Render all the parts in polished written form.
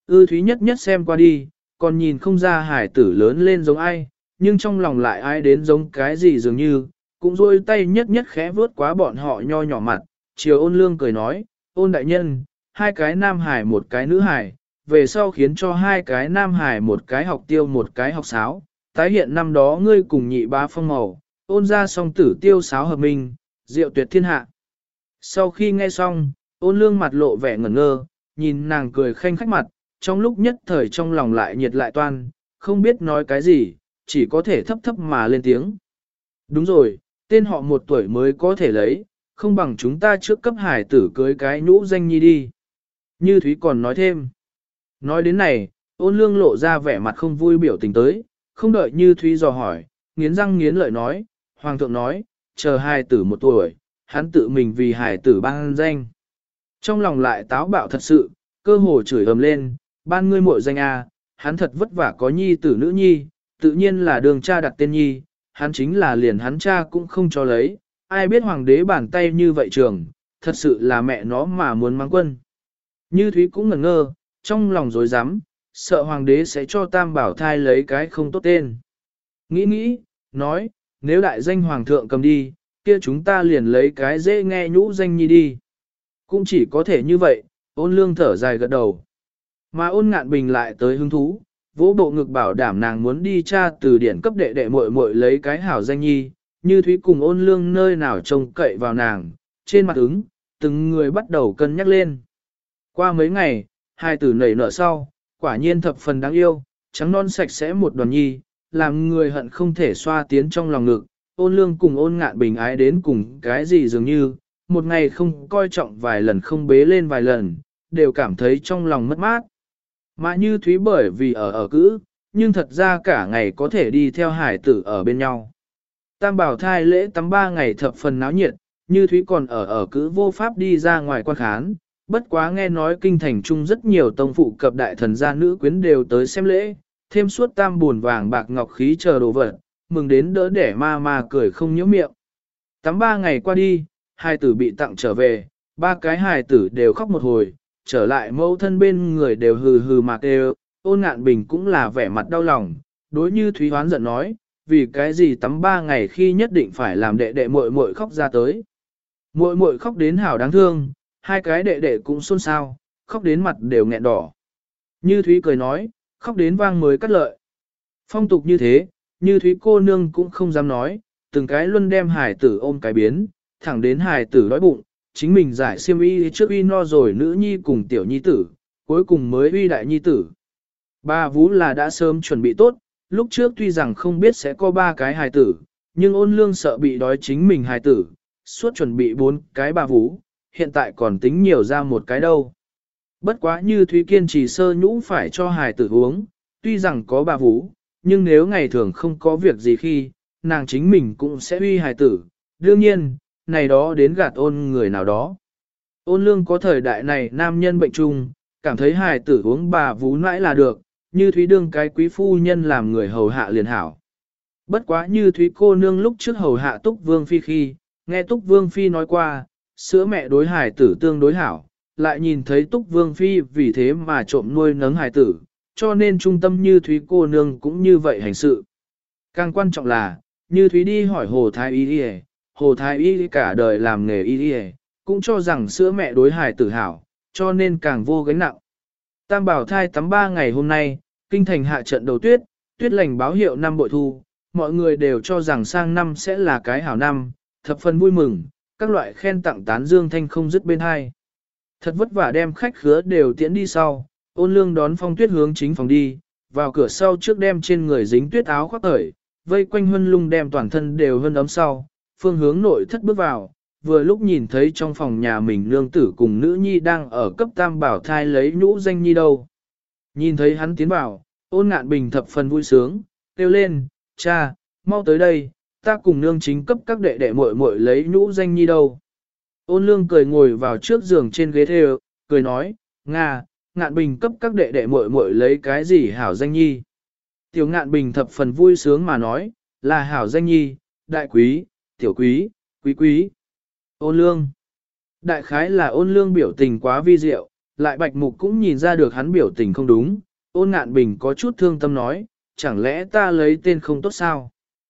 Thúy nhất nhất xem qua đi, còn nhìn không ra hải tử lớn lên giống ai, nhưng trong lòng lại ai đến giống cái gì dường như, cũng rôi tay nhất nhất khẽ vướt quá bọn họ nho nhỏ mặt, chiều Ôn Lương cười nói, Ôn đại nhân, hai cái nam hải một cái nữ hải, về sau khiến cho hai cái nam hải một cái học tiêu một cái học sáo, tái hiện năm đó ngươi cùng nhị bá phong màu, Ôn ra song tử tiêu sáo hợp minh, diệu tuyệt thiên hạ. Sau khi nghe xong, Ôn Lương mặt lộ vẻ ngẩn ngơ, nhìn nàng cười khanh khách mặt, trong lúc nhất thời trong lòng lại nhiệt lại toan, không biết nói cái gì, chỉ có thể thấp thấp mà lên tiếng. Đúng rồi, tên họ 1 tuổi mới có thể lấy, không bằng chúng ta trước cấp hải tử cưới cái nhũ danh nhi đi. Như Thúy còn nói thêm. Nói đến này, Ôn Lương lộ ra vẻ mặt không vui biểu tình tới, không đợi Như Thúy dò hỏi, nghiến răng nghiến lợi nói, Hoàng thượng nói, chờ hải tử 1 tuổi, hắn tự mình vì hải tử ban danh. Trong lòng lại táo bạo thật sự, cơ hồ chửi ầm lên, ban ngươi muội danh a, hắn thật vất vả có nhi tử nữ nhi, tự nhiên là đường cha đặt tên nhi, hắn chính là liền hắn cha cũng không cho lấy, ai biết hoàng đế bàn tay như vậy trường, thật sự là mẹ nó mà muốn mang quân. Như Thúy cũng ngẩn ngơ, trong lòng dối rắm sợ hoàng đế sẽ cho Tam Bảo Thai lấy cái không tốt tên. Nghĩ, nói, nếu đại danh hoàng thượng cầm đi, kia chúng ta liền lấy cái dễ nghe nhũ danh nhi đi. Cũng chỉ có thể như vậy, Ôn Lương thở dài gật đầu. Mà Ôn Ngạn Bình lại tới hứng thú, vỗ bộ ngực bảo đảm nàng muốn đi tra từ điển cấp đệ đệ muội muội lấy cái hảo danh nhi, Như Thúy cùng Ôn Lương nơi nào trông cậy vào nàng, trên mặt ứng, từng người bắt đầu cân nhắc lên. Qua mấy ngày, hai tử nảy nở sau, quả nhiên thập phần đáng yêu, trắng non sạch sẽ một đoàn nhi, làm người hận không thể xoa tiến trong lòng ngực, Ôn Lương cùng Ôn Ngạn Bình ái đến cùng cái gì dường như, một ngày không coi trọng vài lần không bế lên vài lần, đều cảm thấy trong lòng mất mát. Mà Như Thúy bởi vì ở cữ, nhưng thật ra cả ngày có thể đi theo hải tử ở bên nhau. Tam Bảo Thai lễ tắm 3 ngày thập phần náo nhiệt, Như Thúy còn ở cữ vô pháp đi ra ngoài quan khán, bất quá nghe nói kinh thành trung rất nhiều tông phụ cập đại thần gia nữ quyến đều tới xem lễ, thêm suốt tam buồn vàng bạc ngọc khí chờ đồ vật, mừng đến đỡ đẻ ma cười không nhiễu miệng. Tắm 3 ngày qua đi, hai tử bị tặng trở về, 3 cái hài tử đều khóc một hồi, trở lại mẫu thân bên người đều hừ hừ mà kêu, Ôn Ngạn Bình cũng là vẻ mặt đau lòng, đối Như Thúy hoán giận nói, vì cái gì tắm 3 ngày khi nhất định phải làm đệ đệ muội muội khóc ra tới. Muội muội khóc đến hảo đáng thương, hai cái đệ đệ cũng xôn xao, khóc đến mặt đều nghẹn đỏ. Như Thúy cười nói, khóc đến vang mới cắt lợi. Phong tục như thế, Như Thúy cô nương cũng không dám nói, từng cái luân đem hài tử ôm cái biến, thẳng đến hài tử đói bụng, chính mình giải xiêm y trước uy no rồi nữ nhi cùng tiểu nhi tử, cuối cùng mới uy đại nhi tử. Ba Vú là đã sớm chuẩn bị tốt, lúc trước tuy rằng không biết sẽ có 3 cái hài tử, nhưng Ôn Lương sợ bị đói chính mình hài tử, suốt chuẩn bị 4 cái Ba Vú, hiện tại còn tính nhiều ra một cái đâu. Bất quá Như Thúy kiên trì sơ nhũ phải cho hài tử uống, tuy rằng có Ba Vú, nhưng nếu ngày thường không có việc gì khi, nàng chính mình cũng sẽ uy hài tử, đương nhiên, này đó đến gạt Ôn người nào đó. Ôn Lương có thời đại này nam nhân bệnh chung, cảm thấy hài tử uống Bà Vú nãi là được, Như Thúy đương cái quý phu nhân làm người hầu hạ liền hảo. Bất quá Như Thúy cô nương lúc trước hầu hạ Túc Vương Phi khi, nghe Túc Vương Phi nói qua, sữa mẹ đối hài tử tương đối hảo, lại nhìn thấy Túc Vương Phi vì thế mà trộm nuôi nấng hài tử, cho nên trung tâm Như Thúy cô nương cũng như vậy hành sự. Càng quan trọng là, Như Thúy đi hỏi Hồ Thái Y đi, Hồ Thái Y cả đời làm nghề y đi, cũng cho rằng sữa mẹ đối hài tử hảo, cho nên càng vô gánh nặng. Tam Bảo Thai tắm 3 ngày hôm nay, kinh thành hạ trận đầu tuyết, tuyết lành báo hiệu năm bội thu, mọi người đều cho rằng sang năm sẽ là cái hảo năm, thập phần vui mừng, các loại khen tặng tán dương thanh không dứt bên hai. Thật vất vả đem khách khứa đều tiễn đi sau, Ôn Lương đón Phong Tuyết hướng chính phòng đi, vào cửa sau trước đem trên người dính tuyết áo khoác khởi, vây quanh Huân Lung đem toàn thân đều hơn ấm sau, phương hướng nội thất bước vào, vừa lúc nhìn thấy trong phòng nhà mình nương tử cùng nữ nhi đang ở cấp Tam Bảo Thai lấy nhũ danh nhi đâu. Nhìn thấy hắn tiến vào, Ôn Ngạn Bình thập phần vui sướng, kêu lên, cha, mau tới đây, ta cùng nương chính cấp các đệ đệ muội muội lấy nhũ danh nhi đâu. Ôn Lương cười ngồi vào trước giường trên ghế thêu, cười nói, Nga, Ngạn Bình cấp các đệ đệ muội muội lấy cái gì hảo danh nhi. Tiểu Ngạn Bình thập phần vui sướng mà nói, là hảo danh nhi, đại quý, tiểu quý, quý quý. Ôn Lương. Đại khái là Ôn Lương biểu tình quá vi diệu, lại Bạch Mục cũng nhìn ra được hắn biểu tình không đúng, Ôn Ngạn Bình có chút thương tâm nói, chẳng lẽ ta lấy tên không tốt sao?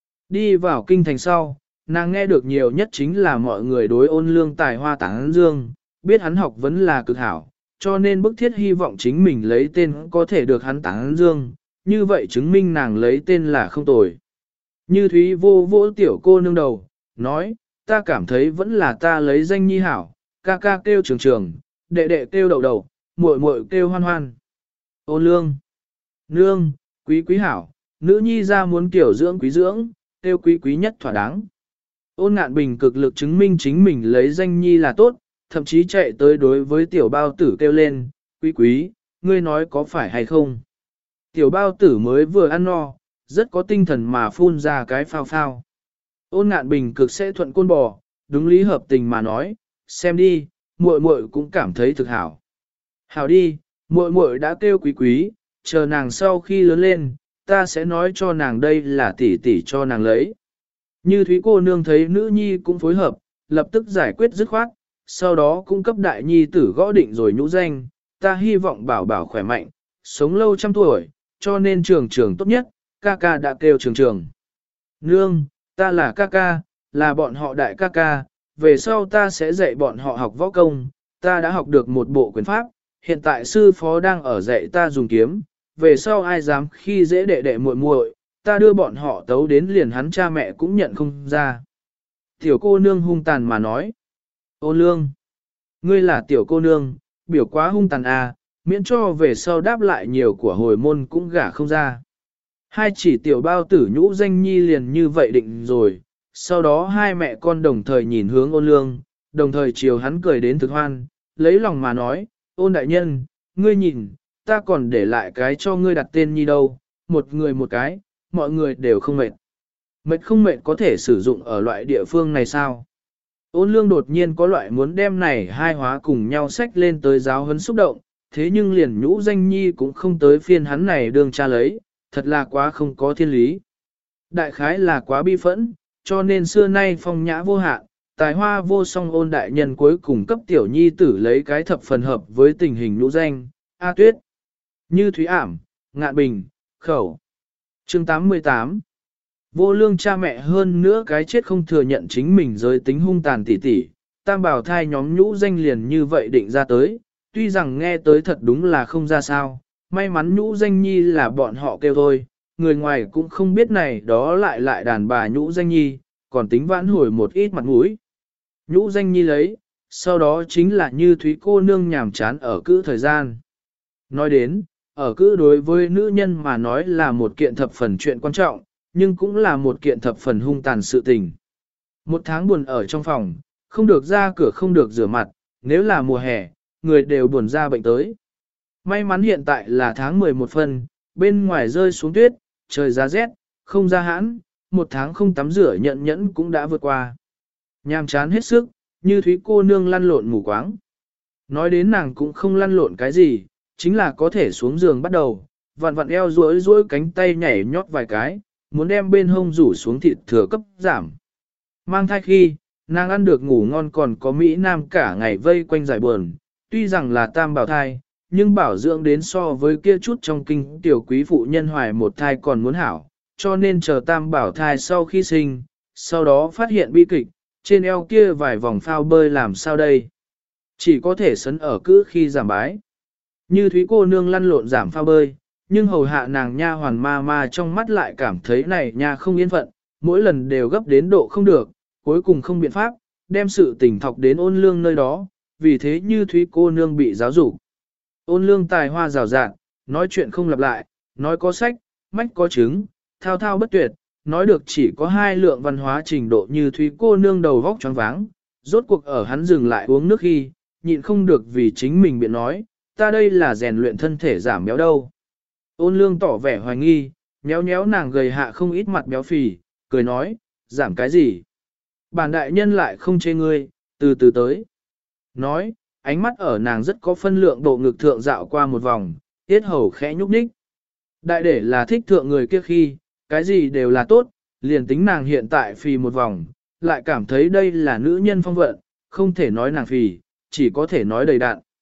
Đi vào kinh thành sau, nàng nghe được nhiều nhất chính là mọi người đối Ôn Lương tài hoa tán dương, biết hắn học vấn là cực hảo, cho nên bức thiết hy vọng chính mình lấy tên có thể được hắn tán dương, như vậy chứng minh nàng lấy tên là không tồi. Như Thúy vô vỗ tiểu cô nương đầu, nói, ta cảm thấy vẫn là ta lấy danh nhi hảo, ca ca kêu trường trường, đệ đệ kêu đậu đậu, muội muội kêu hoan hoan. Ôn Lương, nương, quý quý hảo, nữ nhi ra muốn kiểu dưỡng, kêu quý quý nhất thỏa đáng. Ôn Ngạn Bình cực lực chứng minh chính mình lấy danh nhi là tốt, thậm chí chạy tới đối với tiểu bao tử kêu lên, quý quý, ngươi nói có phải hay không? Tiểu bao tử mới vừa ăn no, rất có tinh thần mà phun ra cái phao phao. Ôn Ngạn Bình cực sẽ thuận côn bò, đúng lý hợp tình mà nói, xem đi, muội muội cũng cảm thấy thực hảo. Hảo đi, muội muội đã kêu quý quý, chờ nàng sau khi lớn lên, ta sẽ nói cho nàng đây là tỷ tỷ cho nàng lấy. Như Thúy cô nương thấy nữ nhi cũng phối hợp, lập tức giải quyết dứt khoát, sau đó cung cấp đại nhi tử gõ định rồi nhũ danh, ta hy vọng bảo bảo khỏe mạnh, sống lâu trăm tuổi, cho nên trường trường tốt nhất, ca ca đã kêu trường trường. Nương, ta là ca ca, là bọn họ đại ca ca, về sau ta sẽ dạy bọn họ học võ công, ta đã học được một bộ quyền pháp, hiện tại sư phó đang ở dạy ta dùng kiếm, về sau ai dám khi dễ đệ đệ muội muội, ta đưa bọn họ tấu đến liền hắn cha mẹ cũng nhận không ra. Tiểu cô nương hung tàn mà nói, Ôn Lương, ngươi là tiểu cô nương, biểu quá hung tàn à, miễn cho về sau đáp lại nhiều của hồi môn cũng gả không ra. Hai chỉ tiểu bao tử nhũ danh nhi liền như vậy định rồi, sau đó hai mẹ con đồng thời nhìn hướng Ôn Lương, đồng thời chiều hắn cười đến thực hoan, lấy lòng mà nói, Ôn đại nhân, ngươi nhìn, ta còn để lại cái cho ngươi đặt tên nhi đâu, một người một cái, mọi người đều không mệt. Mệt không mệt có thể sử dụng ở loại địa phương này sao? Ôn Lương đột nhiên có loại muốn đem này hai hóa cùng nhau xách lên tới giáo huấn xúc động, thế nhưng liền nhũ danh nhi cũng không tới phiên hắn này đương cha lấy, thật là quá không có thiên lý. Đại khái là quá bi phẫn, cho nên xưa nay phong nhã vô hạn, tài hoa vô song Ôn đại nhân cuối cùng cấp tiểu nhi tử lấy cái thập phần hợp với tình hình nhũ danh, A Tuyết, Như Thúy ảm, Ngạn Bình, Khẩu. Chương 88. Vô lương cha mẹ hơn nữa cái chết không thừa nhận chính mình giới tính hung tàn tỉ tỉ, tam bảo thai nhóm nhũ danh liền như vậy định ra tới, tuy rằng nghe tới thật đúng là không ra sao, may mắn nhũ danh nhi là bọn họ kêu thôi, người ngoài cũng không biết này đó lại đàn bà nhũ danh nhi, còn tính vãn hồi một ít mặt mũi. Nhũ danh nhi lấy, sau đó chính là Như Thúy cô nương nhàm chán ở cữ thời gian. Nói đến, ở cữ đối với nữ nhân mà nói là một kiện thập phần chuyện quan trọng, nhưng cũng là một kiện thập phần hung tàn sự tình. Một tháng buồn ở trong phòng, không được ra cửa không được rửa mặt, nếu là mùa hè, người đều buồn ra bệnh tới. May mắn hiện tại là tháng 11 phân, bên ngoài rơi xuống tuyết, trời giá rét, không ra hãn, một tháng không tắm rửa nhận nhẫn cũng đã vượt qua. Nhàm chán hết sức, Như Thúy cô nương lăn lộn mù quáng. Nói đến nàng cũng không lăn lộn cái gì, chính là có thể xuống giường bắt đầu, vặn vặn eo duỗi cánh tay nhảy nhót vài cái, muốn đem bên hông rủ xuống thịt thừa cấp giảm. Mang thai khi, nàng ăn được ngủ ngon còn có Mỹ Nam cả ngày vây quanh giải buồn, tuy rằng là tam bảo thai, nhưng bảo dưỡng đến so với kia chút trong kinh tiểu quý phụ nhân hoài một thai còn muốn hảo, cho nên chờ tam bảo thai sau khi sinh, sau đó phát hiện bi kịch, trên eo kia vài vòng phao bơi làm sao đây. Chỉ có thể sấn ở cữ khi giảm bái. Như Thúy cô nương lăn lộn giảm phao bơi, nhưng hầu hạ nàng nha hoàn ma trong mắt lại cảm thấy này nha không yên phận, mỗi lần đều gấp đến độ không được, cuối cùng không biện pháp, đem sự tình thọc đến Ôn Lương nơi đó, vì thế Như Thúy cô nương bị giáo dục. Ôn Lương tài hoa rào rạt, nói chuyện không lặp lại, nói có sách, mách có chứng, thao thao bất tuyệt, nói được chỉ có hai lượng văn hóa trình độ. Như Thúy cô nương đầu vóc choáng váng, rốt cuộc ở hắn dừng lại uống nước khi, nhịn không được vì chính mình biện nói, ta đây là rèn luyện thân thể giảm béo đâu. Ôn Lương tỏ vẻ hoài nghi, nhéo nhéo nàng gầy hạ không ít mặt béo phì, cười nói, giảm cái gì? Bản đại nhân lại không chê ngươi, từ từ tới. Nói, ánh mắt ở nàng rất có phân lượng độ ngực thượng dạo qua một vòng, tiết hầu khẽ nhúc nhích. Đại để là thích thượng người kia khi, cái gì đều là tốt, liền tính nàng hiện tại phì một vòng, lại cảm thấy đây là nữ nhân phong vận, không thể nói nàng phì, chỉ có thể nói đầy đạn.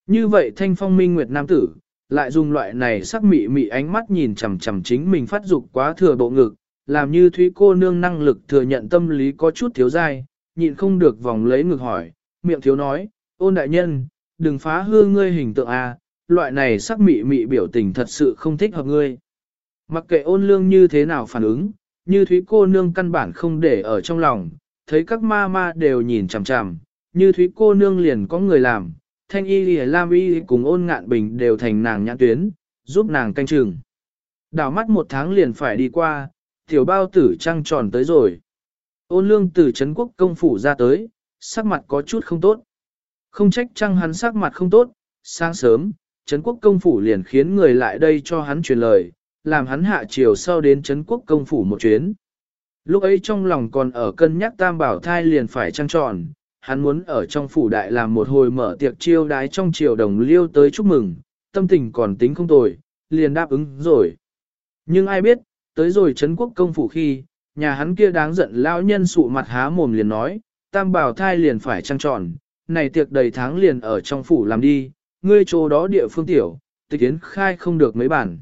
Như vậy thanh phong minh nguyệt nam tử, lại dùng loại này sắc mị mị ánh mắt nhìn chằm chằm chính mình phát dục quá thừa bộ ngực, làm như Thúy cô nương năng lực thừa nhận tâm lý có chút thiếu dai, nhịn không được vòng lấy ngực hỏi, miệng thiếu nói, ôn đại nhân, đừng phá hư ngươi hình tượng a, loại này sắc mị mị biểu tình thật sự không thích hợp ngươi. Mặc kệ ôn lương như thế nào phản ứng, như Thúy cô nương căn bản không để ở trong lòng, thấy các ma ma đều nhìn chằm chằm, như Thúy cô nương liền có người làm, thanh y lìa lam y cùng ôn ngạn bình đều thành nàng nhãn tuyến, giúp nàng canh chừng. Đảo mắt một tháng liền phải đi qua, tiểu bao tử trăng tròn tới rồi. Ôn lương từ Trấn Quốc công phủ ra tới, sắc mặt có chút không tốt. Không trách chăng hắn sắc mặt không tốt, sáng sớm, Trấn Quốc công phủ liền khiến người lại đây cho hắn truyền lời, làm hắn hạ chiều sau đến Trấn Quốc công phủ một chuyến. Lúc ấy trong lòng còn ở cân nhắc tam bảo thai liền phải trăng tròn, hắn muốn ở trong phủ đại làm một hồi mở tiệc chiêu đái trong triều đồng liêu tới chúc mừng, tâm tình còn tính không tồi, liền đáp ứng rồi. Nhưng ai biết, tới rồi Trấn Quốc công phủ khi, nhà hắn kia đáng giận lao nhân sụ mặt há mồm liền nói, tam bảo thai liền phải trăng tròn, này tiệc đầy tháng liền ở trong phủ làm đi, ngươi chỗ đó địa phương tiểu, tịch tiến khai không được mấy bản.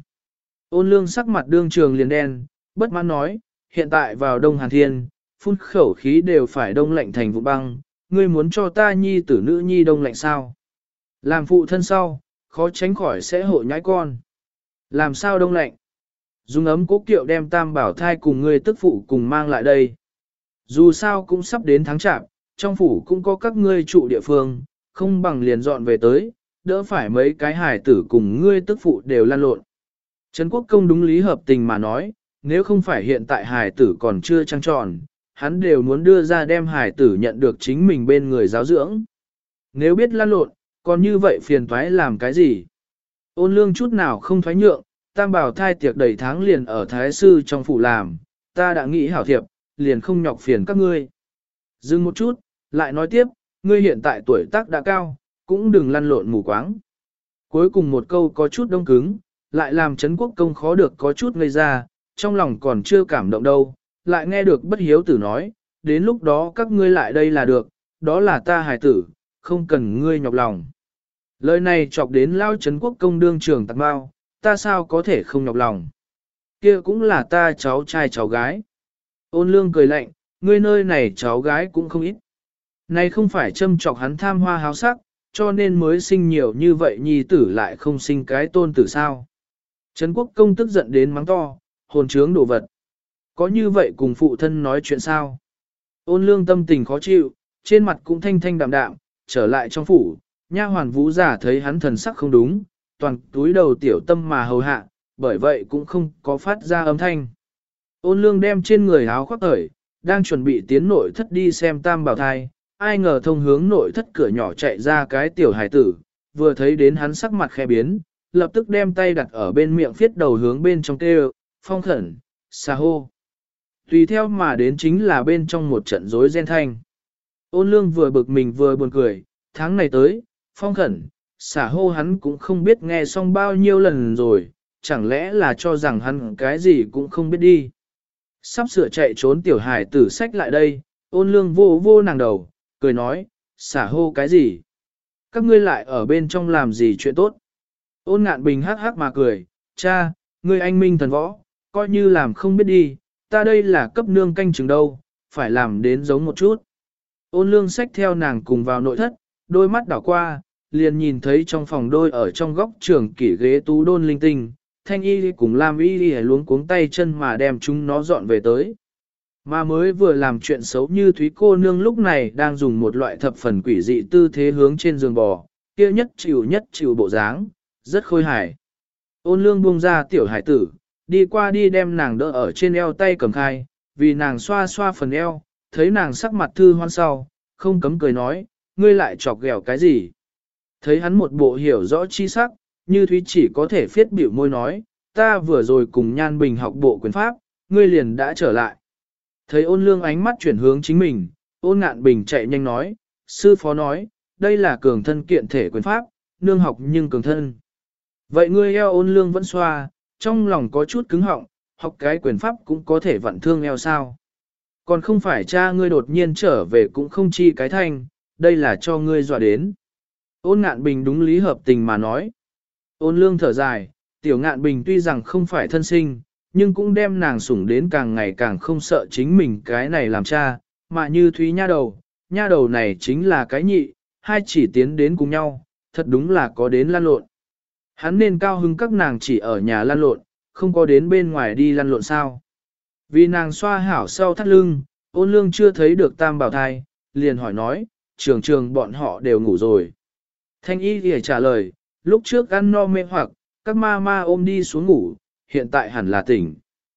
Ôn lương sắc mặt đương trường liền đen, bất mãn nói, hiện tại vào đông hàn thiên, phun khẩu khí đều phải đông lạnh thành vụ băng, ngươi muốn cho ta nhi tử nữ nhi đông lạnh sao? Làm phụ thân sau, khó tránh khỏi sẽ hộ nhãi con. Làm sao đông lạnh? Dùng ấm cố kiệu đem tam bảo thai cùng ngươi tức phụ cùng mang lại đây. Dù sao cũng sắp đến tháng chạp, trong phủ cũng có các ngươi trụ địa phương, không bằng liền dọn về tới, đỡ phải mấy cái hài tử cùng ngươi tức phụ đều lan lộn. Trấn Quốc công đúng lý hợp tình mà nói, nếu không phải hiện tại hài tử còn chưa trăng tròn, hắn đều muốn đưa ra đem hài tử nhận được chính mình bên người giáo dưỡng. Nếu biết lan lộn, còn như vậy phiền toái làm cái gì? Ôn lương chút nào không thoái nhượng, tam bảo thai tiệc đầy tháng liền ở thái sư trong phủ làm, ta đã nghĩ hảo thiệp, liền không nhọc phiền các ngươi. Dừng một chút, lại nói tiếp, ngươi hiện tại tuổi tác đã cao, cũng đừng lăn lộn mù quáng. Cuối cùng một câu có chút đông cứng, lại làm Trấn Quốc công khó được có chút ngây ra, trong lòng còn chưa cảm động đâu, lại nghe được bất hiếu tử nói, đến lúc đó các ngươi lại đây là được, đó là ta hài tử, không cần ngươi nhọc lòng. Lời này chọc đến lao Trấn Quốc công đương trường tạc bao, ta sao có thể không nhọc lòng. Kia cũng là ta cháu trai cháu gái. Ôn lương cười lạnh, ngươi nơi này cháu gái cũng không ít. Này không phải châm chọc hắn tham hoa háo sắc, cho nên mới sinh nhiều như vậy nhi tử lại không sinh cái tôn tử sao. Trấn Quốc công tức giận đến mắng to, hồn trướng đồ vật. Có như vậy cùng phụ thân nói chuyện sao? Ôn lương tâm tình khó chịu, trên mặt cũng thanh thanh đạm đạm, trở lại trong phủ, nha hoàn vũ giả thấy hắn thần sắc không đúng, toàn túi đầu tiểu tâm mà hầu hạ, bởi vậy cũng không có phát ra âm thanh. Ôn lương đem trên người áo khoác khởi, đang chuẩn bị tiến nội thất đi xem tam bảo thai, ai ngờ thông hướng nội thất cửa nhỏ chạy ra cái tiểu hải tử, vừa thấy đến hắn sắc mặt khẽ biến, lập tức đem tay đặt ở bên miệng phiết đầu hướng bên trong kêu, phong khẩn, xà hô. Tùy theo mà đến chính là bên trong một trận rối ren thanh. Ôn lương vừa bực mình vừa buồn cười, tháng này tới, phong khẩn, xả hô hắn cũng không biết nghe xong bao nhiêu lần rồi, chẳng lẽ là cho rằng hắn cái gì cũng không biết đi. Sắp sửa chạy trốn tiểu hải tử sách lại đây, ôn lương vô vô nàng đầu, cười nói, xả hô cái gì? Các ngươi lại ở bên trong làm gì chuyện tốt? Ôn ngạn bình hắc hắc mà cười, cha, ngươi anh minh thần võ, coi như làm không biết đi, ta đây là cấp nương canh chừng đâu, phải làm đến giống một chút. Ôn lương xách theo nàng cùng vào nội thất, đôi mắt đảo qua, liền nhìn thấy trong phòng đôi ở trong góc trường kỷ ghế tú đôn linh tinh, thanh y cùng lam y luống cuống tay chân mà đem chúng nó dọn về tới. Mà mới vừa làm chuyện xấu như Thúy cô nương lúc này đang dùng một loại thập phần quỷ dị tư thế hướng trên giường bò, kia nhất chịu bộ dáng, rất khôi hài. Ôn lương buông ra tiểu hải tử, đi qua đi đem nàng đỡ ở trên eo tay cầm khai, vì nàng xoa xoa phần eo, thấy nàng sắc mặt thư hoan sau, không cấm cười nói, ngươi lại chọc ghẹo cái gì. Thấy hắn một bộ hiểu rõ chi sắc, như Thúy chỉ có thể phiết biểu môi nói, ta vừa rồi cùng Nhan Bình học bộ quyền pháp, ngươi liền đã trở lại. Thấy ôn lương ánh mắt chuyển hướng chính mình, ôn ngạn bình chạy nhanh nói, sư phó nói, đây là cường thân kiện thể quyền pháp, nương học nhưng cường thân. Vậy ngươi eo ôn lương vẫn xoa, trong lòng có chút cứng họng, học cái quyền pháp cũng có thể vặn thương eo sao. Còn không phải cha ngươi đột nhiên trở về cũng không chi cái thanh, đây là cho ngươi dọa đến. Ôn Ngạn Bình đúng lý hợp tình mà nói. Ôn Lương thở dài, Tiểu Ngạn Bình tuy rằng không phải thân sinh, nhưng cũng đem nàng sủng đến càng ngày càng không sợ chính mình cái này làm cha, mà Như Thúy nha đầu này chính là cái nhị, hai chỉ tiến đến cùng nhau, thật đúng là có đến lăn lộn. Hắn nên cao hứng các nàng chỉ ở nhà lăn lộn, không có đến bên ngoài đi lăn lộn sao. Vì nàng xoa hảo sau thắt lưng, Ôn Lương chưa thấy được tam bảo thai, liền hỏi nói, trường trường bọn họ đều ngủ rồi. Thanh y thì trả lời, lúc trước ăn no mê hoặc, các ma ma ôm đi xuống ngủ, hiện tại hẳn là tỉnh.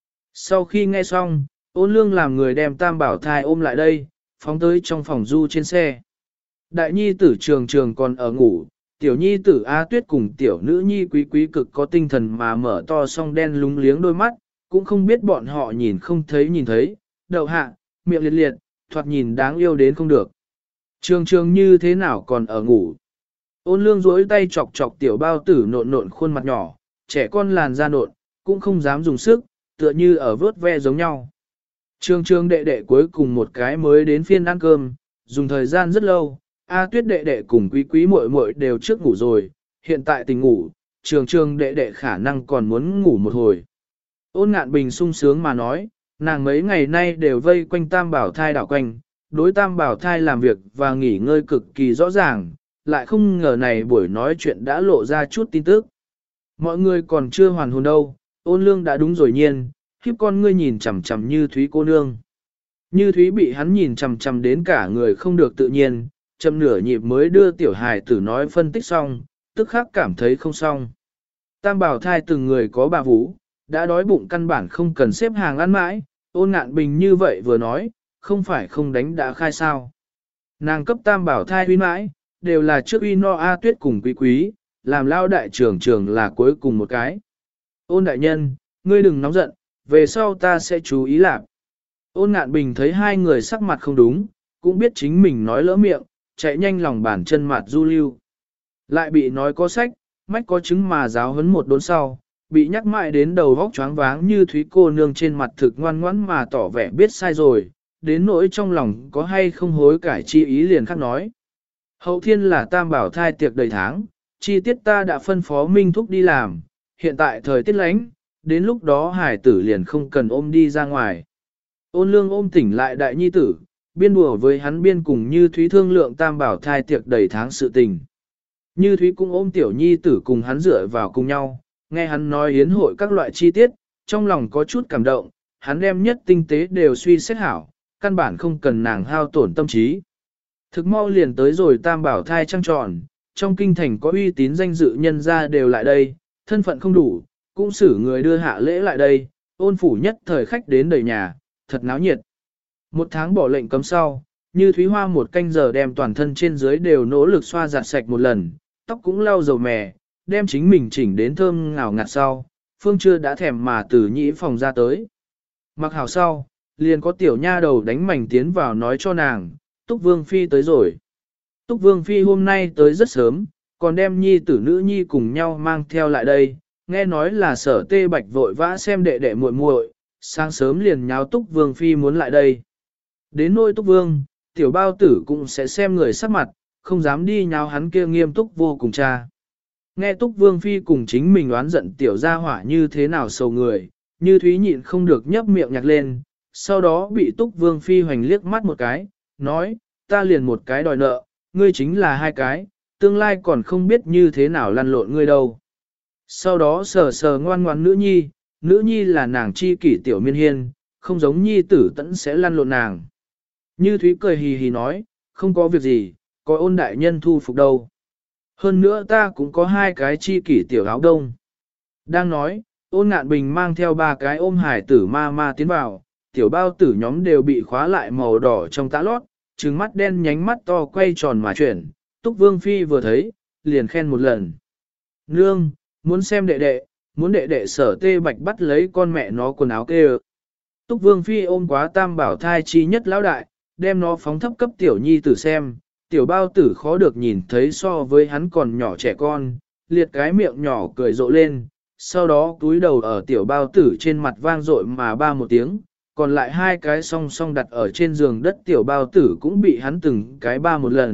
Sau khi nghe xong, Ôn Lương làm người đem tam bảo thai ôm lại đây, phóng tới trong phòng du trên xe. Đại nhi tử trường trường còn ở ngủ, tiểu nhi tử A Tuyết cùng tiểu nữ nhi quý quý cực có tinh thần mà mở to song đen lúng liếng đôi mắt, cũng không biết bọn họ nhìn không thấy nhìn thấy, đậu hạ, miệng liệt liệt, thoạt nhìn đáng yêu đến không được. Trường trường như thế nào còn ở ngủ. Ôn Lương duỗi tay chọc chọc tiểu bao tử nộn nộn khuôn mặt nhỏ, trẻ con làn da nộn, cũng không dám dùng sức, tựa như ở vớt ve giống nhau. Trường trường đệ đệ cuối cùng một cái mới đến phiên ăn cơm, dùng thời gian rất lâu, A Tuyết đệ đệ cùng quý quý muội muội đều trước ngủ rồi, hiện tại tỉnh ngủ, trường trường đệ đệ khả năng còn muốn ngủ một hồi. Ôn Ngạn Bình sung sướng mà nói, nàng mấy ngày nay đều vây quanh tam bảo thai đảo quanh, đối tam bảo thai làm việc và nghỉ ngơi cực kỳ rõ ràng, lại không ngờ này buổi nói chuyện đã lộ ra chút tin tức. Mọi người còn chưa hoàn hồn đâu, Ôn Lương đã đúng rồi nhiên, khiếp con ngươi nhìn chằm chằm Như Thúy cô nương. Như Thúy bị hắn nhìn chằm chằm đến cả người không được tự nhiên, chậm nửa nhịp mới đưa tiểu hài tử nói phân tích xong, tức khắc cảm thấy không xong. Tam bảo thai từng người có bà vũ, đã đói bụng căn bản không cần xếp hàng ăn mãi, Ôn Ngạn Bình như vậy vừa nói, không phải không đánh đã khai sao. Nàng cấp tam bảo thai huy mãi, đều là trước uy no A Tuyết cùng quý quý, làm lao đại trưởng trưởng là cuối cùng một cái. Ôn đại nhân, ngươi đừng nóng giận, về sau ta sẽ chú ý làm. Ôn Ngạn Bình thấy hai người sắc mặt không đúng, cũng biết chính mình nói lỡ miệng, chạy nhanh lòng bàn chân mặt du lưu. Lại bị nói có sách, mách có chứng mà giáo huấn một đốn sau, bị nhắc mãi đến đầu vóc choáng váng Như Thúy cô nương trên mặt thực ngoan ngoãn mà tỏ vẻ biết sai rồi, đến nỗi trong lòng có hay không hối cải chi ý liền khắc nói. Hậu thiên là tam bảo thai tiệc đầy tháng, chi tiết ta đã phân phó Minh Thúc đi làm, hiện tại thời tiết lánh, đến lúc đó hải tử liền không cần ôm đi ra ngoài. Ôn Lương ôm tỉnh lại đại nhi tử, biên đùa với hắn biên cùng Như Thúy thương lượng tam bảo thai tiệc đầy tháng sự tình. Như Thúy cũng ôm tiểu nhi tử cùng hắn dựa vào cùng nhau, nghe hắn nói yến hội các loại chi tiết, trong lòng có chút cảm động, hắn đem nhất tinh tế đều suy xét hảo, căn bản không cần nàng hao tổn tâm trí. Thực mau liền tới rồi tam bảo thai trăng tròn, trong kinh thành có uy tín danh dự nhân ra đều lại đây, thân phận không đủ, cũng xử người đưa hạ lễ lại đây, Ôn phủ nhất thời khách đến đầy nhà, thật náo nhiệt. Một tháng bỏ lệnh cấm sau, Như Thúy Hoa một canh giờ đem toàn thân trên dưới đều nỗ lực xoa giặt sạch một lần, tóc cũng lau dầu mè, đem chính mình chỉnh đến thơm ngào ngạt sau, Phương Trưa đã thèm mà từ nhĩ phòng ra tới. Mặc hảo sau, liền có tiểu nha đầu đánh mảnh tiến vào nói cho nàng, Túc Vương Phi tới rồi. Túc Vương Phi hôm nay tới rất sớm, còn đem nhi tử nữ nhi cùng nhau mang theo lại đây, nghe nói là Sở Tê Bạch vội vã xem đệ đệ muội muội, sáng sớm liền nháo Túc Vương Phi muốn lại đây. Đến nôi Túc Vương, tiểu bao tử cũng sẽ xem người sắc mặt, không dám đi nháo hắn kia nghiêm túc vô cùng cha. Nghe Túc Vương Phi cùng chính mình oán giận tiểu gia hỏa như thế nào sầu người, Như Thúy nhịn không được nhấp miệng nhạc lên, sau đó bị Túc Vương Phi hoành liếc mắt một cái, nói, ta liền một cái đòi nợ, ngươi chính là hai cái, tương lai còn không biết như thế nào lăn lộn ngươi đâu. Sau đó sờ sờ ngoan ngoan nữ nhi là nàng chi kỷ tiểu miên hiên, không giống nhi tử tẫn sẽ lăn lộn nàng. Như Thúy cười hì hì nói, không có việc gì, có Ôn đại nhân thu phục đâu. Hơn nữa ta cũng có hai cái chi kỷ tiểu áo đông. Đang nói, Ôn Ngạn Bình mang theo ba cái ôm hải tử ma ma tiến vào, tiểu bao tử nhóm đều bị khóa lại màu đỏ trong tã lót, trừng mắt đen nhánh mắt to quay tròn mà chuyển, Túc Vương Phi vừa thấy, liền khen một lần. Nương, muốn xem đệ đệ, muốn đệ đệ Sở Tê Bạch bắt lấy con mẹ nó quần áo kê. Túc Vương Phi ôm quá tam bảo thai chi nhất lão đại, đem nó phóng thấp cấp tiểu nhi tử xem, tiểu bao tử khó được nhìn thấy so với hắn còn nhỏ trẻ con, liệt cái miệng nhỏ cười rộ lên, sau đó túi đầu ở tiểu bao tử trên mặt vang rội mà ba một tiếng, còn lại hai cái song song đặt ở trên giường đất tiểu bao tử cũng bị hắn từng cái ba một lần,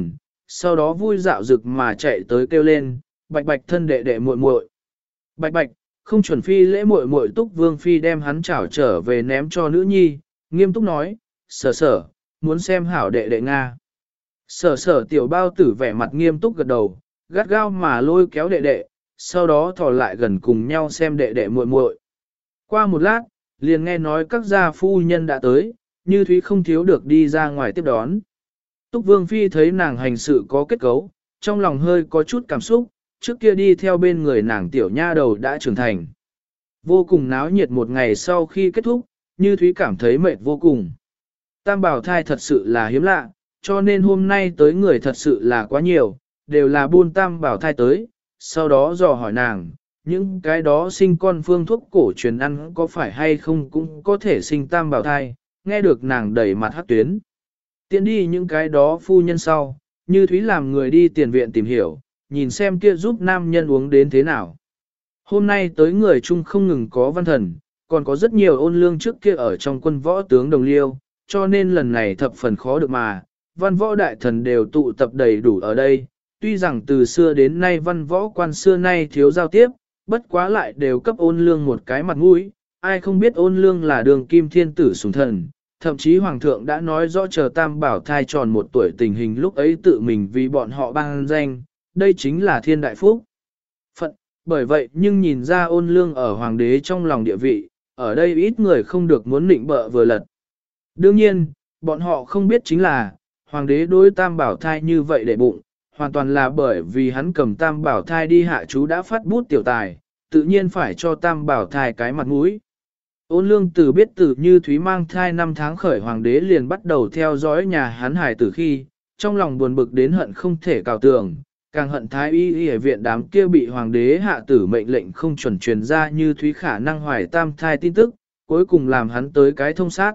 sau đó vui dạo rực mà chạy tới kêu lên, Bạch Bạch thân đệ đệ muội muội. Bạch Bạch, không chuẩn phi lễ muội muội Túc Vương phi đem hắn chảo trở về ném cho nữ nhi, nghiêm túc nói, Sở Sở, muốn xem hảo đệ đệ Nga. Sở Sở tiểu bao tử vẻ mặt nghiêm túc gật đầu, gắt gao mà lôi kéo đệ đệ, sau đó thò lại gần cùng nhau xem đệ đệ muội muội. Qua một lát, liền nghe nói các gia phu nhân đã tới, Như Thúy không thiếu được đi ra ngoài tiếp đón. Túc Vương phi thấy nàng hành sự có kết cấu, trong lòng hơi có chút cảm xúc, trước kia đi theo bên người nàng tiểu nha đầu đã trưởng thành. Vô cùng náo nhiệt một ngày sau khi kết thúc, Như Thúy cảm thấy mệt vô cùng. Tam bảo thai thật sự là hiếm lạ, cho nên hôm nay tới người thật sự là quá nhiều, đều là buôn tam bảo thai tới, sau đó dò hỏi nàng, những cái đó sinh con phương thuốc cổ truyền ăn có phải hay không cũng có thể sinh tam bảo thai, nghe được nàng đẩy mặt hắc tuyến. Tiện đi những cái đó phu nhân sau, Như Thúy làm người đi tiền viện tìm hiểu, nhìn xem kia giúp nam nhân uống đến thế nào. Hôm nay tới người chung không ngừng có văn thần, còn có rất nhiều ôn lương trước kia ở trong quân võ tướng đồng liêu, cho nên lần này thập phần khó được mà, văn võ đại thần đều tụ tập đầy đủ ở đây. Tuy rằng từ xưa đến nay văn võ quan xưa nay thiếu giao tiếp, bất quá lại đều cấp ôn lương một cái mặt mũi, ai không biết ôn lương là đường kim thiên tử sủng thần. Thậm chí Hoàng thượng đã nói rõ chờ tam bảo thai tròn 1 tuổi tình hình lúc ấy tự mình vì bọn họ ban danh, đây chính là thiên đại phúc. Phận, bởi vậy nhưng nhìn ra ôn lương ở hoàng đế trong lòng địa vị, ở đây ít người không được muốn nịnh bợ vừa lật. Đương nhiên, bọn họ không biết chính là, hoàng đế đối tam bảo thai như vậy để bụng, hoàn toàn là bởi vì hắn cầm tam bảo thai đi hạ chú đã phát bút tiểu tài, tự nhiên phải cho tam bảo thai cái mặt mũi. Ôn lương từ biết từ Như Thúy mang thai 5 tháng khởi hoàng đế liền bắt đầu theo dõi nhà hắn hài tử khi, trong lòng buồn bực đến hận không thể cào tường, càng hận thái y y ở viện đám kia bị hoàng đế hạ tử mệnh lệnh không chuẩn truyền ra Như Thúy khả năng hoài tam thai tin tức, cuối cùng làm hắn tới cái thông sát.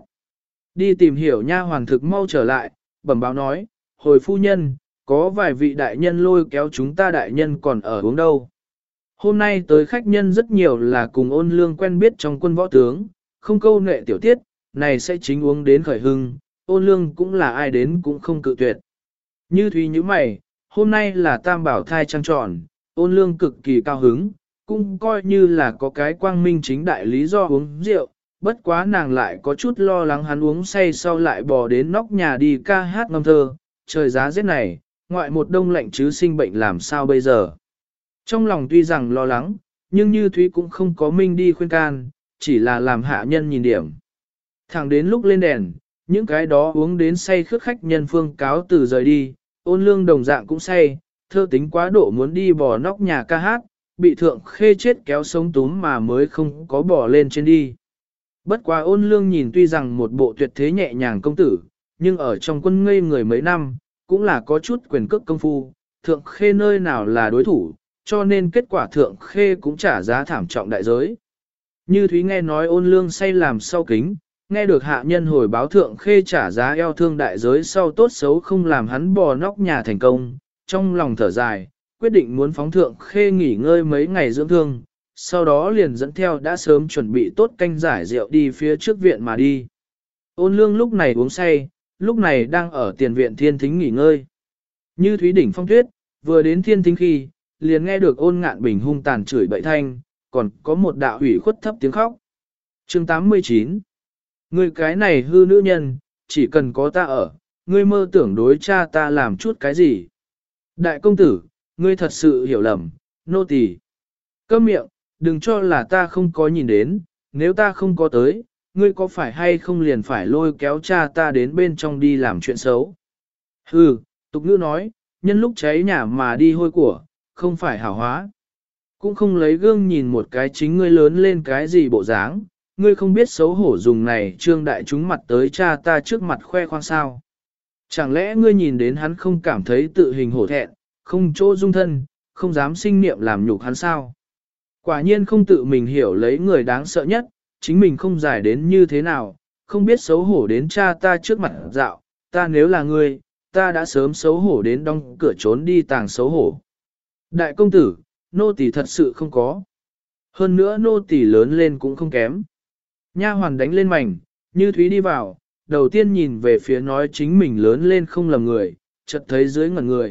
Đi tìm hiểu nha hoàng thực mau trở lại, bẩm báo nói, hồi phu nhân, có vài vị đại nhân lôi kéo chúng ta đại nhân còn ở uống đâu. Hôm nay tới khách nhân rất nhiều là cùng ôn lương quen biết trong quân võ tướng, không câu nệ tiểu tiết, này sẽ chính uống đến khởi hưng, ôn lương cũng là ai đến cũng không cự tuyệt. Như Thúy như mày, hôm nay là tam bảo thai trăng tròn, ôn lương cực kỳ cao hứng, cũng coi như là có cái quang minh chính đại lý do uống rượu, bất quá nàng lại có chút lo lắng hắn uống say sau lại bò đến nóc nhà đi ca hát ngâm thơ, trời giá rét này, ngoại một đông lạnh chứ sinh bệnh làm sao bây giờ. Trong lòng tuy rằng lo lắng, nhưng Như Thúy cũng không có minh đi khuyên can, chỉ là làm hạ nhân nhìn điểm. Thẳng đến lúc lên đèn, những cái đó uống đến say khước khách nhân phương cáo từ rời đi, ôn lương đồng dạng cũng say, thơ tính quá độ muốn đi bò nóc nhà ca hát, bị thượng khê chết kéo sống túm mà mới không có bò lên trên đi. Bất quá ôn lương nhìn tuy rằng một bộ tuyệt thế nhẹ nhàng công tử, nhưng ở trong quân ngây người mấy năm, cũng là có chút quyền cước công phu, thượng khê nơi nào là đối thủ, cho nên kết quả thượng khê cũng trả giá thảm trọng đại giới. Như Thúy nghe nói ôn lương say làm sau kính, nghe được hạ nhân hồi báo thượng khê trả giá eo thương đại giới sau tốt xấu không làm hắn bò nóc nhà thành công, trong lòng thở dài, quyết định muốn phóng thượng khê nghỉ ngơi mấy ngày dưỡng thương, sau đó liền dẫn theo đã sớm chuẩn bị tốt canh giải rượu đi phía trước viện mà đi. Ôn lương lúc này uống say, lúc này đang ở tiền viện thiên thính nghỉ ngơi. Như Thúy đỉnh phong tuyết, vừa đến thiên thính khi, liền nghe được Ôn Ngạn Bình hung tàn chửi bậy thanh, còn có một đạo hủy khuất thấp tiếng khóc. Chương 89. Ngươi cái này hư nữ nhân, chỉ cần có ta ở, ngươi mơ tưởng đối cha ta làm chút cái gì. Đại công tử, ngươi thật sự hiểu lầm, nô tỳ. Câm miệng, đừng cho là ta không có nhìn đến, nếu ta không có tới, ngươi có phải hay không liền phải lôi kéo cha ta đến bên trong đi làm chuyện xấu. Hừ, tục ngữ nói, nhân lúc cháy nhà mà đi hôi của, không phải hảo hóa. Cũng không lấy gương nhìn một cái chính ngươi lớn lên cái gì bộ dáng, ngươi không biết xấu hổ dùng này trương đại chúng mặt tới cha ta trước mặt khoe khoang sao. Chẳng lẽ ngươi nhìn đến hắn không cảm thấy tự hình hổ thẹn, không chỗ dung thân, không dám sinh niệm làm nhục hắn sao? Quả nhiên không tự mình hiểu lấy người đáng sợ nhất, chính mình không giải đến như thế nào, không biết xấu hổ đến cha ta trước mặt dạo, ta nếu là ngươi, ta đã sớm xấu hổ đến đóng cửa trốn đi tàng xấu hổ. Đại công tử, nô tỳ thật sự không có. Hơn nữa nô tỳ lớn lên cũng không kém. Nha hoàn đánh lên mảnh, Như Thúy đi vào, đầu tiên nhìn về phía nói chính mình lớn lên không lầm người, chợt thấy dưới ngẩn người,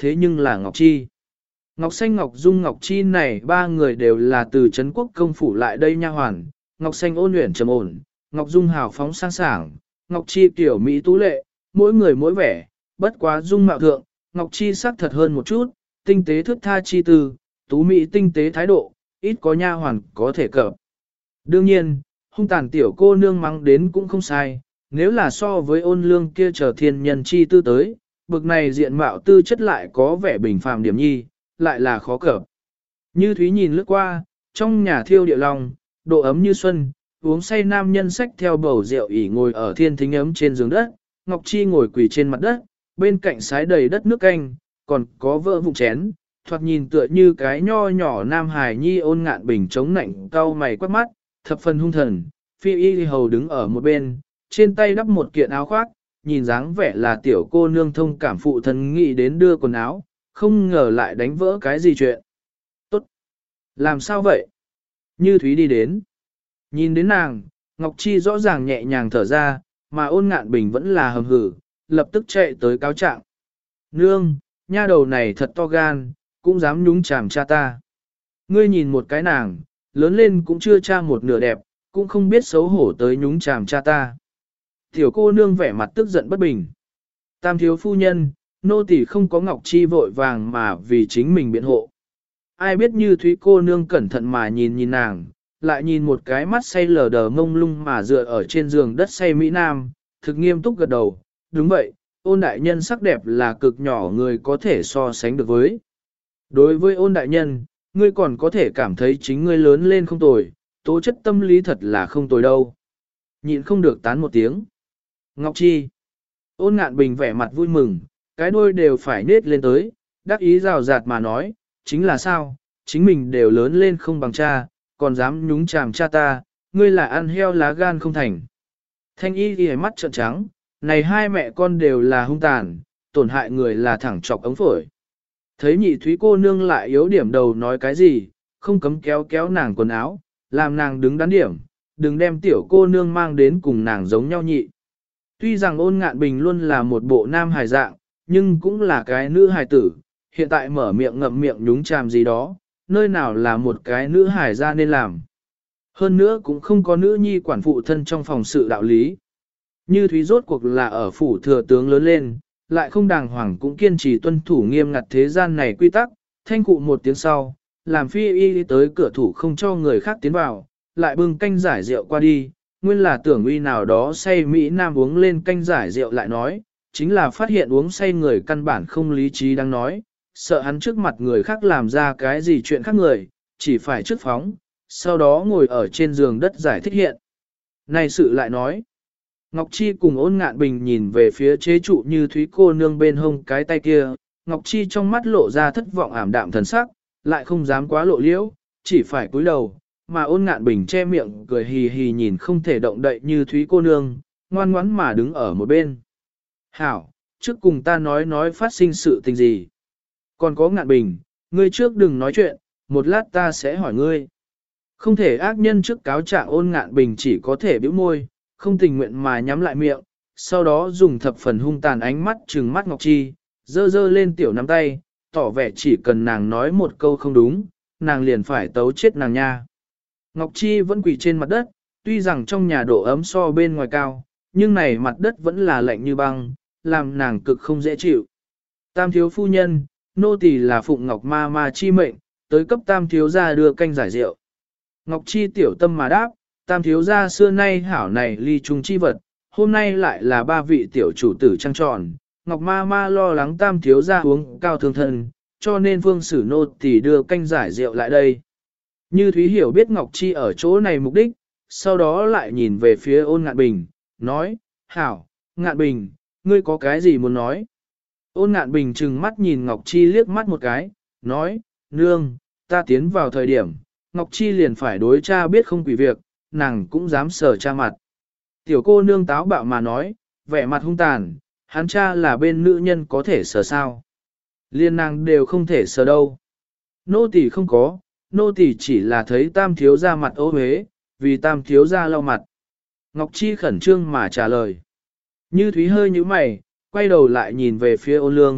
thế nhưng là Ngọc Chi. Ngọc Xanh, Ngọc Dung, Ngọc Chi này ba người đều là từ Trấn Quốc công phủ lại đây nha hoàn. Ngọc Xanh ôn luyện trầm ổn, Ngọc Dung hào phóng sang sảng, Ngọc Chi tiểu mỹ tú lệ, mỗi người mỗi vẻ, bất quá dung mạo thượng, Ngọc Chi sắc thật hơn một chút, tinh tế thước tha chi tư, tú mỹ tinh tế thái độ, ít có nha hoàn có thể cập. Đương nhiên, hung tàn tiểu cô nương mắng đến cũng không sai, nếu là so với ôn lương kia trở thiên nhân chi tư tới, bực này diện mạo tư chất lại có vẻ bình phàm điểm nhi, lại là khó cập. Như Thúy nhìn lướt qua, trong nhà thiêu địa lòng, độ ấm như xuân, uống say nam nhân sách theo bầu rượu ỉ ngồi ở thiên thính ấm trên giường đất, Ngọc Chi ngồi quỳ trên mặt đất, bên cạnh sái đầy đất nước canh, còn có vỡ vụn chén, thoạt nhìn tựa như cái nho nhỏ nam hài nhi. Ôn Ngạn Bình chống nạnh cau mày quát mắt, thập phần hung thần, Phi Y hầu đứng ở một bên, trên tay đắp một kiện áo khoác, nhìn dáng vẻ là tiểu cô nương thông cảm phụ thân nghĩ đến đưa quần áo, không ngờ lại đánh vỡ cái gì chuyện. Tốt! Làm sao vậy? Như Thúy đi đến. Nhìn đến nàng, Ngọc Chi rõ ràng nhẹ nhàng thở ra, mà Ôn Ngạn Bình vẫn là hầm hử, lập tức chạy tới cáo trạng. Nương, nha đầu này thật to gan, cũng dám nhúng chàm cha ta. Ngươi nhìn một cái nàng, lớn lên cũng chưa cha một nửa đẹp, cũng không biết xấu hổ tới nhúng chàm cha ta. Tiểu cô nương vẻ mặt tức giận bất bình. Tam thiếu phu nhân, nô tỳ không có Ngọc Chi vội vàng mà vì chính mình biện hộ. Ai biết Như Thúy cô nương cẩn thận mà nhìn nàng, lại nhìn một cái mắt say lờ đờ mông lung mà dựa ở trên giường đất say Mỹ Nam, thực nghiêm túc gật đầu. Đúng vậy, Ôn đại nhân sắc đẹp là cực nhỏ người có thể so sánh được với. Đối với Ôn đại nhân, ngươi còn có thể cảm thấy chính ngươi lớn lên không tồi, tố chất tâm lý thật là không tồi đâu. Nhịn không được tán một tiếng. Ngọc Chi. Ôn Ngạn Bình vẻ mặt vui mừng, cái đôi đều phải nết lên tới, đắc ý rào rạt mà nói, chính là sao, chính mình đều lớn lên không bằng cha, còn dám nhúng chàm cha ta, ngươi là ăn heo lá gan không thành. Thanh y ghi mắt trợn trắng, này hai mẹ con đều là hung tàn, tổn hại người là thẳng chọc ống phổi. Thấy Nhị Thúy cô nương lại yếu điểm đầu nói cái gì, không cấm kéo kéo nàng quần áo, làm nàng đứng đắn điểm, đừng đem tiểu cô nương mang đến cùng nàng giống nhau nhị. Tuy rằng Ôn Ngạn Bình luôn là một bộ nam hài dạng, nhưng cũng là cái nữ hài tử, hiện tại mở miệng ngậm miệng nhúng chàm gì đó, nơi nào là một cái nữ hài ra nên làm. Hơn nữa cũng không có nữ nhi quản phụ thân trong phòng sự đạo lý. Như Thúy rốt cuộc là ở phủ thừa tướng lớn lên, lại không đàng hoàng cũng kiên trì tuân thủ nghiêm ngặt thế gian này quy tắc, thanh cụ một tiếng sau, làm Phi Y tới cửa thủ không cho người khác tiến vào, lại bưng canh giải rượu qua đi, nguyên là tưởng uy nào đó say Mỹ Nam uống lên canh giải rượu lại nói, chính là phát hiện uống say người căn bản không lý trí đang nói, sợ hắn trước mặt người khác làm ra cái gì chuyện khác người, chỉ phải trước phóng, sau đó ngồi ở trên giường đất giải thích hiện. Này sự lại nói, Ngọc Chi cùng Ôn Ngạn Bình nhìn về phía chế trụ Như Thúy cô nương bên hông cái tay kia, Ngọc Chi trong mắt lộ ra thất vọng ảm đạm thần sắc, lại không dám quá lộ liễu, chỉ phải cúi đầu, mà Ôn Ngạn Bình che miệng cười hì hì nhìn không thể động đậy Như Thúy cô nương, ngoan ngoãn mà đứng ở một bên. Hảo, trước cùng ta nói phát sinh sự tình gì. Còn có Ngạn Bình, ngươi trước đừng nói chuyện, một lát ta sẽ hỏi ngươi. Không thể ác nhân trước cáo trạng. Ôn Ngạn Bình chỉ có thể bĩu môi, không tình nguyện mà nhắm lại miệng, sau đó dùng thập phần hung tàn ánh mắt trừng mắt Ngọc Chi, dơ dơ lên tiểu nắm tay, tỏ vẻ chỉ cần nàng nói một câu không đúng, nàng liền phải tấu chết nàng nha. Ngọc Chi vẫn quỳ trên mặt đất, tuy rằng trong nhà độ ấm so bên ngoài cao, nhưng này mặt đất vẫn là lạnh như băng, làm nàng cực không dễ chịu. Tam thiếu phu nhân, nô tỳ là Phụng Ngọc ma ma chi mệnh, tới cấp tam thiếu gia đưa canh giải rượu. Ngọc Chi tiểu tâm mà đáp, tam thiếu gia xưa nay hảo này ly trung chi vật, hôm nay lại là ba vị tiểu chủ tử trăng tròn, Ngọc ma ma lo lắng tam thiếu gia uống cao thương thân, cho nên phương sử nô tỳ đưa canh giải rượu lại đây. Như Thúy hiểu biết Ngọc Chi ở chỗ này mục đích, sau đó lại nhìn về phía Ôn Ngạn Bình, nói, hảo, Ngạn Bình, ngươi có cái gì muốn nói? Ôn Ngạn Bình trừng mắt nhìn Ngọc Chi liếc mắt một cái, nói, nương, ta tiến vào thời điểm, Ngọc Chi liền phải đối cha biết không quỷ việc, nàng cũng dám sờ cha mặt. Tiểu cô nương táo bạo mà nói, vẻ mặt hung tàn, hắn cha là bên nữ nhân có thể sờ sao. Liên nàng đều không thể sờ đâu. Nô tỳ không có, nô tỳ chỉ là thấy tam thiếu ra mặt ố huế, vì tam thiếu ra lau mặt. Ngọc Chi khẩn trương mà trả lời. Như Thúy hơi như mày, quay đầu lại nhìn về phía Ôn Lương,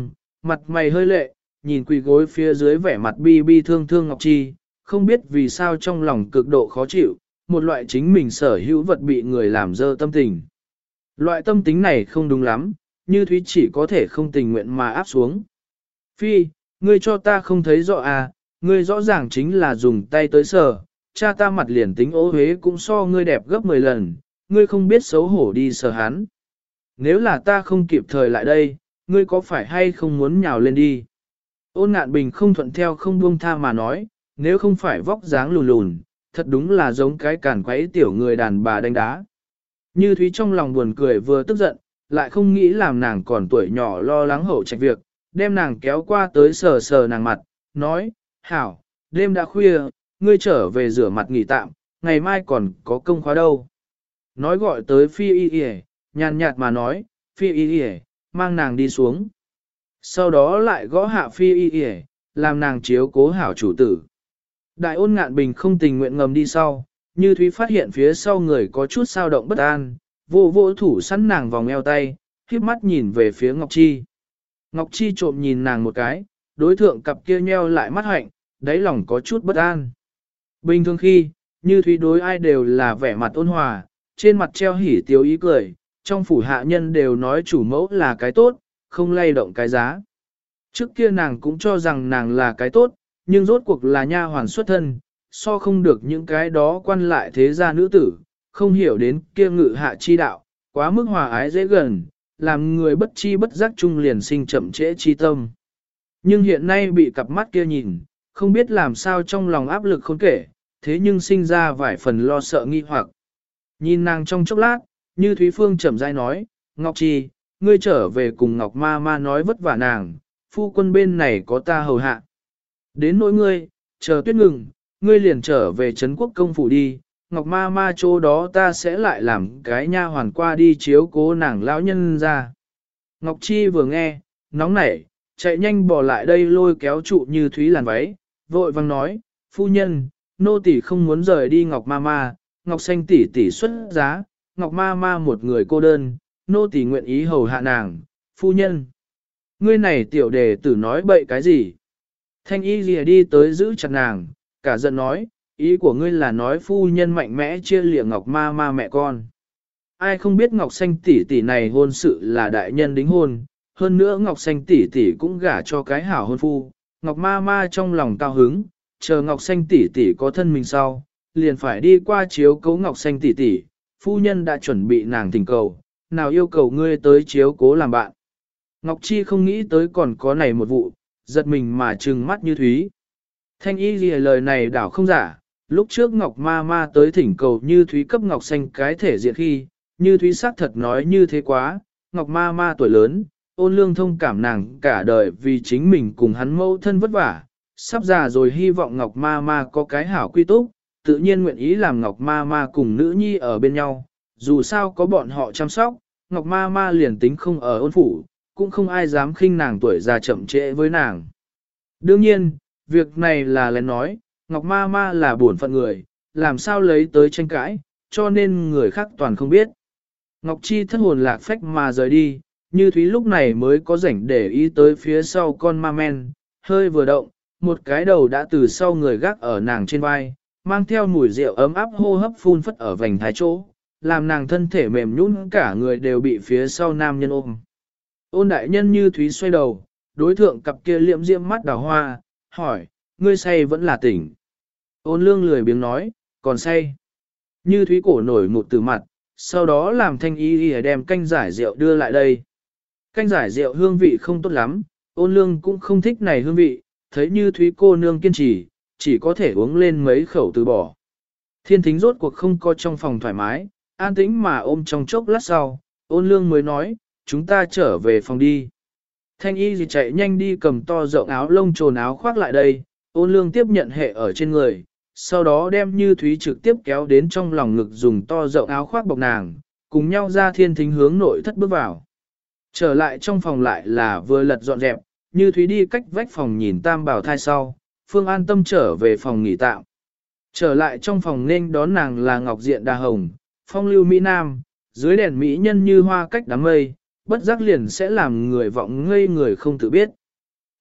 mặt mày hơi lệ, nhìn quỳ gối phía dưới vẻ mặt bi bi thương thương Ngọc Chi, không biết vì sao trong lòng cực độ khó chịu, một loại chính mình sở hữu vật bị người làm dơ tâm tình. Loại tâm tính này không đúng lắm, Như Thúy chỉ có thể không tình nguyện mà áp xuống. Phi, ngươi cho ta không thấy rõ à, ngươi rõ ràng chính là dùng tay tới sờ, cha ta mặt liền tính ố huế cũng so ngươi đẹp gấp 10 lần, ngươi không biết xấu hổ đi sờ hắn. Nếu là ta không kịp thời lại đây, ngươi có phải hay không muốn nhào lên đi? Ôn Ngạn Bình không thuận theo không buông tha mà nói, nếu không phải vóc dáng lùn lùn, thật đúng là giống cái càn quấy tiểu người đàn bà đánh đá. Như Thúy trong lòng buồn cười vừa tức giận, lại không nghĩ làm nàng còn tuổi nhỏ lo lắng hậu trạch việc, đem nàng kéo qua tới sờ sờ nàng mặt, nói, hảo, đêm đã khuya, ngươi trở về rửa mặt nghỉ tạm, ngày mai còn có công khóa đâu. Nói gọi tới Phi Y Y, nhàn nhạt mà nói, Phi Y Y, mang nàng đi xuống. Sau đó lại gõ hạ Phi Y Y, làm nàng chiếu cố hảo chủ tử. Đại Ôn Ngạn Bình không tình nguyện ngầm đi sau, Như Thúy phát hiện phía sau người có chút sao động bất an, vô vô thủ sẵn nàng vòng eo tay, khiếp mắt nhìn về phía Ngọc Chi. Ngọc Chi trộm nhìn nàng một cái, đối thượng cặp kia nheo lại mắt hạnh, đáy lòng có chút bất an. Bình thường khi, Như Thúy đối ai đều là vẻ mặt ôn hòa, trên mặt treo hỉ tiếu ý cười, trong phủ hạ nhân đều nói chủ mẫu là cái tốt, không lay động cái giá. Trước kia nàng cũng cho rằng nàng là cái tốt, nhưng rốt cuộc là nha hoàn xuất thân, so không được những cái đó quan lại thế gia nữ tử, không hiểu đến kia ngự hạ chi đạo, quá mức hòa ái dễ gần, làm người bất chi bất giác chung liền sinh chậm trễ chi tâm. Nhưng hiện nay bị cặp mắt kia nhìn, không biết làm sao trong lòng áp lực khôn kể, thế nhưng sinh ra vài phần lo sợ nghi hoặc. Nhìn nàng trong chốc lát, Như Thúy Phương chậm rãi nói, Ngọc Chi, ngươi trở về cùng Ngọc Ma Ma nói vất vả nàng, phu quân bên này có ta hầu hạ. Đến nỗi ngươi, chờ tuyết ngừng, ngươi liền trở về Trấn Quốc công phủ đi, Ngọc Ma Ma chỗ đó ta sẽ lại làm cái nha hoàn qua đi chiếu cố nàng lão nhân ra. Ngọc Chi vừa nghe, nóng nảy, chạy nhanh bỏ lại đây lôi kéo trụ Như Thúy làn váy, vội vang nói, phu nhân, nô tỳ không muốn rời đi Ngọc Ma Ma, Ngọc Xanh tỷ tỷ xuất giá, Ngọc Ma Ma một người cô đơn, nô tỳ nguyện ý hầu hạ nàng, phu nhân. Ngươi này tiểu đề tử nói bậy cái gì? Thanh y lìa đi tới giữ chặt nàng, cả giận nói, ý của ngươi là nói phu nhân mạnh mẽ chia lìa Ngọc Ma Ma mẹ con. Ai không biết Ngọc Xanh tỷ tỷ này hôn sự là đại nhân đính hôn, hơn nữa Ngọc Xanh tỷ tỷ cũng gả cho cái hảo hôn phu, Ngọc Ma Ma trong lòng cao hứng, chờ Ngọc Xanh tỷ tỷ có thân mình sau, liền phải đi qua chiếu cố Ngọc Xanh tỷ tỷ, phu nhân đã chuẩn bị nàng thỉnh cầu, nào yêu cầu ngươi tới chiếu cố làm bạn. Ngọc Chi không nghĩ tới còn có này một vụ, giật mình mà trừng mắt Như Thúy. Thanh y gì lời này đảo không giả, lúc trước Ngọc Ma Ma tới thỉnh cầu Như Thúy cấp Ngọc Xanh cái thể diện khi, Như Thúy xác thật nói như thế quá, Ngọc Ma Ma tuổi lớn, Ôn Lương thông cảm nàng cả đời vì chính mình cùng hắn mâu thân vất vả, sắp già rồi hy vọng Ngọc Ma Ma có cái hảo quy túc, tự nhiên nguyện ý làm Ngọc Ma Ma cùng nữ nhi ở bên nhau, dù sao có bọn họ chăm sóc, Ngọc Ma Ma liền tính không ở ôn phủ, cũng không ai dám khinh nàng tuổi già chậm trễ với nàng. Đương nhiên, việc này là lén nói, Ngọc Ma Ma là bổn phận người, làm sao lấy tới tranh cãi, cho nên người khác toàn không biết. Ngọc Chi thất hồn lạc phách mà rời đi, Như Thúy lúc này mới có rảnh để ý tới phía sau con ma men, hơi vừa động, một cái đầu đã từ sau người gác ở nàng trên vai, mang theo mùi rượu ấm áp hô hấp phun phất ở vành thái chỗ, làm nàng thân thể mềm nhũn cả người đều bị phía sau nam nhân ôm. Ôn đại nhân Như Thúy xoay đầu, đối thượng cặp kia liệm diễm mắt đào hoa, hỏi, ngươi say vẫn là tỉnh. Ôn lương lười biếng nói, còn say. Như Thúy cổ nổi một từ mặt, sau đó làm thanh y đem canh giải rượu đưa lại đây. Canh giải rượu hương vị không tốt lắm, ôn lương cũng không thích này hương vị, thấy Như Thúy cô nương kiên trì, chỉ có thể uống lên mấy khẩu từ bỏ. Thiên thính rốt cuộc không có trong phòng thoải mái, an tĩnh mà ôm trong chốc lát sau, ôn lương mới nói, chúng ta trở về phòng đi. Thanh y gì chạy nhanh đi cầm to rộng áo lông trồn áo khoác lại đây, ôn lương tiếp nhận hệ ở trên người, sau đó đem Như Thúy trực tiếp kéo đến trong lòng ngực dùng to rộng áo khoác bọc nàng, cùng nhau ra thiên thính hướng nội thất bước vào. Trở lại trong phòng lại là vừa lật dọn dẹp, Như Thúy đi cách vách phòng nhìn tam bảo thai sau, Phương an tâm trở về phòng nghỉ tạm. Trở lại trong phòng nên đón nàng là Ngọc Diện Đà Hồng, phong lưu Mỹ Nam, dưới đèn Mỹ nhân như hoa cách đám mây, bất giác liền sẽ làm người vọng ngây người không tự biết.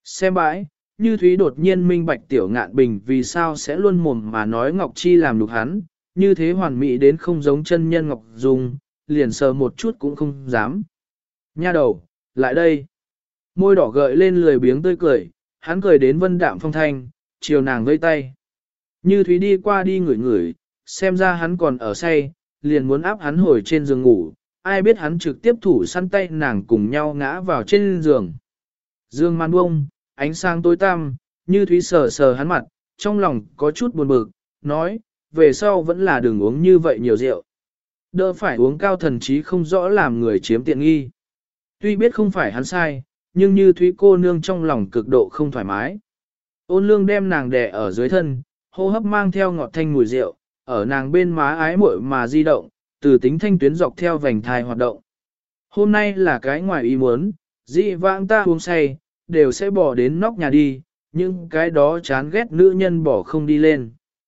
Xem bãi, Như Thúy đột nhiên minh bạch Tiểu Ngạn Bình vì sao sẽ luôn mồm mà nói Ngọc Chi làm nhục hắn, như thế hoàn mỹ đến không giống chân nhân Ngọc Dung, liền sờ một chút cũng không dám. Nha đầu, lại đây. Môi đỏ gợi lên lười biếng tươi cười, hắn cười đến vân đạm phong thanh, chiều nàng vây tay. Như Thúy đi qua đi ngửi ngửi, xem ra hắn còn ở say, liền muốn áp hắn hồi trên giường ngủ, ai biết hắn trực tiếp thủ săn tay nàng cùng nhau ngã vào trên giường. Dương man bông, ánh sáng tối tăm, Như Thúy sờ sờ hắn mặt, trong lòng có chút buồn bực, nói, về sau vẫn là đừng uống như vậy nhiều rượu. Đỡ phải uống cao thần trí không rõ làm người chiếm tiện nghi. Tuy biết không phải hắn sai, nhưng Như Thúy cô nương trong lòng cực độ không thoải mái. Ôn lương đem nàng đè ở dưới thân, hô hấp mang theo ngọt thanh mùi rượu, ở nàng bên má ái muội mà di động, từ tính thanh tuyến dọc theo vành thai hoạt động. Hôm nay là cái ngoài ý muốn, dị vãng ta uống say, đều sẽ bỏ đến nóc nhà đi, nhưng cái đó chán ghét nữ nhân bỏ không đi lên.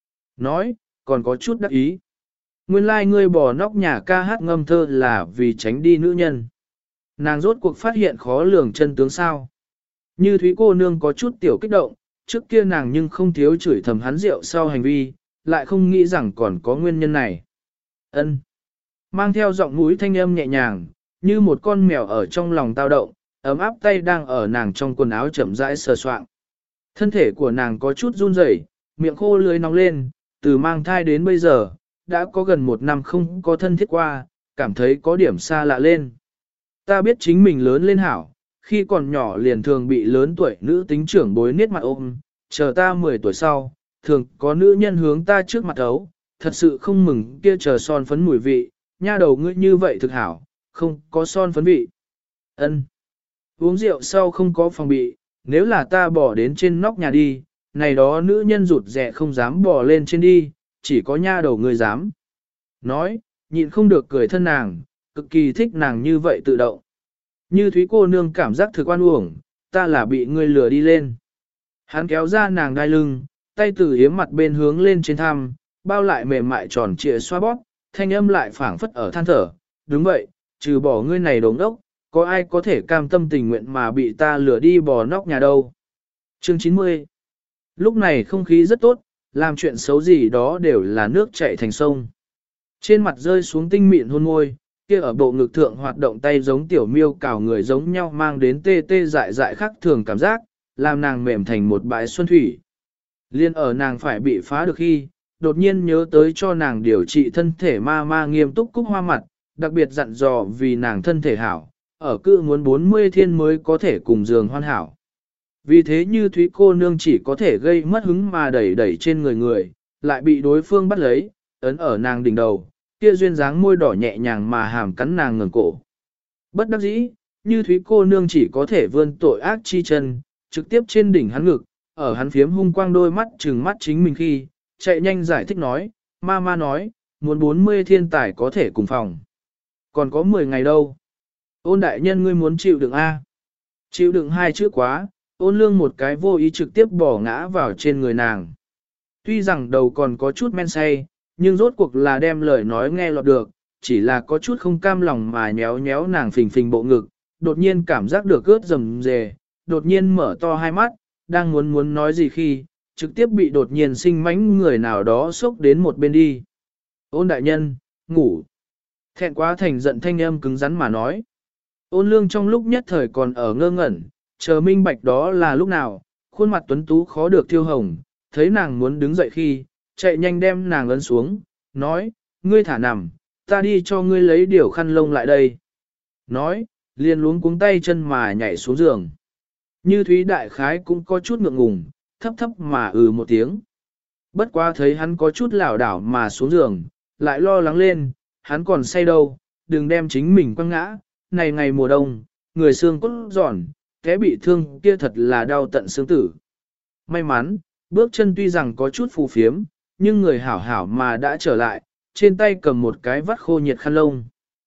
Nói, còn có chút đắc ý. Nguyên lai like ngươi bỏ nóc nhà ca hát ngâm thơ là vì tránh đi nữ nhân. Nàng rốt cuộc phát hiện khó lường chân tướng sao. Như Thúy cô nương có chút tiểu kích động, trước kia nàng nhưng không thiếu chửi thầm hắn rượu sau hành vi, lại không nghĩ rằng còn có nguyên nhân này. Ân, mang theo giọng mũi thanh âm nhẹ nhàng, như một con mèo ở trong lòng tao động, ấm áp tay đang ở nàng trong quần áo chậm rãi sờ soạng. Thân thể của nàng có chút run rẩy, miệng khô lưỡi nóng lên, từ mang thai đến bây giờ, đã có gần 1 năm không có thân thiết qua, cảm thấy có điểm xa lạ lên. Ta biết chính mình lớn lên hảo, khi còn nhỏ liền thường bị lớn tuổi nữ tính trưởng bối niết mặt ôm, chờ ta 10 tuổi sau, thường có nữ nhân hướng ta trước mặt ấu, thật sự không mừng kia chờ son phấn mùi vị, nha đầu ngươi như vậy thực hảo, không có son phấn vị. Ân. Uống rượu sau không có phòng bị, nếu là ta bỏ đến trên nóc nhà đi, này đó nữ nhân rụt rẻ không dám bỏ lên trên đi, chỉ có nha đầu ngươi dám. Nói, nhịn không được cười thân nàng, cực kỳ thích nàng như vậy tự động. Như Thúy cô nương cảm giác thực oan uổng, ta là bị ngươi lừa đi lên. Hắn kéo ra nàng đai lưng, tay từ yếm mặt bên hướng lên trên thăm, bao lại mềm mại tròn trịa xoa bóp, thanh âm lại phảng phất ở than thở. Đúng vậy, trừ bỏ ngươi này đống đốc, có ai có thể cam tâm tình nguyện mà bị ta lừa đi bò nóc nhà đâu. Chương 90. Lúc này không khí rất tốt, làm chuyện xấu gì đó đều là nước chảy thành sông. Trên mặt rơi xuống tinh mịn hôn môi, kia ở bộ ngực thượng hoạt động tay giống tiểu miêu cào người giống nhau mang đến tê tê dại dại khác thường cảm giác, làm nàng mềm thành một bãi xuân thủy. Liên ở nàng phải bị phá được khi, đột nhiên nhớ tới cho nàng điều trị thân thể ma nghiêm túc cúc hoa mặt, đặc biệt dặn dò vì nàng thân thể hảo, ở cự muốn 40 thiên mới có thể cùng giường hoàn hảo. Vì thế Như Thúy cô nương chỉ có thể gây mất hứng mà đẩy đẩy trên người, lại bị đối phương bắt lấy, ấn ở nàng đỉnh đầu, kia duyên dáng môi đỏ nhẹ nhàng mà hàm cắn nàng ngẩng cổ. Bất đắc dĩ, Như Thúy cô nương chỉ có thể vươn tội ác chi chân, trực tiếp trên đỉnh hắn ngực, ở hắn phiếm hung quang đôi mắt trừng mắt chính mình khi, chạy nhanh giải thích nói, ma nói, muốn 40 thiên tài có thể cùng phòng. Còn có 10 ngày đâu. Ôn đại nhân ngươi muốn chịu đựng A. Chịu đựng 2 chữ quá, ôn lương một cái vô ý trực tiếp bỏ ngã vào trên người nàng. Tuy rằng đầu còn có chút men say, nhưng rốt cuộc là đem lời nói nghe lọt được, chỉ là có chút không cam lòng mà nhéo nhéo nàng phình phình bộ ngực, đột nhiên cảm giác được ướt rầm rề, đột nhiên mở to hai mắt, đang muốn nói gì khi, trực tiếp bị đột nhiên sinh mánh người nào đó xốc đến một bên đi. Ôn đại nhân, ngủ. Thẹn quá thành giận thanh âm cứng rắn mà nói. Ôn lương trong lúc nhất thời còn ở ngơ ngẩn, chờ minh bạch đó là lúc nào, khuôn mặt tuấn tú khó được thiêu hồng, thấy nàng muốn đứng dậy khi, chạy nhanh đem nàng ấn xuống, nói, ngươi thả nằm, ta đi cho ngươi lấy điều khăn lông lại đây. Nói, liền luống cuống tay chân mà nhảy xuống giường. Như Thúy đại khái cũng có chút ngượng ngùng, thấp thấp mà một tiếng. Bất quá thấy hắn có chút lảo đảo mà xuống giường, lại lo lắng lên, hắn còn say đâu, đừng đem chính mình quăng ngã, này ngày mùa đông, người xương cốt giòn, té bị thương kia thật là đau tận xương tử. May mắn, bước chân tuy rằng có chút phù phiếm, nhưng người hảo hảo mà đã trở lại, trên tay cầm một cái vắt khô nhiệt khăn lông.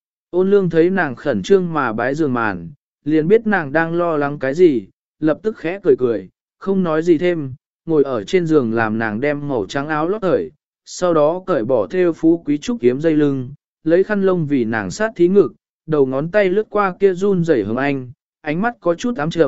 Ôn lương thấy nàng khẩn trương mà bái giường màn, liền biết nàng đang lo lắng cái gì, lập tức khẽ cười cười, không nói gì thêm, ngồi ở trên giường làm nàng đem màu trắng áo lót cởi, sau đó cởi bỏ thêu phú quý trúc kiếm dây lưng, lấy khăn lông vì nàng sát thí ngực, đầu ngón tay lướt qua kia run rẩy hồng anh, ánh mắt có chút ám trầm,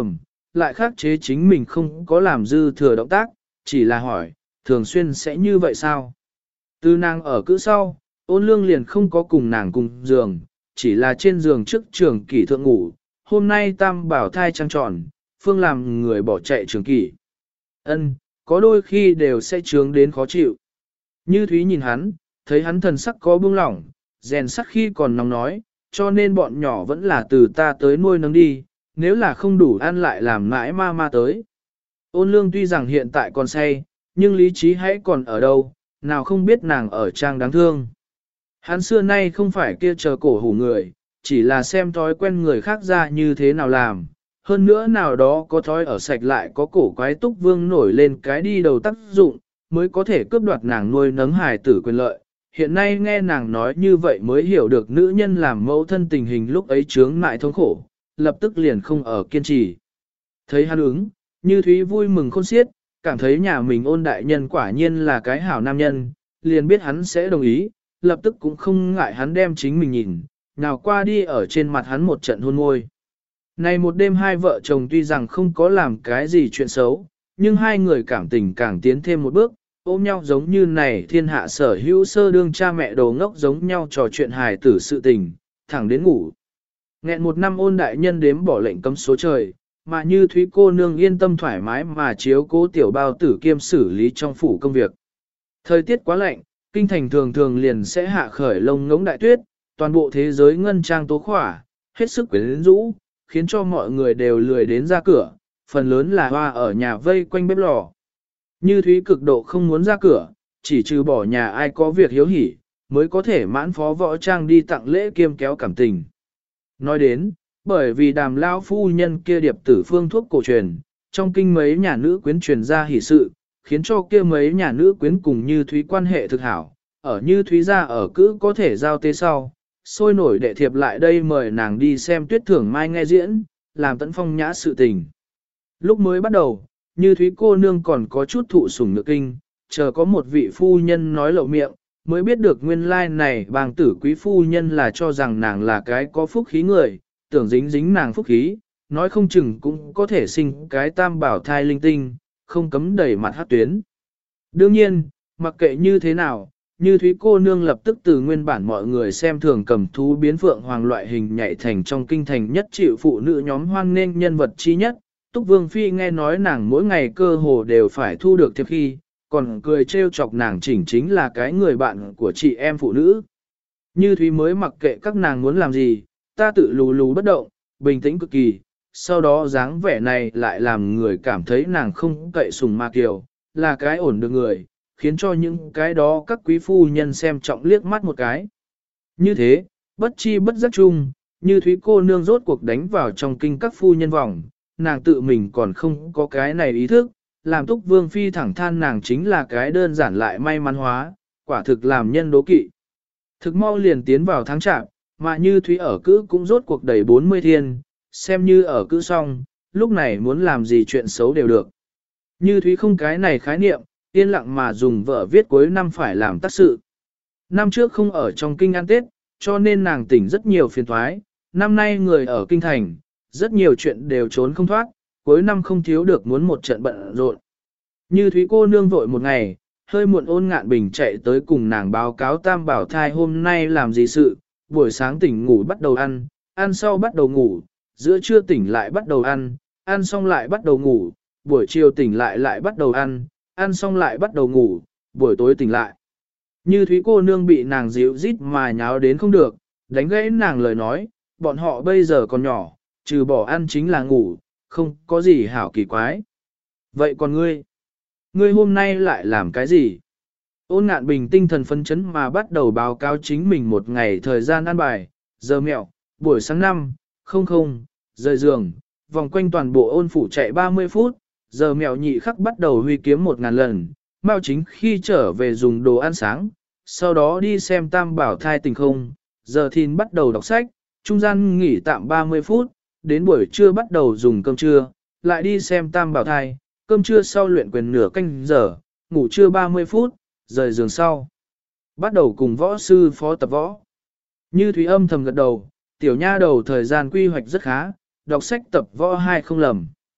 lại khắc chế chính mình không có làm dư thừa động tác, chỉ là hỏi, thường xuyên sẽ như vậy sao? Từ nàng ở cữ sau, ôn lương liền không có cùng nàng cùng giường, chỉ là trên giường trước trường kỷ thượng ngủ, hôm nay tam bảo thai trăng tròn, phương làm người bỏ chạy trường kỷ. Ân, có đôi khi đều sẽ trướng đến khó chịu. Như Thúy nhìn hắn, thấy hắn thần sắc có buông lỏng, rèn sắc khi còn nóng nói, cho nên bọn nhỏ vẫn là từ ta tới nuôi nấng đi, nếu là không đủ ăn lại làm mãi ma tới. Ôn lương tuy rằng hiện tại còn say, nhưng lý trí hãy còn ở đâu, nào không biết nàng ở trang đáng thương. Hắn xưa nay không phải kia chờ cổ hủ người, chỉ là xem thói quen người khác ra như thế nào làm. Hơn nữa nào đó có thói ở sạch lại có cổ quái túc vương nổi lên cái đi đầu tác dụng, mới có thể cướp đoạt nàng nuôi nấng hài tử quyền lợi. Hiện nay nghe nàng nói như vậy mới hiểu được nữ nhân làm mẫu thân tình hình lúc ấy chướng mại thống khổ, lập tức liền không ở kiên trì. Thấy hắn ứng, Như Thúy vui mừng khôn xiết, cảm thấy nhà mình ôn đại nhân quả nhiên là cái hảo nam nhân, liền biết hắn sẽ đồng ý, lập tức cũng không ngại hắn đem chính mình nhìn, nào qua đi ở trên mặt hắn một trận hôn môi. Này một đêm hai vợ chồng tuy rằng không có làm cái gì chuyện xấu, nhưng hai người cảm tình càng tiến thêm một bước, ôm nhau giống như này thiên hạ sở hữu sơ đương cha mẹ đồ ngốc giống nhau trò chuyện hài tử sự tình, thẳng đến ngủ. Nghẹn một năm ôn đại nhân đếm bỏ lệnh cấm số trời, mà Như Thúy cô nương yên tâm thoải mái mà chiếu cố tiểu bao tử kiêm xử lý trong phủ công việc. Thời tiết quá lạnh, kinh thành thường thường liền sẽ hạ khởi lông ngỗng đại tuyết, toàn bộ thế giới ngân trang tố khỏa, hết sức quyến rũ, khiến cho mọi người đều lười đến ra cửa, phần lớn là hoa ở nhà vây quanh bếp lò. Như Thúy cực độ không muốn ra cửa, chỉ trừ bỏ nhà ai có việc hiếu hỉ, mới có thể mãn phó võ trang đi tặng lễ kiêm kéo cảm tình. Nói đến, bởi vì đàm lao phu nhân kia điệp tử phương thuốc cổ truyền, trong kinh mấy nhà nữ quyến truyền ra hỷ sự, khiến cho kia mấy nhà nữ quyến cùng Như Thúy quan hệ thực hảo, ở Như Thúy ra ở cữ có thể giao tế sau, sôi nổi đệ thiệp lại đây mời nàng đi xem tuyết thưởng mai nghe diễn, làm tận phong nhã sự tình. Lúc mới bắt đầu, Như Thúy cô nương còn có chút thụ sủng nhược kinh, chờ có một vị phu nhân nói lậu miệng, mới biết được nguyên lai này bàng tử quý phu nhân là cho rằng nàng là cái có phúc khí người, tưởng dính dính nàng phúc khí, nói không chừng cũng có thể sinh cái tam bảo thai linh tinh, không cấm đẩy mặt hát tuyến. Đương nhiên, mặc kệ như thế nào, Như Thúy cô nương lập tức từ nguyên bản mọi người xem thường cầm thú biến phượng hoàng loại hình nhảy thành trong kinh thành nhất chịu phụ nữ nhóm hoan nghênh nhân vật chi nhất. Túc Vương Phi nghe nói nàng mỗi ngày cơ hồ đều phải thu được thiệp khi, còn cười trêu chọc nàng chỉnh chính là cái người bạn của chị em phụ nữ. Như Thúy mới mặc kệ các nàng muốn làm gì, ta tự lù lù bất động, bình tĩnh cực kỳ, sau đó dáng vẻ này lại làm người cảm thấy nàng không cậy sùng ma kiều, là cái ổn được người, khiến cho những cái đó các quý phu nhân xem trọng liếc mắt một cái. Như thế, bất chi bất giác chung, Như Thúy cô nương rốt cuộc đánh vào trong kinh các phu nhân vòng, nàng tự mình còn không có cái này ý thức, làm Túc Vương Phi thẳng than nàng chính là cái đơn giản lại may mắn hóa, quả thực làm nhân đố kỵ. Thực mau liền tiến vào tháng chạp, mà Như Thúy ở cữ cũng rốt cuộc đầy 40 thiên, xem như ở cữ xong, lúc này muốn làm gì chuyện xấu đều được. Như Thúy không cái này khái niệm, yên lặng mà dùng vợ viết cuối năm phải làm tác sự. Năm trước không ở trong kinh ăn Tết, cho nên nàng tỉnh rất nhiều phiền thoái, năm nay người ở kinh thành, rất nhiều chuyện đều trốn không thoát, cuối năm không thiếu được muốn một trận bận rộn. Như Thúy cô nương vội một ngày, hơi muộn Ôn Ngạn Bình chạy tới cùng nàng báo cáo tam bảo thai hôm nay làm gì sự, buổi sáng tỉnh ngủ bắt đầu ăn, ăn sau bắt đầu ngủ, giữa trưa tỉnh lại bắt đầu ăn, ăn xong lại bắt đầu ngủ, buổi chiều tỉnh lại lại bắt đầu ăn, ăn xong lại bắt đầu ngủ, buổi tối tỉnh lại. Như Thúy cô nương bị nàng dịu rít mà nháo đến không được, đánh gãy nàng lời nói, bọn họ bây giờ còn nhỏ, trừ bỏ ăn chính là ngủ, không có gì hảo kỳ quái. Vậy còn ngươi? Ngươi hôm nay lại làm cái gì? Ôn Ngạn Bình tinh thần phấn chấn mà bắt đầu báo cáo chính mình một ngày thời gian ăn bài, giờ mẹo, buổi sáng 5:00, rời giường, vòng quanh toàn bộ ôn phủ chạy 30 phút, giờ mẹo nhị khắc bắt đầu huy kiếm 1000 lần, Mao Chính khi trở về dùng đồ ăn sáng, sau đó đi xem tam bảo thai tình không, giờ thìn bắt đầu đọc sách, trung gian nghỉ tạm 30 phút, đến buổi trưa bắt đầu dùng cơm trưa, lại đi xem tam bảo thai, cơm trưa sau luyện quyền nửa canh giờ, ngủ trưa 30 phút, rời giường sau. Bắt đầu cùng võ sư phó tập võ. Như Thúy âm thầm gật đầu, tiểu nha đầu thời gian quy hoạch rất khá, đọc sách tập võ 2 không lầm.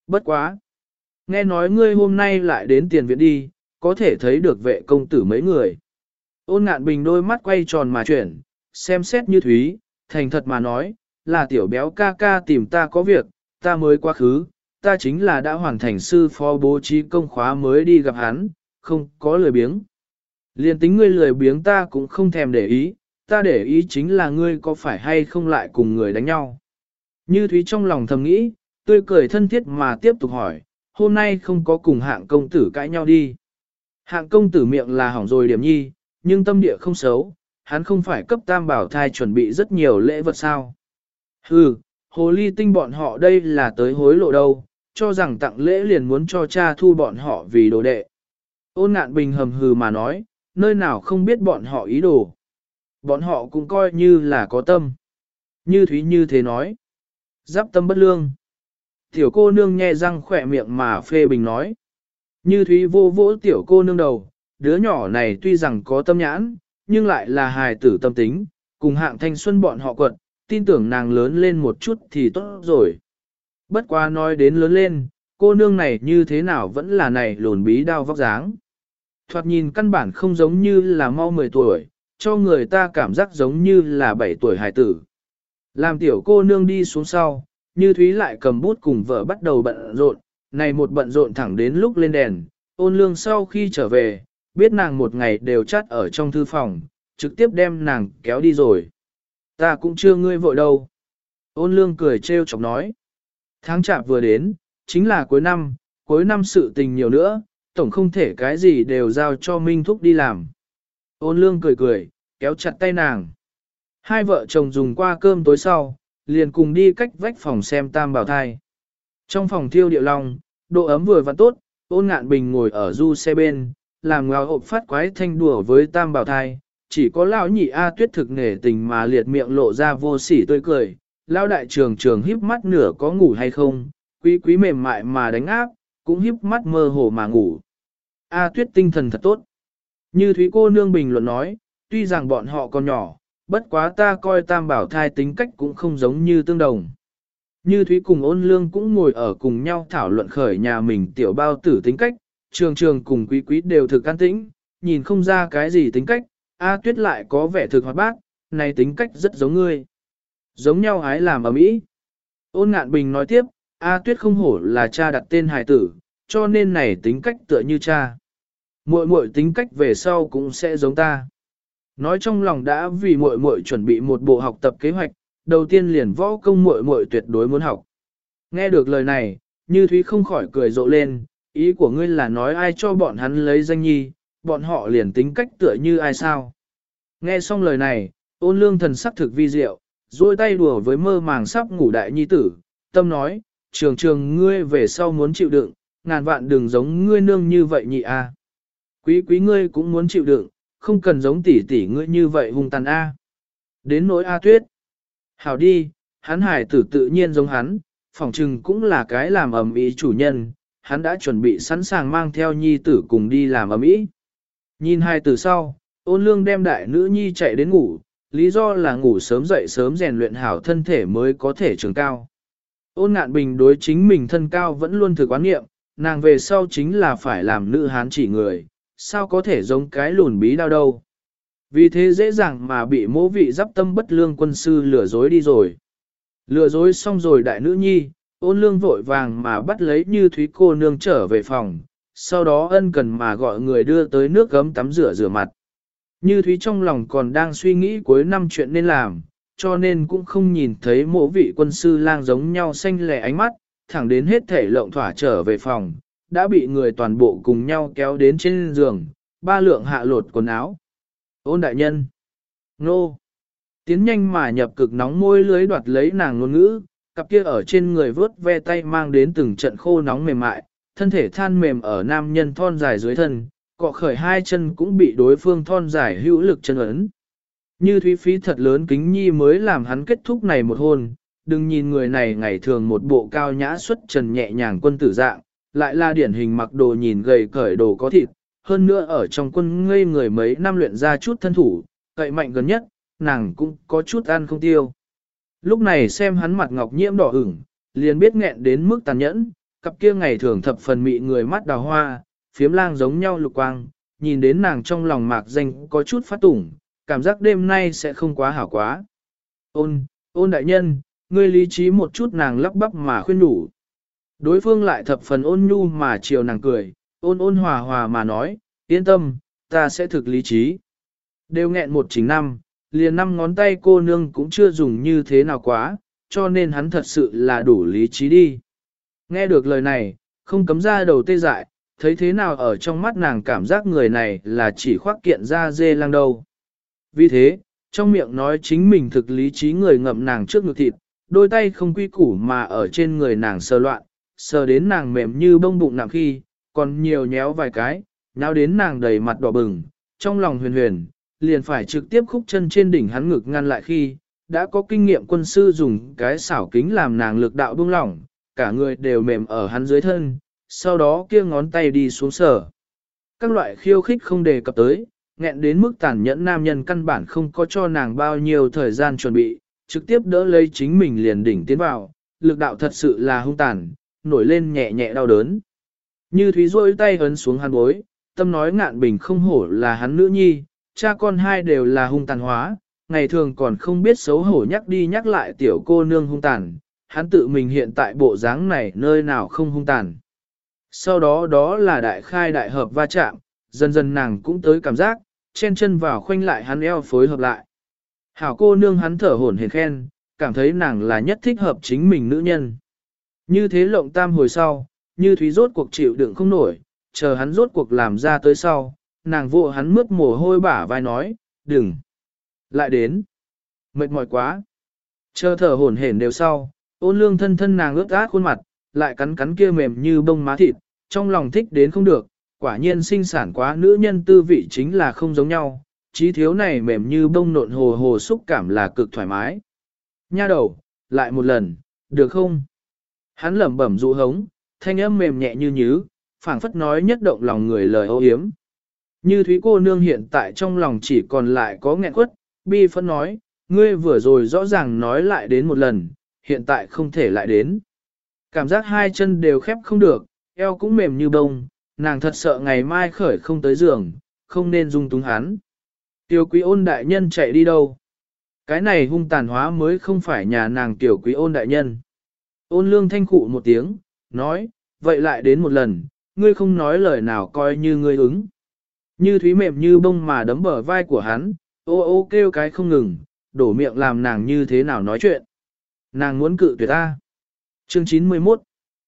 Bất quá. Nghe nói ngươi hôm nay lại đến tiền viện đi, có thể thấy được vệ công tử mấy người. Ôn Ngạn Bình đôi mắt quay tròn mà chuyển, xem xét Như Thúy, thành thật mà nói, là tiểu béo ca ca tìm ta có việc, ta mới quá khứ, ta chính là đã hoàn thành sư phó bố trí công khóa mới đi gặp hắn, không có lười biếng. Liên tính ngươi lười biếng ta cũng không thèm để ý, ta để ý chính là ngươi có phải hay không lại cùng người đánh nhau. Như Thúy trong lòng thầm nghĩ, tươi cười thân thiết mà tiếp tục hỏi, hôm nay không có cùng hạng công tử cãi nhau đi. Hạng công tử miệng là hỏng rồi điểm nhi, nhưng tâm địa không xấu, hắn không phải cấp tam bảo thai chuẩn bị rất nhiều lễ vật sao. Hừ, hồ ly tinh bọn họ đây là tới hối lộ đâu, cho rằng tặng lễ liền muốn cho cha thu bọn họ vì đồ đệ. Ôn Ngạn Bình hầm hừ mà nói, nơi nào không biết bọn họ ý đồ. Bọn họ cũng coi như là có tâm. Như Thúy như thế nói. Giáp tâm bất lương. Tiểu cô nương nhe răng khỏe miệng mà phê bình nói. Như Thúy vô vỗ tiểu cô nương đầu, đứa nhỏ này tuy rằng có tâm nhãn, nhưng lại là hài tử tâm tính, cùng hạng thanh xuân bọn họ quận, tin tưởng nàng lớn lên một chút thì tốt rồi. Bất quá nói đến lớn lên, cô nương này như thế nào vẫn là này lồn bí đao vóc dáng. Thoạt nhìn căn bản không giống như là mau 10 tuổi, cho người ta cảm giác giống như là 7 tuổi hài tử. Làm tiểu cô nương đi xuống sau, Như Thúy lại cầm bút cùng vợ bắt đầu bận rộn, này một bận rộn thẳng đến lúc lên đèn, Ôn Lương sau khi trở về, biết nàng một ngày đều chắt ở trong thư phòng, trực tiếp đem nàng kéo đi rồi. Ta cũng chưa ngươi vội đâu. Ôn Lương cười trêu chọc nói. Tháng chạp vừa đến, chính là cuối năm sự tình nhiều nữa, tổng không thể cái gì đều giao cho Minh Thúc đi làm. Ôn Lương cười cười, kéo chặt tay nàng. Hai vợ chồng dùng qua cơm tối sau, liền cùng đi cách vách phòng xem tam bảo thai. Trong phòng thiêu điệu long, độ ấm vừa vặn tốt, Ôn Ngạn Bình ngồi ở du xe bên, làm ngao hộp phát quái thanh đùa với tam bảo thai, chỉ có lão nhị A Tuyết thực nể tình mà liệt miệng lộ ra vô sỉ tươi cười, lão đại trường trường híp mắt nửa có ngủ hay không, quý quý mềm mại mà đánh áp, cũng híp mắt mơ hồ mà ngủ. A Tuyết tinh thần thật tốt. Như Thúy cô nương bình luận nói, tuy rằng bọn họ còn nhỏ, bất quá ta coi tam bảo thai tính cách cũng không giống như tương đồng. Như Thúy cùng Ôn Lương cũng ngồi ở cùng nhau thảo luận khởi nhà mình tiểu bao tử tính cách, trường trường cùng quý quý đều thực an tĩnh, nhìn không ra cái gì tính cách, A Tuyết lại có vẻ thực hoạt bát, này tính cách rất giống ngươi. Giống nhau ái làm ở mỹ. Ôn Ngạn Bình nói tiếp, A Tuyết không hổ là cha đặt tên hài tử, cho nên này tính cách tựa như cha. Muội muội tính cách về sau cũng sẽ giống ta. Nói trong lòng đã vì muội muội chuẩn bị một bộ học tập kế hoạch, đầu tiên liền võ công muội muội tuyệt đối muốn học. Nghe được lời này, Như Thúy không khỏi cười rộ lên, ý của ngươi là nói ai cho bọn hắn lấy danh nhi, bọn họ liền tính cách tựa như ai sao. Nghe xong lời này, Ôn Lương thần sắc thực vi diệu, duỗi tay đùa với mơ màng sắp ngủ đại nhi tử, tâm nói, trường trường ngươi về sau muốn chịu đựng, ngàn vạn đừng giống ngươi nương như vậy nhị a. Quý quý ngươi cũng muốn chịu đựng, không cần giống tỷ tỷ ngươi như vậy hung tàn a. Đến nỗi A Tuyết. Hảo đi, hắn hải tử tự nhiên giống hắn, phỏng chừng cũng là cái làm ầm ĩ chủ nhân, hắn đã chuẩn bị sẵn sàng mang theo nhi tử cùng đi làm ầm ĩ. Nhìn hai từ sau, Ôn Lương đem đại nữ nhi chạy đến ngủ, lý do là ngủ sớm dậy sớm rèn luyện hảo thân thể mới có thể trường cao. Ôn Ngạn Bình đối chính mình thân cao vẫn luôn thực quán nghiệm, nàng về sau chính là phải làm nữ hán chỉ người, sao có thể giống cái lùn bí đao đâu. Vì thế dễ dàng mà bị mỗ vị giáp tâm bất lương quân sư lừa dối đi rồi. Lừa dối xong rồi đại nữ nhi, Ôn Lương vội vàng mà bắt lấy Như Thúy cô nương trở về phòng, sau đó ân cần mà gọi người đưa tới nước gấm tắm rửa rửa mặt. Như Thúy trong lòng còn đang suy nghĩ cuối năm chuyện nên làm, cho nên cũng không nhìn thấy mỗi vị quân sư lang giống nhau xanh lẻ ánh mắt, thẳng đến hết thể lộng thỏa trở về phòng, đã bị người toàn bộ cùng nhau kéo đến trên giường, ba lượng hạ lột quần áo. Ôn đại nhân. Nô. Tiến nhanh mà nhập cực nóng môi lưới đoạt lấy nàng ngôn ngữ, cặp kia ở trên người vớt ve tay mang đến từng trận khô nóng mềm mại, thân thể than mềm ở nam nhân thon dài dưới thân, cọ khởi hai chân cũng bị đối phương thon dài hữu lực chân ấn. Như Thúy phí thật lớn kính nhi mới làm hắn kết thúc này một hôn, đừng nhìn người này ngày thường một bộ cao nhã xuất trần nhẹ nhàng quân tử dạng, lại là điển hình mặc đồ nhìn gầy cởi đồ có thịt, hơn nữa ở trong quân ngây người mấy năm luyện ra chút thân thủ, cậy mạnh gần nhất, nàng cũng có chút ăn không tiêu. Lúc này xem hắn mặt ngọc nhiễm đỏ ửng, liền biết nghẹn đến mức tàn nhẫn, cặp kia ngày thường thập phần mị người mắt đào hoa, phiếm lang giống nhau lục quang, nhìn đến nàng trong lòng mạc danh có chút phát tủng, cảm giác đêm nay sẽ không quá hảo quá. Ôn đại nhân, ngươi lý trí một chút, nàng lắp bắp mà khuyên nhủ. Đối phương lại thập phần ôn nhu mà chiều nàng cười, ôn hòa hòa mà nói, yên tâm, ta sẽ thực lý trí. Đều nghẹn một chính năm, liền 5 ngón tay cô nương cũng chưa dùng như thế nào quá, cho nên hắn thật sự là đủ lý trí đi. Nghe được lời này, không cấm ra đầu tê dại, thấy thế nào ở trong mắt nàng cảm giác người này là chỉ khoác kiện da dê lang đâu. Vì thế, trong miệng nói chính mình thực lý trí người ngậm nàng trước ngực thịt, đôi tay không quy củ mà ở trên người nàng sờ loạn, sờ đến nàng mềm như bông bụng nặng khi, còn nhiều nhéo vài cái, nháo đến nàng đầy mặt đỏ bừng, trong lòng huyền huyền, liền phải trực tiếp khúc chân trên đỉnh hắn ngực ngăn lại khi, đã có kinh nghiệm quân sư dùng cái xảo kính làm nàng lực đạo buông lỏng, cả người đều mềm ở hắn dưới thân, sau đó kia ngón tay đi xuống sở. Các loại khiêu khích không đề cập tới, nghẹn đến mức tàn nhẫn nam nhân căn bản không có cho nàng bao nhiêu thời gian chuẩn bị, trực tiếp đỡ lấy chính mình liền đỉnh tiến vào, lực đạo thật sự là hung tàn, nổi lên nhẹ nhẹ đau đớn. Như Thúy rôi tay ấn xuống hắn bối, tâm nói Ngạn Bình không hổ là hắn nữ nhi, cha con hai đều là hung tàn hóa, ngày thường còn không biết xấu hổ nhắc đi nhắc lại tiểu cô nương hung tàn, hắn tự mình hiện tại bộ dáng này nơi nào không hung tàn. Sau đó đó là đại khai đại hợp va chạm, dần dần nàng cũng tới cảm giác, chen chân vào khoanh lại hắn eo phối hợp lại. Hảo cô nương hắn thở hổn hển khen, cảm thấy nàng là nhất thích hợp chính mình nữ nhân. Như thế lộng tam hồi sau, Như Thúy rốt cuộc chịu đựng không nổi, chờ hắn rốt cuộc làm ra tới sau, nàng vỗ hắn mướt mồ hôi bả vai nói, đừng, lại đến, mệt mỏi quá. Chờ thở hổn hển đều sau, Ôn Lương thân thân nàng ướt át khuôn mặt, lại cắn cắn kia mềm như bông má thịt, trong lòng thích đến không được, quả nhiên sinh sản quá nữ nhân tư vị chính là không giống nhau, trí thiếu này mềm như bông nộn hồ hồ xúc cảm là cực thoải mái. Nha đầu, lại một lần, được không? Hắn lẩm bẩm dụ hống, thanh âm mềm nhẹ như nhứ, phảng phất nói nhất động lòng người lời âu yếm. Như Thúy cô nương hiện tại trong lòng chỉ còn lại có nghẹn quất, bi phẫn nói, ngươi vừa rồi rõ ràng nói lại đến một lần, hiện tại không thể lại đến. Cảm giác hai chân đều khép không được, eo cũng mềm như bông, nàng thật sợ ngày mai khởi không tới giường, không nên dung túng hắn. Tiểu quý ôn đại nhân chạy đi đâu? Cái này hung tàn hóa mới không phải nhà nàng tiểu quý ôn đại nhân. Ôn Lương thanh khụ một tiếng, nói, vậy lại đến một lần, ngươi không nói lời nào coi như ngươi ứng. Như Thúy mềm như bông mà đấm bờ vai của hắn, ô ô kêu cái không ngừng, đổ miệng làm nàng như thế nào nói chuyện. Nàng muốn cự tuyệt ta. Chương 91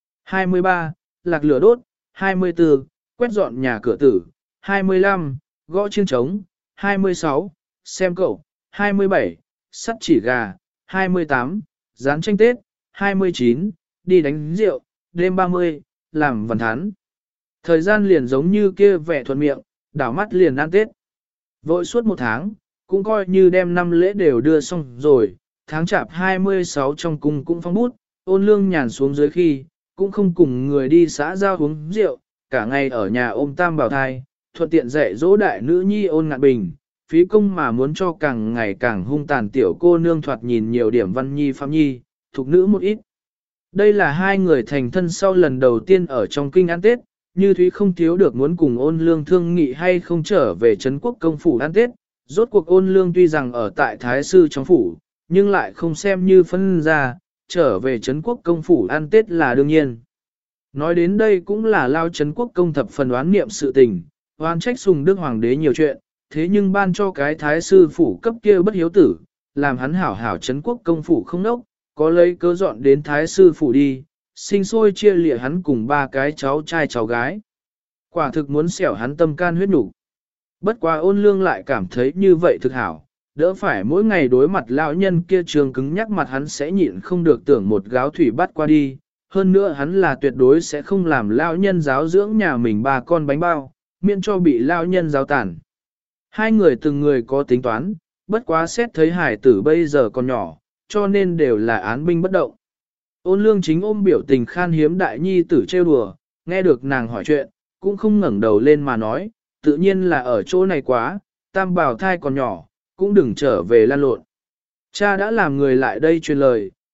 23, lạc lửa đốt, 24, quét dọn nhà cửa tử, 25, gõ chiêng trống, 26, xem cậu, 27, sắt chỉ gà, 28, dán tranh Tết, 29, đi đánh rượu, đêm 30, làm văn thán. Thời gian liền giống như kia vẻ thuận miệng, đảo mắt liền ăn Tết. Vội suốt một tháng, cũng coi như đem 5 lễ đều đưa xong rồi, tháng chạp 26 trong cung cũng phong bút, Ôn Lương nhàn xuống dưới khi, cũng không cùng người đi xã giao uống rượu, cả ngày ở nhà ôm tam bảo thai, thuận tiện dạy dỗ đại nữ nhi Ôn Ngạn Bình, phí công mà muốn cho càng ngày càng hung tàn tiểu cô nương thoạt nhìn nhiều điểm văn nhi phạm nhi, thục nữ một ít. Đây là hai người thành thân sau lần đầu tiên ở trong kinh ăn Tết, Như Thúy không thiếu được muốn cùng Ôn Lương thương nghị hay không trở về Trấn Quốc công phủ ăn Tết, rốt cuộc Ôn Lương tuy rằng ở tại Thái Sư trong phủ, nhưng lại không xem như phân ra, trở về Trấn Quốc công phủ ăn Tết là đương nhiên. Nói đến đây cũng là lao Trấn Quốc công thập phần oán niệm sự tình, oán trách Sùng Đức Hoàng đế nhiều chuyện, thế nhưng ban cho cái Thái Sư phủ cấp kia bất hiếu tử, làm hắn hảo hảo Trấn Quốc công phủ không nốc, có lấy cớ dọn đến Thái Sư phủ đi, sinh sôi chia lịa hắn cùng 3 cái cháu trai cháu gái. Quả thực muốn xẻo hắn tâm can huyết nục. Bất quá Ôn Lương lại cảm thấy như vậy thực hảo, đỡ phải mỗi ngày đối mặt lão nhân kia trường cứng nhắc mặt hắn sẽ nhịn không được tưởng một gáo thủy bắt qua đi, hơn nữa hắn là tuyệt đối sẽ không làm lão nhân giáo dưỡng nhà mình 3 con bánh bao, miễn cho bị lão nhân giáo tàn. Hai người từng người có tính toán, bất quá xét thấy hải tử bây giờ còn nhỏ, cho nên đều là án binh bất động. Ôn Lương chính ôm biểu tình khan hiếm đại nhi tử trêu đùa, nghe được nàng hỏi chuyện, cũng không ngẩng đầu lên mà nói, tự nhiên là ở chỗ này quá, tam bảo thai còn nhỏ, cũng đừng trở về lan lộn. Cha đã làm người lại đây truyền lời,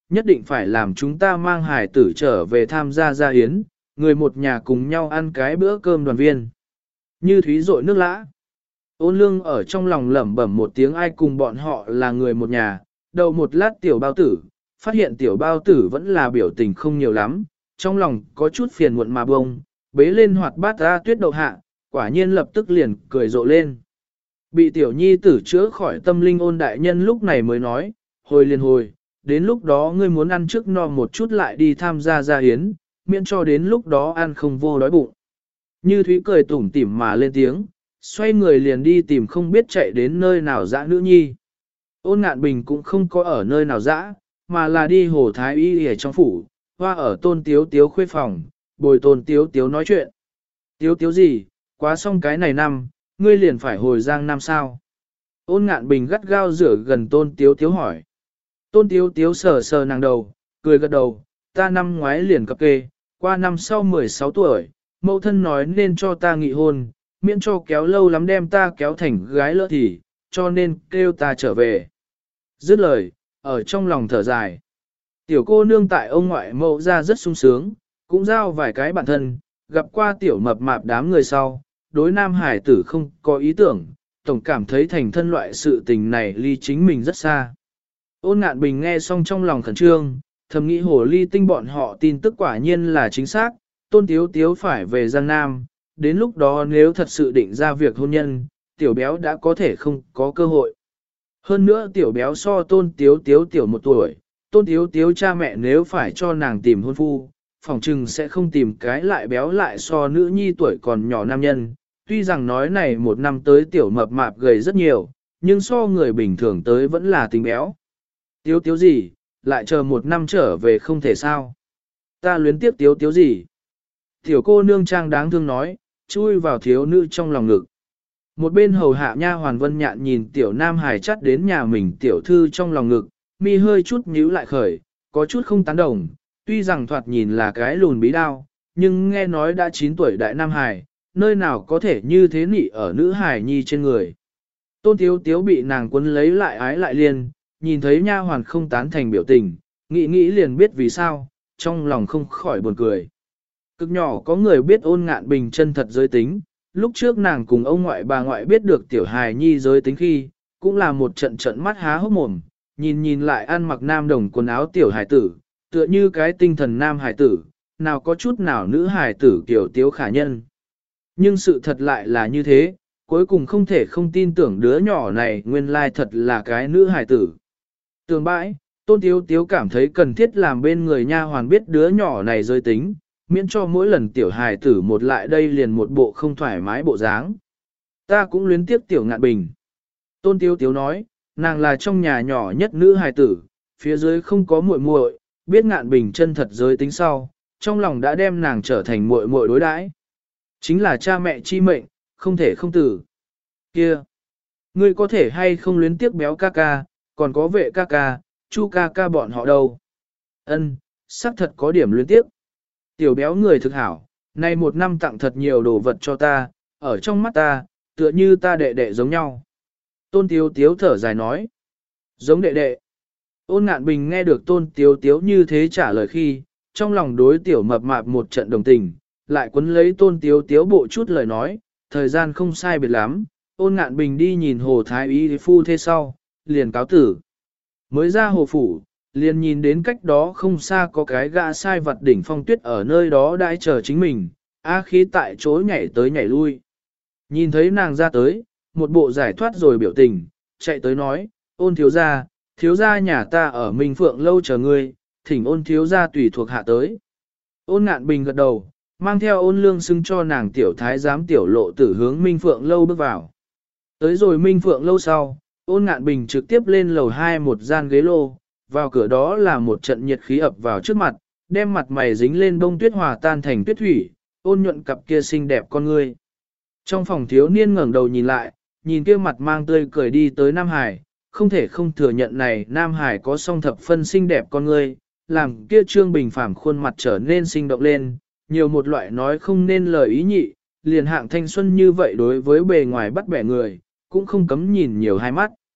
nhất định phải làm chúng ta mang hải tử trở về tham gia gia hiến, người một nhà cùng nhau ăn cái bữa cơm đoàn viên. Như thúy rội nước lã. Ôn lương ở trong lòng lẩm bẩm một tiếng ai cùng bọn họ là người một nhà, đầu một lát tiểu bao tử, phát hiện tiểu bao tử vẫn là biểu tình không nhiều lắm, trong lòng có chút phiền muộn mà bông, bế lên hoạt bát ra tuyết đậu hạ, quả nhiên lập tức liền cười rộ lên. Bị tiểu nhi tử chữa khỏi tâm linh ôn đại nhân lúc này mới nói, hồi liền hồi, đến lúc đó ngươi muốn ăn trước no một chút lại đi tham gia gia hiến, miễn cho đến lúc đó ăn không vô đói bụng. Như Thúy cười tủm tỉm mà lên tiếng, xoay người liền đi tìm không biết chạy đến nơi nào dã nữ nhi. Ôn Ngạn Bình cũng không có ở nơi nào dã, mà là đi hồ thái y ở trong phủ, hoa ở Tôn Tiếu Tiếu khuê phòng, bồi Tôn Tiếu Tiếu nói chuyện. Tiếu Tiếu gì, quá xong cái này năm, ngươi liền phải hồi Giang Nam sao? Ôn Ngạn Bình gắt gao rửa gần Tôn Tiếu Tiếu hỏi. Tôn Tiếu Tiếu sờ sờ nàng đầu, cười gật đầu, ta năm ngoái liền cập kê, qua năm sau 16 tuổi, mẫu thân nói nên cho ta nghị hôn, miễn cho kéo lâu lắm đem ta kéo thành gái lỡ thì, cho nên kêu ta trở về. Dứt lời, ở trong lòng thở dài. Tiểu cô nương tại ông ngoại mẫu ra rất sung sướng, cũng giao vài cái bản thân, gặp qua tiểu mập mạp đám người sau, đối nam hải tử không có ý tưởng, tổng cảm thấy thành thân loại sự tình này ly chính mình rất xa. Ôn Ngạn Bình nghe xong trong lòng khẩn trương, thầm nghĩ hồ ly tinh bọn họ tin tức quả nhiên là chính xác, Tôn Tiếu Tiếu phải về Giang Nam, đến lúc đó nếu thật sự định ra việc hôn nhân, tiểu béo đã có thể không có cơ hội. Hơn nữa tiểu béo so Tôn Tiếu Tiếu tiểu 1 tuổi, Tôn Tiếu Tiếu cha mẹ nếu phải cho nàng tìm hôn phu, phỏng chừng sẽ không tìm cái lại béo lại so nữ nhi tuổi còn nhỏ nam nhân. Tuy rằng nói này 1 năm tới tiểu mập mạp gầy rất nhiều, nhưng so người bình thường tới vẫn là tính béo. Tiếu Tiếu gì, lại chờ 1 năm trở về không thể sao. Ta luyến tiếp Tiếu Tiếu gì. Tiểu cô nương trang đáng thương nói, chui vào thiếu nữ trong lòng ngực. Một bên hầu hạ nha hoàn Vân Nhạn nhìn tiểu nam hài chắt đến nhà mình tiểu thư trong lòng ngực, mi hơi chút nhíu lại khởi, có chút không tán đồng, tuy rằng thoạt nhìn là cái lùn bí đao, nhưng nghe nói đã 9 tuổi đại nam hài, nơi nào có thể như thế nị ở nữ hài nhi trên người. Tôn Tiếu Tiếu bị nàng quấn lấy lại ái lại liền, nhìn thấy nha hoàn không tán thành biểu tình, nghĩ liền biết vì sao, trong lòng không khỏi buồn cười. Cực nhỏ có người biết Ôn Ngạn Bình chân thật giới tính, lúc trước nàng cùng ông ngoại bà ngoại biết được tiểu hài nhi giới tính khi, cũng là một trận trận mắt há hốc mồm, nhìn lại ăn mặc nam đồng quần áo tiểu hài tử, tựa như cái tinh thần nam hài tử, nào có chút nào nữ hài tử kiểu tiếu khả nhân. Nhưng sự thật lại là như thế, cuối cùng không thể không tin tưởng đứa nhỏ này nguyên lai thật là cái nữ hài tử. Tường bãi, Tôn Tiếu Tiếu cảm thấy cần thiết làm bên người nha hoàn biết đứa nhỏ này giới tính, miễn cho mỗi lần tiểu hài tử một lại đây liền một bộ không thoải mái bộ dáng. Ta cũng luyến tiếc tiểu Ngạn Bình. Tôn Tiếu Tiếu nói, nàng là trong nhà nhỏ nhất nữ hài tử, phía dưới không có muội muội, biết Ngạn Bình chân thật giới tính sau, trong lòng đã đem nàng trở thành muội muội đối đãi. Chính là cha mẹ chi mệnh, không thể không tử. Kia, ngươi có thể hay không luyến tiếc béo ca ca, còn có vệ ca ca, chu ca ca bọn họ đâu? Ân, xác thật có điểm luyến tiếc. Tiểu béo người thực hảo, nay 1 năm tặng thật nhiều đồ vật cho ta, ở trong mắt ta, tựa như ta đệ đệ giống nhau. Tôn Tiếu Tiếu thở dài nói. Giống đệ đệ. Ôn Ngạn Bình nghe được Tôn Tiếu Tiếu như thế trả lời khi, trong lòng đối tiểu mập mạp một trận đồng tình, lại quấn lấy Tôn Tiếu Tiếu bộ chút lời nói, thời gian không sai biệt lắm, Ôn Ngạn Bình đi nhìn hồ thái y phu thế sau, liền cáo tử. Mới ra hồ phủ, liền nhìn đến cách đó không xa có cái gã sai vật đỉnh phong tuyết ở nơi đó đãi chờ chính mình, á khí tại chỗ nhảy tới nhảy lui. Nhìn thấy nàng ra tới, một bộ giải thoát rồi biểu tình, chạy tới nói, Ôn thiếu gia nhà ta ở Minh Phượng lâu chờ ngươi, thỉnh Ôn thiếu gia tùy thuộc hạ tới. Ôn Ngạn Bình gật đầu, mang theo Ôn Lương xưng cho nàng tiểu thái giám tiểu lộ tử hướng Minh Phượng lâu bước vào. Tới rồi Minh Phượng lâu sau, Ôn Ngạn Bình trực tiếp lên lầu 2 một gian ghế lô, vào cửa đó là một trận nhiệt khí ập vào trước mặt, đem mặt mày dính lên bông tuyết hòa tan thành tuyết thủy, ôn nhuận cặp kia xinh đẹp con ngươi. Trong phòng thiếu niên ngẩng đầu nhìn lại, nhìn kia mặt mang tươi cười đi tới Nam Hải, không thể không thừa nhận này Nam Hải có song thập phân xinh đẹp con ngươi, làm kia trương bình phàm khuôn mặt trở nên sinh động lên, nhiều một loại nói không nên lời ý nhị, liền hạng thanh xuân như vậy đối với bề ngoài bắt bẻ người, cũng không cấm nhìn nhiều hai mắt.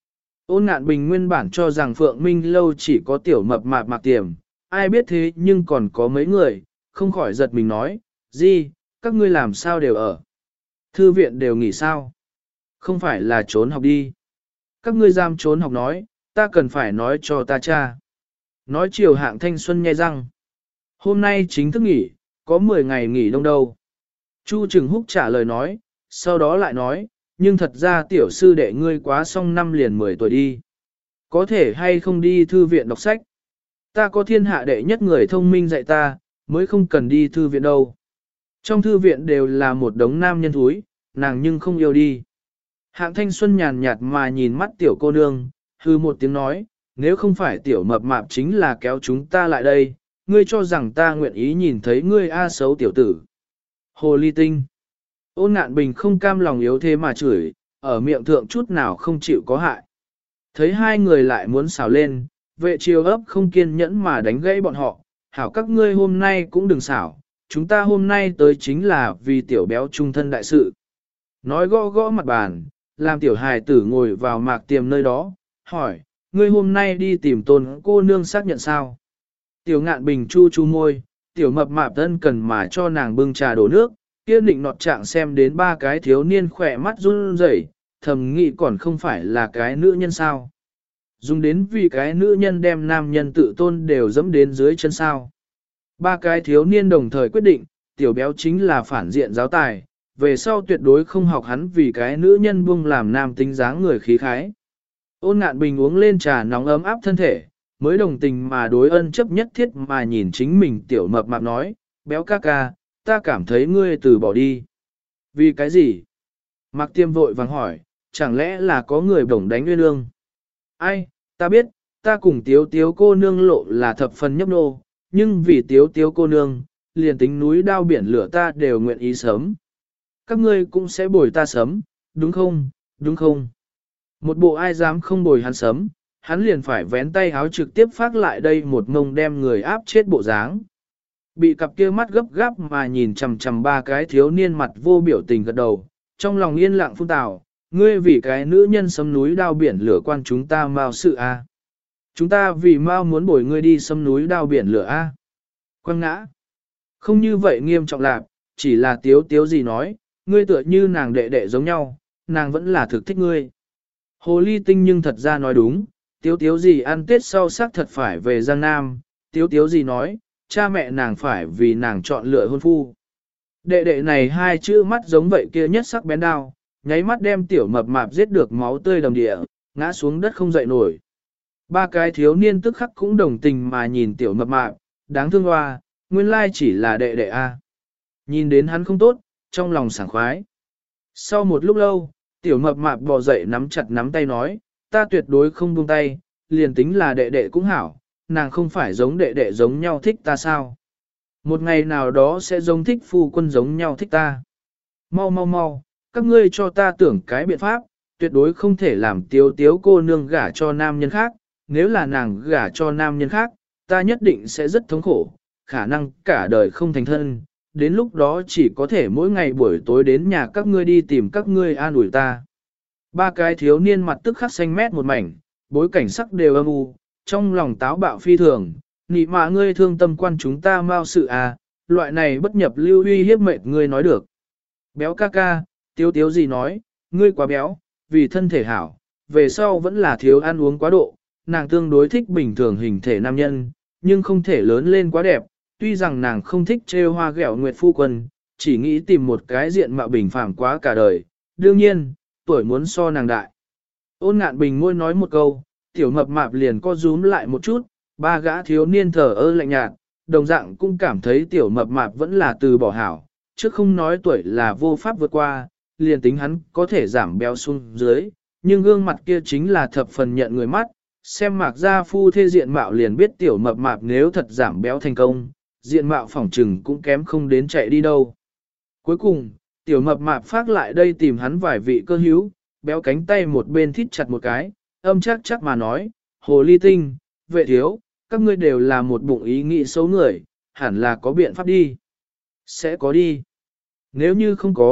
Ôn Ngạn Bình nguyên bản cho rằng Phượng Minh lâu chỉ có tiểu mập mạp Mạc Tiềm, ai biết thế nhưng còn có mấy người, không khỏi giật mình nói, gì, các ngươi làm sao đều ở. Thư viện đều nghỉ sao? Không phải là trốn học đi. Các ngươi giam trốn học nói, ta cần phải nói cho ta cha. Nói chiều Hạng Thanh Xuân nhai răng. Hôm nay chính thức nghỉ, có 10 ngày nghỉ đông đâu. Chu Trừng Húc trả lời nói, sau đó lại nói, nhưng thật ra tiểu sư đệ ngươi quá xong năm liền 10 tuổi đi. Có thể hay không đi thư viện đọc sách. Ta có thiên hạ đệ nhất người thông minh dạy ta, mới không cần đi thư viện đâu. Trong thư viện đều là một đống nam nhân thúi, nàng nhưng không yêu đi. Hạng Thanh Xuân nhàn nhạt mà nhìn mắt tiểu cô nương, hư một tiếng nói, nếu không phải tiểu mập mạp chính là kéo chúng ta lại đây, ngươi cho rằng ta nguyện ý nhìn thấy ngươi a xấu tiểu tử. Hồ ly tinh. Ôn Ngạn Bình không cam lòng yếu thế mà chửi, ở miệng thượng chút nào không chịu có hại. Thấy hai người lại muốn xào lên, vệ chiều ấp không kiên nhẫn mà đánh gãy bọn họ, hảo các ngươi hôm nay cũng đừng xảo, chúng ta hôm nay tới chính là vì tiểu béo trung thân đại sự. Nói gõ gõ mặt bàn, làm tiểu hài tử ngồi vào Mạc Tiềm nơi đó, hỏi, ngươi hôm nay đi tìm Tôn cô nương xác nhận sao? Tiểu Ngạn Bình chu chu môi, tiểu mập mạp thân cần mà cho nàng bưng trà đổ nước, kia định nọt trạng xem đến ba cái thiếu niên khỏe mắt run rẩy, thầm nghĩ còn không phải là cái nữ nhân sao. Dùng đến vì cái nữ nhân đem nam nhân tự tôn đều dẫm đến dưới chân sao. Ba cái thiếu niên đồng thời quyết định, tiểu béo chính là phản diện giáo tài, về sau tuyệt đối không học hắn vì cái nữ nhân buông làm nam tính dáng người khí khái. Ôn Ngạn Bình uống lên trà nóng ấm áp thân thể, mới đồng tình mà đối ân chấp nhất thiết mà nhìn chính mình tiểu mập mạp nói, béo ca ca, ta cảm thấy ngươi từ bỏ đi. Vì cái gì? Mạc Tiêm vội vàng hỏi, chẳng lẽ là có người bổng đánh Nguyên Ương? Ai, ta biết, ta cùng tiếu tiếu cô nương lộ là thập phần nhấp nô, nhưng vì tiếu tiếu cô nương, liền tính núi đao biển lửa ta đều nguyện ý sớm. Các ngươi cũng sẽ bồi ta sớm, đúng không, đúng không? Một bộ ai dám không bồi hắn sớm, hắn liền phải vén tay háo trực tiếp phát lại đây một ngông đem người áp chết bộ dáng. Bị cặp kia mắt gấp gáp mà nhìn chằm chằm ba cái thiếu niên mặt vô biểu tình gật đầu, trong lòng yên lặng phun tào, ngươi vì cái nữ nhân sấm núi đao biển lửa quan chúng ta mau sự a. Chúng ta vì mau muốn bồi ngươi đi sấm núi đao biển lửa a. Quăng ngã. Không như vậy nghiêm trọng lạc, chỉ là tiếu tiếu gì nói, ngươi tựa như nàng đệ đệ giống nhau, nàng vẫn là thực thích ngươi. Hồ ly tinh nhưng thật ra nói đúng, tiếu tiếu gì ăn tết sau xác thật phải về Giang Nam, tiếu tiếu gì nói, cha mẹ nàng phải vì nàng chọn lựa hôn phu. Đệ đệ này hai chữ mắt giống vậy kia nhất sắc bén đao, nháy mắt đem tiểu mập mạp giết được máu tươi đầm địa, ngã xuống đất không dậy nổi. Ba cái thiếu niên tức khắc cũng đồng tình mà nhìn tiểu mập mạp, đáng thương hoa, nguyên lai chỉ là đệ đệ a. Nhìn đến hắn không tốt, trong lòng sảng khoái. Sau một lúc lâu, tiểu mập mạp bò dậy nắm chặt nắm tay nói, ta tuyệt đối không buông tay, liền tính là đệ đệ cũng hảo, nàng không phải giống đệ đệ giống nhau thích ta sao. Một ngày nào đó sẽ giống thích phu quân giống nhau thích ta. Mau mau mau, các ngươi cho ta tưởng cái biện pháp, tuyệt đối không thể làm tiếu tiếu cô nương gả cho nam nhân khác, nếu là nàng gả cho nam nhân khác, ta nhất định sẽ rất thống khổ, khả năng cả đời không thành thân, đến lúc đó chỉ có thể mỗi ngày buổi tối đến nhà các ngươi đi tìm các ngươi an ủi ta. Ba cái thiếu niên mặt tức khắc xanh mét một mảnh, bối cảnh sắc đều âm u, trong lòng táo bạo phi thường, nị mà ngươi thương tâm quan chúng ta mau sự à, loại này bất nhập lưu uy hiếp mệt ngươi nói được. Béo ca ca, tiếu tiếu gì nói, ngươi quá béo, vì thân thể hảo, về sau vẫn là thiếu ăn uống quá độ, nàng tương đối thích bình thường hình thể nam nhân, nhưng không thể lớn lên quá đẹp, tuy rằng nàng không thích trêu hoa ghẹo nguyệt phu quân, chỉ nghĩ tìm một cái diện mạo bình phẳng quá cả đời, đương nhiên, tuổi muốn so nàng đại. Ôn Ngạn Bình môi nói một câu, tiểu mập mạp liền co rúm lại một chút, ba gã thiếu niên thở ơ lạnh nhạt, đồng dạng cũng cảm thấy tiểu mập mạp vẫn là từ bỏ hảo, chứ không nói tuổi là vô pháp vượt qua, liền tính hắn có thể giảm béo xuống dưới, nhưng gương mặt kia chính là thập phần nhận người mắt, xem Mạc gia phu thê diện mạo liền biết tiểu mập mạp nếu thật giảm béo thành công, diện mạo phỏng trừng cũng kém không đến chạy đi đâu. Cuối cùng, tiểu mập mạp phát lại đây tìm hắn vài vị cơ hữu, béo cánh tay một bên thít chặt một cái, âm chắc chắc mà nói, hồ ly tinh, vệ thiếu, các ngươi đều là một bụng ý nghĩ xấu người, hẳn là có biện pháp đi. Sẽ có đi. Nếu như không có,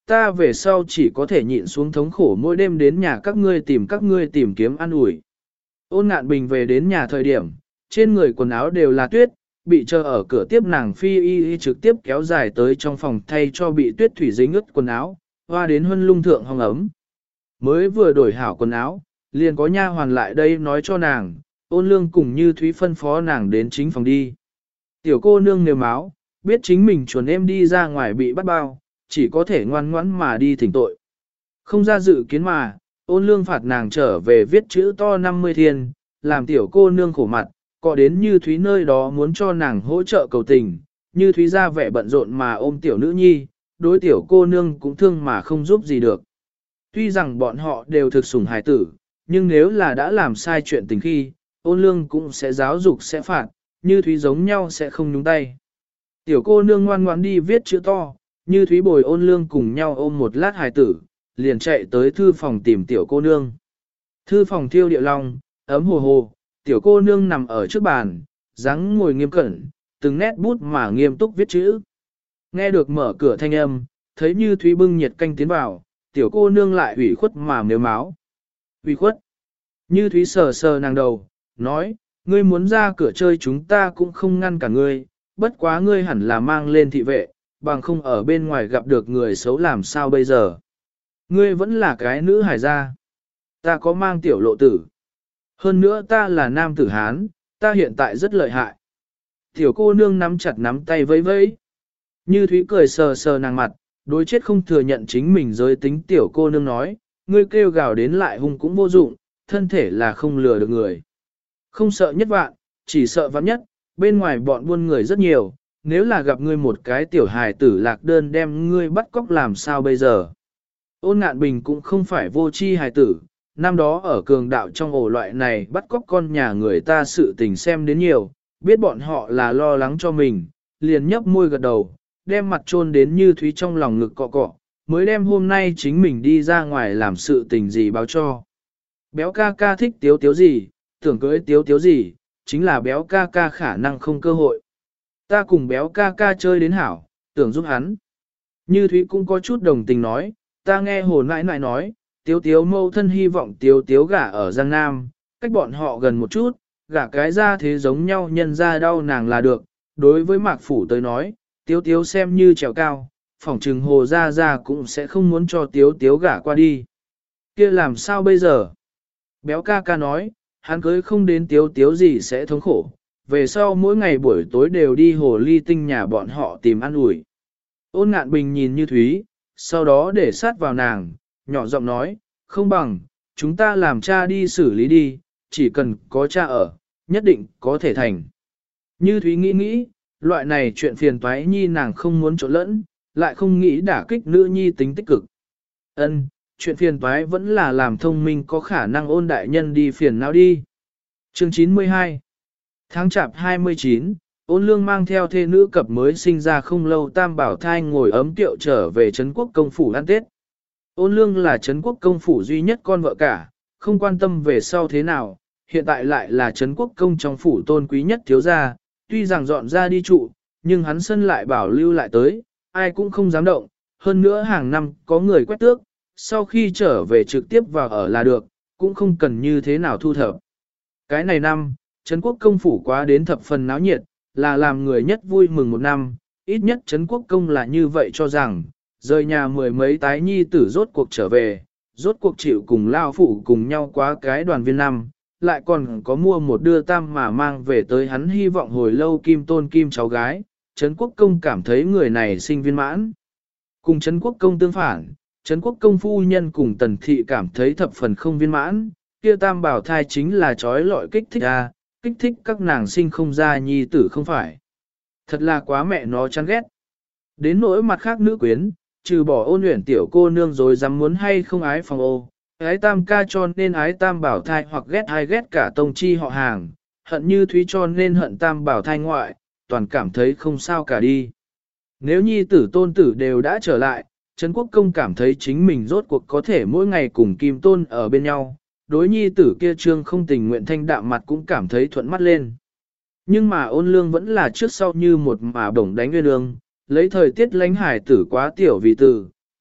ta về sau chỉ có thể nhịn xuống thống khổ mỗi đêm đến nhà các ngươi tìm kiếm ăn ủi. Ôn Ngạn Bình về đến nhà thời điểm, trên người quần áo đều là tuyết, bị chờ ở cửa tiếp nàng Phi Y trực tiếp kéo dài tới trong phòng thay cho bị tuyết thủy dính ướt quần áo, hoa đến huân lung thượng hong ấm. Mới vừa đổi hảo quần áo, liền có nha hoàn lại đây nói cho nàng, Ôn Lương cùng Như Thúy phân phó nàng đến chính phòng đi. Tiểu cô nương nêu máu, biết chính mình chuồn em đi ra ngoài bị bắt bao, chỉ có thể ngoan ngoãn mà đi thỉnh tội. Không ra dự kiến mà, Ôn Lương phạt nàng trở về viết chữ to 50 thiên, làm tiểu cô nương khổ mặt, cọ đến Như Thúy nơi đó muốn cho nàng hỗ trợ cầu tình, Như Thúy ra vẻ bận rộn mà ôm tiểu nữ nhi, đối tiểu cô nương cũng thương mà không giúp gì được. Tuy rằng bọn họ đều thực sủng hài tử, nhưng nếu là đã làm sai chuyện tình khi, Ôn Lương cũng sẽ giáo dục sẽ phạt, Như Thúy giống nhau sẽ không nhúng tay. Tiểu cô nương ngoan ngoãn đi viết chữ to, Như Thúy bồi Ôn Lương cùng nhau ôm một lát hài tử, liền chạy tới thư phòng tìm tiểu cô nương. Thư phòng thiêu địa long, ấm hồ hồ, tiểu cô nương nằm ở trước bàn, dáng ngồi nghiêm cẩn, từng nét bút mà nghiêm túc viết chữ. Nghe được mở cửa thanh âm, thấy Như Thúy bưng nhiệt canh tiến vào, tiểu cô nương lại ủy khuất mà mếu máu. Ủy khuất. Như Thúy sờ sờ nàng đầu, nói, ngươi muốn ra cửa chơi chúng ta cũng không ngăn cả ngươi, bất quá ngươi hẳn là mang lên thị vệ, bằng không ở bên ngoài gặp được người xấu làm sao bây giờ. Ngươi vẫn là cái nữ hải gia. Ta có mang tiểu lộ tử. Hơn nữa ta là nam tử Hán, ta hiện tại rất lợi hại. Tiểu cô nương nắm chặt nắm tay vẫy vẫy. Như Thúy cười sờ sờ nàng mặt, đối chết không thừa nhận chính mình giới tính tiểu cô nương nói, ngươi kêu gào đến lại hung cũng vô dụng, thân thể là không lừa được người. Không sợ nhất vạn, chỉ sợ vạn nhất, bên ngoài bọn buôn người rất nhiều, nếu là gặp ngươi một cái tiểu hài tử lạc đơn đem ngươi bắt cóc làm sao bây giờ. Ôn Ngạn Bình cũng không phải vô tri hài tử, năm đó ở cường đạo trong ổ loại này bắt cóc con nhà người ta sự tình xem đến nhiều, biết bọn họ là lo lắng cho mình, liền nhấp môi gật đầu, đem mặt chôn đến Như Thúy trong lòng ngực cọ cọ, mới đem hôm nay chính mình đi ra ngoài làm sự tình gì báo cho. Béo ca ca thích tiếu tiếu gì, tưởng cưới tiếu tiếu gì, chính là béo ca ca khả năng không cơ hội. Ta cùng béo ca ca chơi đến hảo, tưởng giúp hắn. Như Thúy cũng có chút đồng tình nói, ta nghe hồn mãi mãi nói, tiếu tiếu mâu thân hy vọng tiếu tiếu gả ở Giang Nam, cách bọn họ gần một chút, gả cái ra thế giống nhau nhân ra đau nàng là được. Đối với Mạc Phủ tới nói, tiếu tiếu xem như trèo cao, phỏng trừng hồ ra cũng sẽ không muốn cho tiếu tiếu gả qua đi. Kia làm sao bây giờ? Béo ca ca nói, hắn cưới không đến tiếu tiếu gì sẽ thống khổ, về sau mỗi ngày buổi tối đều đi hồ ly tinh nhà bọn họ tìm ăn ủi. Ôn Ngạn Bình nhìn Như Thúy, sau đó để sát vào nàng, nhỏ giọng nói, không bằng, chúng ta làm cha đi xử lý đi, chỉ cần có cha ở, nhất định có thể thành. Như Thúy nghĩ, loại này chuyện phiền toái nhi nàng không muốn trộn lẫn, lại không nghĩ đả kích nữ nhi tính tích cực. Ân, chuyện phiền toái vẫn là làm thông minh có khả năng Ôn đại nhân đi phiền não đi. Chương 92 Tháng chạp 29, Ôn Lương mang theo thê nữ cập mới sinh ra không lâu tam bảo thai ngồi ấm tiệu trở về Trấn Quốc công phủ ăn Tết. Ôn Lương là Trấn Quốc công phủ duy nhất con vợ cả, không quan tâm về sau thế nào, hiện tại lại là Trấn Quốc công trong phủ tôn quý nhất thiếu gia, tuy rằng dọn ra đi trụ, nhưng hắn sân lại bảo lưu lại tới, ai cũng không dám động, hơn nữa hàng năm có người quét tước, sau khi trở về trực tiếp vào ở là được, cũng không cần như thế nào thu thập. Cái này năm, Trấn Quốc công phủ quá đến thập phần náo nhiệt, là làm người nhất vui mừng một năm, ít nhất Trấn Quốc công là như vậy cho rằng, rời nhà mười mấy tái nhi tử rốt cuộc trở về, rốt cuộc chịu cùng lao phụ cùng nhau quá cái đoàn viên năm, lại còn có mua một đưa tam mà mang về tới hắn hy vọng hồi lâu kim tôn kim cháu gái, Trấn Quốc công cảm thấy người này sinh viên mãn. Cùng Trấn Quốc công tương phản, Trấn Quốc công phu nhân cùng tần thị cảm thấy thập phần không viên mãn, kia tam bảo thai chính là trói lọi kích thích ra, kích thích các nàng sinh không ra nhi tử không phải. Thật là quá mẹ nó chán ghét. Đến nỗi mặt khác nữ quyến, trừ bỏ Ôn Uyển tiểu cô nương rồi dám muốn hay không ái phòng ô, ái tam ca cho nên ái tam bảo thai hoặc ghét ai ghét cả tông chi họ hàng, hận Như Thúy cho nên hận tam bảo thai ngoại, toàn cảm thấy không sao cả đi. Nếu nhi tử tôn tử đều đã trở lại, Trấn Quốc công cảm thấy chính mình rốt cuộc có thể mỗi ngày cùng Kim Tôn ở bên nhau, đối nhi tử kia trương không tình nguyện thanh đạm mặt cũng cảm thấy thuận mắt lên. Nhưng mà Ôn Lương vẫn là trước sau như một mà bổng đánh nguyên lương, lấy thời tiết lánh hải tử quá tiểu vì tử,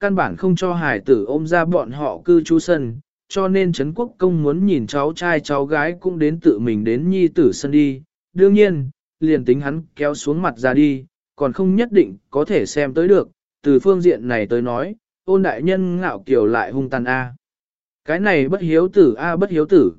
căn bản không cho hài tử ôm ra bọn họ cư trú sân, cho nên Trấn Quốc Công muốn nhìn cháu trai cháu gái cũng đến tự mình đến nhi tử sân đi. Đương nhiên, liền tính hắn kéo xuống mặt ra đi, còn không nhất định có thể xem tới được, từ phương diện này tới nói, Ôn đại nhân ngạo kiều lại hung tàn A. Cái này bất hiếu tử A bất hiếu tử.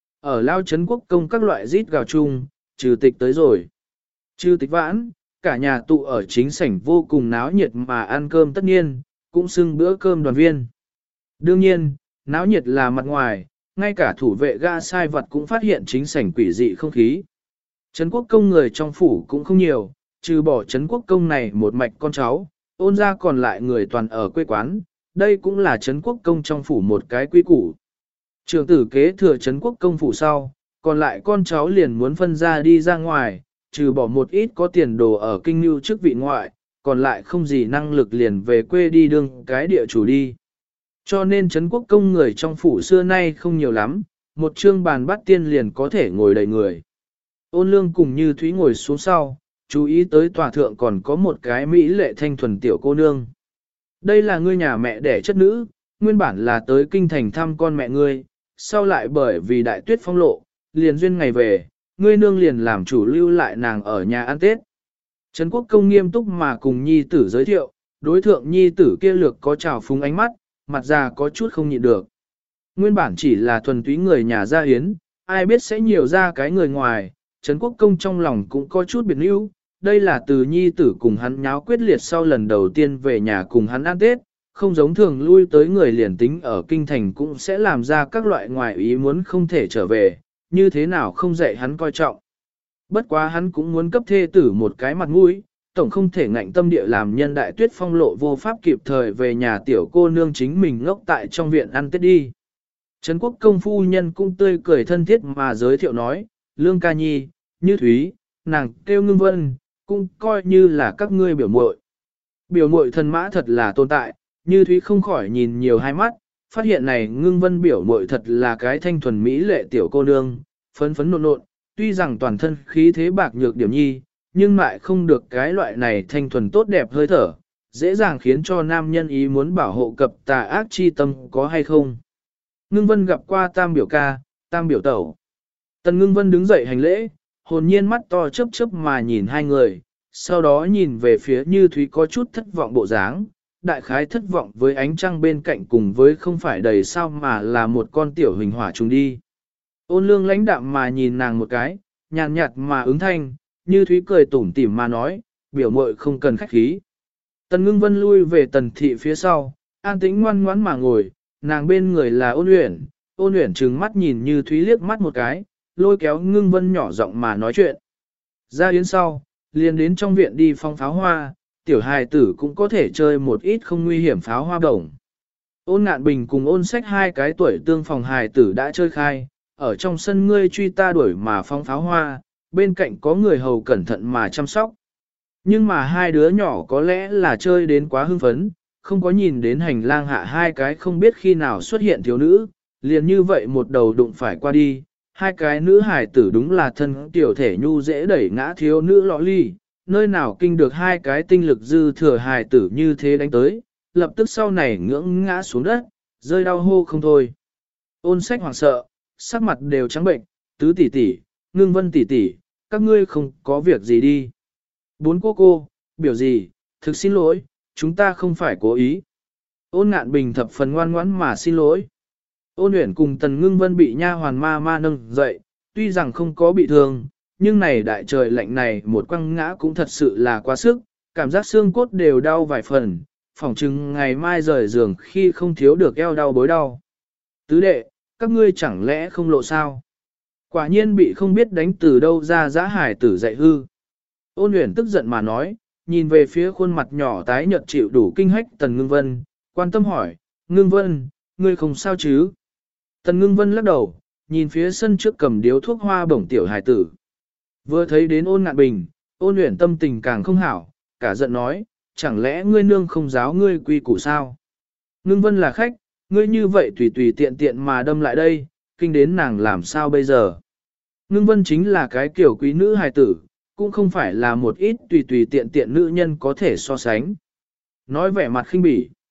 Ở Lao Trấn Quốc Công các loại rít gào chung, trừ tịch tới rồi. Trừ tịch vãn, cả nhà tụ ở chính sảnh vô cùng náo nhiệt mà ăn cơm tất nhiên, cũng xưng bữa cơm đoàn viên. Đương nhiên, náo nhiệt là mặt ngoài, ngay cả thủ vệ ga sai vật cũng phát hiện chính sảnh quỷ dị không khí. Trấn Quốc Công người trong phủ cũng không nhiều, trừ bỏ Trấn Quốc Công này một mạch con cháu, Ôn ra còn lại người toàn ở quê quán, đây cũng là Trấn Quốc Công trong phủ một cái quy củ. Trưởng tử kế thừa Trấn Quốc Công phủ sau, còn lại con cháu liền muốn phân ra đi ra ngoài, trừ bỏ một ít có tiền đồ ở kinh lưu chức vị ngoại, còn lại không gì năng lực liền về quê đi đương cái địa chủ đi. Cho nên Trấn Quốc Công người trong phủ xưa nay không nhiều lắm, một trương bàn bát tiên liền có thể ngồi đầy người. Ôn Lương cùng Như Thúy ngồi xuống sau, chú ý tới tòa thượng còn có một cái mỹ lệ thanh thuần tiểu cô nương. Đây là ngươi nhà mẹ đẻ chất nữ, nguyên bản là tới kinh thành thăm con mẹ ngươi, sau lại bởi vì đại tuyết phong lộ, liền duyên ngày về, ngươi nương liền làm chủ lưu lại nàng ở nhà ăn Tết. Trấn Quốc Công nghiêm túc mà cùng nhi tử giới thiệu, đối thượng nhi tử kia lược có trào phúng ánh mắt, mặt già có chút không nhịn được. Nguyên bản chỉ là thuần túy người nhà gia hiến, ai biết sẽ nhiều ra cái người ngoài, Trấn Quốc Công trong lòng cũng có chút biệt níu, đây là từ nhi tử cùng hắn nháo quyết liệt sau lần đầu tiên về nhà cùng hắn ăn Tết, không giống thường lui tới người liền tính ở kinh thành cũng sẽ làm ra các loại ngoại ý muốn không thể trở về, như thế nào không dạy hắn coi trọng. Bất quá hắn cũng muốn cấp thê tử một cái mặt mũi, tổng không thể ngạnh tâm địa làm nhân đại tuyết phong lộ vô pháp kịp thời về nhà tiểu cô nương chính mình ngốc tại trong viện ăn Tết đi. Trấn Quốc Công phu nhân cũng tươi cười thân thiết mà giới thiệu nói, Lương ca nhi, Như Thúy, nàng kêu Ngưng Vân, cũng coi như là các ngươi biểu muội. Biểu muội thần mã thật là tồn tại, Như Thúy không khỏi nhìn nhiều hai mắt, phát hiện này Ngưng Vân biểu muội thật là cái thanh thuần mỹ lệ tiểu cô nương, phấn phấn nộn nộn, tuy rằng toàn thân khí thế bạc nhược điểm nhi, nhưng lại không được cái loại này thanh thuần tốt đẹp hơi thở, dễ dàng khiến cho nam nhân ý muốn bảo hộ cập tà ác chi tâm có hay không. Ngưng Vân gặp qua tam biểu ca, tam biểu tẩu. Tần Ngưng Vân đứng dậy hành lễ, hồn nhiên mắt to chớp chớp mà nhìn hai người, sau đó nhìn về phía Như Thúy có chút thất vọng bộ dáng, đại khái thất vọng với ánh trăng bên cạnh cùng với không phải đầy sao mà là một con tiểu hình hỏa trùng đi. Ôn Lương lãnh đạm mà nhìn nàng một cái, nhàn nhạt mà ứng thanh, Như Thúy cười tủm tỉm mà nói, biểu muội không cần khách khí. Tần Ngưng Vân lui về Tần thị phía sau, an tĩnh ngoan ngoãn mà ngồi, nàng bên người là Ôn Uyển trừng mắt nhìn Như Thúy liếc mắt một cái, lôi kéo Ngưng Vân nhỏ giọng mà nói chuyện. Ra yến sau, liền đến trong viện đi phong pháo hoa, tiểu hài tử cũng có thể chơi một ít không nguy hiểm pháo hoa đồng. Ôn Ngạn Bình cùng Ôn Sách hai cái tuổi tương phòng hài tử đã chơi khai, ở trong sân ngươi truy ta đuổi mà phong pháo hoa, bên cạnh có người hầu cẩn thận mà chăm sóc. Nhưng mà hai đứa nhỏ có lẽ là chơi đến quá hưng phấn, không có nhìn đến hành lang hạ hai cái không biết khi nào xuất hiện thiếu nữ, liền như vậy một đầu đụng phải qua đi, hai cái nữ hài tử đúng là thân tiểu thể nhu dễ đẩy ngã thiếu nữ lọ ly, nơi nào kinh được hai cái tinh lực dư thừa hài tử như thế đánh tới, lập tức sau này ngưỡng ngã xuống đất, rơi đau hô không thôi. Ôn Sách hoảng sợ, sắc mặt đều trắng bệnh, tứ tỷ tỷ, Ngưng Vân tỷ tỷ, các ngươi không có việc gì đi. Bốn cô, biểu gì, thực xin lỗi, chúng ta không phải cố ý. Ôn Ngạn Bình thập phần ngoan ngoãn mà xin lỗi. Ôn Uyển cùng Tần Ngưng Vân bị nha hoàn ma nâng dậy, tuy rằng không có bị thương, nhưng này đại trời lạnh này một quăng ngã cũng thật sự là quá sức, cảm giác xương cốt đều đau vài phần, phỏng chừng ngày mai rời giường khi không thiếu được eo đau bối đau. Tứ đệ, các ngươi chẳng lẽ không lộ sao? Quả nhiên bị không biết đánh từ đâu ra dã hải tử dạy hư. Ôn Uyển tức giận mà nói, nhìn về phía khuôn mặt nhỏ tái nhợt chịu đủ kinh hách Tần Ngưng Vân, quan tâm hỏi, Ngưng Vân, ngươi không sao chứ? Tần Ngưng Vân lắc đầu, nhìn phía sân trước cầm điếu thuốc hoa bổng tiểu hài tử. Vừa thấy đến Ôn Ngạn Bình, Ôn Uyển tâm tình càng không hảo, cả giận nói, chẳng lẽ ngươi nương không giáo ngươi quy củ sao? Ngưng Vân là khách, ngươi như vậy tùy tùy tiện tiện mà đâm lại đây, kinh đến nàng làm sao bây giờ? Ngưng Vân chính là cái kiểu quý nữ hài tử, cũng không phải là một ít tùy tùy tiện tiện nữ nhân có thể so sánh. Nói vẻ mặt khinh bỉ.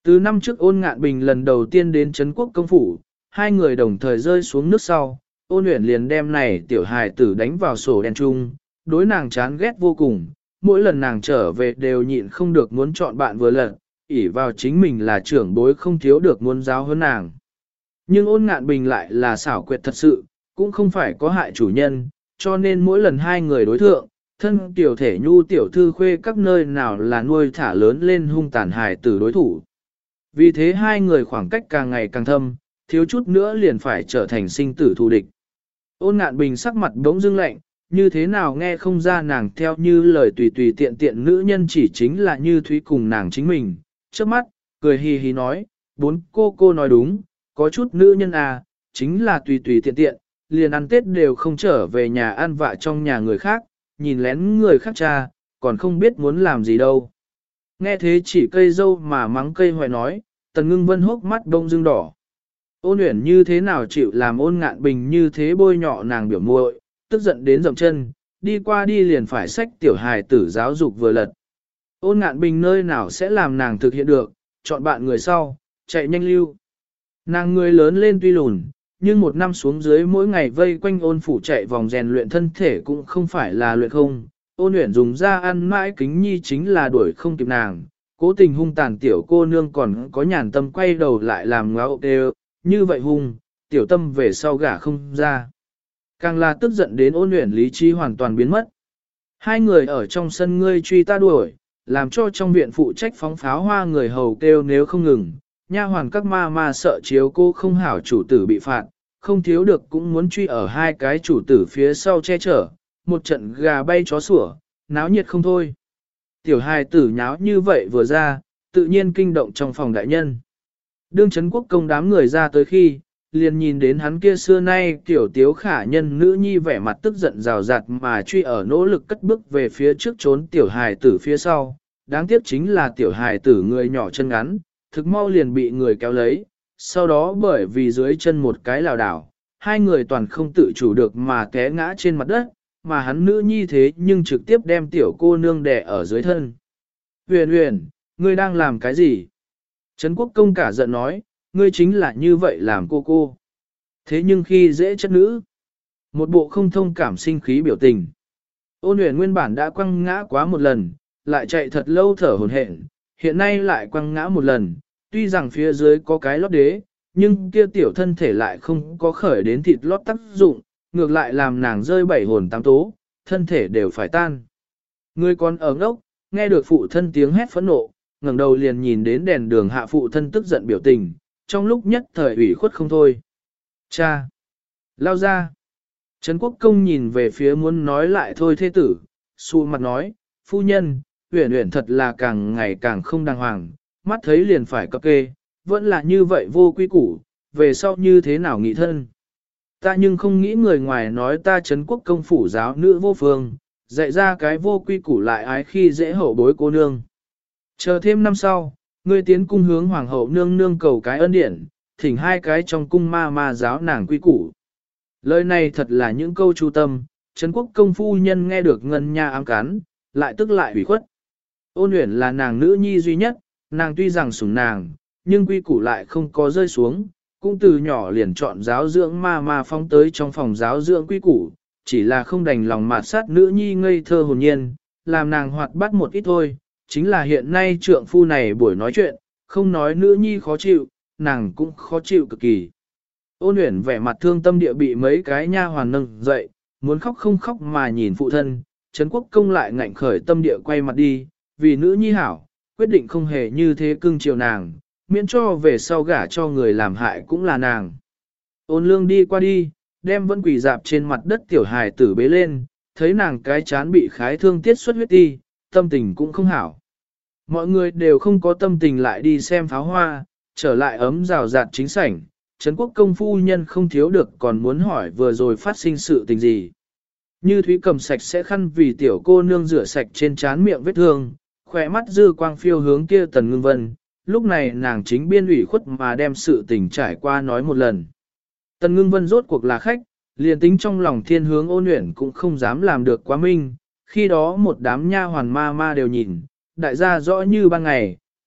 Từ năm trước Ôn Ngạn Bình lần đầu tiên đến Trấn Quốc công phủ, hai người đồng thời rơi xuống nước sau, Ôn Uyển liền đem này tiểu hài tử đánh vào sổ đen chung, đối nàng chán ghét vô cùng, mỗi lần nàng trở về đều nhịn không được muốn chọn bạn vừa lần, ỷ vào chính mình là trưởng bối không thiếu được muốn giáo hơn nàng. Nhưng Ôn Ngạn Bình lại là xảo quyệt thật sự, cũng không phải có hại chủ nhân, cho nên mỗi lần hai người đối thượng, thân tiểu thể nhu tiểu thư khuê các nơi nào là nuôi thả lớn lên hung tàn hài tử đối thủ. Vì thế hai người khoảng cách càng ngày càng thâm, thiếu chút nữa liền phải trở thành sinh tử thù địch. Ôn Ngạn Bình sắc mặt bỗng dưng lạnh, như thế nào nghe không ra nàng theo như lời tùy tùy tiện tiện nữ nhân chỉ chính là Như Thúy cùng nàng chính mình. Trước mắt, cười hì hì nói, bốn cô nói đúng, có chút nữ nhân à, chính là tùy tùy tiện tiện, liền ăn Tết đều không trở về nhà ăn vạ trong nhà người khác, nhìn lén người khác cha, còn không biết muốn làm gì đâu. Nghe thế chỉ cây dâu mà mắng cây hoài nói, Tần Ngưng Vân hốc mắt đông dưng đỏ. Ôn Uyển như thế nào chịu làm Ôn Ngạn Bình như thế bôi nhọ nàng biểu muội, tức giận đến dậm chân, đi qua đi liền phải xách tiểu hài tử giáo dục vừa lật. Ôn Ngạn Bình nơi nào sẽ làm nàng thực hiện được, chọn bạn người sau, chạy nhanh lưu. Nàng người lớn lên tuy lùn, nhưng một năm xuống dưới mỗi ngày vây quanh Ôn phủ chạy vòng rèn luyện thân thể cũng không phải là luyện không. Ôn Uyển dùng ra ăn mãi kính nhi chính là đuổi không kịp nàng, cố tình hung tàn tiểu cô nương còn có nhàn tâm quay đầu lại làm ngáo đều, như vậy hung, tiểu tâm về sau gả không ra. Càng là tức giận đến Ôn Uyển lý trí hoàn toàn biến mất. Hai người ở trong sân ngươi truy ta đuổi, làm cho trong viện phụ trách phóng pháo hoa người hầu kêu nếu không ngừng, nha hoàn các ma sợ chiếu cô không hảo chủ tử bị phạt, không thiếu được cũng muốn truy ở hai cái chủ tử phía sau che chở, một trận gà bay chó sủa, náo nhiệt không thôi. Tiểu hài tử nháo như vậy vừa ra, tự nhiên kinh động trong phòng đại nhân. Đương Trấn Quốc công đám người ra tới khi, liền nhìn đến hắn kia xưa nay kiểu tiếu khả nhân nữ nhi vẻ mặt tức giận rào rạt mà truy ở nỗ lực cất bước về phía trước trốn tiểu hài tử phía sau. Đáng tiếc chính là tiểu hài tử người nhỏ chân ngắn, thực mau liền bị người kéo lấy, sau đó bởi vì dưới chân một cái lảo đảo, hai người toàn không tự chủ được mà té ngã trên mặt đất, mà hắn nữ nhi thế nhưng trực tiếp đem tiểu cô nương đè ở dưới thân. Huyền Huyền, ngươi đang làm cái gì? Trấn Quốc công cả giận nói, ngươi chính là như vậy làm cô. Thế nhưng khi dễ chất nữ, một bộ không thông cảm sinh khí biểu tình. Ôn Huyền nguyên bản đã quăng ngã quá một lần, lại chạy thật lâu thở hổn hển, hiện nay lại quăng ngã một lần, tuy rằng phía dưới có cái lót đế, nhưng kia tiểu thân thể lại không có khởi đến thịt lót tác dụng, ngược lại làm nàng rơi bảy hồn tám tố, thân thể đều phải tan. Người còn ở ngốc, nghe được phụ thân tiếng hét phẫn nộ, ngẩng đầu liền nhìn đến đèn đường hạ phụ thân tức giận biểu tình, trong lúc nhất thời ủy khuất không thôi. Cha! Lao ra! Trấn Quốc công nhìn về phía muốn nói lại thôi thế tử, xu mặt nói, phu nhân, Uyển Uyển thật là càng ngày càng không đàng hoàng, mắt thấy liền phải cập kê, vẫn là như vậy vô quy củ, về sau như thế nào nghị thân. Ta nhưng không nghĩ người ngoài nói ta Trấn Quốc công phủ giáo nữ vô phương, dạy ra cái vô quy củ lại ái khi dễ hậu bối cô nương. Chờ thêm năm sau, ngươi tiến cung hướng hoàng hậu nương nương cầu cái ân điển, thỉnh hai cái trong cung ma giáo nàng quy củ. Lời này thật là những câu chu tâm, Trấn Quốc công phu nhân nghe được ngân nha ám cán, lại tức lại ủy khuất. Ôn Uyển là nàng nữ nhi duy nhất, nàng tuy rằng sủng nàng, nhưng quy củ lại không có rơi xuống, cũng từ nhỏ liền chọn giáo dưỡng ma phóng tới trong phòng giáo dưỡng quy củ, chỉ là không đành lòng mạt sát nữ nhi ngây thơ hồn nhiên, làm nàng hoạt bát một ít thôi, chính là hiện nay trượng phu này buổi nói chuyện, không nói nữ nhi khó chịu, nàng cũng khó chịu cực kỳ. Ôn Uyển vẻ mặt thương tâm địa bị mấy cái nha hoàn nâng dậy, muốn khóc không khóc mà nhìn phụ thân, Trấn Quốc công lại ngạnh khởi tâm địa quay mặt đi, vì nữ nhi hảo, quyết định không hề như thế cưng chiều nàng, miễn cho về sau gả cho người làm hại cũng là nàng. Ôn Lương đi qua đi, đem vẫn quỳ dạp trên mặt đất tiểu hài tử bế lên, thấy nàng cái chán bị khái thương tiết xuất huyết ti, tâm tình cũng không hảo. Mọi người đều không có tâm tình lại đi xem pháo hoa, trở lại ấm rào rạt chính sảnh, Trấn Quốc công phu nhân không thiếu được còn muốn hỏi vừa rồi phát sinh sự tình gì. Như Thúy cầm sạch sẽ khăn vì tiểu cô nương rửa sạch trên trán miệng vết thương, khỏe mắt dư quang phiêu hướng kia Tần Ngưng Vân, lúc này nàng chính biên ủy khuất mà đem sự tình trải qua nói một lần. Tần Ngưng Vân rốt cuộc là khách, liền tính trong lòng thiên hướng Ôn Uyển cũng không dám làm được quá minh, khi đó một đám nha hoàn ma đều nhìn, đại gia rõ như ban ngày,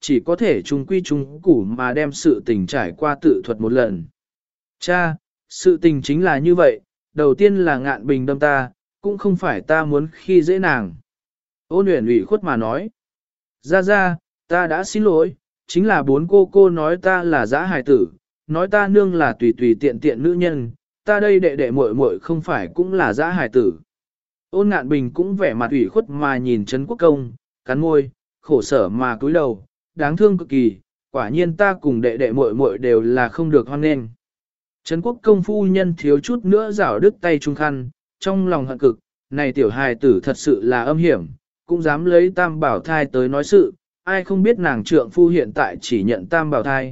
chỉ có thể chung quy chung củ mà đem sự tình trải qua tự thuật một lần. Cha, sự tình chính là như vậy, đầu tiên là Ngạn Bình đâm ta, cũng không phải ta muốn khi dễ nàng. Ôn Uyển ủy khuất mà nói. Ra, ta đã xin lỗi, chính là bốn cô nói ta là dã hài tử, nói ta nương là tùy tùy tiện tiện nữ nhân, ta đây đệ đệ muội muội không phải cũng là dã hài tử. Ôn Ngạn Bình cũng vẻ mặt ủy khuất mà nhìn Trấn Quốc Công, cắn môi, khổ sở mà cúi đầu, đáng thương cực kỳ, quả nhiên ta cùng đệ đệ muội muội đều là không được hoan nghênh. Trấn Quốc Công phu nhân thiếu chút nữa rảo đứt tay trung khăn, trong lòng hận cực, này tiểu hài tử thật sự là âm hiểm, cũng dám lấy tam bảo thai tới nói sự, ai không biết nàng trượng phu hiện tại chỉ nhận tam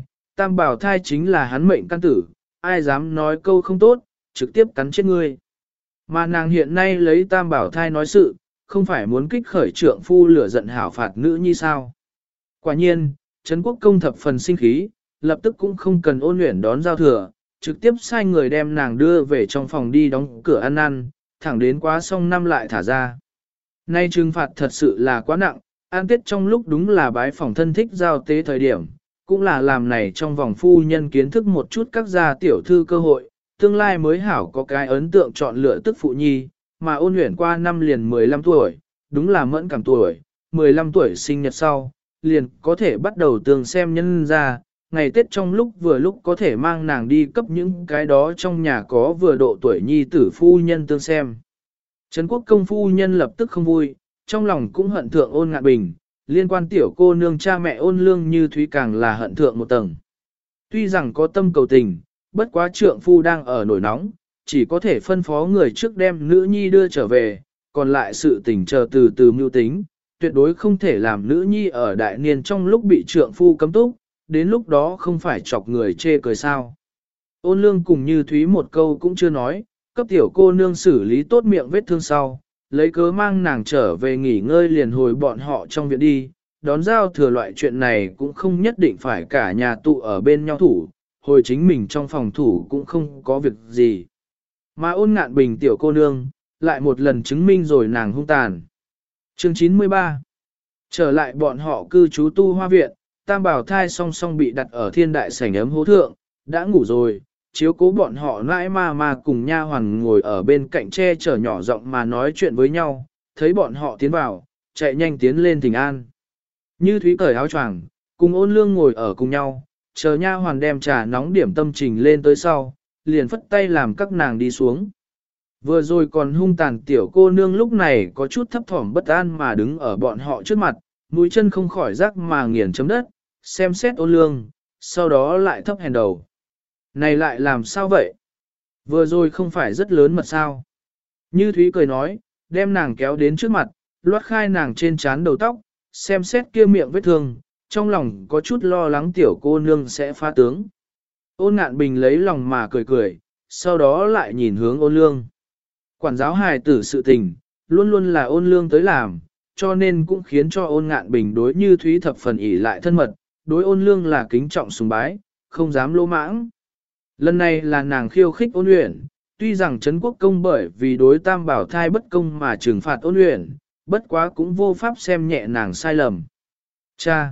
bảo thai chính là hắn mệnh căn tử, ai dám nói câu không tốt, trực tiếp cắn chết ngươi. Mà nàng hiện nay lấy tam bảo thai nói sự, không phải muốn kích khởi trượng phu lửa giận hảo phạt nữ như sao. Quả nhiên, Trấn Quốc Công thập phần sinh khí, lập tức cũng không cần Ôn Uyển đón giao thừa, trực tiếp sai người đem nàng đưa về trong phòng đi đóng cửa ăn, thẳng đến quá xong năm lại thả ra. Nay trừng phạt thật sự là quá nặng, an tết trong lúc đúng là bái phỏng thân thích giao tế thời điểm, cũng là làm này trong vòng phu nhân kiến thức một chút các gia tiểu thư cơ hội, tương lai mới hảo có cái ấn tượng chọn lựa tức phụ nhi, mà Ôn Uyển qua năm liền 15 tuổi, đúng là mẫn cảm tuổi, 15 tuổi sinh nhật sau, liền có thể bắt đầu tường xem nhân ra, ngày Tết trong lúc vừa lúc có thể mang nàng đi cấp những cái đó trong nhà có vừa độ tuổi nhi tử phu nhân tương xem. Trấn Quốc Công phu nhân lập tức không vui, trong lòng cũng hận thượng Ôn Ngạn Bình, liên quan tiểu cô nương cha mẹ Ôn Lương Như Thúy càng là hận thượng một tầng. Tuy rằng có tâm cầu tình, bất quá trượng phu đang ở nổi nóng, chỉ có thể phân phó người trước đem nữ nhi đưa trở về, còn lại sự tình chờ từ từ mưu tính, tuyệt đối không thể làm nữ nhi ở đại niên trong lúc bị trượng phu cấm túc, đến lúc đó không phải chọc người chê cười sao. Ôn Lương cùng Như Thúy một câu cũng chưa nói, cấp tiểu cô nương xử lý tốt miệng vết thương sau, lấy cớ mang nàng trở về nghỉ ngơi liền hồi bọn họ trong viện đi, đón giao thừa loại chuyện này cũng không nhất định phải cả nhà tụ ở bên nhau thủ, hồi chính mình trong phòng thủ cũng không có việc gì. Mà Ôn Ngạn Bình tiểu cô nương, lại một lần chứng minh rồi nàng hung tàn. Chương 93 Trở lại bọn họ cư trú tu hoa viện, tam bảo thai song song bị đặt ở thiên đại sảnh ấm hố thượng, đã ngủ rồi, chiếu cố bọn họ nãi ma cùng nha hoàn ngồi ở bên cạnh che chở nhỏ giọng mà nói chuyện với nhau, thấy bọn họ tiến vào, chạy nhanh tiến lên thỉnh an. Như Thúy cởi áo choàng, cùng Ôn Lương ngồi ở cùng nhau, chờ nha hoàn đem trà nóng điểm tâm trình lên tới sau, liền phất tay làm các nàng đi xuống. Vừa rồi còn hung tàn tiểu cô nương lúc này có chút thấp thỏm bất an mà đứng ở bọn họ trước mặt, mũi chân không khỏi rắc mà nghiền chấm đất, xem xét Ôn Lương, sau đó lại thấp hèn đầu. Này lại làm sao vậy? Vừa rồi không phải rất lớn mật sao? Như Thúy cười nói, đem nàng kéo đến trước mặt, loát khai nàng trên trán đầu tóc, xem xét kia miệng vết thương, trong lòng có chút lo lắng tiểu cô nương sẽ phá tướng. Ôn Ngạn Bình lấy lòng mà cười cười, sau đó lại nhìn hướng Ôn Lương. Quản giáo hài tử sự tình, luôn luôn là Ôn Lương tới làm, cho nên cũng khiến cho Ôn Ngạn Bình đối Như Thúy thập phần ỷ lại thân mật, đối Ôn Lương là kính trọng sùng bái, không dám lỗ mãng. Lần này là nàng khiêu khích Ôn Uyển, tuy rằng Trấn Quốc Công bởi vì đối tam bảo thai bất công mà trừng phạt Ôn Uyển, bất quá cũng vô pháp xem nhẹ nàng sai lầm. Cha!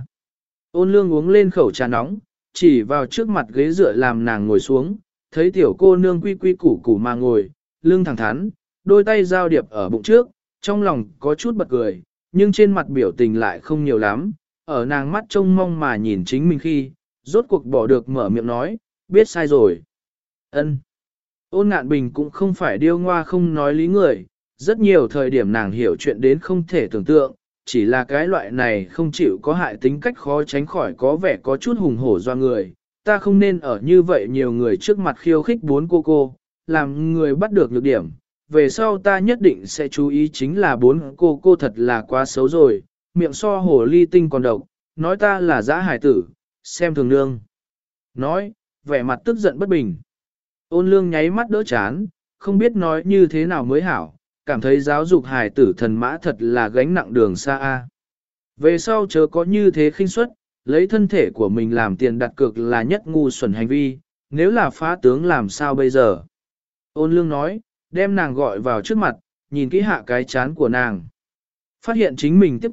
Ôn Lương uống lên khẩu trà nóng, chỉ vào trước mặt ghế dựa làm nàng ngồi xuống, thấy tiểu cô nương quy quy củ củ mà ngồi, lưng thẳng thắn, đôi tay giao điệp ở bụng trước, trong lòng có chút bật cười, nhưng trên mặt biểu tình lại không nhiều lắm, ở nàng mắt trông mong mà nhìn chính mình khi, rốt cuộc bỏ được mở miệng nói, biết sai rồi. Ân. Ôn Ngạn Bình cũng không phải điêu ngoa không nói lý người, rất nhiều thời điểm nàng hiểu chuyện đến không thể tưởng tượng, chỉ là cái loại này không chịu có hại tính cách khó tránh khỏi có vẻ có chút hùng hổ do người. Ta không nên ở như vậy nhiều người trước mặt khiêu khích bốn cô, làm người bắt được nhược điểm. Về sau ta nhất định sẽ chú ý chính là bốn cô thật là quá xấu rồi, miệng so hồ ly tinh còn độc, nói ta là dã hải tử, xem thường nương. Nói, vẻ mặt tức giận bất bình. Ôn Lương nháy mắt đỡ chán, không biết nói như thế nào mới hảo, cảm thấy giáo dục hài tử thần mã thật là gánh nặng đường xa a. Về sau chớ có như thế khinh suất, lấy thân thể của mình làm tiền đặt cược là nhất ngu xuẩn hành vi, nếu là phá tướng làm sao bây giờ? Ôn Lương nói, đem nàng gọi vào trước mặt, nhìn kỹ hạ cái chán của nàng. Phát hiện chính mình tiếp cận,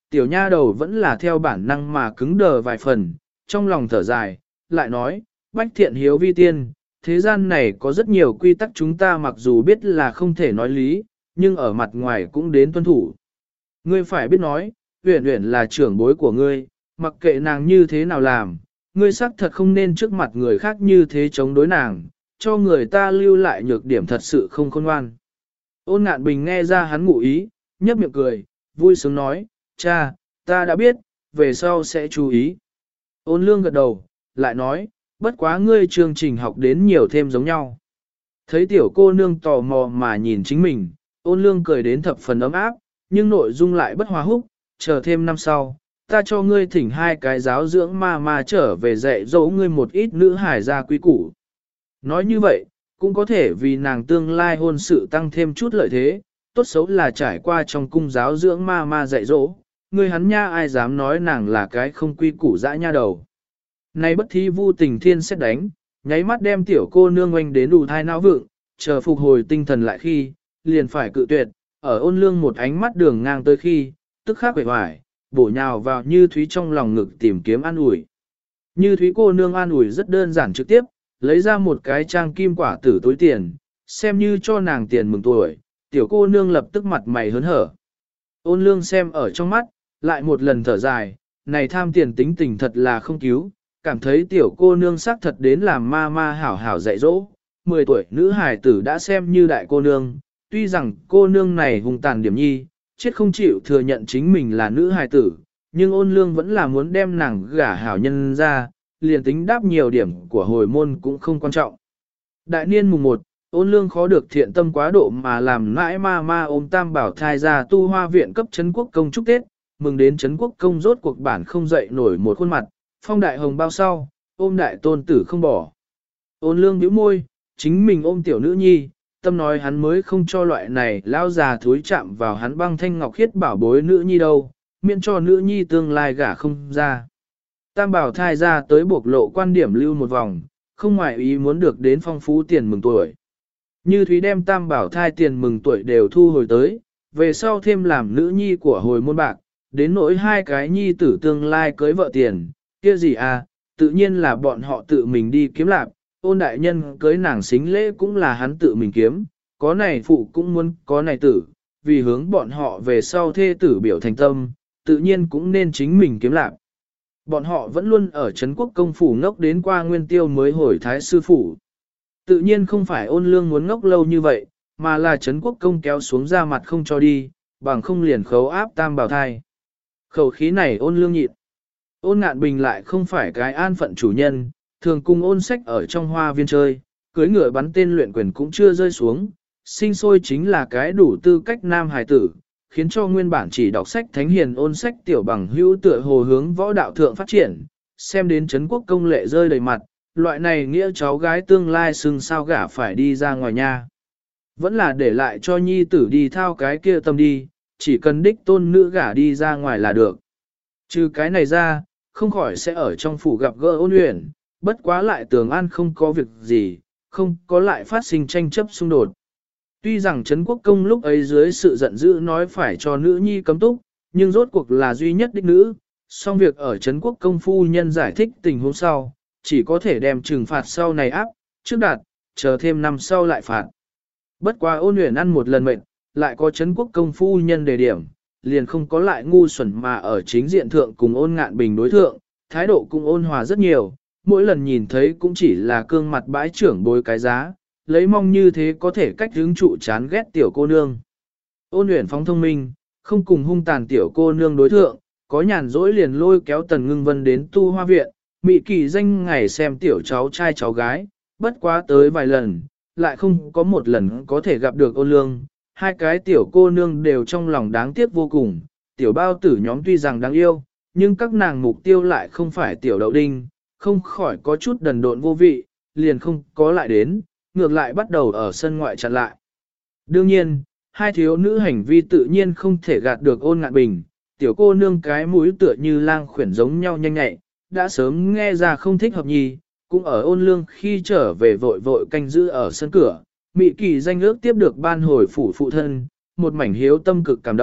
tiểu nha đầu vẫn là theo bản năng mà cứng đờ vài phần, trong lòng thở dài, lại nói, bách thiện hiếu vi tiên, thế gian này có rất nhiều quy tắc chúng ta mặc dù biết là không thể nói lý, nhưng ở mặt ngoài cũng đến tuân thủ. Ngươi phải biết nói, Uyển Uyển là trưởng bối của ngươi, mặc kệ nàng như thế nào làm, ngươi xác thật không nên trước mặt người khác như thế chống đối nàng, cho người ta lưu lại nhược điểm thật sự không khôn ngoan. Ôn Ngạn Bình nghe ra hắn ngụ ý, nhấp miệng cười, vui sướng nói, cha, ta đã biết, về sau sẽ chú ý. Ôn Lương gật đầu, lại nói, bất quá ngươi chương trình học đến nhiều thêm giống nhau. Thấy tiểu cô nương tò mò mà nhìn chính mình, Ôn Lương cười đến thập phần ấm áp, nhưng nội dung lại bất hòa húc, chờ thêm năm sau, ta cho ngươi thỉnh 2 cái giáo dưỡng ma trở về dạy dỗ ngươi một ít nữ hải gia quý củ. Nói như vậy, cũng có thể vì nàng tương lai hôn sự tăng thêm chút lợi thế, tốt xấu là trải qua trong cung giáo dưỡng ma dạy dỗ, ngươi hắn nha ai dám nói nàng là cái không quy củ dã nha đầu. Này bất thi vu tình thiên xét đánh, nháy mắt đem tiểu cô nương oanh đến đủ thai não vượng, chờ phục hồi tinh thần lại khi, liền phải cự tuyệt, ở Ôn Lương một ánh mắt đường ngang tới khi, tức khắc quệ hoài, bổ nhào vào Như Thúy trong lòng ngực tìm kiếm an ủi. Như Thúy cô nương an ủi rất đơn giản trực tiếp, lấy ra một cái trang kim quả tử túi tiền, xem như cho nàng tiền mừng tuổi, tiểu cô nương lập tức mặt mày hớn hở. Ôn Lương xem ở trong mắt, lại một lần thở dài, này tham tiền tính tình thật là không cứu, cảm thấy tiểu cô nương xác thật đến làm ma hảo hảo dạy dỗ. 10 tuổi nữ hài tử đã xem như đại cô nương, tuy rằng cô nương này hung tàn điểm nhi, chết không chịu thừa nhận chính mình là nữ hài tử, nhưng Ôn Lương vẫn là muốn đem nàng gả hảo nhân ra, liền tính đáp nhiều điểm của hồi môn cũng không quan trọng. Đại niên mùng 1, Ôn Lương khó được thiện tâm quá độ mà làm nãi ma ôm Tam Bảo thai ra tu hoa viện cấp Trấn Quốc công chúc Tết, mừng đến Trấn Quốc công rốt cuộc bản không dậy nổi một khuôn mặt, phong đại hồng bao sau, ôm đại tôn tử không bỏ. Ôn Lương bĩu môi, chính mình ôm tiểu nữ nhi, tâm nói hắn mới không cho loại này lao già thúi chạm vào hắn băng thanh ngọc khiết bảo bối nữ nhi đâu, miễn cho nữ nhi tương lai gả không ra. Tam Bảo thai ra tới bộc lộ quan điểm lưu một vòng, không ngoại ý muốn được đến phong phú tiền mừng tuổi. Như Thúy đem Tam Bảo thai tiền mừng tuổi đều thu hồi tới, về sau thêm làm nữ nhi của hồi môn bạc, đến nỗi 2 cái nhi tử tương lai cưới vợ tiền, kia gì à, tự nhiên là bọn họ tự mình đi kiếm lạc, Ôn đại nhân cưới nàng xính lễ cũng là hắn tự mình kiếm, có này phụ cũng muốn có này tử, vì hướng bọn họ về sau thê tử biểu thành tâm, tự nhiên cũng nên chính mình kiếm lạc. Bọn họ vẫn luôn ở Trấn Quốc công phủ ngốc đến qua Nguyên Tiêu mới hồi Thái sư phủ. Tự nhiên không phải Ôn Lương muốn ngốc lâu như vậy, mà là Trấn Quốc công kéo xuống ra mặt không cho đi, bằng không liền khấu áp Tam Bảo thai. Khẩu khí này Ôn Lương nhịn. Ôn Ngạn Bình lại không phải cái an phận chủ nhân, thường cùng Ôn Sách ở trong hoa viên chơi, cưới ngựa bắn tên luyện quyền cũng chưa rơi xuống, sinh sôi chính là cái đủ tư cách nam hài tử, khiến cho nguyên bản chỉ đọc sách thánh hiền Ôn Sách tiểu bằng hữu tựa hồ hướng võ đạo thượng phát triển, xem đến Trấn Quốc công lệ rơi đầy mặt, loại này nghĩa cháu gái tương lai xưng sao gả phải đi ra ngoài nha. Vẫn là để lại cho nhi tử đi thao cái kia tâm đi, chỉ cần đích tôn nữ gả đi ra ngoài là được. Trừ cái này ra, không khỏi sẽ ở trong phủ gặp gỡ Ôn Uyển, bất quá lại Tường An không có việc gì, không có lại phát sinh tranh chấp xung đột. Tuy rằng Trấn Quốc công lúc ấy dưới sự giận dữ nói phải cho nữ nhi cấm túc, nhưng rốt cuộc là duy nhất đích nữ, song việc ở Trấn Quốc công phu nhân giải thích tình huống sau, chỉ có thể đem trừng phạt sau này áp, trước đạt, chờ thêm năm sau lại phạt. Bất quá Ôn Uyển ăn một lần mệnh, lại có Trấn Quốc công phu nhân đề điểm, liền không có lại ngu xuẩn mà ở chính diện thượng cùng Ôn Ngạn Bình đối thượng, thái độ cũng ôn hòa rất nhiều, mỗi lần nhìn thấy cũng chỉ là cương mặt bãi trưởng bối cái giá, lấy mong như thế có thể cách hướng trụ chán ghét tiểu cô nương. Ôn Uyển phóng thông minh, không cùng hung tàn tiểu cô nương đối thượng, có nhàn rỗi liền lôi kéo Tần Ngưng Vân đến tu hoa viện, mị kỳ danh ngày xem tiểu cháu trai cháu gái, bất quá tới vài lần, lại không có một lần có thể gặp được Ôn Lương. 2 cái tiểu cô nương đều trong lòng đáng tiếc vô cùng, tiểu bao tử nhóm tuy rằng đáng yêu, nhưng các nàng mục tiêu lại không phải tiểu đậu đinh, không khỏi có chút đần độn vô vị, liền không có lại đến, ngược lại bắt đầu ở sân ngoại chặn lại. Đương nhiên, 2 thiếu nữ hành vi tự nhiên không thể gạt được Ôn Ngạn Bình, tiểu cô nương cái mũi tựa như lang khuyển giống nhau nhanh nhạy, đã sớm nghe ra không thích hợp nhì, cũng ở Ôn Lương khi trở về vội vội canh giữ ở sân cửa. Mị kỳ danh ước tiếp được ban hồi phủ phụ thân, một mảnh hiếu tâm cực cảm động,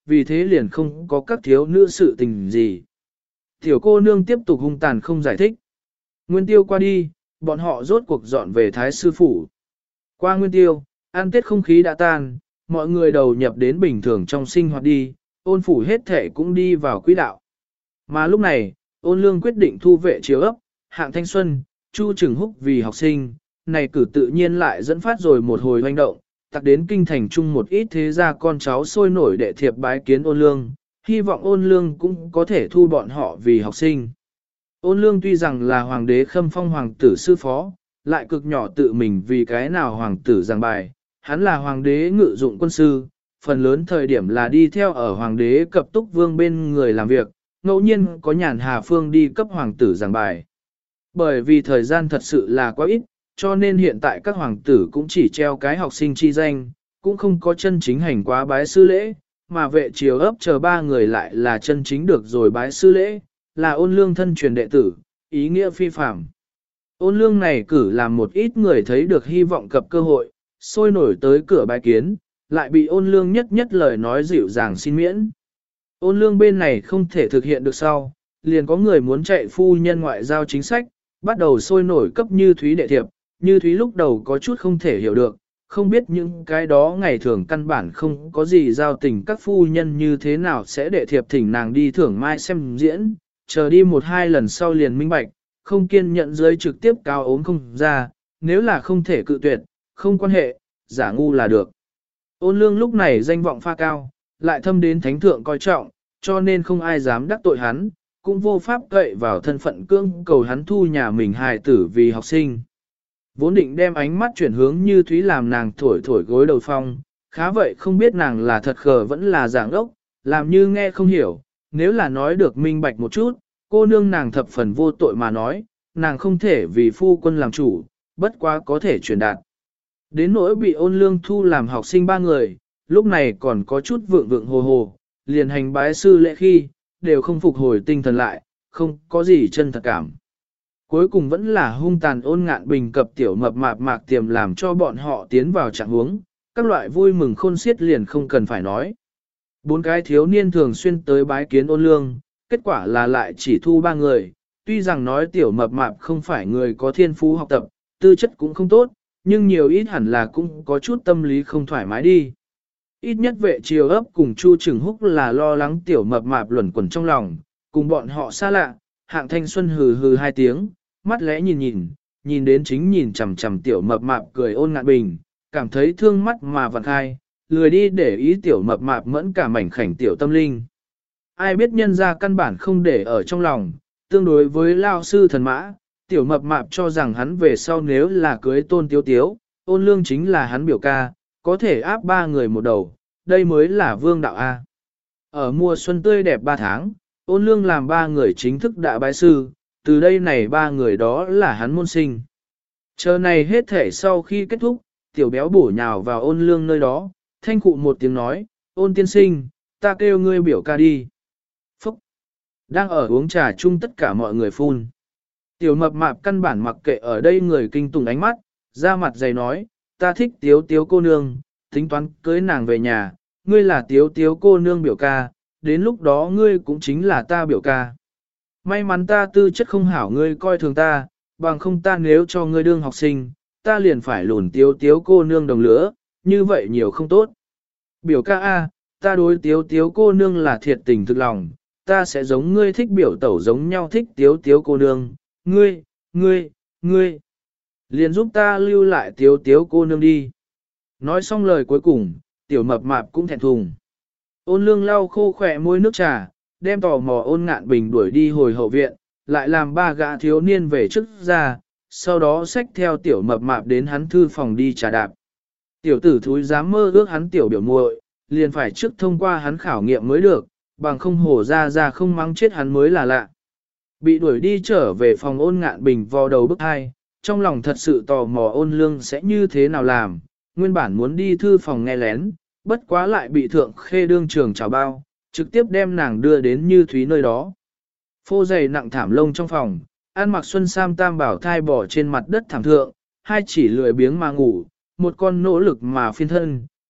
vì thế liền không có các thiếu nữ sự tình gì. Tiểu cô nương tiếp tục hung tàn không giải thích. Nguyên tiêu qua đi, bọn họ rốt cuộc dọn về Thái Sư Phủ. Qua Nguyên tiêu, ăn tết không khí đã tan, mọi người đầu nhập đến bình thường trong sinh hoạt đi, Ôn phủ hết thể cũng đi vào quỹ đạo. Mà lúc này, Ôn lương quyết định thu vệ chiếu ấp, hạng thanh xuân, Chu Trừng Húc vì học sinh, này cử tự nhiên lại dẫn phát rồi một hồi hoành động, tặc đến kinh thành chung một ít thế gia con cháu sôi nổi đệ thiệp bái kiến Ôn lương, hy vọng Ôn lương cũng có thể thu bọn họ vì học sinh. Ôn lương tuy rằng là hoàng đế khâm phong hoàng tử sư phó, lại cực nhỏ tự mình vì cái nào hoàng tử giảng bài, hắn là hoàng đế ngự dụng quân sư, phần lớn thời điểm là đi theo ở hoàng đế cập túc vương bên người làm việc, ngẫu nhiên có nhàn hà phương đi cấp hoàng tử giảng bài. Bởi vì thời gian thật sự là quá ít, cho nên hiện tại các hoàng tử cũng chỉ treo cái học sinh chi danh, cũng không có chân chính hành quá bái sư lễ, mà vệ triều ấp chờ ba người lại là chân chính được rồi bái sư lễ, là Ôn lương thân truyền đệ tử, ý nghĩa phi phạm. Ôn lương này cử làm một ít người thấy được hy vọng cập cơ hội, sôi nổi tới cửa bái kiến, lại bị Ôn lương nhất nhất lời nói dịu dàng xin miễn. Ôn lương bên này không thể thực hiện được sau, liền có người muốn chạy phu nhân ngoại giao chính sách, bắt đầu sôi nổi cấp Như Thúy đệ thiệp, Như Thúy lúc đầu có chút không thể hiểu được, không biết những cái đó ngày thường căn bản không có gì giao tình các phu nhân như thế nào sẽ đệ thiệp thỉnh nàng đi thưởng mai xem diễn, chờ đi một hai lần sau liền minh bạch, không kiên nhận dưới trực tiếp cao ốm không ra, nếu là không thể cự tuyệt, không quan hệ, giả ngu là được. Ôn lương lúc này danh vọng pha cao, lại thâm đến thánh thượng coi trọng, cho nên không ai dám đắc tội hắn, cũng vô pháp cậy vào thân phận cương cầu hắn thu nhà mình hài tử vì học sinh. Vốn định đem ánh mắt chuyển hướng Như Thúy làm nàng thổi thổi gối đầu phong, khá vậy không biết nàng là thật khờ vẫn là giảng ốc, làm như nghe không hiểu, nếu là nói được minh bạch một chút, cô nương nàng thập phần vô tội mà nói, nàng không thể vì phu quân làm chủ, bất quá có thể truyền đạt. Đến nỗi bị Ôn lương thu làm học sinh ba người, lúc này còn có chút vượng vượng hồ hồ, liền hành bái sư lễ khi, đều không phục hồi tinh thần lại, không có gì chân thật cảm. Cuối cùng vẫn là hung tàn Ôn Ngạn Bình cập tiểu mập mạp mạc tiềm làm cho bọn họ tiến vào trạng huống, các loại vui mừng khôn xiết liền không cần phải nói. Bốn cái thiếu niên thường xuyên tới bái kiến Ôn lương, kết quả là lại chỉ thu ba người, tuy rằng nói tiểu mập mạp không phải người có thiên phú học tập, tư chất cũng không tốt, nhưng nhiều ít hẳn là cũng có chút tâm lý không thoải mái đi. Ít nhất vệ triều ấp cùng Chu Trừng Húc là lo lắng tiểu mập mạp luẩn quẩn trong lòng, cùng bọn họ xa lạ, hạng thanh xuân hừ hừ hai tiếng, mắt lẽ nhìn đến chính nhìn chằm chằm tiểu mập mạp cười Ôn Ngạn Bình, cảm thấy thương mắt mà vặn khai, lười đi để ý tiểu mập mạp mẫn cả mảnh khảnh tiểu tâm linh. Ai biết nhân ra căn bản không để ở trong lòng, tương đối với lao sư thần mã, tiểu mập mạp cho rằng hắn về sau nếu là cưới Tôn Tiếu Tiếu, Ôn lương chính là hắn biểu ca, có thể áp ba người một đầu, đây mới là vương đạo A. Ở mùa xuân tươi đẹp 3 tháng, Ôn lương làm ba người chính thức đã bái sư, từ đây này ba người đó là hắn môn sinh. Chờ này hết thể sau khi kết thúc, tiểu béo bổ nhào vào Ôn lương nơi đó, thanh cụ một tiếng nói, Ôn tiên sinh, ta kêu ngươi biểu ca đi. Phúc! Đang ở uống trà chung tất cả mọi người phun. Tiểu mập mạp căn bản mặc kệ ở đây người kinh tủng ánh mắt, ra mặt dày nói, ta thích Tiếu Tiếu cô nương, tính toán cưới nàng về nhà, ngươi là Tiếu Tiếu cô nương biểu ca, đến lúc đó ngươi cũng chính là ta biểu ca. May mắn ta tư chất không hảo ngươi coi thường ta, bằng không ta nếu cho ngươi đương học sinh, ta liền phải lùn Tiếu Tiếu cô nương đồng lửa, như vậy nhiều không tốt. Biểu ca A, ta đối Tiếu Tiếu cô nương là thiệt tình thực lòng, ta sẽ giống ngươi thích biểu tẩu giống nhau thích Tiếu Tiếu cô nương, ngươi. Liền giúp ta lưu lại Tiếu Tiếu cô nương đi. Nói xong lời cuối cùng, tiểu mập mạp cũng thẹn thùng. Ôn lương lau khô khỏe môi nước trà, đem tò mò Ôn Ngạn Bình đuổi đi hồi hậu viện, lại làm ba gã thiếu niên về trước ra, sau đó xách theo tiểu mập mạp đến hắn thư phòng đi trà đạp. Tiểu tử thúi dám mơ ước hắn tiểu biểu muội, liền phải trước thông qua hắn khảo nghiệm mới được, bằng không hổ ra không mắng chết hắn mới là lạ. Bị đuổi đi trở về phòng Ôn Ngạn Bình vò đầu bức hai, trong lòng thật sự tò mò Ôn lương sẽ như thế nào làm, nguyên bản muốn đi thư phòng nghe lén, bất quá lại bị thượng khê đương trường chào bao, trực tiếp đem nàng đưa đến Như Thúy nơi đó. Phô giày nặng thảm lông trong phòng, ăn mặc xuân sam tam bảo thai bỏ trên mặt đất thảm thượng, hai chỉ lười biếng mà ngủ, một con nỗ lực mà phiên thân,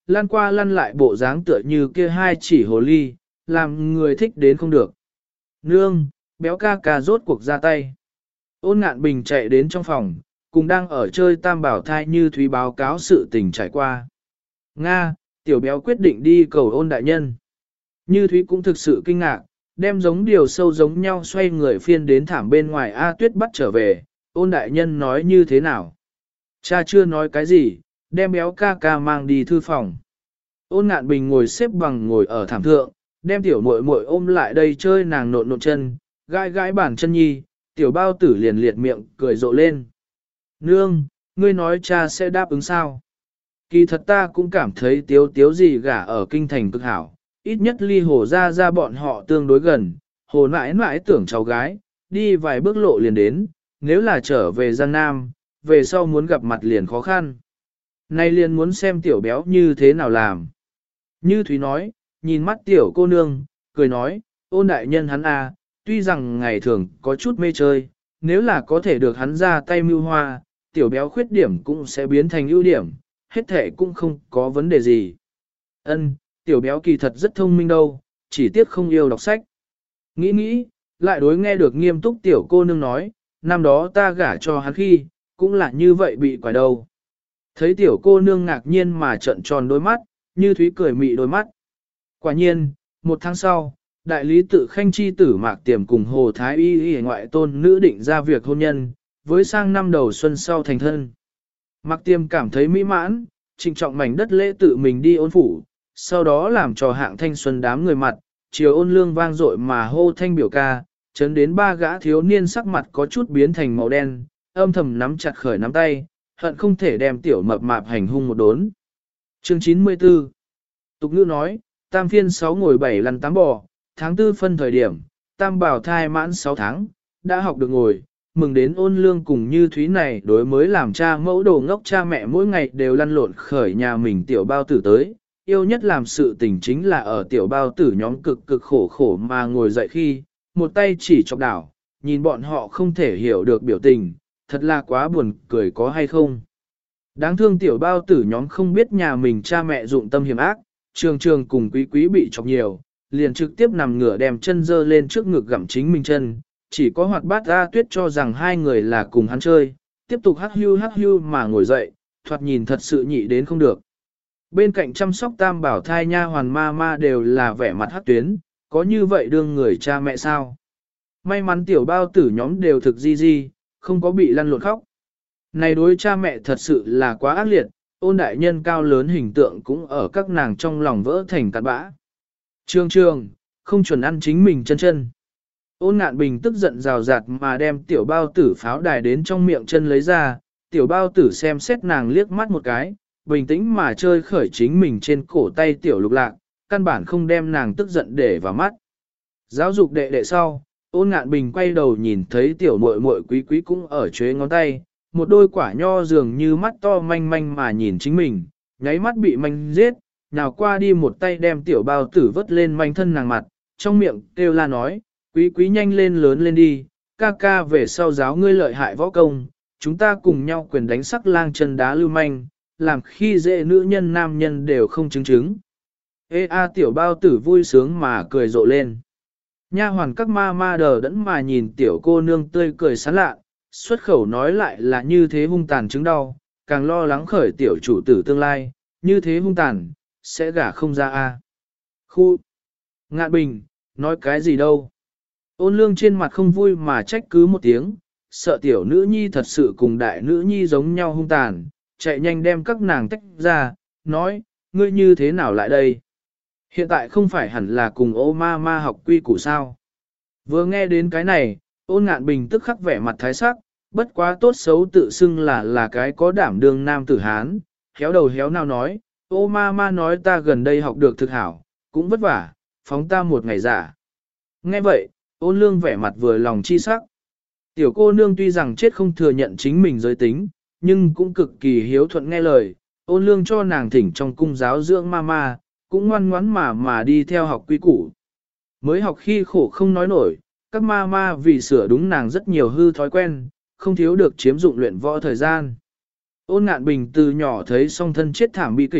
lăn qua lăn lại bộ dáng tựa như kia hai chỉ hồ ly, làm người thích đến không được. Nương, béo ca ca rốt cuộc ra tay. Ôn Ngạn Bình chạy đến trong phòng, cùng đang ở chơi tam bảo thai Như Thúy báo cáo sự tình trải qua. Nga, tiểu béo quyết định đi cầu Ôn đại nhân. Như Thúy cũng thực sự kinh ngạc, đem giống điều sâu giống nhau xoay người phiên đến thảm bên ngoài A Tuyết bắt trở về, Ôn đại nhân nói như thế nào? Cha chưa nói cái gì, đem béo ca ca mang đi thư phòng. Ôn Ngạn Bình ngồi xếp bằng ngồi ở thảm thượng, đem tiểu muội muội ôm lại đây chơi nàng nộn nộn chân, gãi gãi bản chân nhi, tiểu bao tử liền liệt miệng cười rộ lên. Nương, ngươi nói cha sẽ đáp ứng sao? Kỳ thật ta cũng cảm thấy tiếu tiếu gì gả ở kinh thành cực hảo, ít nhất ly hồ ra bọn họ tương đối gần, hồ nãi nãi tưởng cháu gái, đi vài bước lộ liền đến, nếu là trở về Giang Nam, về sau muốn gặp mặt liền khó khăn. Nay liền muốn xem tiểu béo như thế nào làm. Như Thúy nói, nhìn mắt tiểu cô nương, cười nói, Ôn đại nhân hắn à, tuy rằng ngày thường có chút mê chơi, nếu là có thể được hắn ra tay mưu hoa, tiểu béo khuyết điểm cũng sẽ biến thành ưu điểm, hết thể cũng không có vấn đề gì. Ân, tiểu béo kỳ thật rất thông minh đâu, chỉ tiếc không yêu đọc sách. Nghĩ, lại đối nghe được nghiêm túc tiểu cô nương nói, năm đó ta gả cho hắn khi, cũng là như vậy bị quải đầu. Thấy tiểu cô nương ngạc nhiên mà trợn tròn đôi mắt, Như Thúy cười mị đôi mắt. Quả nhiên, một tháng sau, đại lý tự khanh chi tử Mạc Tiềm cùng Hồ Thái Y ngoại tôn nữ định ra việc hôn nhân, với sang năm đầu xuân sau thành thân. Mạc Tiềm cảm thấy mỹ mãn, trịnh trọng mảnh đất lễ tự mình đi ôn phủ, sau đó làm trò hạng thanh xuân đám người mặt, chiều ôn lương vang dội mà hô thanh biểu ca, chấn đến ba gã thiếu niên sắc mặt có chút biến thành màu đen, âm thầm nắm chặt khởi nắm tay, hận không thể đem tiểu mập mạp hành hung một đốn. Chương 94 Tục ngữ nói, tam phiên 6 ngồi 7 lăn 8 bò, tháng 4 phân thời điểm, tam bảo thai mãn 6 tháng, đã học được ngồi, mừng đến ôn lương cùng Như Thúy này đối mới làm cha mẫu đồ ngốc cha mẹ mỗi ngày đều lăn lộn khởi nhà mình tiểu bao tử tới, yêu nhất làm sự tình chính là ở tiểu bao tử nhóm cực khổ mà ngồi dậy khi, một tay chỉ chọc đảo, nhìn bọn họ không thể hiểu được biểu tình, thật là quá buồn cười có hay không. Đáng thương tiểu bao tử nhóm không biết nhà mình cha mẹ dụng tâm hiểm ác, trường cùng quý bị chọc nhiều, liền trực tiếp nằm ngửa đem chân dơ lên trước ngực gặm chính mình chân, chỉ có Hoạt Bát A Tuyết cho rằng hai người là cùng hắn chơi, tiếp tục hắc hưu mà ngồi dậy, thoạt nhìn thật sự nhị đến không được. Bên cạnh chăm sóc tam bảo thai nha hoàn ma đều là vẻ mặt hắc tuyến, có như vậy đương người cha mẹ sao? May mắn tiểu bao tử nhóm đều thực di, không có bị lăn lộn khóc. Này đối cha mẹ thật sự là quá ác liệt, Ôn đại nhân cao lớn hình tượng cũng ở các nàng trong lòng vỡ thành cát bã. Trường, không chuẩn ăn chính mình chân. Ôn Ngạn Bình tức giận rào rạt mà đem tiểu bao tử pháo đài đến trong miệng chân lấy ra, tiểu bao tử xem xét nàng liếc mắt một cái, bình tĩnh mà chơi khởi chính mình trên cổ tay tiểu lục lạc, căn bản không đem nàng tức giận để vào mắt. Giáo dục đệ đệ sau, Ôn Ngạn Bình quay đầu nhìn thấy tiểu muội muội quý cũng ở chế ngón tay, một đôi quả nho dường như mắt to manh mà nhìn chính mình, nháy mắt bị manh giết, nào qua đi một tay đem tiểu bao tử vớt lên manh thân nàng mặt, trong miệng kêu la nói, quý nhanh lên lớn lên đi, ca về sau giáo ngươi lợi hại võ công, chúng ta cùng nhau quyền đánh sắc lang chân đá lưu manh, làm khi dễ nữ nhân nam nhân đều không chứng. Ê a tiểu bao tử vui sướng mà cười rộ lên. Nha hoàn các ma đờ đẫn mà nhìn tiểu cô nương tươi cười sán lạ, xuất khẩu nói lại là như thế hung tàn chứng đau, càng lo lắng khởi tiểu chủ tử tương lai, như thế hung tàn, sẽ gả không ra a. Khu! Ngạn Bình, nói cái gì đâu? Ôn lương trên mặt không vui mà trách cứ một tiếng, sợ tiểu nữ nhi thật sự cùng đại nữ nhi giống nhau hung tàn, chạy nhanh đem các nàng tách ra, nói, ngươi như thế nào lại đây? Hiện tại không phải hẳn là cùng ô ma học quy củ sao? Vừa nghe đến cái này, Ôn Ngạn Bình tức khắc vẻ mặt thái sắc, bất quá tốt xấu tự xưng là cái có đảm đương nam tử Hán, khéo đầu héo nào nói, ô ma nói ta gần đây học được thực hảo, cũng vất vả, phóng ta một ngày giả. Nghe vậy, Ôn Lương vẻ mặt vừa lòng chi sắc. Tiểu cô nương tuy rằng chết không thừa nhận chính mình giới tính, nhưng cũng cực kỳ hiếu thuận nghe lời, Ôn Lương cho nàng thỉnh trong cung giáo dưỡng ma, cũng ngoan ngoãn mà đi theo học quy củ. Mới học khi khổ không nói nổi, các ma vì sửa đúng nàng rất nhiều hư thói quen, không thiếu được chiếm dụng luyện võ thời gian. Ôn Ngạn Bình từ nhỏ thấy song thân chết thảm bi kịch,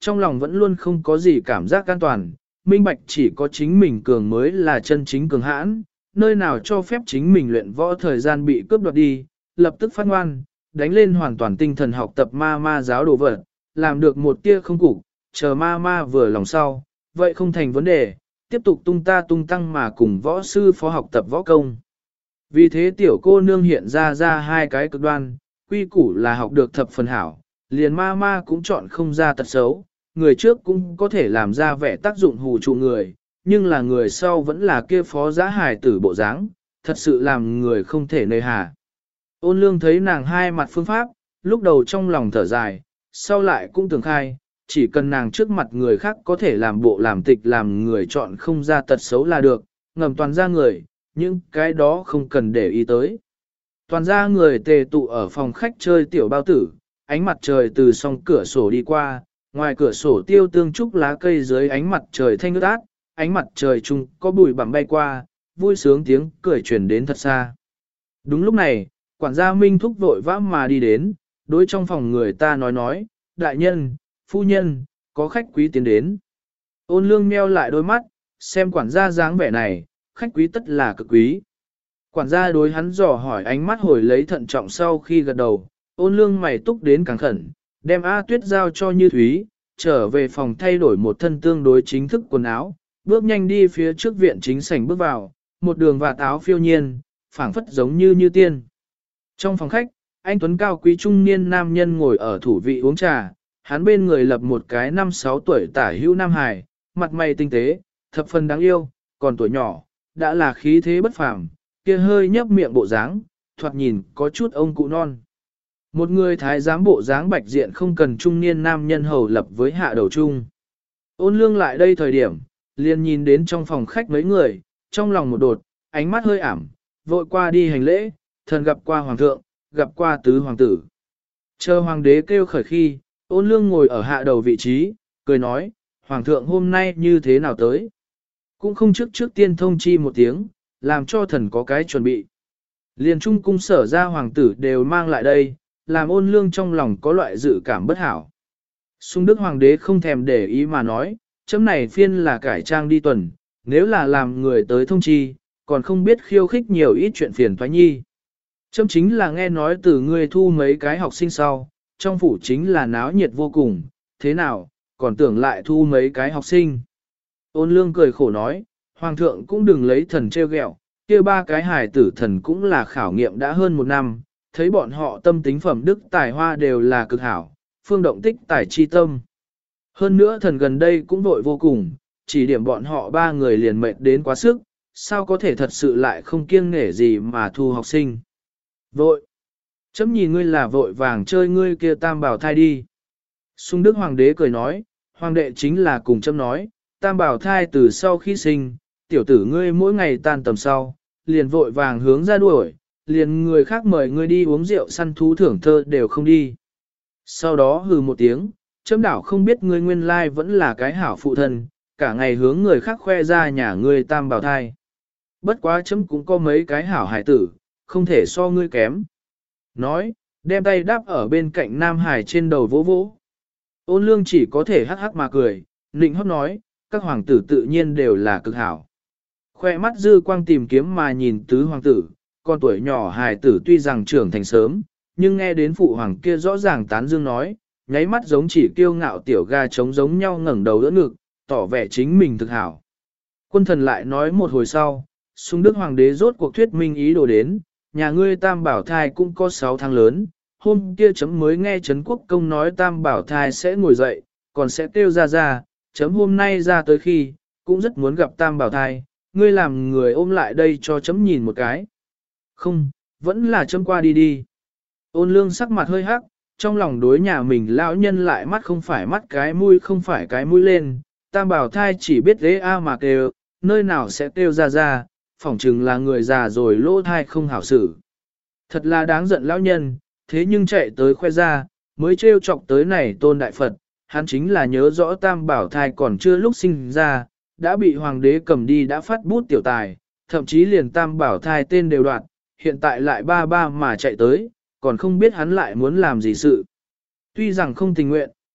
trong lòng vẫn luôn không có gì cảm giác an toàn, minh bạch chỉ có chính mình cường mới là chân chính cường hãn, nơi nào cho phép chính mình luyện võ thời gian bị cướp đoạt đi, lập tức phát ngoan, đánh lên hoàn toàn tinh thần học tập ma ma giáo đồ vật, làm được một tia không cục, chờ ma ma vừa lòng sau, vậy không thành vấn đề, tiếp tục tung ta tung tăng mà cùng võ sư phó học tập võ công. Vì thế tiểu cô nương hiện ra hai cái cực đoan, quy củ là học được thập phần hảo, liền ma ma cũng chọn không ra tật xấu, người trước cũng có thể làm ra vẻ tác dụng hù trụ người, nhưng là người sau vẫn là kia phó giá hài tử bộ dáng, thật sự làm người không thể nơi hà. Ôn lương thấy nàng hai mặt phương pháp, lúc đầu trong lòng thở dài, sau lại cũng tưởng khai, chỉ cần nàng trước mặt người khác có thể làm bộ làm tịch làm người chọn không ra tật xấu là được, ngầm toàn ra người, nhưng cái đó không cần để ý tới. Toàn ra người tề tụ ở phòng khách chơi tiểu bao tử, ánh mặt trời từ song cửa sổ đi qua, ngoài cửa sổ tiêu tương trúc lá cây dưới ánh mặt trời thanh ướt át, ánh mặt trời chung có bụi bặm bay qua, vui sướng tiếng cười truyền đến thật xa. Đúng lúc này, quản gia Minh Thúc vội vã mà đi đến, đối trong phòng người ta nói, đại nhân, phu nhân, có khách quý tiến đến. Ôn lương meo lại đôi mắt, xem quản gia dáng vẻ này, khách quý tất là cực quý. Quản gia đối hắn dò hỏi ánh mắt hồi lấy thận trọng sau khi gật đầu, ôn lương mày túc đến càng khẩn, đem A Tuyết giao cho Như Thúy, trở về phòng thay đổi một thân tương đối chính thức quần áo, bước nhanh đi phía trước viện chính sảnh bước vào, một đường và áo phiêu nhiên, phảng phất giống như tiên. Trong phòng khách, anh tuấn cao quý trung niên nam nhân ngồi ở thủ vị uống trà, hắn bên người lập một cái 5-6 tuổi tả hữu nam hài, mặt mày tinh tế, thập phần đáng yêu, còn tuổi nhỏ, đã là khí thế bất phàm, kia hơi nhấp miệng bộ dáng, thoạt nhìn có chút ông cụ non. Một người thái giám bộ dáng bạch diện không cần trung niên nam nhân hầu lập với hạ đầu trung. Ôn lương lại đây thời điểm, liền nhìn đến trong phòng khách mấy người, trong lòng một đột, ánh mắt hơi ảm, vội qua đi hành lễ, thần gặp qua hoàng thượng, gặp qua tứ hoàng tử. Chờ hoàng đế kêu khởi khi, ôn lương ngồi ở hạ đầu vị trí, cười nói, hoàng thượng hôm nay như thế nào tới. Cũng không trước tiên thông chi một tiếng, làm cho thần có cái chuẩn bị. Liền trung cung sở ra hoàng tử đều mang lại đây, làm ôn lương trong lòng có loại dự cảm bất hảo. Xung đức hoàng đế không thèm để ý mà nói, chấm này phiên là cải trang đi tuần, nếu là làm người tới thông chi, còn không biết khiêu khích nhiều ít chuyện phiền toái nhi. Chấm chính là nghe nói từ ngươi thu mấy cái học sinh sau, trong phủ chính là náo nhiệt vô cùng, thế nào, còn tưởng lại thu mấy cái học sinh. Ôn lương cười khổ nói, hoàng thượng cũng đừng lấy thần trêu ghẹo, kia ba cái hài tử thần cũng là khảo nghiệm đã hơn 1 năm, thấy bọn họ tâm tính phẩm đức tài hoa đều là cực hảo, phương động tích tài chi tâm. Hơn nữa thần gần đây cũng vội vô cùng, chỉ điểm bọn họ 3 người liền mệt đến quá sức, sao có thể thật sự lại không kiêng nể gì mà thu học sinh. Vội! Chấm nhìn ngươi là vội vàng chơi ngươi kia tam bảo thai đi. Xung đức hoàng đế cười nói, hoàng đệ chính là cùng chấm nói, tam bảo thai từ sau khi sinh, tiểu tử ngươi mỗi ngày tan tầm sau, liền vội vàng hướng ra đuổi, liền người khác mời ngươi đi uống rượu săn thú thưởng thơ đều không đi. Sau đó hừ một tiếng, chấm đảo không biết ngươi nguyên lai vẫn là cái hảo phụ thân, cả ngày hướng người khác khoe ra nhà ngươi tam bảo thai. Bất quá chấm cũng có mấy cái hảo hải tử, không thể so ngươi kém. Nói, đem tay đáp ở bên cạnh nam hải trên đầu vỗ vỗ. Ôn lương chỉ có thể hắc hắc mà cười, nịnh hót nói, các hoàng tử tự nhiên đều là cực hảo. Khoe mắt dư quang tìm kiếm mà nhìn tứ hoàng tử, con tuổi nhỏ hài tử tuy rằng trưởng thành sớm, nhưng nghe đến phụ hoàng kia rõ ràng tán dương nói, nháy mắt giống chỉ kiêu ngạo tiểu ga trống giống nhau ngẩng đầu đỡ ngực, tỏ vẻ chính mình thực hảo. Quân thần lại nói một hồi sau, Xung đức hoàng đế rốt cuộc thuyết minh ý đồ đến, nhà ngươi tam bảo thai cũng có 6 tháng lớn, hôm kia chấm mới nghe Trấn Quốc Công nói tam bảo thai sẽ ngồi dậy, còn sẽ kêu ra, chấm hôm nay ra tới khi, cũng rất muốn gặp tam bảo thai, ngươi làm người ôm lại đây cho chấm nhìn một cái. Không, vẫn là chấm qua đi đi. Ôn lương sắc mặt hơi hắc, trong lòng đối nhà mình lão nhân lại mắt không phải mắt cái mũi không phải cái mũi lên, tam bảo thai chỉ biết ghế a mà kêu, nơi nào sẽ kêu ra, phỏng chừng là người già rồi lỗ thai không hảo xử. Thật là đáng giận lão nhân, thế nhưng chạy tới khoe ra, mới trêu chọc tới này tôn đại Phật, hắn chính là nhớ rõ tam bảo thai còn chưa lúc sinh ra, đã bị hoàng đế cầm đi đã phát bút tiểu tài, thậm chí liền tam bảo thai tên đều đoạt, hiện tại lại ba mà chạy tới, còn không biết hắn lại muốn làm gì sự. Tuy rằng không tình nguyện,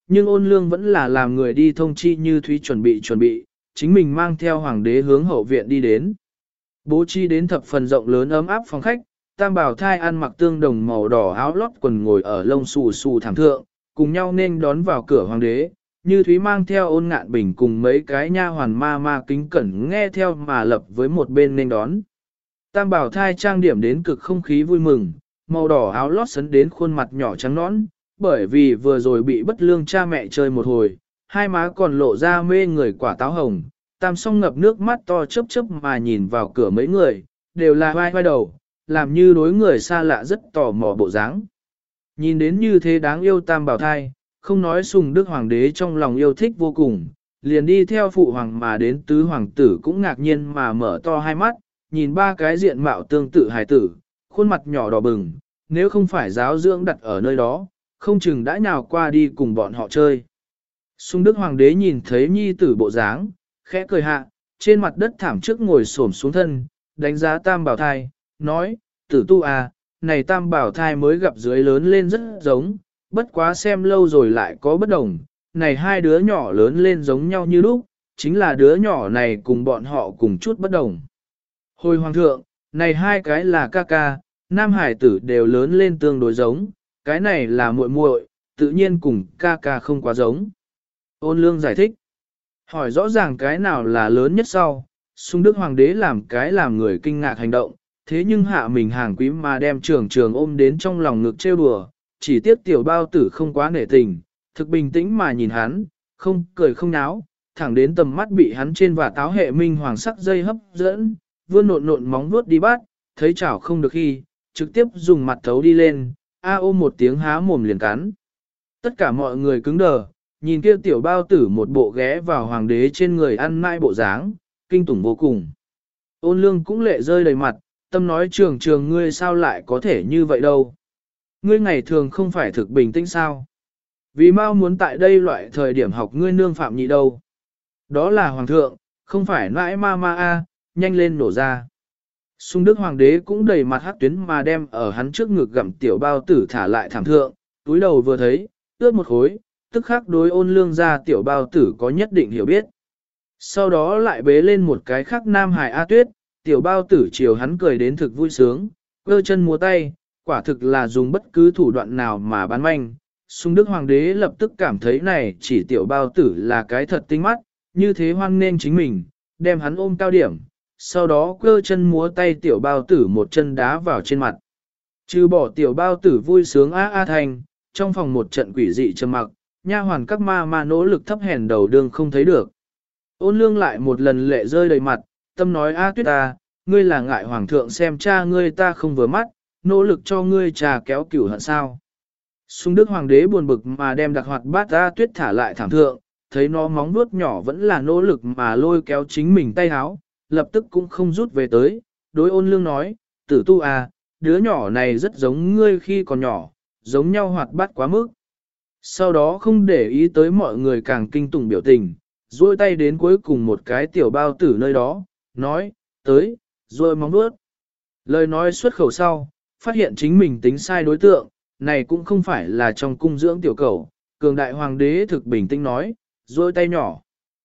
nhưng ôn lương vẫn là làm người đi thông chi Như Thúy chuẩn bị, chính mình mang theo hoàng đế hướng hậu viện đi đến. Bố trí đến thập phần rộng lớn ấm áp phòng khách, tam bảo thai ăn mặc tương đồng màu đỏ áo lót quần ngồi ở lông xù xù thảm thượng, cùng nhau nên đón vào cửa hoàng đế. Như Thúy mang theo Ôn Ngạn Bình cùng mấy cái nha hoàn ma kính cẩn nghe theo mà lập với một bên nên đón. Tam bảo thai trang điểm đến cực không khí vui mừng, màu đỏ áo lót sấn đến khuôn mặt nhỏ trắng nõn, bởi vì vừa rồi bị bất lương cha mẹ chơi một hồi, hai má còn lộ ra mê người quả táo hồng. Tam song ngập nước mắt to chớp chớp mà nhìn vào cửa mấy người, đều là vai vai đầu, làm như đối người xa lạ rất tò mò bộ dáng. Nhìn đến như thế đáng yêu tam bảo thai, không nói Sùng Đức Hoàng đế trong lòng yêu thích vô cùng, liền đi theo phụ hoàng mà đến tứ hoàng tử cũng ngạc nhiên mà mở to hai mắt, nhìn ba cái diện mạo tương tự hài tử, khuôn mặt nhỏ đỏ bừng, nếu không phải giáo dưỡng đặt ở nơi đó, không chừng đã nhào qua đi cùng bọn họ chơi. Sùng Đức Hoàng đế nhìn thấy nhi tử bộ dáng, khẽ cười hạ, trên mặt đất thảm trước ngồi xổm xuống thân, đánh giá tam bảo thai, nói, tử tu à, này tam bảo thai mới gặp dưới lớn lên rất giống, bất quá xem lâu rồi lại có bất đồng, này hai đứa nhỏ lớn lên giống nhau như lúc, chính là đứa nhỏ này cùng bọn họ cùng chút bất đồng. Hồi hoàng thượng, này hai cái là ca ca, nam hải tử đều lớn lên tương đối giống, cái này là muội muội, tự nhiên cùng ca ca không quá giống. Ôn Lương giải thích. Hỏi rõ ràng cái nào là lớn nhất sau, Sùng Đức Hoàng đế làm cái làm người kinh ngạc hành động, thế nhưng hạ mình hàng quý mà đem trường ôm đến trong lòng ngực trêu đùa, chỉ tiếc tiểu bao tử không quá nể tình, thực bình tĩnh mà nhìn hắn, không cười không náo, thẳng đến tầm mắt bị hắn trên và táo hệ minh hoàng sắc dây hấp dẫn, vươn nộn móng vuốt đi bắt, thấy chảo không được khi, trực tiếp dùng mặt thấu đi lên, ôm một tiếng há mồm liền cắn. Tất cả mọi người cứng đờ, nhìn kia tiểu bao tử một bộ ghé vào hoàng đế trên người ăn mãi bộ dáng, kinh tủng vô cùng. Ôn Lương cũng lệ rơi đầy mặt, tâm nói trường ngươi sao lại có thể như vậy đâu. Ngươi ngày thường không phải thực bình tĩnh sao. Vì mau muốn tại đây loại thời điểm học ngươi nương phạm nhị đâu. Đó là hoàng thượng, không phải nãi ma nhanh lên nổ ra. Sùng Đức Hoàng đế cũng đầy mặt hắc tuyến mà đem ở hắn trước ngực gặm tiểu bao tử thả lại thảm thượng, túi đầu vừa thấy, ướt một khối, tức khắc đối Ôn Lương ra tiểu bao tử có nhất định hiểu biết. Sau đó lại bế lên một cái khác nam hài A Tuyết, tiểu bao tử chiều hắn cười đến thực vui sướng, cơ chân múa tay, quả thực là dùng bất cứ thủ đoạn nào mà bán manh. Sùng Đức Hoàng đế lập tức cảm thấy này chỉ tiểu bao tử là cái thật tinh mắt, như thế hoan nên chính mình, đem hắn ôm cao điểm, sau đó cơ chân múa tay tiểu bao tử một chân đá vào trên mặt. Trừ bỏ tiểu bao tử vui sướng a thành, trong phòng một trận quỷ dị trầm mặc, nha hoàn các ma nỗ lực thấp hèn đầu đường không thấy được. Ôn Lương lại một lần lệ rơi đầy mặt, tâm nói A Tuyết ta, ngươi là ngại hoàng thượng xem cha ngươi ta không vừa mắt, nỗ lực cho ngươi trà kéo cửu hận sao. Sùng Đức Hoàng đế buồn bực mà đem đặc hoạt bát A Tuyết thả lại thảm thượng, thấy nó móng vuốt nhỏ vẫn là nỗ lực mà lôi kéo chính mình tay háo, lập tức cũng không rút về tới, đối Ôn Lương nói, tử tu à, đứa nhỏ này rất giống ngươi khi còn nhỏ, giống nhau hoạt bát quá mức. Sau đó không để ý tới mọi người càng kinh tủng biểu tình, duỗi tay đến cuối cùng một cái tiểu bao tử nơi đó, nói, tới, rồi móng vuốt. Lời nói xuất khẩu sau, phát hiện chính mình tính sai đối tượng, này cũng không phải là trong cung dưỡng tiểu cầu, cường đại hoàng đế thực bình tĩnh nói, duỗi tay nhỏ.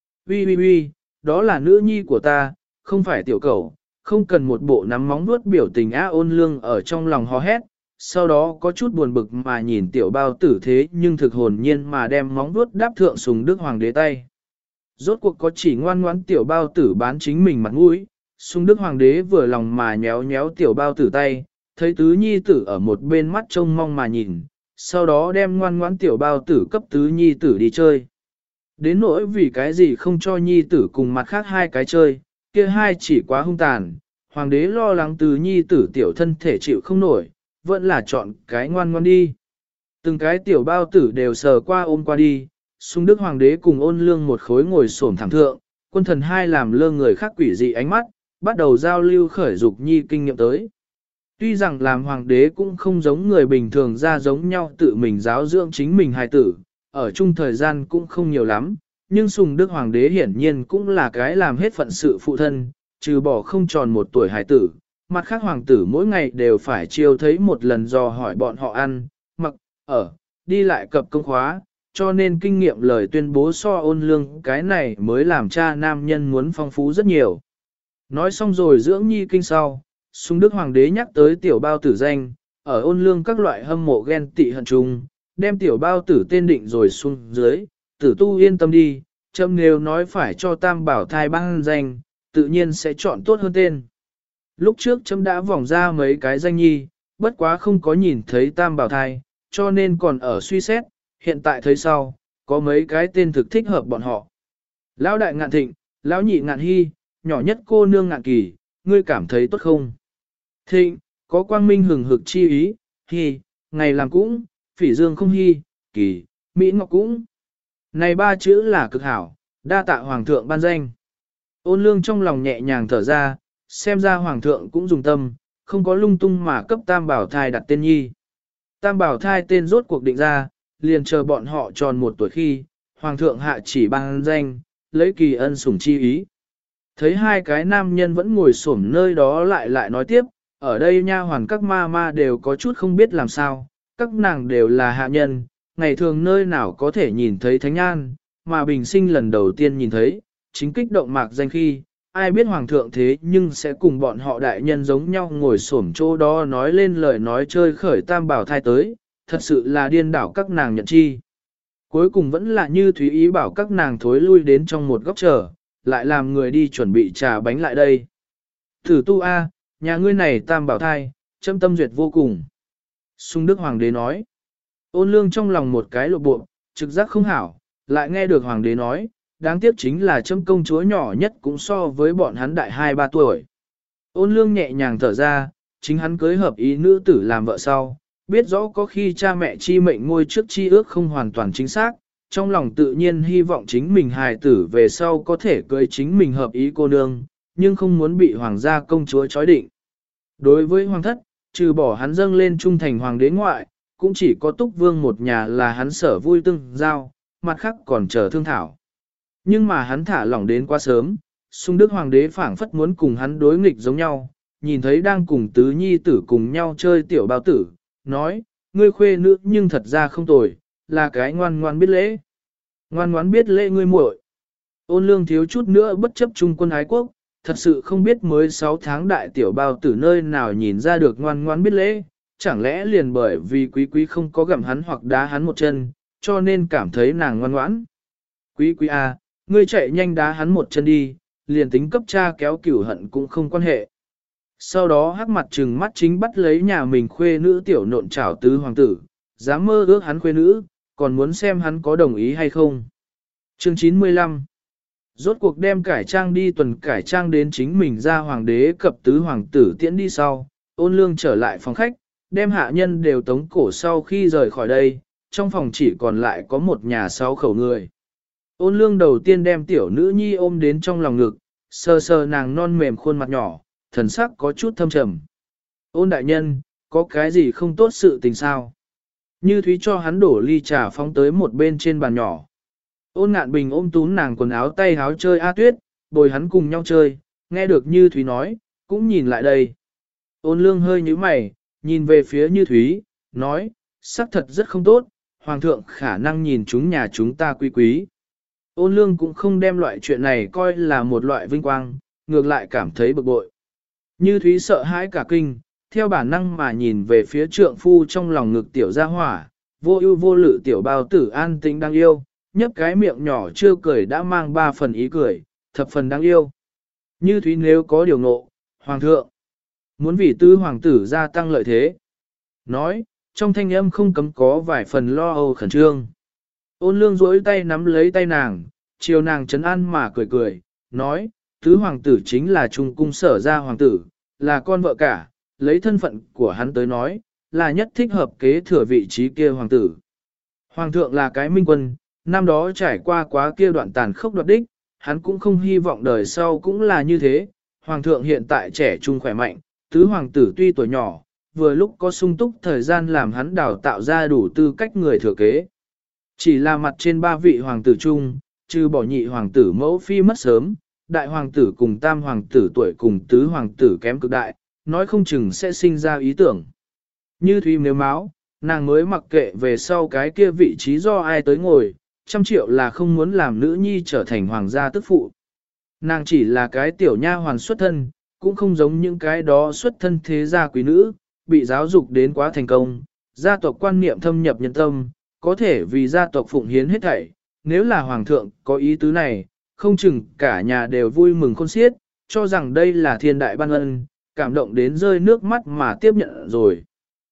Uy, đó là nữ nhi của ta, không phải tiểu cầu, không cần một bộ nắm móng vuốt biểu tình Ôn Lương ở trong lòng hò hét, sau đó có chút buồn bực mà nhìn tiểu bao tử thế nhưng thực hồn nhiên mà đem móng vuốt đáp thượng Sùng Đức Hoàng đế tay. Rốt cuộc có chỉ ngoan ngoãn tiểu bao tử bán chính mình mặt mũi, Sùng Đức Hoàng đế vừa lòng mà nhéo nhéo tiểu bao tử tay, thấy tứ nhi tử ở một bên mắt trông mong mà nhìn, sau đó đem ngoan ngoãn tiểu bao tử cấp tứ nhi tử đi chơi. Đến nỗi vì cái gì không cho nhi tử cùng mặt khác hai cái chơi, kia hai chỉ quá hung tàn, hoàng đế lo lắng tứ nhi tử tiểu thân thể chịu không nổi, vẫn là chọn cái ngoan ngoan đi. Từng cái tiểu bao tử đều sờ qua ôm qua đi, Sùng Đức Hoàng đế cùng Ôn Lương một khối ngồi xổm thẳng thượng, quân thần hai làm lơ người khác quỷ dị ánh mắt, bắt đầu giao lưu khởi dục nhi kinh nghiệm tới. Tuy rằng làm hoàng đế cũng không giống người bình thường ra giống nhau tự mình giáo dưỡng chính mình hài tử, ở chung thời gian cũng không nhiều lắm, nhưng Sùng Đức Hoàng đế hiển nhiên cũng là cái làm hết phận sự phụ thân, trừ bỏ không tròn một tuổi hài tử, mặt khác hoàng tử mỗi ngày đều phải chiêu thấy một lần dò hỏi bọn họ ăn, mặc, ở, đi lại cập công khóa, cho nên kinh nghiệm lời tuyên bố so Ôn Lương cái này mới làm cha nam nhân muốn phong phú rất nhiều. Nói xong rồi dưỡng nhi kinh sau, Sùng Đức Hoàng đế nhắc tới tiểu bao tử danh, ở Ôn Lương các loại hâm mộ ghen tị hận chung, đem tiểu bao tử tên định rồi xuống dưới, tử tu yên tâm đi, châm nếu nói phải cho tam bảo thai ban danh, tự nhiên sẽ chọn tốt hơn tên. Lúc trước châm đã vòng ra mấy cái danh nhi, bất quá không có nhìn thấy tam bảo thai, cho nên còn ở suy xét, hiện tại thấy sau, có mấy cái tên thực thích hợp bọn họ. Lão đại ngạn thịnh, lão nhị ngạn hy, nhỏ nhất cô nương ngạn kỳ, ngươi cảm thấy tốt không? Thịnh, có quang minh hừng hực chi ý, hy, ngày làm cũng, phỉ dương không hy, kỳ, mỹ ngọc cũng. Này ba chữ là cực hảo, đa tạ hoàng thượng ban danh. Ôn Lương trong lòng nhẹ nhàng thở ra, xem ra hoàng thượng cũng dùng tâm, không có lung tung mà cấp tam bảo thai đặt tên nhi. Tam bảo thai tên rốt cuộc định ra, liền chờ bọn họ tròn 1 tuổi khi, hoàng thượng hạ chỉ ban danh, lấy kỳ ân sủng chi ý. Thấy hai cái nam nhân vẫn ngồi xổm nơi đó lại nói tiếp, ở đây nha hoàn các ma ma đều có chút không biết làm sao, các nàng đều là hạ nhân, ngày thường nơi nào có thể nhìn thấy thánh an, mà bình sinh lần đầu tiên nhìn thấy, chính kích động mạc danh khi, ai biết hoàng thượng thế nhưng sẽ cùng bọn họ đại nhân giống nhau ngồi xổm chỗ đó nói lên lời nói chơi khởi tam bảo thai tới, thật sự là điên đảo các nàng nhận chi. Cuối cùng vẫn là như Thúy ý bảo các nàng thối lui đến trong một góc chờ, lại làm người đi chuẩn bị trà bánh lại đây. Thử tu A, nhà ngươi này tam bảo thai, châm tâm duyệt vô cùng. Sung Đức Hoàng đế nói. Ôn Lương trong lòng một cái lộ bộ, trực giác không hảo, lại nghe được Hoàng đế nói, đáng tiếc chính là châm công chúa nhỏ nhất cũng so với bọn hắn đại 2-3 tuổi. Ôn Lương nhẹ nhàng thở ra, chính hắn cưới hợp ý nữ tử làm vợ sau, biết rõ có khi cha mẹ chi mệnh ngôi trước chi ước không hoàn toàn chính xác, trong lòng tự nhiên hy vọng chính mình hài tử về sau có thể cưới chính mình hợp ý cô nương, nhưng không muốn bị hoàng gia công chúa chói định. Đối với hoàng thất, trừ bỏ hắn dâng lên trung thành hoàng đế ngoại, cũng chỉ có Túc Vương một nhà là hắn sở vui tương giao, mặt khác còn chờ thương thảo. Nhưng mà hắn thả lỏng đến quá sớm, Sung Đức Hoàng đế phảng phất muốn cùng hắn đối nghịch giống nhau, nhìn thấy đang cùng tứ nhi tử cùng nhau chơi tiểu bao tử, nói, ngươi khuê nữ nhưng thật ra không tồi, là cái ngoan ngoan biết lễ. Ngoan ngoan biết lễ ngươi muội. Ôn Lương thiếu chút nữa bất chấp trung quân ái quốc, thật sự không biết mới 6 tháng đại tiểu bao tử nơi nào nhìn ra được ngoan ngoan biết lễ, chẳng lẽ liền bởi vì quý quý không có gặm hắn hoặc đá hắn một chân, cho nên cảm thấy nàng ngoan ngoãn. Quý quý à, ngươi chạy nhanh đá hắn một chân đi, liền tính cấp cha kéo cửu hận cũng không quan hệ. Sau đó hắc mặt trừng mắt chính bắt lấy nhà mình khuê nữ tiểu nộn trảo tứ hoàng tử, dám mơ ước hắn khuê nữ, còn muốn xem hắn có đồng ý hay không. Chương 95 Rốt cuộc đem cải trang đi tuần cải trang đến chính mình ra hoàng đế cập tứ hoàng tử tiễn đi sau, Ôn Lương trở lại phòng khách, đem hạ nhân đều tống cổ sau khi rời khỏi đây, trong phòng chỉ còn lại có một nhà 6 khẩu người. Ôn Lương đầu tiên đem tiểu nữ nhi ôm đến trong lòng ngực, sờ sờ nàng non mềm khuôn mặt nhỏ, thần sắc có chút thâm trầm. Ôn đại nhân, có cái gì không tốt sự tình sao? Như Thúy cho hắn đổ ly trà phóng tới một bên trên bàn nhỏ. Ôn Ngạn Bình ôm túm nàng quần áo tay háo chơi A Tuyết, bồi hắn cùng nhau chơi, nghe được Như Thúy nói, cũng nhìn lại đây. Ôn Lương hơi nhíu mày, nhìn về phía Như Thúy, nói, sắc thật rất không tốt, Hoàng thượng khả năng nhìn chúng nhà chúng ta quý quý. Ôn Lương cũng không đem loại chuyện này coi là một loại vinh quang, ngược lại cảm thấy bực bội. Như Thúy sợ hãi cả kinh, theo bản năng mà nhìn về phía trượng phu trong lòng ngực tiểu gia hỏa, vô ưu vô lự tiểu bao tử an tĩnh đang yêu, nhấp cái miệng nhỏ chưa cười đã mang 3 phần ý cười, thập phần đáng yêu. Như Thúy nếu có điều ngộ, Hoàng thượng, muốn vì tứ hoàng tử gia tăng lợi thế. Nói, trong thanh âm không cấm có vài phần lo âu khẩn trương. Ôn Lương duỗi tay nắm lấy tay nàng, chiều nàng trấn an mà cười cười, nói, tứ hoàng tử chính là trung cung sở gia hoàng tử, là con vợ cả, lấy thân phận của hắn tới nói, là nhất thích hợp kế thừa vị trí kia hoàng tử. Hoàng thượng là cái minh quân, năm đó trải qua quá kia đoạn tàn khốc đoạt đích, hắn cũng không hy vọng đời sau cũng là như thế. Hoàng thượng hiện tại trẻ trung khỏe mạnh, tứ hoàng tử tuy tuổi nhỏ, vừa lúc có sung túc thời gian làm hắn đào tạo ra đủ tư cách người thừa kế. Chỉ là mặt trên 3 vị hoàng tử chung, trừ bỏ nhị hoàng tử mẫu phi mất sớm, đại hoàng tử cùng tam hoàng tử tuổi cùng tứ hoàng tử kém cực đại, nói không chừng sẽ sinh ra ý tưởng. Như Thúy nếu máu, nàng mới mặc kệ về sau cái kia vị trí do ai tới ngồi, 100 triệu là không muốn làm nữ nhi trở thành hoàng gia tức phụ. Nàng chỉ là cái tiểu nha hoàn xuất thân, cũng không giống những cái đó xuất thân thế gia quý nữ, bị giáo dục đến quá thành công, gia tộc quan niệm thâm nhập nhân tâm, có thể vì gia tộc phụng hiến hết thảy. Nếu là hoàng thượng có ý tứ này, không chừng cả nhà đều vui mừng khôn xiết, cho rằng đây là thiên đại ban ân, cảm động đến rơi nước mắt mà tiếp nhận rồi.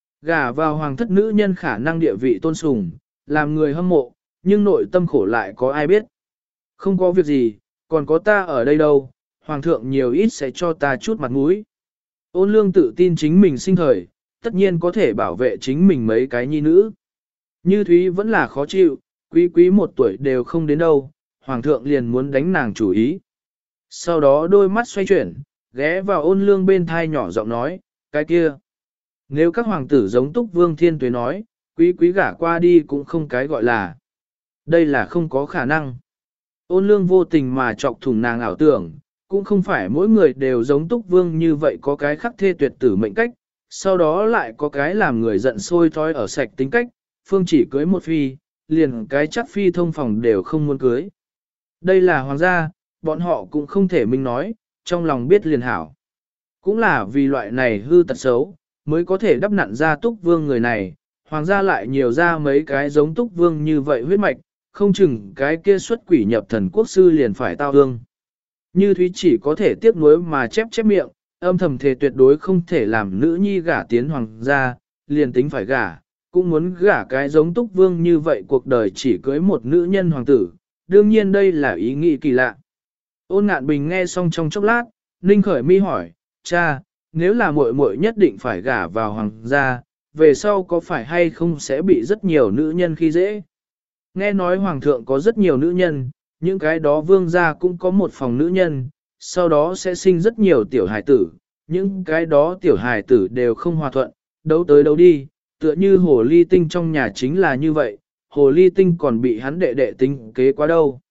Gả vào hoàng thất nữ nhân khả năng địa vị tôn sùng, làm người hâm mộ, nhưng nội tâm khổ lại có ai biết. Không có việc gì, còn có ta ở đây đâu, hoàng thượng nhiều ít sẽ cho ta chút mặt mũi. Ôn lương tự tin chính mình sinh thời, tất nhiên có thể bảo vệ chính mình mấy cái nhi nữ. Như Thúy vẫn là khó chịu, quý 1 tuổi đều không đến đâu, hoàng thượng liền muốn đánh nàng chủ ý. Sau đó đôi mắt xoay chuyển, ghé vào ôn lương bên thai nhỏ giọng nói, cái kia. Nếu các hoàng tử giống Túc Vương Thiên Tuế nói, quý gả qua đi cũng không cái gọi là. Đây là không có khả năng. Ôn lương vô tình mà chọc thủng nàng ảo tưởng, cũng không phải mỗi người đều giống Túc Vương như vậy có cái khắc thê tuyệt tử mệnh cách, sau đó lại có cái làm người giận sôi thói ở sạch tính cách, phương chỉ cưới một phi, liền cái chắc phi thông phòng đều không muốn cưới. Đây là hoàng gia, bọn họ cũng không thể minh nói, trong lòng biết liền hảo. Cũng là vì loại này hư tật xấu, mới có thể đắp nặn ra Túc Vương người này, hoàng gia lại nhiều ra mấy cái giống Túc Vương như vậy huyết mạch, không chừng cái kia xuất quỷ nhập thần quốc sư liền phải tao ương. Như Thúy chỉ có thể tiếc nuối mà chép miệng, âm thầm thề tuyệt đối không thể làm nữ nhi gả tiến hoàng gia, liền tính phải gả, cũng muốn gả cái giống Túc Vương như vậy cuộc đời chỉ cưới một nữ nhân hoàng tử, đương nhiên đây là ý nghĩ kỳ lạ. Ôn Ngạn Bình nghe xong trong chốc lát, Ninh khởi mi hỏi, cha, nếu là muội muội nhất định phải gả vào hoàng gia, về sau có phải hay không sẽ bị rất nhiều nữ nhân khi dễ? Nghe nói hoàng thượng có rất nhiều nữ nhân, những cái đó vương gia cũng có một phòng nữ nhân, sau đó sẽ sinh rất nhiều tiểu hài tử, những cái đó tiểu hài tử đều không hòa thuận, đấu tới đấu đi, tựa như hồ ly tinh trong nhà chính là như vậy, hồ ly tinh còn bị hắn đệ đệ tính kế quá đâu.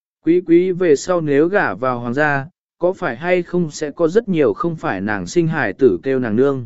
Quý về sau nếu gả vào hoàng gia, có phải hay không sẽ có rất nhiều không phải nàng sinh hài tử kêu nàng nương.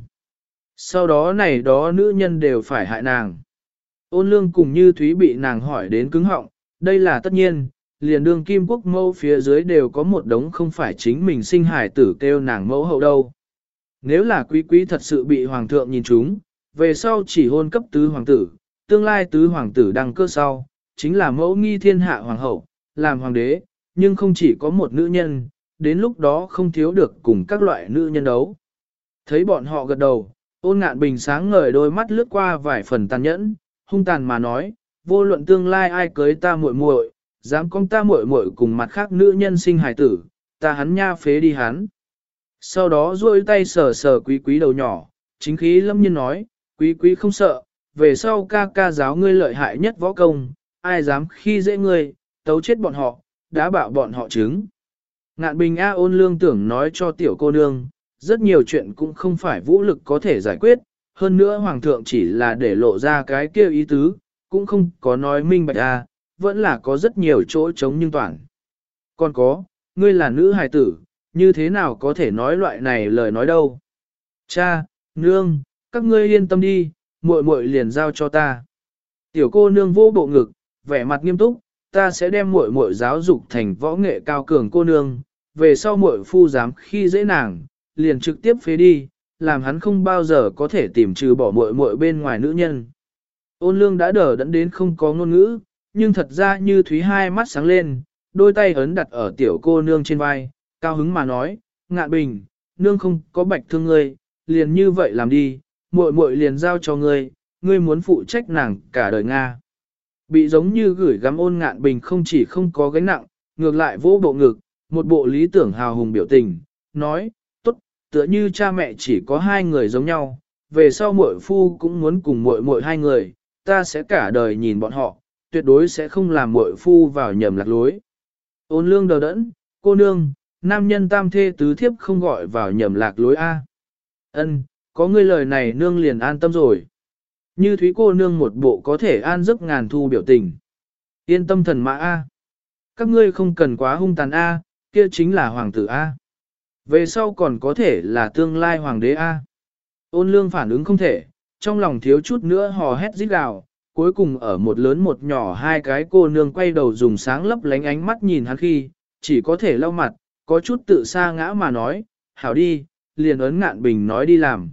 Sau đó này đó nữ nhân đều phải hại nàng. Ôn lương cùng Như Thúy bị nàng hỏi đến cứng họng, đây là tất nhiên, liền đương kim quốc mâu phía dưới đều có một đống không phải chính mình sinh hài tử kêu nàng mẫu hậu đâu. Nếu là quý thật sự bị hoàng thượng nhìn chúng, về sau chỉ hôn cấp tứ hoàng tử, tương lai tứ hoàng tử đăng cơ sau, chính là mẫu nghi thiên hạ hoàng hậu, làm hoàng đế, nhưng không chỉ có một nữ nhân, đến lúc đó không thiếu được cùng các loại nữ nhân đấu. Thấy bọn họ gật đầu, Ôn Ngạn Bình sáng ngời đôi mắt lướt qua vài phần tàn nhẫn, hung tàn mà nói, vô luận tương lai ai cưới ta muội muội, dám con ta muội muội cùng mặt khác nữ nhân sinh hài tử, ta hắn nha phế đi hắn. Sau đó duỗi tay sờ sờ quý đầu nhỏ, chính khí lâm nhiên nói, quý không sợ, về sau ca giáo ngươi lợi hại nhất võ công, ai dám khi dễ ngươi, tấu chết bọn họ, đã bạo bọn họ trứng. Ngạn Bình Ôn lương tưởng nói cho tiểu cô nương, rất nhiều chuyện cũng không phải vũ lực có thể giải quyết, hơn nữa hoàng thượng chỉ là để lộ ra cái kia ý tứ, cũng không có nói minh bạch vẫn là có rất nhiều chỗ trống nhưng toàn. Còn có, ngươi là nữ hài tử, như thế nào có thể nói loại này lời nói đâu. Cha, nương, các ngươi yên tâm đi, muội muội liền giao cho ta. Tiểu cô nương vô bộ ngực, vẻ mặt nghiêm túc, ta sẽ đem muội muội giáo dục thành võ nghệ cao cường cô nương, về sau muội phu dám khi dễ nàng, liền trực tiếp phế đi, làm hắn không bao giờ có thể tìm trừ bỏ muội muội bên ngoài nữ nhân. Ôn lương đã đỡ đẫn đến không có ngôn ngữ, nhưng thật ra Như Thúy hai mắt sáng lên, đôi tay ấn đặt ở tiểu cô nương trên vai, cao hứng mà nói, Ngạn Bình, nương không có bạch thương ngươi, liền như vậy làm đi, muội muội liền giao cho ngươi, ngươi muốn phụ trách nàng cả đời Nga. Bị giống như gửi gắm Ôn Ngạn Bình không chỉ không có gánh nặng, ngược lại vỗ bộ ngực, một bộ lý tưởng hào hùng biểu tình, nói, tốt, tựa như cha mẹ chỉ có hai người giống nhau, về sau muội phu cũng muốn cùng muội muội hai người, ta sẽ cả đời nhìn bọn họ, tuyệt đối sẽ không làm muội phu vào nhầm lạc lối. Ôn lương đờ đẫn, cô nương, nam nhân tam thê tứ thiếp không gọi vào nhầm lạc lối A. Ân, có ngươi lời này nương liền an tâm rồi. Như Thúy cô nương một bộ có thể an giấc ngàn thu biểu tình. Yên tâm thần mã A. Các ngươi không cần quá hung tàn A, kia chính là hoàng tử A. Về sau còn có thể là tương lai hoàng đế A. Ôn lương phản ứng không thể, trong lòng thiếu chút nữa hò hét rít gào, cuối cùng ở một lớn một nhỏ hai cái cô nương quay đầu dùng sáng lấp lánh ánh mắt nhìn hắn khi, chỉ có thể lau mặt, có chút tự sa ngã mà nói, hảo đi, liền ấn Ngạn Bình nói đi làm.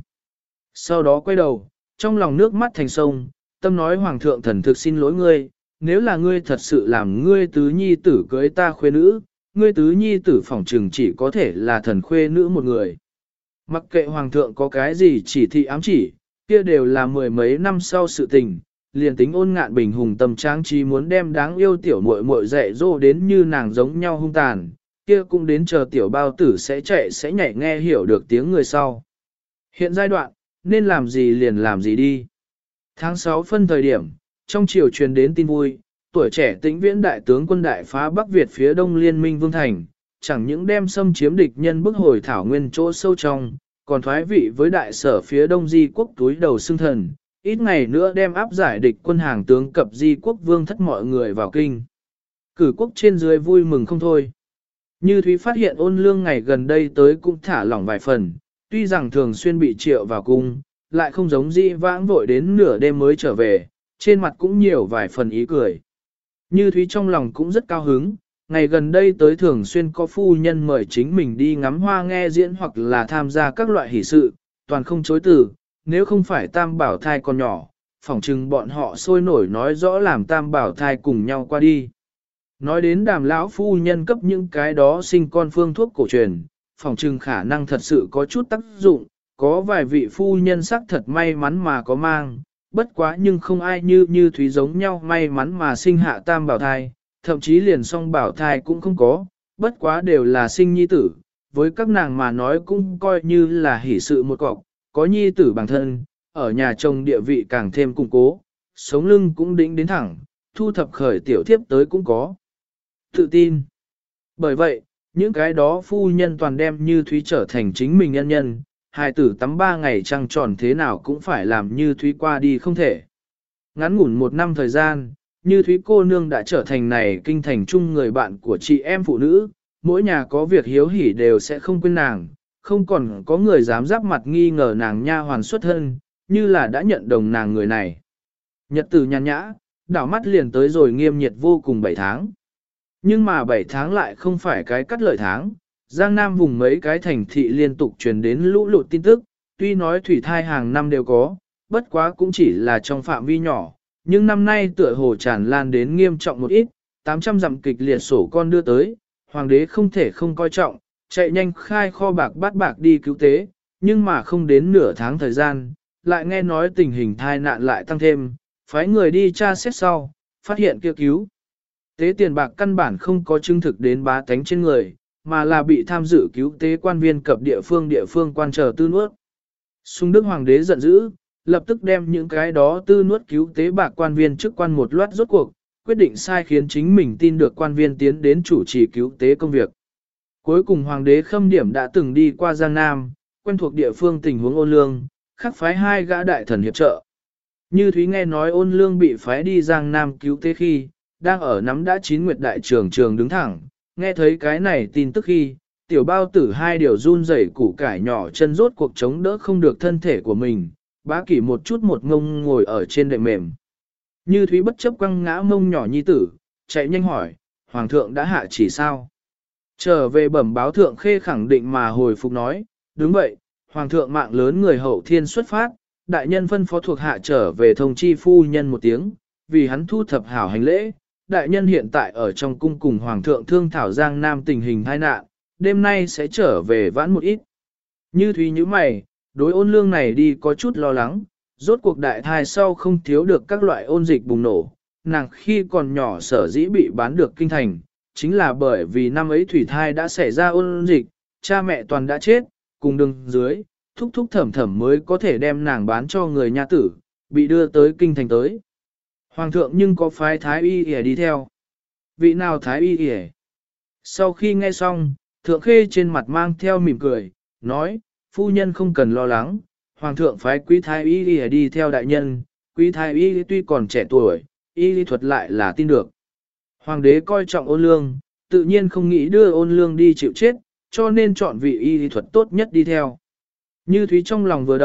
Sau đó quay đầu, trong lòng nước mắt thành sông, tâm nói Hoàng thượng thần thực xin lỗi ngươi, nếu là ngươi thật sự làm ngươi tứ nhi tử cưới ta khuê nữ, ngươi tứ nhi tử phỏng trừng chỉ có thể là thần khuê nữ một người. Mặc kệ Hoàng thượng có cái gì chỉ thị ám chỉ, kia đều là mười mấy năm sau sự tình, liền tính Ôn Ngạn Bình hùng tâm trang trí muốn đem đáng yêu tiểu muội muội dạy dỗ đến như nàng giống nhau hung tàn, kia cũng đến chờ tiểu bao tử sẽ chạy sẽ nhảy nghe hiểu được tiếng người sau. Hiện giai đoạn, nên làm gì liền làm gì đi. Tháng 6 phân thời điểm, trong triều truyền đến tin vui, tuổi trẻ Tĩnh Viễn đại tướng quân đại phá Bắc Việt phía đông liên minh Vương Thành, chẳng những đem xâm chiếm địch nhân bức hồi thảo nguyên chỗ sâu trong, còn thoái vị với đại sở phía đông di quốc túi đầu xưng thần, ít ngày nữa đem áp giải địch quân hàng tướng cập di quốc vương thất mọi người vào kinh. Cử quốc trên dưới vui mừng không thôi. Như Thúy phát hiện Ôn Lương ngày gần đây tới cũng thả lỏng vài phần, tuy rằng thường xuyên bị triệu vào cung, lại không giống dĩ vãng vội đến nửa đêm mới trở về, trên mặt cũng nhiều vài phần ý cười. Như Thúy trong lòng cũng rất cao hứng, ngày gần đây tới thường xuyên có phu nhân mời chính mình đi ngắm hoa nghe diễn hoặc là tham gia các loại hỷ sự, toàn không chối từ, nếu không phải tam bảo thai còn nhỏ, phỏng chừng bọn họ sôi nổi nói rõ làm tam bảo thai cùng nhau qua đi. Nói đến Đàm lão phu nhân cấp những cái đó sinh con phương thuốc cổ truyền, phỏng chừng khả năng thật sự có chút tác dụng, có vài vị phu nhân sắc thật may mắn mà có mang, bất quá nhưng không ai như Thúy giống nhau may mắn mà sinh hạ tam bảo thai, thậm chí liền song bảo thai cũng không có, bất quá đều là sinh nhi tử, với các nàng mà nói cũng coi như là hỷ sự một cọc, có nhi tử bằng thân, ở nhà chồng địa vị càng thêm củng cố, sống lưng cũng đĩnh đến thẳng, thu thập khởi tiểu thiếp tới cũng có. Tự tin. Bởi vậy, những cái đó phu nhân toàn đem Như Thúy trở thành chính mình nhân nhân, hài tử tắm 3 ngày trăng tròn thế nào cũng phải làm Như Thúy qua đi không thể. Ngắn ngủn 1 năm thời gian, Như Thúy cô nương đã trở thành này kinh thành chung người bạn của chị em phụ nữ, mỗi nhà có việc hiếu hỉ đều sẽ không quên nàng, không còn có người dám giáp mặt nghi ngờ nàng nha hoàn xuất thân, như là đã nhận đồng nàng người này. Nhật tử nhàn nhã, đảo mắt liền tới rồi nghiêm nhiệt vô cùng 7 tháng. Nhưng mà 7 tháng lại không phải cái cắt lợi tháng, Giang Nam vùng mấy cái thành thị liên tục truyền đến lũ lụt tin tức, tuy nói thủy thai hàng năm đều có, bất quá cũng chỉ là trong phạm vi nhỏ, nhưng năm nay tựa hồ tràn lan đến nghiêm trọng một ít, 800 dặm kịch liệt sổ con đưa tới, hoàng đế không thể không coi trọng, chạy nhanh khai kho bạc bắt bạc đi cứu tế, nhưng mà không đến nửa tháng thời gian, lại nghe nói tình hình thai nạn lại tăng thêm, phái người đi tra xét sau, phát hiện kia cứu. Tế tiền bạc căn bản không có chứng thực đến bá tánh trên người, mà là bị tham dự cứu tế quan viên cập địa phương quan chờ tư nuốt. Sung Đức Hoàng đế giận dữ, lập tức đem những cái đó tư nuốt cứu tế bạc quan viên chức quan một loạt rốt cuộc, quyết định sai khiến chính mình tin được quan viên tiến đến chủ trì cứu tế công việc. Cuối cùng Hoàng đế Khâm Điểm đã từng đi qua Giang Nam, quen thuộc địa phương tình huống Ôn Lương, khắc phái 2 gã đại thần hiệp trợ. Như Thúy nghe nói Ôn Lương bị phái đi Giang Nam cứu tế khi, đang ở nắm đã 9 nguyệt đại trường đứng thẳng, nghe thấy cái này tin tức khi, tiểu bao tử 2 điều run rẩy củ cải nhỏ chân rốt cuộc chống đỡ không được thân thể của mình, bá kỷ một chút một ngông ngồi ở trên đệm mềm. Như Thúy bất chấp quăng ngã mông nhỏ nhi tử, chạy nhanh hỏi, Hoàng thượng đã hạ chỉ sao? Trở về bẩm báo thượng khê khẳng định mà hồi phục nói, đúng vậy, Hoàng thượng mạng lớn người hậu thiên xuất phát, đại nhân phân phó thuộc hạ trở về thông chi phu nhân một tiếng, vì hắn thu thập hảo hành lễ. Đại nhân hiện tại ở trong cung cùng Hoàng thượng thương thảo Giang Nam tình hình tai nạn, đêm nay sẽ trở về vãn một ít. Như Thúy như mày, đối Ôn Lương này đi có chút lo lắng, rốt cuộc đại thai sau không thiếu được các loại ôn dịch bùng nổ, nàng khi còn nhỏ sở dĩ bị bán được kinh thành, chính là bởi vì năm ấy thủy thai đã xảy ra ôn dịch, cha mẹ toàn đã chết, cùng đường dưới, thúc thúc thẩm thẩm mới có thể đem nàng bán cho người nha tử, bị đưa tới kinh thành tới. Hoàng thượng nhưng có phái thái y y đi theo. Vị nào thái y y? Sau khi nghe xong, thượng khê trên mặt mang theo mỉm cười, nói, phu nhân không cần lo lắng, hoàng thượng phái quý thái y y đi theo đại nhân, quý thái y tuy còn trẻ tuổi, y lý thuật lại là tin được. Hoàng đế coi trọng Ôn Lương, tự nhiên không nghĩ đưa Ôn Lương đi chịu chết, cho nên chọn vị y lý thuật tốt nhất đi theo. Như Thúy trong lòng vừa động,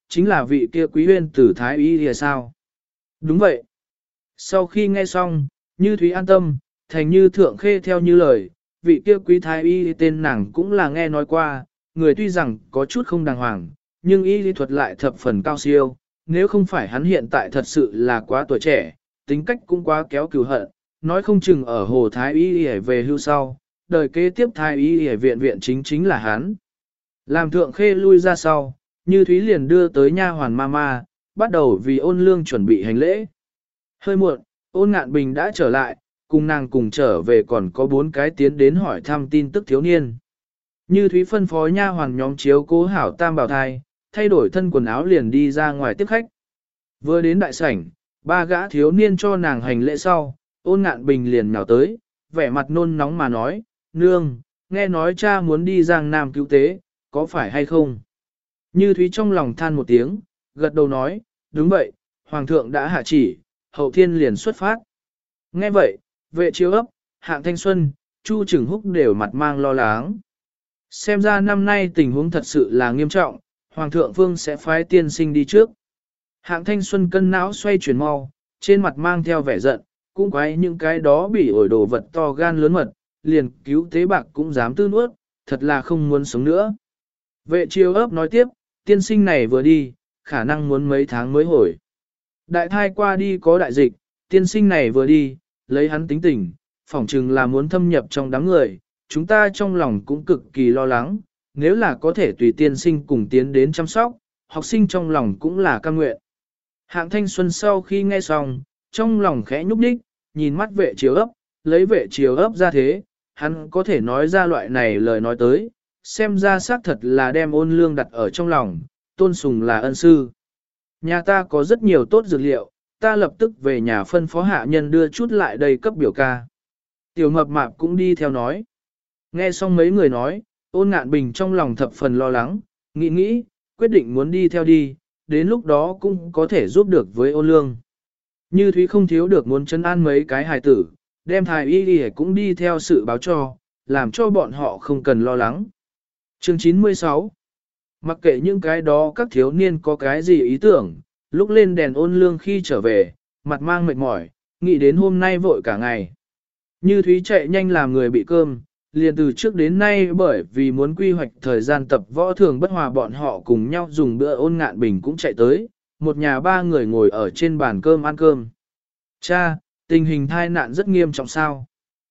chính là vị kia quý huyên tử thái y thì sao? Đúng vậy. Sau khi nghe xong, Như Thúy an tâm, thành như thượng khê theo như lời, vị kia quý thái y tên nàng cũng là nghe nói qua, người tuy rằng có chút không đàng hoàng, nhưng y lý thuật lại thập phần cao siêu, nếu không phải hắn hiện tại thật sự là quá tuổi trẻ, tính cách cũng quá kéo cừu hận, nói không chừng ở hồ thái y về hưu sau, đời kế tiếp thái y viện viện chính là hắn. Làm thượng khê lui ra sau, Như Thúy liền đưa tới nha hoàn mama, bắt đầu vì Ôn Lương chuẩn bị hành lễ. Hơi muộn, Ôn Ngạn Bình đã trở lại, cùng nàng cùng trở về còn có 4 cái tiến đến hỏi thăm tin tức thiếu niên. Như Thúy phân phó nha hoàn nhóm chiếu cố hảo tam bảo thai, thay đổi thân quần áo liền đi ra ngoài tiếp khách. Vừa đến đại sảnh, 3 gã thiếu niên cho nàng hành lễ sau, Ôn Ngạn Bình liền nhào tới, vẻ mặt nôn nóng mà nói, nương, nghe nói cha muốn đi Giang Nam cứu tế, có phải hay không? Như Thúy trong lòng than một tiếng, gật đầu nói, đúng vậy, Hoàng thượng đã hạ chỉ, hậu thiên liền xuất phát. Nghe vậy, vệ chiếu ấp, Hạng Thanh Xuân, Chu Trừng Húc đều mặt mang lo lắng. Xem ra năm nay tình huống thật sự là nghiêm trọng, Hoàng thượng Vương sẽ phái tiên sinh đi trước. Hạng Thanh Xuân cân não xoay chuyển mau, trên mặt mang theo vẻ giận, cũng quái những cái đó bị ổi đồ vật to gan lớn mật, liền cứu tế bạc cũng dám tư nuốt, thật là không muốn sống nữa. Vệ chiếu ấp nói tiếp, tiên sinh này vừa đi, khả năng muốn mấy tháng mới hồi. Đại thai qua đi có đại dịch, tiên sinh này vừa đi, lấy hắn tính tình, phỏng chừng là muốn thâm nhập trong đám người, chúng ta trong lòng cũng cực kỳ lo lắng, nếu là có thể tùy tiên sinh cùng tiến đến chăm sóc, học sinh trong lòng cũng là cam nguyện. Hạng Thanh Xuân sau khi nghe xong, trong lòng khẽ nhúc nhích, nhìn mắt vệ chiếu ấp, lấy vệ chiếu ấp ra thế, hắn có thể nói ra loại này lời nói tới, xem ra xác thật là đem Ôn Lương đặt ở trong lòng, tôn sùng là ân sư. Nhà ta có rất nhiều tốt dược liệu, ta lập tức về nhà phân phó hạ nhân đưa chút lại đây cấp biểu ca. Tiểu mập mạp cũng đi theo nói. Nghe xong mấy người nói, Ôn Ngạn Bình trong lòng thập phần lo lắng, nghĩ, quyết định muốn đi theo đi, đến lúc đó cũng có thể giúp được với Ôn Lương. Như Thúy không thiếu được muốn trấn an mấy cái hài tử, đem thái y đi cũng đi theo sự báo cho, làm cho bọn họ không cần lo lắng. Chương 96. Mặc kệ những cái đó các thiếu niên có cái gì ý tưởng, lúc lên đèn Ôn Lương khi trở về, mặt mang mệt mỏi, nghĩ đến hôm nay vội cả ngày. Như Thúy chạy nhanh làm người bị cơm, liền từ trước đến nay bởi vì muốn quy hoạch thời gian tập võ thường bất hòa bọn họ cùng nhau dùng bữa. Ôn Ngạn Bình cũng chạy tới, một nhà 3 người ngồi ở trên bàn cơm ăn cơm. Cha, tình hình thai nạn rất nghiêm trọng sao?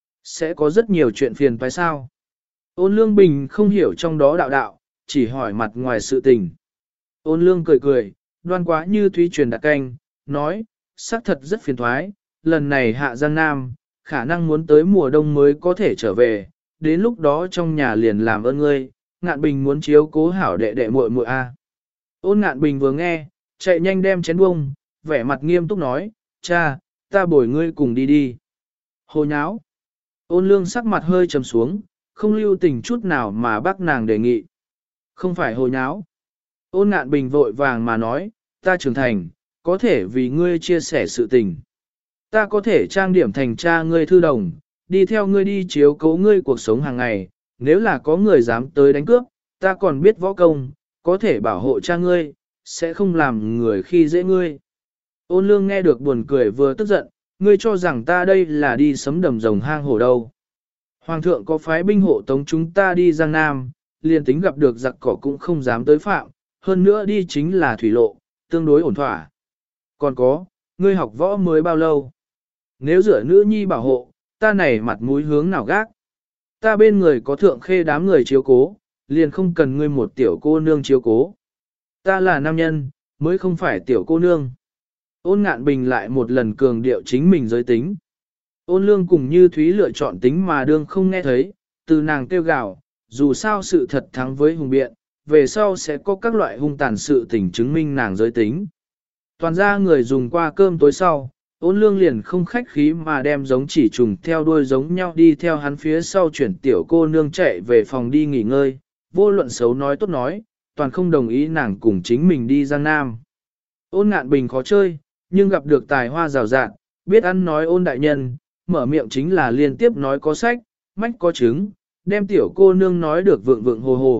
Sẽ có rất nhiều chuyện phiền phải sao? Ôn Lương Bình không hiểu trong đó đạo, chỉ hỏi mặt ngoài sự tình. Ôn Lương cười, đoan quá Như Thúy truyền đặt canh, nói, xác thật rất phiền thoái, lần này hạ Giang Nam, khả năng muốn tới mùa đông mới có thể trở về, đến lúc đó trong nhà liền làm ơn ngươi, Ngạn Bình muốn chiếu cố hảo đệ đệ muội muội a. Ôn Ngạn Bình vừa nghe, chạy nhanh đem chén bông, vẻ mặt nghiêm túc nói, cha, ta bồi ngươi cùng đi. Hồ nháo. Ôn Lương sắc mặt hơi trầm xuống, không lưu tình chút nào mà bác nàng đề nghị. Không phải hồ nháo. Ôn Ngạn Bình vội vàng mà nói, ta trưởng thành, có thể vì ngươi chia sẻ sự tình. Ta có thể trang điểm thành cha ngươi thư đồng, đi theo ngươi đi chiếu cố ngươi cuộc sống hàng ngày, nếu là có người dám tới đánh cướp, ta còn biết võ công, có thể bảo hộ cha ngươi, sẽ không làm người khi dễ ngươi. Ôn Lương nghe được buồn cười vừa tức giận, ngươi cho rằng ta đây là đi sấm đầm rồng hang hổ đâu. Hoàng thượng có phái binh hộ tống chúng ta đi Giang Nam, liền tính gặp được giặc cỏ cũng không dám tới phạm, hơn nữa đi chính là thủy lộ, tương đối ổn thỏa. Còn có, ngươi học võ mới bao lâu? Nếu rửa nữ nhi bảo hộ, ta này mặt mũi hướng nào gác? Ta bên người có thượng khê đám người chiếu cố, liền không cần ngươi một tiểu cô nương chiếu cố. Ta là nam nhân, mới không phải tiểu cô nương. Ôn Ngạn Bình lại một lần cường điệu chính mình giới tính. Ôn Lương cùng Như Thúy lựa chọn tính mà đương không nghe thấy, từ nàng kêu gào, dù sao sự thật thắng với hùng biện, về sau sẽ có các loại hung tàn sự tình chứng minh nàng giới tính. Toàn ra người dùng qua cơm tối sau, Ôn Lương liền không khách khí mà đem giống chỉ trùng theo đuôi giống nhau đi theo hắn phía sau chuyển tiểu cô nương chạy về phòng đi nghỉ ngơi, vô luận xấu nói tốt nói, toàn không đồng ý nàng cùng chính mình đi Giang Nam. Ôn Ngạn Bình khó chơi, nhưng gặp được tài hoa rào rạt, biết ăn nói Ôn đại nhân, mở miệng chính là liên tiếp nói có sách, mách có chứng, đem tiểu cô nương nói được vượng vượng hồ hồ,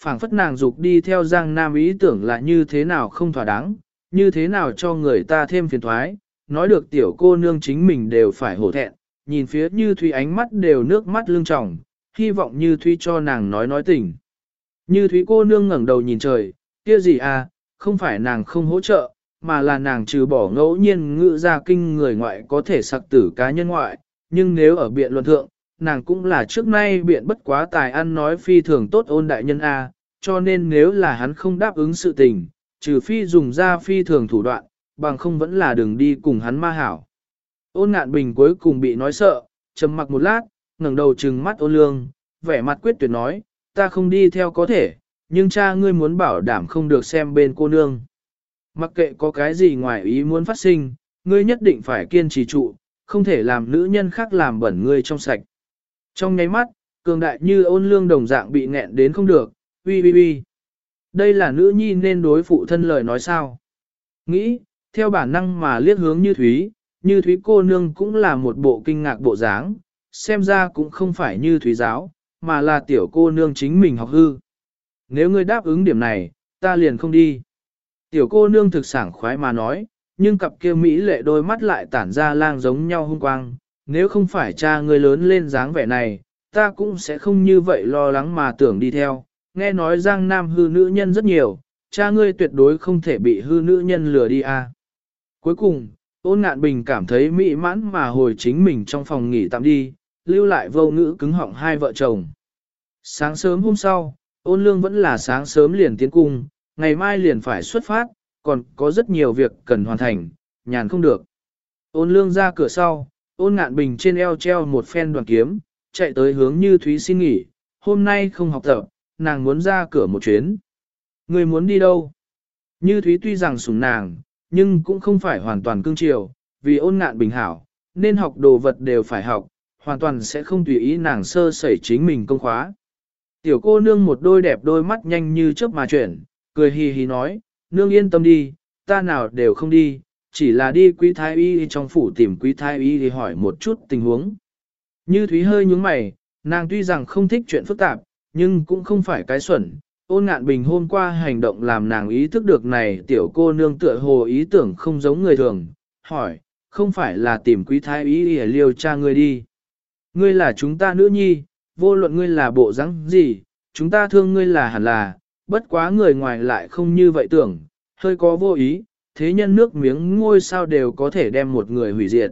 phảng phất nàng dục đi theo Giang Nam ý tưởng là như thế nào không thỏa đáng, như thế nào cho người ta thêm phiền thoái, nói được tiểu cô nương chính mình đều phải hổ thẹn, nhìn phía Như Thúy ánh mắt đều nước mắt lưng tròng, hy vọng Như Thúy cho nàng nói tình. Như Thúy cô nương ngẩng đầu nhìn trời, kia gì à, không phải nàng không hỗ trợ, mà là nàng trừ bỏ ngẫu nhiên ngự ra kinh người ngoại có thể sặc tử cá nhân ngoại, nhưng nếu ở biện luận thượng, nàng cũng là trước nay biện bất quá tài ăn nói phi thường tốt Ôn đại nhân A, cho nên nếu là hắn không đáp ứng sự tình, trừ phi dùng ra phi thường thủ đoạn, bằng không vẫn là đừng đi cùng hắn ma hảo. Ôn Ngạn Bình cuối cùng bị nói sợ, trầm mặc một lát, ngẩng đầu trừng mắt Ôn Lương, vẻ mặt quyết tuyệt nói, ta không đi theo có thể, nhưng cha ngươi muốn bảo đảm không được xem bên cô nương. Mặc kệ có cái gì ngoài ý muốn phát sinh, ngươi nhất định phải kiên trì trụ, không thể làm nữ nhân khác làm bẩn ngươi trong sạch. Trong nháy mắt, cường đại như Ôn Lương đồng dạng bị nghẹn đến không được, uy. Đây là nữ nhi nên đối phụ thân lời nói sao? Nghĩ, theo bản năng mà liếc hướng Như Thúy cô nương cũng là một bộ kinh ngạc bộ dáng, xem ra cũng không phải Như Thúy giáo, mà là tiểu cô nương chính mình học hư. Nếu ngươi đáp ứng điểm này, ta liền không đi. Tiểu cô nương thực sảng khoái mà nói, nhưng cặp kia mỹ lệ đôi mắt lại tản ra lang giống nhau hung quang. Nếu không phải cha ngươi lớn lên dáng vẻ này, ta cũng sẽ không như vậy lo lắng mà tưởng đi theo. Nghe nói Giang Nam hư nữ nhân rất nhiều, cha ngươi tuyệt đối không thể bị hư nữ nhân lừa đi à. Cuối cùng, Ôn Ngạn Bình cảm thấy mỹ mãn mà hồi chính mình trong phòng nghỉ tạm đi, lưu lại vô ngữ cứng họng hai vợ chồng. Sáng sớm hôm sau, Ôn Lương vẫn là sáng sớm liền tiến cung, ngày mai liền phải xuất phát, còn có rất nhiều việc cần hoàn thành, nhàn không được. Ôn Lương ra cửa sau, Ôn Ngạn Bình trên eo treo một phen đoàn kiếm, chạy tới hướng Như Thúy xin nghỉ, hôm nay không học tập, nàng muốn ra cửa một chuyến. Người muốn đi đâu? Như Thúy tuy rằng sủng nàng, nhưng cũng không phải hoàn toàn cương triều, vì Ôn Ngạn Bình hảo, nên học đồ vật đều phải học, hoàn toàn sẽ không tùy ý nàng sơ sẩy chính mình công khóa. Tiểu cô nương một đôi đẹp đôi mắt nhanh như chớp mà chuyển, cười hì hì nói, nương yên tâm đi, ta nào đều không đi, chỉ là đi quý thái y trong phủ tìm quý thái y thì hỏi một chút tình huống. Như Thúy hơi nhúng mày, nàng tuy rằng không thích chuyện phức tạp, nhưng cũng không phải cái xuẩn. Ôn Ngạn Bình hôm qua hành động làm nàng ý thức được này tiểu cô nương tựa hồ ý tưởng không giống người thường, hỏi, không phải là tìm quý thái y để liêu cha ngươi đi. Ngươi là chúng ta nữ nhi, vô luận ngươi là bộ dáng gì, chúng ta thương ngươi là hẳn là, bất quá người ngoài lại không như vậy tưởng, hơi có vô ý, thế nhân nước miếng ngôi sao đều có thể đem một người hủy diệt.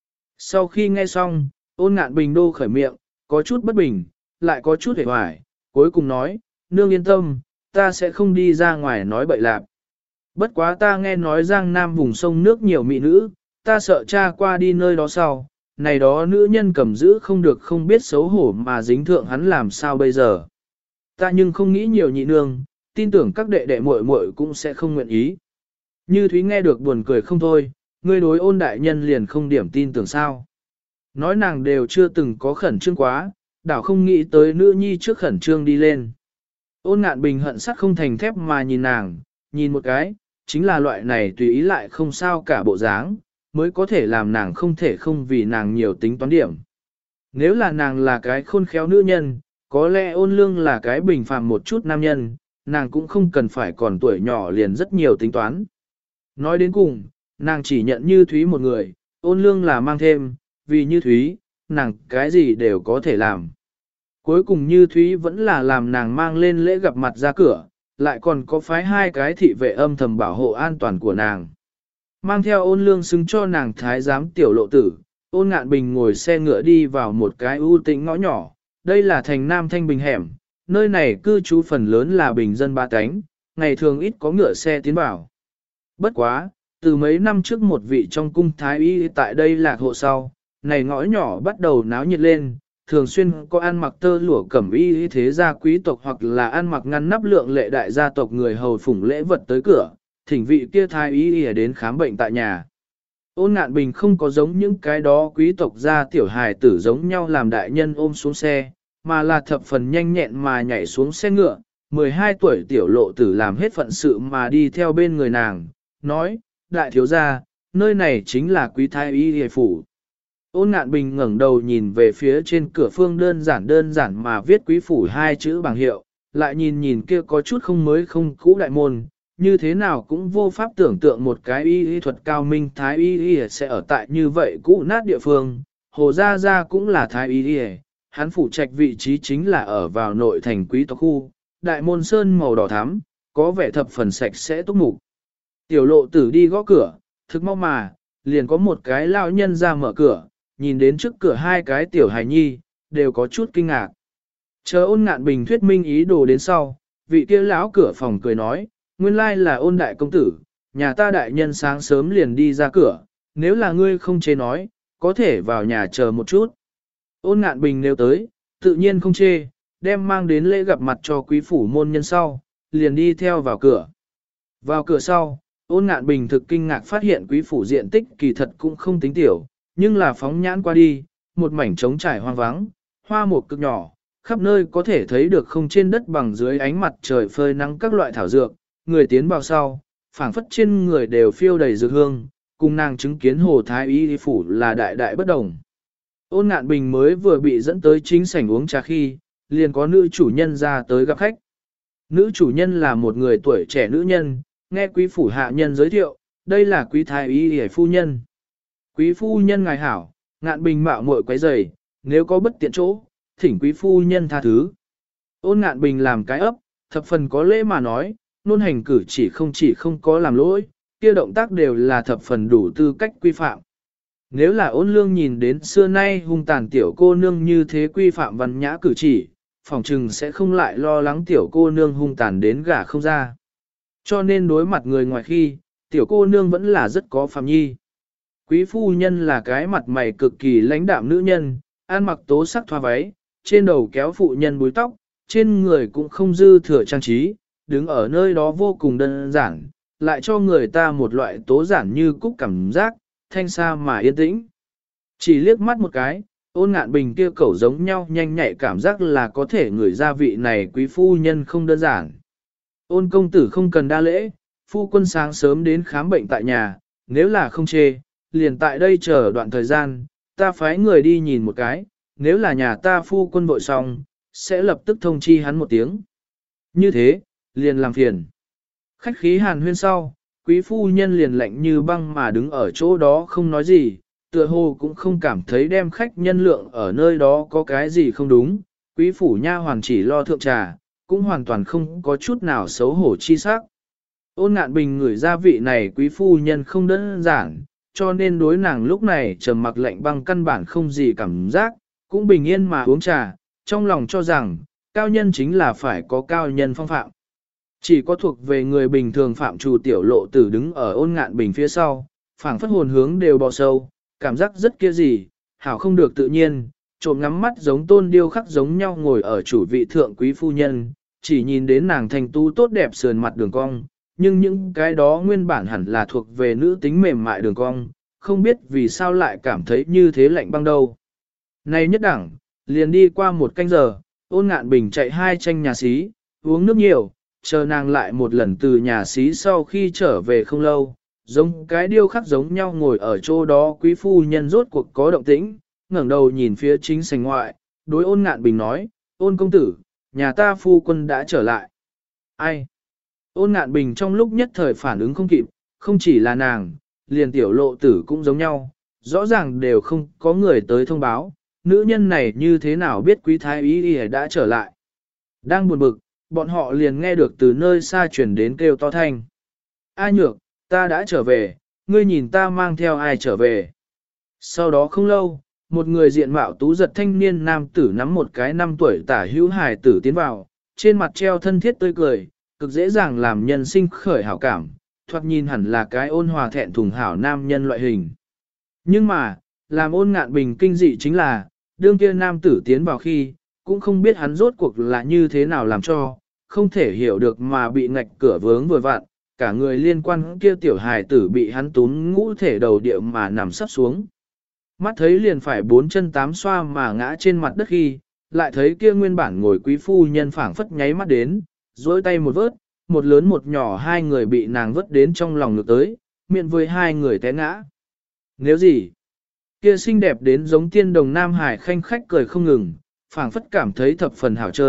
Sau khi nghe xong, Ôn Ngạn Bình đô khởi miệng, có chút bất bình, lại có chút hề hoài, cuối cùng nói, nương yên tâm, ta sẽ không đi ra ngoài nói bậy lạp. Bất quá ta nghe nói Giang Nam vùng sông nước nhiều mỹ nữ, ta sợ cha qua đi nơi đó sau, này đó nữ nhân cầm giữ không được không biết xấu hổ mà dính thượng hắn làm sao bây giờ. Ta nhưng không nghĩ nhiều nhị nương, tin tưởng các đệ đệ muội muội cũng sẽ không nguyện ý. Như Thúy nghe được buồn cười không thôi, ngươi đối Ôn đại nhân liền không điểm tin tưởng sao. Nói nàng đều chưa từng có khẩn trương quá, đảo không nghĩ tới nữ nhi trước khẩn trương đi lên. Ôn Ngạn Bình hận sắt không thành thép mà nhìn nàng, nhìn một cái, chính là loại này tùy ý lại không sao cả bộ dáng, mới có thể làm nàng không thể không vì nàng nhiều tính toán điểm. Nếu là nàng là cái khôn khéo nữ nhân, có lẽ Ôn Lương là cái bình phàm một chút nam nhân, nàng cũng không cần phải còn tuổi nhỏ liền rất nhiều tính toán. Nói đến cùng, nàng chỉ nhận Như Thúy một người, Ôn Lương là mang thêm, vì Như Thúy, nàng cái gì đều có thể làm. Cuối cùng Như Thúy vẫn là làm nàng mang lên lễ gặp mặt ra cửa, lại còn có phái hai cái thị vệ âm thầm bảo hộ an toàn của nàng. Mang theo Ôn Lương xứng cho nàng thái giám tiểu lộ tử, Ôn Ngạn Bình ngồi xe ngựa đi vào một cái ưu tĩnh ngõ nhỏ, đây là thành Nam Thanh Bình hẻm, nơi này cư trú phần lớn là bình dân ba cánh, ngày thường ít có ngựa xe tiến vào. Bất quá, từ mấy năm trước một vị trong cung thái y tại đây lạc hộ sau, này ngõ nhỏ bắt đầu náo nhiệt lên, thường xuyên có ăn mặc tơ lụa cẩm y thế gia quý tộc hoặc là ăn mặc ngăn nắp lượng lệ đại gia tộc người hầu phủng lễ vật tới cửa, thỉnh vị kia thái y đến khám bệnh tại nhà. Ôn Ngạn Bình không có giống những cái đó quý tộc gia tiểu hài tử giống nhau làm đại nhân ôm xuống xe, mà là thập phần nhanh nhẹn mà nhảy xuống xe ngựa, 12 tuổi tiểu lộ tử làm hết phận sự mà đi theo bên người nàng, nói, đại thiếu gia, nơi này chính là quý thái y hề phủ. Ôn Ngạn Bình ngẩng đầu nhìn về phía trên cửa phương đơn giản mà viết quý phủ hai chữ bằng hiệu, lại nhìn nhìn kia có chút không mới không cũ đại môn, như thế nào cũng vô pháp tưởng tượng một cái y thuật cao minh thái y sẽ ở tại như vậy cũ nát địa phương. Hồ Gia Gia cũng là thái y, hắn phụ trách vị trí chính là ở vào nội thành quý tộc khu, đại môn sơn màu đỏ thắm, có vẻ thập phần sạch sẽ túc mục. Tiểu lộ tử đi gõ cửa, thực mau mà, liền có một cái lão nhân ra mở cửa, nhìn đến trước cửa hai cái tiểu hài nhi, đều có chút kinh ngạc. Chờ Ôn Ngạn Bình thuyết minh ý đồ đến sau, vị kia lão cửa phòng cười nói, nguyên lai là Ôn đại công tử, nhà ta đại nhân sáng sớm liền đi ra cửa, nếu là ngươi không chê nói, có thể vào nhà chờ một chút. Ôn Ngạn Bình nếu tới, tự nhiên không chê, đem mang đến lễ gặp mặt cho quý phủ môn nhân sau, liền đi theo vào cửa. Vào cửa sau, Ôn Ngạn Bình thực kinh ngạc phát hiện quý phủ diện tích kỳ thật cũng không tính tiểu, nhưng là phóng nhãn qua đi, một mảnh trống trải hoang vắng, hoa một cực nhỏ, khắp nơi có thể thấy được không trên đất bằng dưới ánh mặt trời phơi nắng các loại thảo dược, người tiến vào sau, phảng phất trên người đều phiêu đầy dược hương, cùng nàng chứng kiến Hồ Thái Y phủ là đại đại bất đồng. Ôn Ngạn Bình mới vừa bị dẫn tới chính sảnh uống trà khi, liền có nữ chủ nhân ra tới gặp khách. Nữ chủ nhân là một người tuổi trẻ nữ nhân, nghe quý phủ hạ nhân giới thiệu, đây là quý Thái Y hề phu nhân. Quý phu nhân ngài hảo, Ngạn Bình mạo muội quấy rầy, nếu có bất tiện chỗ, thỉnh quý phu nhân tha thứ. Ôn Ngạn Bình làm cái ấp, thập phần có lễ mà nói, nôn hành cử chỉ không có làm lỗi, kia động tác đều là thập phần đủ tư cách quy phạm. Nếu là Ôn Lương nhìn đến xưa nay hung tàn tiểu cô nương như thế quy phạm văn nhã cử chỉ, phỏng chừng sẽ không lại lo lắng tiểu cô nương hung tàn đến gả không ra. Cho nên đối mặt người ngoài khi, tiểu cô nương vẫn là rất có phạm nhi. Quý phu nhân là cái mặt mày cực kỳ lãnh đạm nữ nhân, ăn mặc tố sắc thoa váy, trên đầu kéo phụ nhân búi tóc, trên người cũng không dư thừa trang trí, đứng ở nơi đó vô cùng đơn giản, lại cho người ta một loại tố giản như cúc cảm giác, thanh xa mà yên tĩnh. Chỉ liếc mắt một cái, Ôn Ngạn Bình kia cẩu giống nhau nhanh nhạy cảm giác là có thể người gia vị này quý phu nhân không đơn giản. Ôn công tử không cần đa lễ, phu quân sáng sớm đến khám bệnh tại nhà, nếu là không chê, liền tại đây chờ đoạn thời gian, ta phái người đi nhìn một cái, nếu là nhà ta phu quân vội xong, sẽ lập tức thông chi hắn một tiếng. Như thế, liền làm phiền. Khách khí hàn huyên sau, quý phu nhân liền lạnh như băng mà đứng ở chỗ đó không nói gì, tựa hồ cũng không cảm thấy đem khách nhân lượng ở nơi đó có cái gì không đúng. Quý phủ nha hoàn chỉ lo thượng trà, cũng hoàn toàn không có chút nào xấu hổ chi sắc. Ôn Ngạn Bình ngửi gia vị này quý phu nhân không đơn giản, cho nên đối nàng lúc này trầm mặc lạnh băng căn bản không gì cảm giác, cũng bình yên mà uống trà, trong lòng cho rằng, cao nhân chính là phải có cao nhân phong phạm. Chỉ có thuộc về người bình thường phạm trù tiểu lộ tử đứng ở Ôn Ngạn Bình phía sau, phảng phất hồn hướng đều bò sâu, cảm giác rất kia gì, hảo không được tự nhiên, trộm ngắm mắt giống tôn điêu khắc giống nhau ngồi ở chủ vị thượng quý phu nhân, chỉ nhìn đến nàng thành tu tốt đẹp sườn mặt đường cong, nhưng những cái đó nguyên bản hẳn là thuộc về nữ tính mềm mại đường cong, không biết vì sao lại cảm thấy như thế lạnh băng đâu. Này nhất đẳng, liền đi qua một canh giờ, Ôn Ngạn Bình chạy hai tranh nhà xí, uống nước nhiều, chờ nàng lại một lần từ nhà xí sau khi trở về không lâu, giống cái điêu khắc giống nhau ngồi ở chỗ đó quý phu nhân rốt cuộc có động tĩnh, ngẩng đầu nhìn phía chính sảnh ngoại, đối Ôn Ngạn Bình nói, Ôn công tử, nhà ta phu quân đã trở lại. Ai? Ôn Ngạn Bình trong lúc nhất thời phản ứng không kịp, không chỉ là nàng, liền tiểu lộ tử cũng giống nhau, rõ ràng đều không có người tới thông báo, nữ nhân này như thế nào biết quý thái y đã trở lại. Đang buồn bực, bọn họ liền nghe được từ nơi xa chuyển đến kêu to thanh. A Nhược, ta đã trở về, ngươi nhìn ta mang theo ai trở về. Sau đó không lâu, một người diện mạo tú giật thanh niên nam tử nắm một cái 5 tuổi tả hữu hài tử tiến vào, trên mặt treo thân thiết tươi cười, cực dễ dàng làm nhân sinh khởi hảo cảm, thoạt nhìn hẳn là cái ôn hòa thẹn thùng hảo nam nhân loại hình. Nhưng mà, làm Ôn Ngạn Bình kinh dị chính là, đương kia nam tử tiến vào khi, cũng không biết hắn rốt cuộc là như thế nào làm cho, không thể hiểu được mà bị ngạch cửa vướng vừa vặn, cả người liên quan kia tiểu hài tử bị hắn túm ngũ thể đầu địa mà nằm sắp xuống. Mắt thấy liền phải 4 chân 8 xoa mà ngã trên mặt đất khi, lại thấy kia nguyên bản ngồi quý phu nhân phảng phất nháy mắt đến, dối tay một vớt, một lớn một nhỏ hai người bị nàng vớt đến trong lòng ngược tới, miệng với hai người té ngã. Nếu gì? Kia xinh đẹp đến giống tiên đồng Nam Hải khanh khách cười không ngừng, phảng phất cảm thấy thập phần hảo chơi,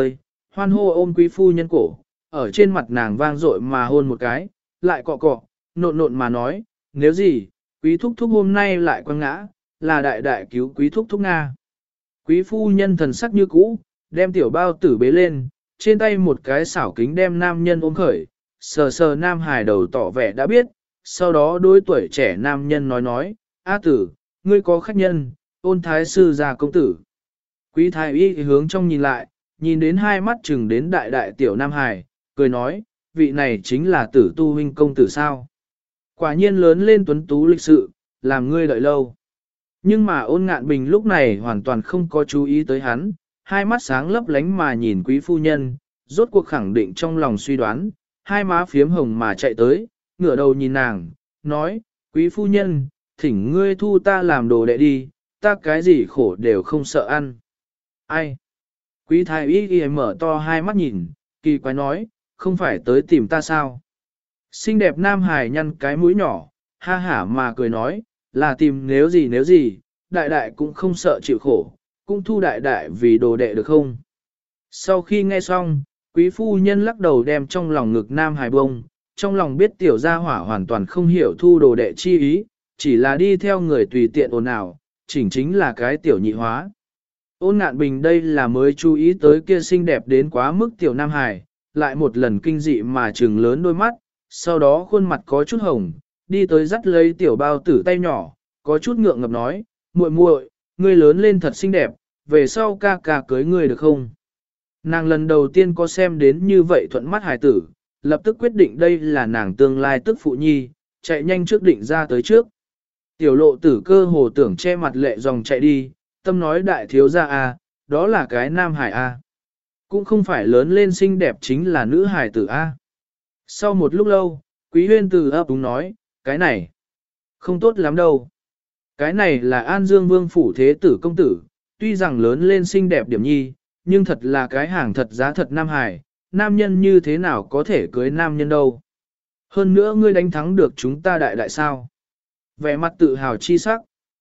hoan hô ôm quý phu nhân cổ, ở trên mặt nàng vang dội mà hôn một cái, lại cọ cọ, nộn nộn mà nói, nếu gì, quý thúc thúc hôm nay lại quăng ngã, là đại đại cứu quý thúc thúc Nga. Quý phu nhân thần sắc như cũ, đem tiểu bao tử bế lên, trên tay một cái xảo kính đem nam nhân ôm khởi, sờ sờ nam hài đầu tỏ vẻ đã biết, sau đó đối tuổi trẻ nam nhân nói, A tử, ngươi có khách nhân, ôn thái sư gia công tử. Quý thái y hướng trong nhìn lại, nhìn đến hai mắt chừng đến đại đại tiểu nam hài, cười nói, vị này chính là tử tu huynh công tử sao. Quả nhiên lớn lên tuấn tú lịch sự, làm ngươi đợi lâu. Nhưng mà ôn ngạn bình lúc này hoàn toàn không có chú ý tới hắn, hai mắt sáng lấp lánh mà nhìn quý phu nhân, rốt cuộc khẳng định trong lòng suy đoán, hai má phiếm hồng mà chạy tới, ngửa đầu nhìn nàng, nói, quý phu nhân, thỉnh ngươi thu ta làm đồ đệ đi, ta cái gì khổ đều không sợ ăn. Ai? Quý thái y mở to hai mắt nhìn, kỳ quái nói, không phải tới tìm ta sao? Xinh đẹp nam hài nhăn cái mũi nhỏ, ha hả mà cười nói, là tìm nếu gì, đại đại cũng không sợ chịu khổ, cũng thu đại đại vì đồ đệ được không? Sau khi nghe xong, quý phu nhân lắc đầu đem trong lòng ngực nam hài bông, trong lòng biết tiểu gia hỏa hoàn toàn không hiểu thu đồ đệ chi ý, chỉ là đi theo người tùy tiện ồn ào, chỉnh chính là cái tiểu nhị hóa. Ôn ngạn bình đây là mới chú ý tới kia xinh đẹp đến quá mức tiểu nam hài, lại một lần kinh dị mà trừng lớn đôi mắt, sau đó khuôn mặt có chút hồng, đi tới dắt lấy tiểu bao tử tay nhỏ, có chút ngượng ngập nói, muội muội, ngươi lớn lên thật xinh đẹp, về sau ca ca cưới ngươi được không? Nàng lần đầu tiên có xem đến như vậy thuận mắt hài tử, lập tức quyết định đây là nàng tương lai tức phụ nhi, chạy nhanh trước định ra tới trước. Tiểu lộ tử cơ hồ tưởng che mặt lệ dòng chạy đi, tâm nói đại thiếu gia a, đó là cái nam hài a. Cũng không phải lớn lên xinh đẹp chính là nữ hài tử a. Sau một lúc lâu, Quý Huyên từ ấp úng nói, cái này không tốt lắm đâu. Cái này là An Dương Vương phủ thế tử công tử, tuy rằng lớn lên xinh đẹp điểm nhi, nhưng thật là cái hàng thật giá thật nam hài, nam nhân như thế nào có thể cưới nam nhân đâu. Hơn nữa ngươi đánh thắng được chúng ta đại đại sao. Vẻ mặt tự hào chi sắc.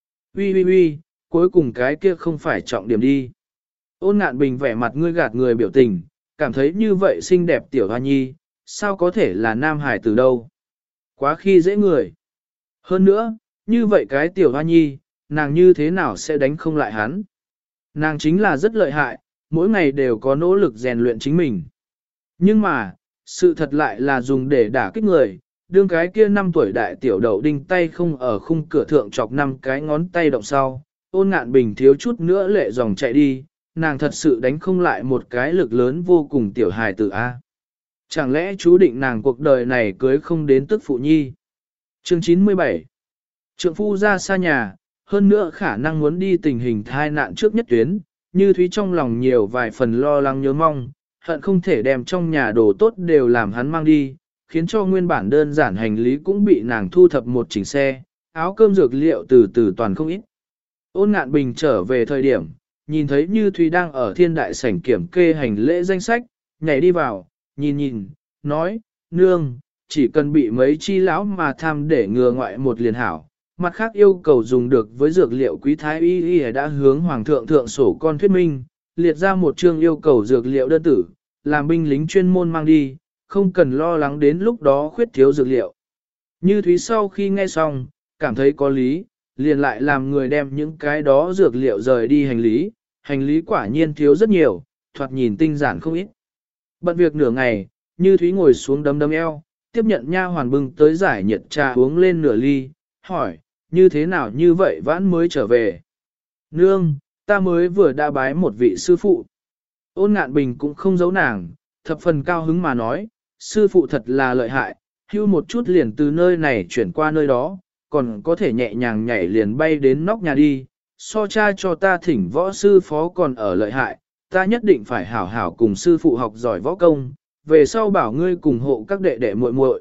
Uy, cuối cùng cái kia không phải trọng điểm đi. Ôn ngạn bình vẻ mặt ngươi gạt người biểu tình, cảm thấy như vậy xinh đẹp tiểu hoa nhi, sao có thể là nam hài từ đâu. Quá khi dễ người. Hơn nữa, như vậy cái tiểu hoa nhi, nàng như thế nào sẽ đánh không lại hắn. Nàng chính là rất lợi hại, mỗi ngày đều có nỗ lực rèn luyện chính mình. Nhưng mà, sự thật lại là dùng để đả kích người, đương cái kia 5 tuổi đại tiểu đậu đinh tay không ở khung cửa thượng chọc 5 cái ngón tay động sau, ôn ngạn bình thiếu chút nữa lệ dòng chạy đi, nàng thật sự đánh không lại một cái lực lớn vô cùng tiểu hài tử A. Chẳng lẽ chú định nàng cuộc đời này cưới không đến tức phụ nhi? Chương 97. Trượng phu ra xa nhà, hơn nữa khả năng muốn đi tình hình thai nạn trước nhất tuyến, như Thúy trong lòng nhiều vài phần lo lắng nhớ mong, hận không thể đem trong nhà đồ tốt đều làm hắn mang đi, khiến cho nguyên bản đơn giản hành lý cũng bị nàng thu thập một chỉnh xe, áo cơm dược liệu từ từ toàn không ít. Ôn ngạn bình trở về thời điểm, nhìn thấy Như Thúy đang ở thiên đại sảnh kiểm kê hành lễ danh sách, nhảy đi vào, nhìn, nói, nương, chỉ cần bị mấy chi lão mà tham để ngừa ngoại một liền hảo. Mặt khác yêu cầu dùng được với dược liệu quý thái y đã hướng hoàng thượng thượng sổ con thuyết minh, liệt ra một chương yêu cầu dược liệu đơn tử, làm binh lính chuyên môn mang đi, không cần lo lắng đến lúc đó khuyết thiếu dược liệu. Như Thúy sau khi nghe xong, cảm thấy có lý, liền lại làm người đem những cái đó dược liệu rời đi hành lý quả nhiên thiếu rất nhiều, thoạt nhìn tinh giản không ít. Bận việc nửa ngày, Như Thúy ngồi xuống đấm eo, tiếp nhận nha hoàn bưng tới giải nhiệt trà uống lên nửa ly, hỏi, như thế nào như vậy vãn mới trở về? Nương, ta mới vừa đã bái một vị sư phụ. Ôn ngạn bình cũng không giấu nàng, thập phần cao hứng mà nói, sư phụ thật là lợi hại, hưu một chút liền từ nơi này chuyển qua nơi đó, còn có thể nhẹ nhàng nhảy liền bay đến nóc nhà đi, so cha cho ta thỉnh võ sư phó còn ở lợi hại, ta nhất định phải hảo hảo cùng sư phụ học giỏi võ công, về sau bảo ngươi cùng hộ các đệ đệ muội muội.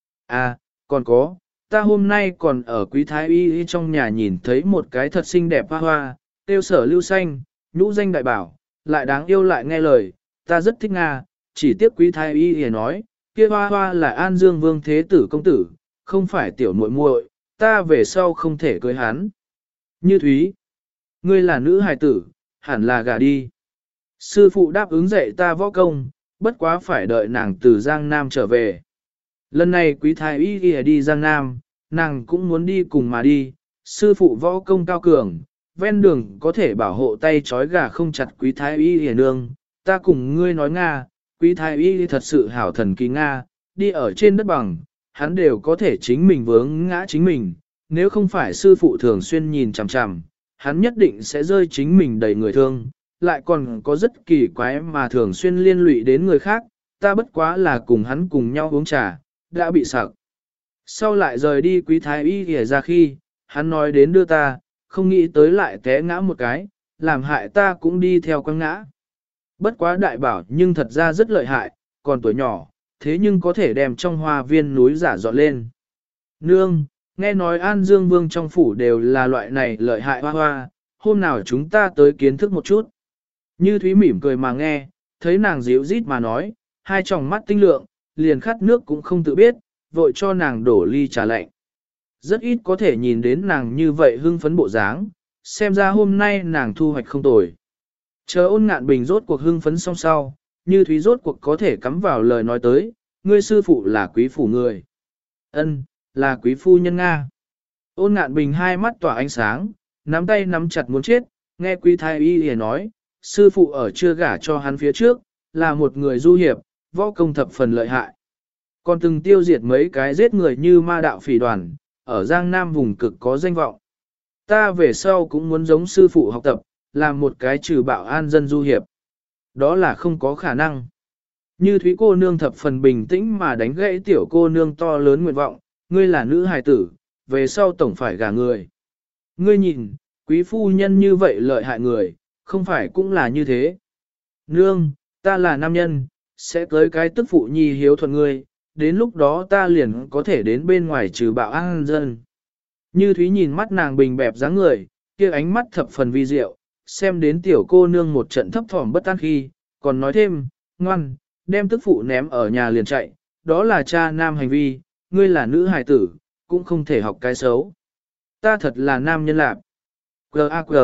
À, còn có, ta hôm nay còn ở quý thái y trong nhà nhìn thấy một cái thật xinh đẹp hoa, tiêu sở lưu xanh, nhũ danh đại bảo, lại đáng yêu lại nghe lời, ta rất thích Nga, chỉ tiếc quý thái y nói, kia hoa là An Dương Vương Thế Tử công tử, không phải tiểu muội muội, ta về sau không thể cưới hắn. Như Thúy, ngươi là nữ hài tử, hẳn là gả đi. Sư phụ đáp ứng dạy ta võ công, bất quá phải đợi nàng từ Giang Nam trở về. Lần này quý thái y đi Giang Nam, nàng cũng muốn đi cùng mà đi, sư phụ võ công cao cường, ven đường có thể bảo hộ tay trói gà không chặt quý thái y nương, ta cùng ngươi nói Nga, quý thái y thật sự hảo thần kỳ Nga, đi ở trên đất bằng, hắn đều có thể chính mình vướng ngã chính mình, nếu không phải sư phụ thường xuyên nhìn chằm chằm, hắn nhất định sẽ rơi chính mình đầy người thương, lại còn có rất kỳ quái mà thường xuyên liên lụy đến người khác, ta bất quá là cùng hắn cùng nhau uống trà, đã bị sặc. Sau lại rời đi quý thái y kìa ra khi, hắn nói đến đưa ta, không nghĩ tới lại té ngã một cái, làm hại ta cũng đi theo quăng ngã. Bất quá đại bảo nhưng thật ra rất lợi hại, còn tuổi nhỏ, thế nhưng có thể đem trong hoa viên núi giả dọn lên. Nương, nghe nói An Dương Vương trong phủ đều là loại này lợi hại hoa hoa, hôm nào chúng ta tới kiến thức một chút. Như Thúy mỉm cười mà nghe, thấy nàng díu rít mà nói, hai tròng mắt tinh lượng, liền khát nước cũng không tự biết, vội cho nàng đổ ly trà lạnh. Rất ít có thể nhìn đến nàng như vậy hưng phấn bộ dáng, xem ra hôm nay nàng thu hoạch không tồi. Chờ Ôn Ngạn Bình rốt cuộc hưng phấn xong sau, Như Thúy rốt cuộc có thể cắm vào lời nói tới, ngươi sư phụ là quý phủ người. Ân, là quý phu nhân Nga. Ôn Ngạn Bình hai mắt tỏa ánh sáng, nắm tay nắm chặt muốn chết, nghe quý thái y hề nói, sư phụ ở chưa gả cho hắn phía trước, là một người du hiệp, võ công thập phần lợi hại. Còn từng tiêu diệt mấy cái giết người như ma đạo phỉ đoàn, ở Giang Nam vùng cực có danh vọng. Ta về sau cũng muốn giống sư phụ học tập, làm một cái trừ bạo an dân du hiệp. Đó là không có khả năng. Như Thúy cô nương thập phần bình tĩnh mà đánh gãy tiểu cô nương to lớn nguyện vọng, ngươi là nữ hài tử, về sau tổng phải gả người. Ngươi nhìn, quý phu nhân như vậy lợi hại người, không phải cũng là như thế. Nương, ta là nam nhân, sẽ cưới cái tức phụ nhi hiếu thuận ngươi, đến lúc đó ta liền có thể đến bên ngoài trừ bạo an dân. Như Thúy nhìn mắt nàng bình bẹp dáng người, kia ánh mắt thập phần vi diệu, xem đến tiểu cô nương một trận thấp thỏm bất an khi, còn nói thêm, ngoan, đem tức phụ ném ở nhà liền chạy, đó là cha nam hành vi, ngươi là nữ hài tử, cũng không thể học cái xấu. Ta thật là nam nhân lạc. G.A.G.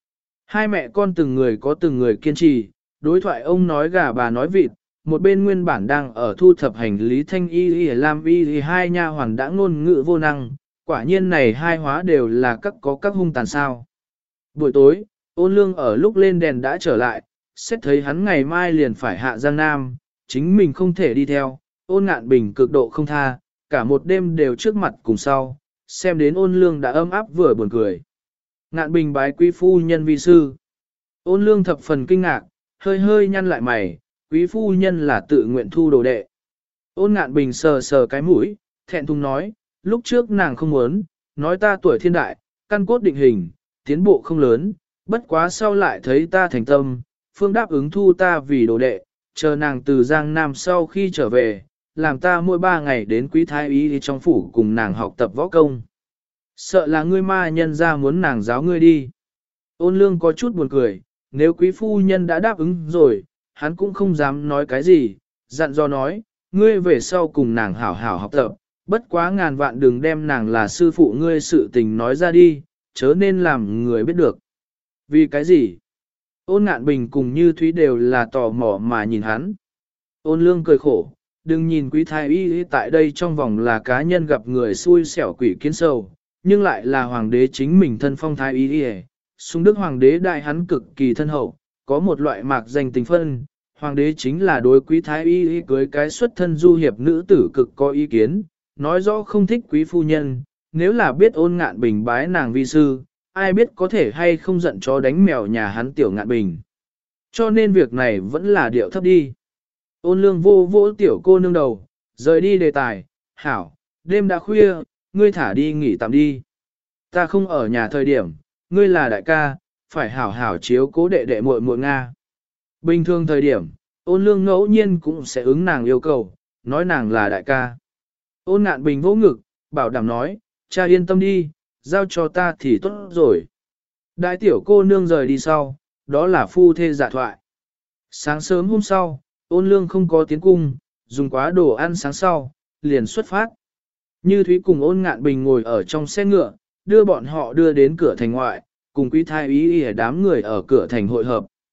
Hai mẹ con từng người có từng người kiên trì, đối thoại ông nói gà bà nói vịt, một bên nguyên bản đang ở thu thập hành lý Thanh Y Lam Y hai nha hoàn đã ngôn ngữ vô năng, quả nhiên này hai hóa đều là có các hung tàn sao. Buổi tối, Ôn Lương ở lúc lên đèn đã trở lại, xét thấy hắn ngày mai liền phải hạ Giang Nam, chính mình không thể đi theo, Ôn Ngạn Bình cực độ không tha, cả một đêm đều trước mặt cùng sau, xem đến Ôn Lương đã ấm áp vừa buồn cười. Ngạn Bình bái quý phu nhân vi sư. Ôn Lương thập phần kinh ngạc, hơi hơi nhăn lại mày, quý phu nhân là tự nguyện thu đồ đệ. Ôn Ngạn Bình sờ sờ cái mũi, thẹn thùng nói, lúc trước nàng không muốn, nói ta tuổi thiên đại, căn cốt định hình, tiến bộ không lớn, bất quá sau lại thấy ta thành tâm, phương đáp ứng thu ta vì đồ đệ, chờ nàng từ Giang Nam sau khi trở về, làm ta mỗi 3 ngày đến quý thái y trong phủ cùng nàng học tập võ công. Sợ là ngươi ma nhân ra muốn nàng giáo ngươi đi. Ôn Lương có chút buồn cười, nếu quý phu nhân đã đáp ứng rồi, hắn cũng không dám nói cái gì, dặn dò nói, ngươi về sau cùng nàng hảo hảo học tập, bất quá ngàn vạn đừng đem nàng là sư phụ ngươi sự tình nói ra đi, chớ nên làm người biết được. Vì cái gì? Ôn Ngạn Bình cùng Như Thúy đều là tò mò mà nhìn hắn. Ôn Lương cười khổ, đừng nhìn quý thái y tại đây trong vòng là cá nhân gặp người xui xẻo quỷ kiến sâu, nhưng lại là hoàng đế chính mình thân phong thái y y. Sung đức hoàng đế đại hắn cực kỳ thân hậu, có một loại mạc danh tình phân, hoàng đế chính là đối quý thái y cưới cái xuất thân du hiệp nữ tử cực có ý kiến, nói rõ không thích quý phu nhân, nếu là biết Ôn Ngạn Bình bái nàng vi sư, ai biết có thể hay không giận chó đánh mèo nhà hắn tiểu Ngạn Bình. Cho nên việc này vẫn là điệu thấp đi. Ôn Lương vô vỗ tiểu cô nương đầu, rời đi đề tài, hảo, đêm đã khuya, ngươi thả đi nghỉ tạm đi. Ta không ở nhà thời điểm, ngươi là đại ca, phải hảo hảo chiếu cố đệ đệ muội muội Nga. Bình thường thời điểm, Ôn Lương ngẫu nhiên cũng sẽ ứng nàng yêu cầu, nói nàng là đại ca. Ôn Ngạn Bình vỗ ngực, bảo đảm nói, cha yên tâm đi, giao cho ta thì tốt rồi. Đại tiểu cô nương rời đi sau, đó là phu thê dạ thoại. Sáng sớm hôm sau, Ôn Lương không có tiến cung, dùng quá đồ ăn sáng sau, liền xuất phát. Như Thúy cùng Ôn Ngạn Bình ngồi ở trong xe ngựa, đưa bọn họ đưa đến cửa thành ngoại, cùng quý thái y y đám người ở cửa thành hội hợp.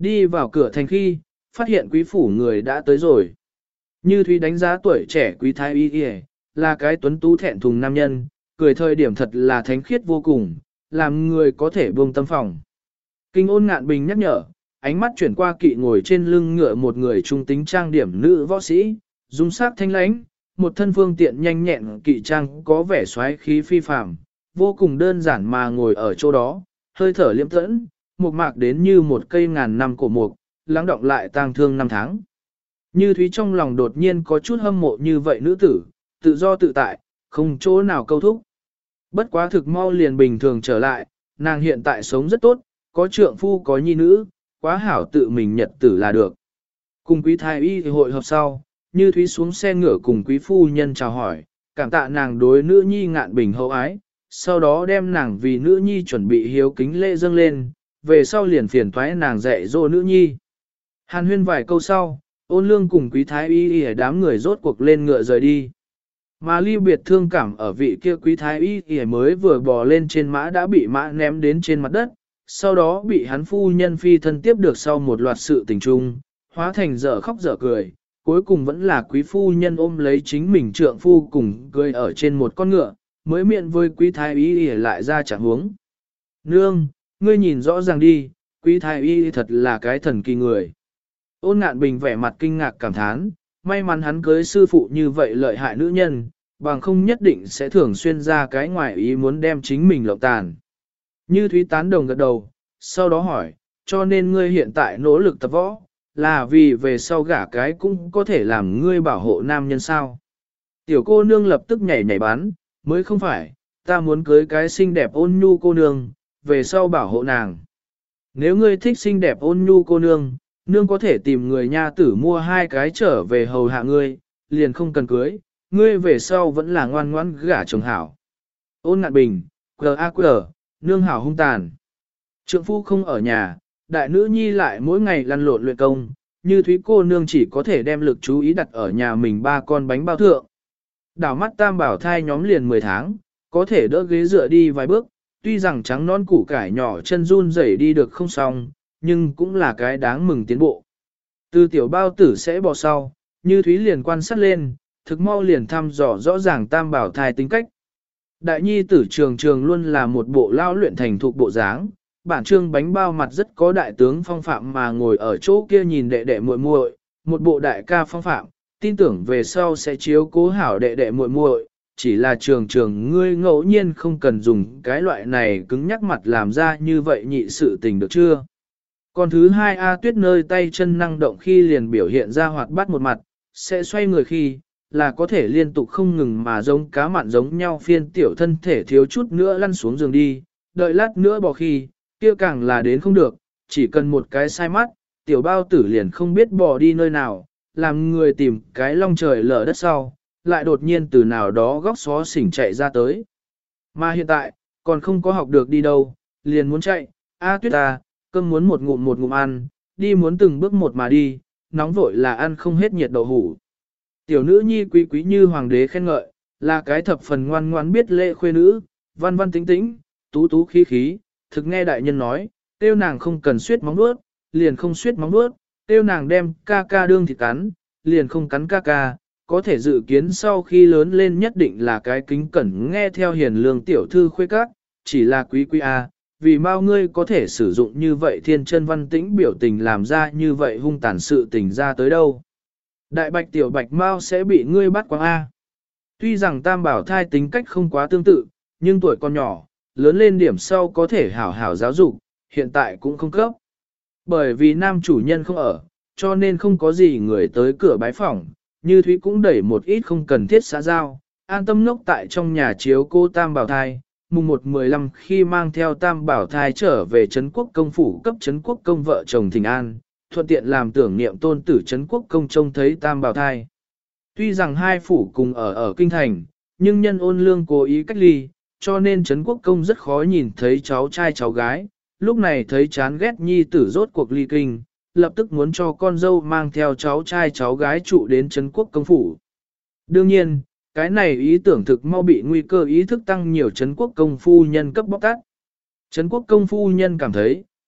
Đi vào cửa thành khi, phát hiện quý phủ người đã tới rồi. Như Thúy đánh giá tuổi trẻ quý thái y y, là cái tuấn tú thẹn thùng nam nhân, cười thời điểm thật là thánh khiết vô cùng, làm người có thể buông tâm phòng. Kinh Ôn Ngạn Bình nhắc nhở, ánh mắt chuyển qua kỵ ngồi trên lưng ngựa một người trung tính trang điểm nữ võ sĩ, dung sắc thanh lãnh, một thân phương tiện nhanh nhẹn kỵ trang có vẻ xoáy khí phi phàm, vô cùng đơn giản mà ngồi ở chỗ đó, hơi thở liêm tẫn, một mạc đến như một cây ngàn năm cổ mục, lắng động lại tang thương năm tháng. Như Thúy trong lòng đột nhiên có chút hâm mộ như vậy nữ tử, tự do tự tại, không chỗ nào câu thúc. Bất quá thực mau liền bình thường trở lại, nàng hiện tại sống rất tốt, có trượng phu có nhi nữ, quá hảo tự mình nhật tử là được. Cùng quý thái y hội họp sau, Như Thúy xuống xe ngựa cùng quý phu nhân chào hỏi, cảm tạ nàng đối nữ nhi Ngạn Bình hậu ái, sau đó đem nàng vì nữ nhi chuẩn bị hiếu kính lễ dâng lên, về sau liền phiền toái nàng dạy dỗ nữ nhi. Hàn huyên vài câu sau, Ôn Lương cùng quý thái y đám người rốt cuộc lên ngựa rời đi. Mà ly biệt thương cảm ở vị kia quý thái y mới vừa bò lên trên mã đã bị mã ném đến trên mặt đất, sau đó bị hắn phu nhân phi thân tiếp được sau một loạt sự tình trung, hóa thành dở khóc dở cười, cuối cùng vẫn là quý phu nhân ôm lấy chính mình trượng phu cùng cười ở trên một con ngựa, mới miệng với quý thái y lại ra chẳng huống. Nương, ngươi nhìn rõ ràng đi, quý thái y thật là cái thần kỳ người. Ôn Ngạn Bình vẻ mặt kinh ngạc cảm thán, may mắn hắn cưới sư phụ như vậy lợi hại nữ nhân, bằng không nhất định sẽ thường xuyên ra cái ngoài ý muốn đem chính mình lộng tàn. Như Thúy tán đồng gật đầu, sau đó hỏi, cho nên ngươi hiện tại nỗ lực tập võ, là vì về sau gả cái cũng có thể làm ngươi bảo hộ nam nhân sao. Tiểu cô nương lập tức nhảy nhảy bắn, mới không phải, ta muốn cưới cái xinh đẹp ôn nhu cô nương, về sau bảo hộ nàng. Nếu ngươi thích xinh đẹp ôn nhu cô nương, nương có thể tìm người nha tử mua hai cái trở về hầu hạ ngươi, liền không cần cưới, ngươi về sau vẫn là ngoan ngoãn gả chồng hảo. Ôn Ngạn Bình, Q.A.Q. Nương hảo hung tàn. Trượng phu không ở nhà, đại nữ nhi lại mỗi ngày lăn lộn luyện công, Như Thúy cô nương chỉ có thể đem lực chú ý đặt ở nhà mình ba con bánh bao thượng. Đảo mắt tam bảo thai nhóm liền 10 tháng, có thể đỡ ghế dựa đi vài bước, tuy rằng trắng non củ cải nhỏ chân run rẩy đi được không xong, nhưng cũng là cái đáng mừng tiến bộ. Từ tiểu bao tử sẽ bò sau, Như Thúy liền quan sát lên, thực mau liền thăm dò rõ ràng tam bảo thai tính cách. Đại nhi tử trường trường luôn là một bộ lao luyện thành thục bộ dáng, bản trương bánh bao mặt rất có đại tướng phong phạm mà ngồi ở chỗ kia nhìn đệ đệ muội muội, một bộ đại ca phong phạm, tin tưởng về sau sẽ chiếu cố hảo đệ đệ muội muội, chỉ là trường trường ngươi ngẫu nhiên không cần dùng cái loại này cứng nhắc mặt làm ra như vậy nhị sự tình được chưa? Còn thứ hai A Tuyết nơi tay chân năng động khi liền biểu hiện ra hoạt bát một mặt, sẽ xoay người khi, là có thể liên tục không ngừng mà giống cá mặn giống nhau phiên tiểu thân thể thiếu chút nữa lăn xuống giường đi, đợi lát nữa bỏ khi, kia càng là đến không được, chỉ cần một cái sai mắt, tiểu bao tử liền không biết bỏ đi nơi nào, làm người tìm cái long trời lở đất sau, lại đột nhiên từ nào đó góc xó xỉnh chạy ra tới. Mà hiện tại, còn không có học được đi đâu, liền muốn chạy, A Tuyết à, cơm muốn một ngụm ăn, đi muốn từng bước một mà đi, nóng vội là ăn không hết nhiệt đậu hủ. Tiểu nữ nhi quý quý như hoàng đế khen ngợi, là cái thập phần ngoan ngoan biết lễ khuê nữ, văn văn tính tính, tú tú khí khí, thực nghe đại nhân nói, tiêu nàng không cần suyết móng vuốt, liền không suyết móng vuốt, tiêu nàng đem ca ca đương thịt cắn, liền không cắn ca ca, có thể dự kiến sau khi lớn lên nhất định là cái kính cẩn nghe theo hiền lương tiểu thư khuê các, chỉ là quý quý a, vì bao ngươi có thể sử dụng như vậy thiên chân văn tĩnh biểu tình làm ra như vậy hung tàn sự tình ra tới đâu. Đại bạch tiểu bạch mau sẽ bị ngươi bắt quăng A. Tuy rằng tam bảo thai tính cách không quá tương tự, nhưng tuổi còn nhỏ, lớn lên điểm sau có thể hảo hảo giáo dục, hiện tại cũng không cấp. Bởi vì nam chủ nhân không ở, cho nên không có gì người tới cửa bái phỏng, Như Thúy cũng đẩy một ít không cần thiết xã giao, an tâm ngốc tại trong nhà chiếu cô tam bảo thai. Mùng 1-15 khi mang theo tam bảo thai trở về Trấn Quốc công phủ cấp Trấn Quốc công vợ chồng Thịnh An, thuận tiện làm tưởng niệm tôn tử Trấn Quốc công trông thấy tam bảo thai. Tuy rằng hai phủ cùng ở kinh thành, nhưng nhân Ôn Lương cố ý cách ly, cho nên Trấn Quốc công rất khó nhìn thấy cháu trai cháu gái, lúc này thấy chán ghét nhi tử rốt cuộc ly kinh, lập tức muốn cho con dâu mang theo cháu trai cháu gái trụ đến Trấn Quốc công phủ. Đương nhiên, cái này ý tưởng thực mau bị nguy cơ ý thức tăng nhiều Trấn Quốc công phu nhân cấp bóc tát. Trấn Quốc công phu nhân cảm thấy,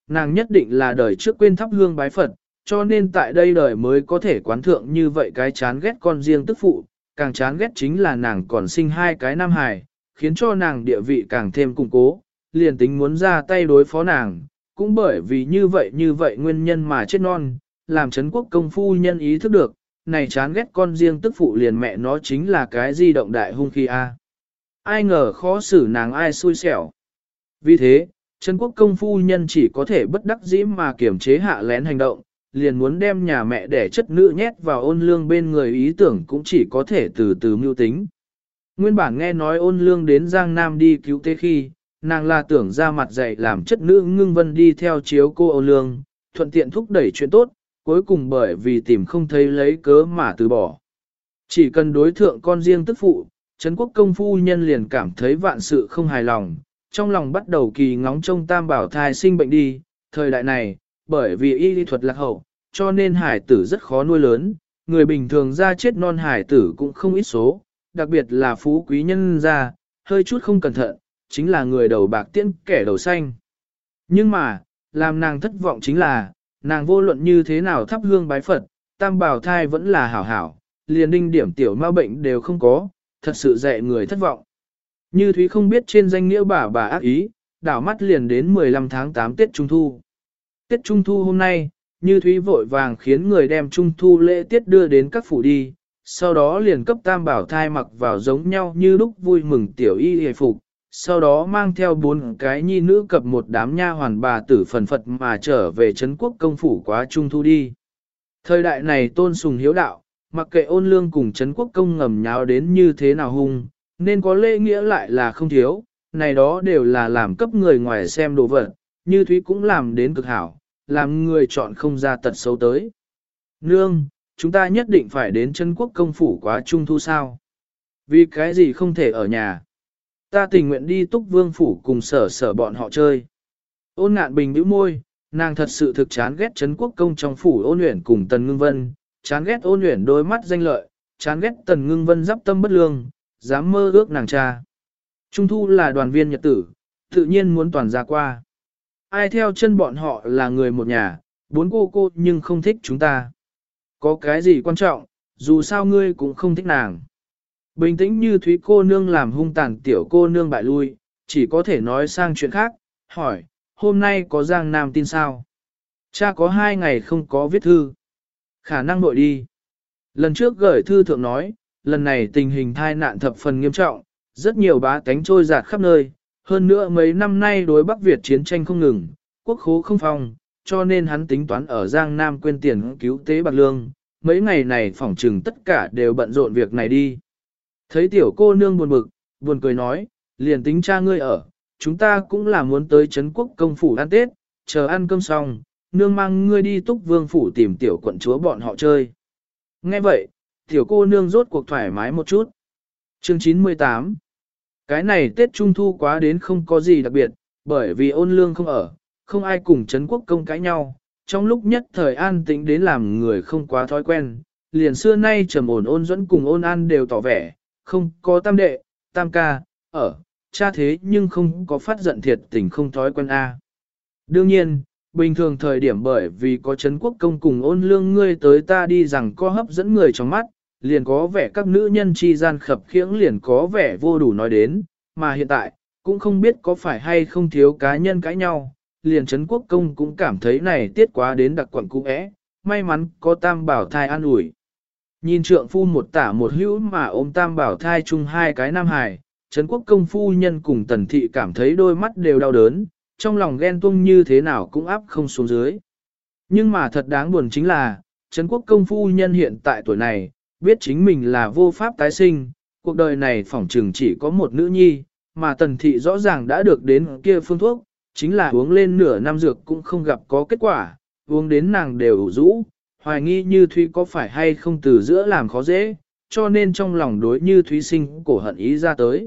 nàng nhất định là đời trước quên thắp hương bái Phật, cho nên tại đây đời mới có thể quán thượng như vậy cái chán ghét con riêng tức phụ, càng chán ghét chính là nàng còn sinh hai cái nam hài, khiến cho nàng địa vị càng thêm củng cố, liền tính muốn ra tay đối phó nàng, cũng bởi vì như vậy nguyên nhân mà chết non, làm Trấn Quốc công phu nhân ý thức được, này chán ghét con riêng tức phụ liền mẹ nó chính là cái di động đại hung khí a. Ai ngờ khó xử nàng ai xui xẻo. Vì thế, Trấn Quốc công phu nhân chỉ có thể bất đắc dĩ mà kiểm chế hạ lén hành động, liền muốn đem nhà mẹ để chất nữ nhét vào Ôn Lương bên người, ý tưởng cũng chỉ có thể từ từ mưu tính. Nguyên bản nghe nói Ôn Lương đến Giang Nam đi cứu tế khi, nàng là tưởng ra mặt dạy làm chất nữ Ngưng Vân đi theo chiếu cô Ôn Lương, thuận tiện thúc đẩy chuyện tốt, cuối cùng bởi vì tìm không thấy lấy cớ mà từ bỏ. Chỉ cần đối thượng con riêng tức phụ, Trấn Quốc công phu nhân liền cảm thấy vạn sự không hài lòng, trong lòng bắt đầu kỳ ngóng trông tam bảo thai sinh bệnh đi. Thời đại này, bởi vì y lý thuật lạc hậu, cho nên hải tử rất khó nuôi lớn, người bình thường ra chết non hải tử cũng không ít số, đặc biệt là phú quý nhân ra, hơi chút không cẩn thận, chính là người đầu bạc tiễn kẻ đầu xanh. Nhưng mà, làm nàng thất vọng chính là, nàng vô luận như thế nào thắp hương bái Phật, tam bảo thai vẫn là hảo hảo, liền đinh điểm tiểu ma bệnh đều không có, thật sự dạy người thất vọng. Như Thúy không biết trên danh nghĩa bà ác ý, đảo mắt liền đến 15 tháng 8 Tết Trung Thu. Tết Trung Thu hôm nay, Như Thúy vội vàng khiến người đem Trung Thu lễ tiết đưa đến các phủ đi, sau đó liền cấp tam bảo thai mặc vào giống nhau như lúc vui mừng tiểu y hề phục, sau đó mang theo 4 cái nhi nữ cập một đám nha hoàn bà tử phần phật mà trở về Trấn Quốc công phủ quá Trung Thu đi. Thời đại này tôn sùng hiếu đạo, mặc kệ Ôn Lương cùng Trấn Quốc công ngầm nháo đến như thế nào hung, nên có lễ nghĩa lại là không thiếu, này đó đều là làm cấp người ngoài xem đồ vật, Như Thúy cũng làm đến cực hảo, làm người chọn không ra tật xấu tới. Nương, chúng ta nhất định phải đến Trấn Quốc công phủ quá Trung Thu sao? Vì cái gì không thể ở nhà? Ta tình nguyện đi Túc Vương phủ cùng sở bọn họ chơi. Ôn Ngạn Bình bĩu môi, nàng thật sự thực chán ghét Trấn Quốc công trong phủ Ôn Uyển cùng Tần Ngưng Vân, chán ghét Ôn Uyển đôi mắt danh lợi, chán ghét Tần Ngưng Vân giáp tâm bất lương, dám mơ ước nàng cha. Trung Thu là đoàn viên nhật tử, tự nhiên muốn toàn ra qua. Ai theo chân bọn họ là người một nhà, 4 cô nhưng không thích chúng ta. Có cái gì quan trọng, dù sao ngươi cũng không thích nàng. Bình tĩnh Như Thúy cô nương làm hung tàn tiểu cô nương bại lui, chỉ có thể nói sang chuyện khác, hỏi, hôm nay có Giang Nam tin sao? Cha có 2 ngày không có viết thư. Khả năng nội đi. Lần trước gửi thư thượng nói, lần này tình hình thai nạn thập phần nghiêm trọng, rất nhiều bá tánh trôi dạt khắp nơi, hơn nữa mấy năm nay đối Bắc Việt chiến tranh không ngừng, quốc khố không phong, cho nên hắn tính toán ở Giang Nam quên tiền cứu tế bạc lương, mấy ngày này phỏng trừng tất cả đều bận rộn việc này đi. Thấy tiểu cô nương buồn bực, buồn cười nói, liền tính cha ngươi ở, chúng ta cũng là muốn tới Trấn Quốc công phủ ăn Tết, chờ ăn cơm xong, nương mang ngươi đi Túc Vương phủ tìm tiểu quận chúa bọn họ chơi. Nghe vậy, tiểu cô nương rốt cuộc thoải mái một chút. Chương 98. Cái này Tết Trung Thu quá đến không có gì đặc biệt, bởi vì Ôn Lương không ở, không ai cùng Trấn Quốc công cãi nhau, trong lúc nhất thời an tĩnh đến làm người không quá thói quen, liền xưa nay trầm ổn Ôn Duẫn cùng Ôn An đều tỏ vẻ, không có tam đệ, tam ca, ở, cha thế nhưng không có phát giận thiệt tình không thói quen a. Đương nhiên, bình thường thời điểm bởi vì có Trấn Quốc công cùng Ôn Lương ngươi tới ta đi rằng có hấp dẫn người trong mắt, liền có vẻ các nữ nhân chi gian khập khiễng liền có vẻ vô đủ nói đến, mà hiện tại, cũng không biết có phải hay không thiếu cá nhân cãi nhau, liền Trấn Quốc công cũng cảm thấy này tiết quá đến đặc quận cũ é, may mắn có tam bảo thai an ủi. Nhìn trượng phu một tả một hữu mà ôm tam bảo thai chung 2 cái nam hài, Trấn Quốc công phu nhân cùng Tần Thị cảm thấy đôi mắt đều đau đớn, trong lòng ghen tuông như thế nào cũng áp không xuống dưới. Nhưng mà thật đáng buồn chính là, Trấn Quốc công phu nhân hiện tại tuổi này, biết chính mình là vô pháp tái sinh, cuộc đời này phỏng chừng chỉ có một nữ nhi, mà Tần Thị rõ ràng đã được đến kia phương thuốc, chính là uống lên nửa năm dược cũng không gặp có kết quả, uống đến nàng đều ủ rũ, hoài nghi Như Thúy có phải hay không từ giữa làm khó dễ, cho nên trong lòng đối Như Thúy sinh cổ hận ý ra tới.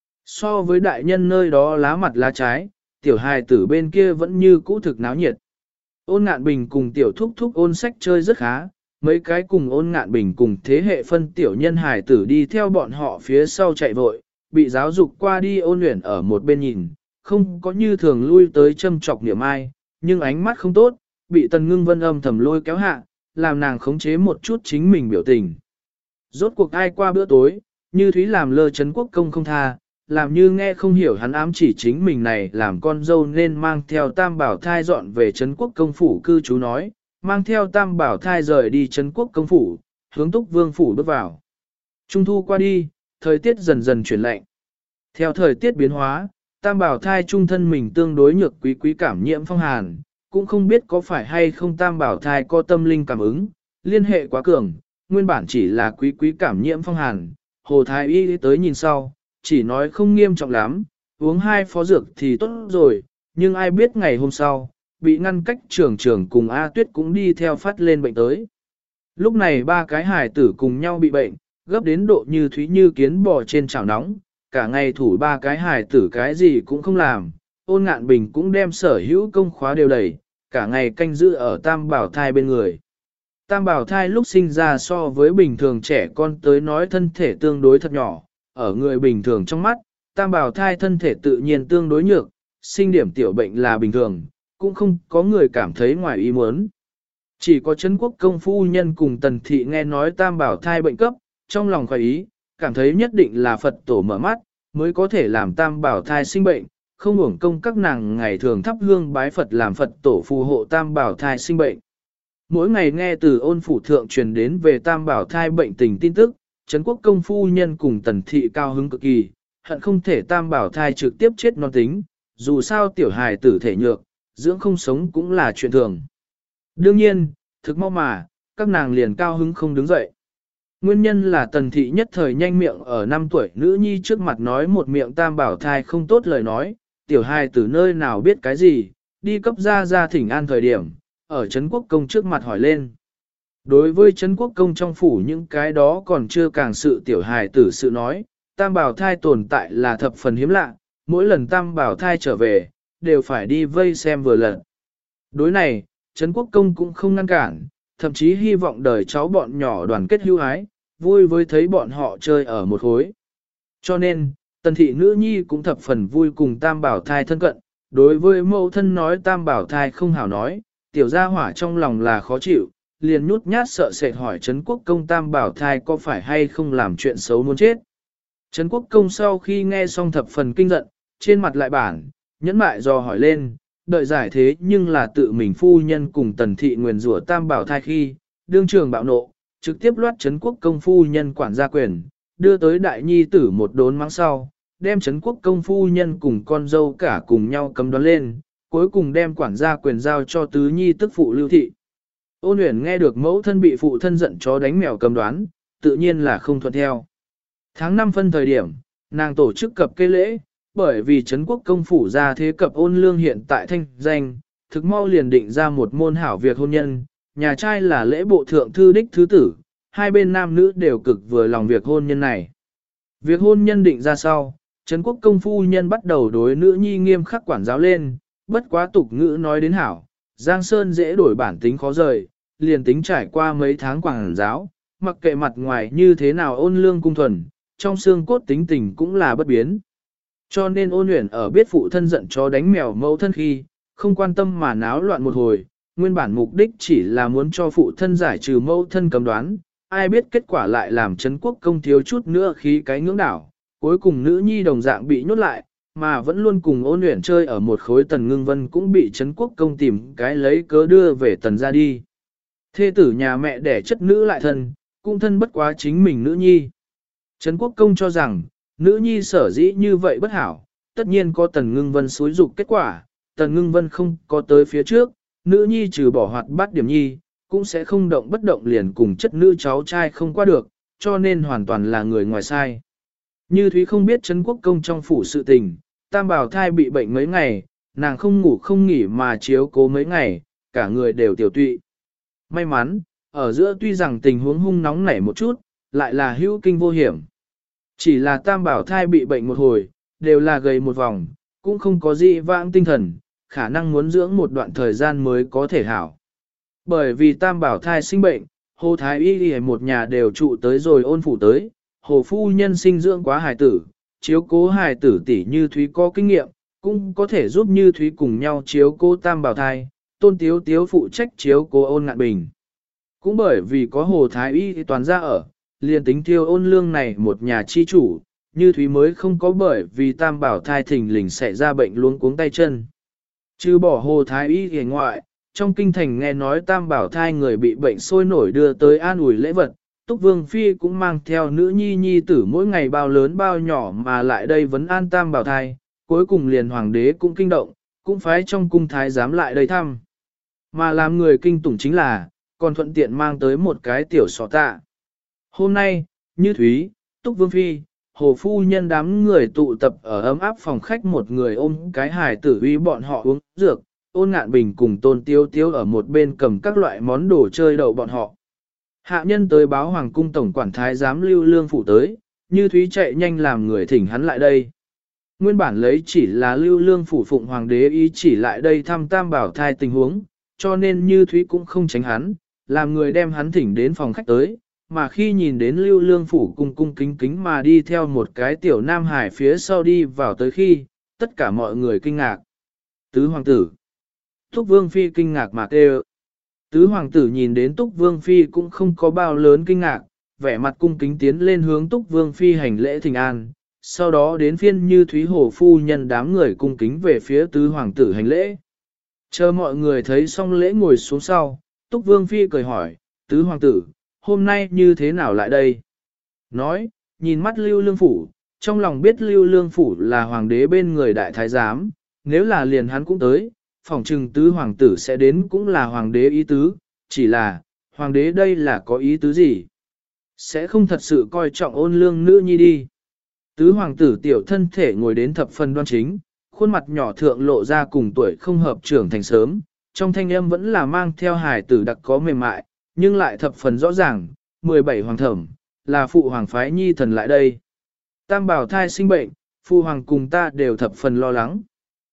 So với đại nhân nơi đó lá mặt lá trái, tiểu hài tử bên kia vẫn như cũ thực náo nhiệt. Ôn Ngạn Bình cùng tiểu thúc thúc Ôn Sách chơi rất khá, mấy cái cùng Ôn Ngạn Bình cùng thế hệ phân tiểu nhân hài tử đi theo bọn họ phía sau chạy vội, bị giáo dục qua đi Ôn Uyển ở một bên nhìn, không có như thường lui tới châm chọc niệm ai, Nhưng ánh mắt không tốt, bị Tần Ngưng Vân âm thầm lôi kéo hạ, làm nàng khống chế một chút chính mình biểu tình. Rốt cuộc ai qua bữa tối, Như Thúy làm lơ Trấn Quốc Công không tha, làm như nghe không hiểu hắn ám chỉ chính mình này làm con dâu nên mang theo Tam Bảo Thai dọn về Trấn Quốc Công phủ cư trú nói, mang theo Tam Bảo Thai rời đi Trấn Quốc Công phủ, hướng Túc Vương phủ bước vào. Trung thu qua đi, thời tiết dần dần chuyển lạnh. Theo thời tiết biến hóa, Tam Bảo Thai trung thân mình tương đối nhược quý cảm nhiễm phong hàn, cũng không biết có phải hay không Tam Bảo Thai có tâm linh cảm ứng, liên hệ quá cường, nguyên bản chỉ là quý cảm nhiễm phong hàn. Hồ Thái Y tới nhìn sau, chỉ nói không nghiêm trọng lắm, uống 2 phó dược thì tốt rồi, nhưng ai biết ngày hôm sau, bị ngăn cách trưởng cùng A Tuyết cũng đi theo phát lên bệnh tới. Lúc này 3 cái hài tử cùng nhau bị bệnh, gấp đến độ Như Thúy như kiến bò trên chảo nóng, cả ngày thủ 3 cái hài tử cái gì cũng không làm, Ôn Ngạn Bình cũng đem sở hữu công khóa đều đẩy, cả ngày canh giữ ở Tam Bảo Thai bên người. Tam Bảo Thai lúc sinh ra so với bình thường trẻ con tới nói thân thể tương đối thật nhỏ, ở người bình thường trong mắt, Tam Bảo Thai thân thể tự nhiên tương đối nhược, sinh điểm tiểu bệnh là bình thường, cũng không có người cảm thấy ngoài ý muốn. Chỉ có Trấn Quốc Công phu nhân cùng Tần Thị nghe nói Tam Bảo Thai bệnh cấp, trong lòng khoái ý, cảm thấy nhất định là Phật tổ mở mắt, mới có thể làm Tam Bảo Thai sinh bệnh, không uổng công các nàng ngày thường thắp hương bái Phật làm Phật tổ phù hộ Tam Bảo Thai sinh bệnh. Mỗi ngày nghe từ Ôn phủ thượng truyền đến về Tam Bảo Thai bệnh tình tin tức, Trấn Quốc Công phu nhân cùng Tần Thị cao hứng cực kỳ, hận không thể Tam Bảo Thai trực tiếp chết non tính, dù sao tiểu hài tử thể nhược, dưỡng không sống cũng là chuyện thường. Đương nhiên, thực mau mà, các nàng liền cao hứng không đứng dậy. Nguyên nhân là Tần Thị nhất thời nhanh miệng ở 5 tuổi nữ nhi trước mặt nói một miệng Tam Bảo Thai không tốt lời nói, tiểu hài tử nơi nào biết cái gì, đi cấp ra thỉnh an thời điểm, ở Trấn Quốc Công trước mặt hỏi lên. Đối với Trấn Quốc Công trong phủ những cái đó còn chưa càng sự tiểu hài tử sự nói, Tam Bảo Thai tồn tại là thập phần hiếm lạ, mỗi lần Tam Bảo Thai trở về, đều phải đi vây xem vừa lần. Đối này, Trấn Quốc Công cũng không ngăn cản, thậm chí hy vọng đời cháu bọn nhỏ đoàn kết hữu ái, vui với thấy bọn họ chơi ở một khối. Cho nên, Tần Thị nữ nhi cũng thập phần vui cùng Tam Bảo Thai thân cận, đối với mẫu thân nói Tam Bảo Thai không hảo nói, tiểu gia hỏa trong lòng là khó chịu, liền nhút nhát sợ sệt hỏi Trấn Quốc Công Tam Bảo Thai có phải hay không làm chuyện xấu muốn chết. Trấn Quốc Công sau khi nghe xong thập phần kinh giận, trên mặt lại bản, nhẫn mại dò hỏi lên, đợi giải thế nhưng là tự mình phu nhân cùng Tần Thị nguyền rủa Tam Bảo Thai khi, đương trường bạo nộ, trực tiếp loát Trấn Quốc Công phu nhân quản gia quyền, đưa tới đại nhi tử một đốn mắng sau, đem Trấn Quốc Công phu nhân cùng con dâu cả cùng nhau cấm đoán lên, cuối cùng đem quản gia quyền giao cho tứ nhi tức phụ Lưu Thị. Ôn Uyển nghe được mẫu thân bị phụ thân giận chó đánh mèo cấm đoán, tự nhiên là không thuận theo. Tháng 5 phân thời điểm, nàng tổ chức cập kê lễ, bởi vì Trấn Quốc Công phủ ra thế cập Ôn Lương hiện tại thanh danh, thực mau liền định ra một môn hảo việc hôn nhân, nhà trai là lễ bộ thượng thư đích thứ tử, hai bên nam nữ đều cực vừa lòng việc hôn nhân này. Việc hôn nhân định ra sau, Trấn Quốc Công phu nhân bắt đầu đối nữ nhi nghiêm khắc quản giáo lên, bất quá tục ngữ nói đến hảo, Giang Sơn dễ đổi bản tính khó rời, liền tính trải qua mấy tháng quản giáo, mặc kệ mặt ngoài như thế nào Ôn Lương cung thuần, trong xương cốt tính tình cũng là bất biến. Cho nên Ôn Uyển ở biết phụ thân giận chó đánh mèo mẫu thân khi, không quan tâm mà náo loạn một hồi, nguyên bản mục đích chỉ là muốn cho phụ thân giải trừ mẫu thân cấm đoán, ai biết kết quả lại làm Trấn Quốc Công thiếu chút nữa khí cái ngưỡng đảo, cuối cùng nữ nhi đồng dạng bị nhốt lại, mà vẫn luôn cùng Ôn Uyển chơi ở một khối Tần Ngưng Vân cũng bị Trấn Quốc Công tìm cái lấy cớ đưa về Tần ra đi. Thê tử nhà mẹ đẻ chất nữ lại thân, cũng thân bất quá chính mình nữ nhi. Trấn Quốc Công cho rằng, nữ nhi sở dĩ như vậy bất hảo, tất nhiên có Tần Ngưng Vân xúi dục kết quả, Tần Ngưng Vân không có tới phía trước, nữ nhi trừ bỏ hoạt bát điểm nhi, cũng sẽ không động bất động liền cùng chất nữ cháu trai không qua được, cho nên hoàn toàn là người ngoài sai. Như Thúy không biết Trấn Quốc Công trong phủ sự tình, Tam Bảo Thai bị bệnh mấy ngày, nàng không ngủ không nghỉ mà chiếu cố mấy ngày, cả người đều tiểu tụy. May mắn, ở giữa tuy rằng tình huống hung nóng nảy một chút, lại là hữu kinh vô hiểm. Chỉ là Tam Bảo Thai bị bệnh một hồi, đều là gầy một vòng, cũng không có gì vãng tinh thần, khả năng muốn dưỡng một đoạn thời gian mới có thể hảo. Bởi vì Tam Bảo Thai sinh bệnh, Hồ Thái Y một nhà đều trụ tới rồi Ôn phủ tới, Hồ phu nhân sinh dưỡng quá hài tử, chiếu cố hài tử tỷ Như Thúy có kinh nghiệm, cũng có thể giúp Như Thúy cùng nhau chiếu cố tam bảo thai, Tôn Tiếu Tiếu phụ trách chiếu cố Ôn Ngạn Bình. Cũng bởi vì có Hồ Thái Y toàn ra ở, liền tính Tiêu Ôn Lương này một nhà chi chủ, Như Thúy mới không có bởi vì tam bảo thai thình lình xảy ra bệnh luống cuống tay chân. Trừ bỏ Hồ Thái Y ở ngoại, trong kinh thành nghe nói tam bảo thai người bị bệnh sôi nổi đưa tới an ủi lễ vật, Túc Vương Phi cũng mang theo nữ nhi tử mỗi ngày bao lớn bao nhỏ mà lại đây vấn an tam bảo thai, cuối cùng liền hoàng đế cũng kinh động, cũng phái trong cung thái giám lại đây thăm. Mà làm người kinh tủng chính là, còn thuận tiện mang tới một cái tiểu sọ tạ. Hôm nay, Như Thúy, Túc Vương Phi, Hồ Phu Nhân đám người tụ tập ở ấm áp phòng khách, một người ôm cái hài tử uy bọn họ uống dược, Ôn Ngạn Bình cùng Tôn Tiếu Tiếu ở một bên cầm các loại món đồ chơi đậu bọn họ. Hạ nhân tới báo Hoàng cung tổng quản thái giám Lưu Lương phủ tới, Như Thúy chạy nhanh làm người thỉnh hắn lại đây. Nguyên bản lấy chỉ là Lưu Lương phủ phụng hoàng đế ý chỉ lại đây thăm tam bảo thai tình huống, cho nên Như Thúy cũng không tránh hắn, làm người đem hắn thỉnh đến phòng khách tới, mà khi nhìn đến Lưu Lương phủ cung cung kính kính mà đi theo một cái tiểu nam hải phía sau đi vào tới khi, tất cả mọi người kinh ngạc. Tứ hoàng tử. Túc Vương Phi kinh ngạc mà kêu. Tứ hoàng tử nhìn đến Túc Vương Phi cũng không có bao lớn kinh ngạc, vẻ mặt cung kính tiến lên hướng Túc Vương Phi hành lễ thỉnh an, sau đó đến phiên Như Thúy Hồ Phu Nhân đám người cung kính về phía tứ hoàng tử hành lễ. Chờ mọi người thấy xong lễ ngồi xuống sau, Túc Vương Phi cười hỏi, tứ hoàng tử, hôm nay như thế nào lại đây? Nói, nhìn mắt Lưu Lương Phủ, trong lòng biết Lưu Lương Phủ là hoàng đế bên người đại thái giám, nếu là liền hắn cũng tới, phỏng trừng tứ hoàng tử sẽ đến cũng là hoàng đế ý tứ, chỉ là, hoàng đế đây là có ý tứ gì? Sẽ không thật sự coi trọng Ôn Lương nữ nhi đi. Tứ hoàng tử tiểu thân thể ngồi đến thập phần đoan chính, khuôn mặt nhỏ thượng lộ ra cùng tuổi không hợp trưởng thành sớm, trong thanh âm vẫn là mang theo hài tử đặc có mềm mại, nhưng lại thập phần rõ ràng, 17 hoàng thẩm, là phụ hoàng phái nhi thần lại đây. Tam bảo thai sinh bệnh, phụ hoàng cùng ta đều thập phần lo lắng.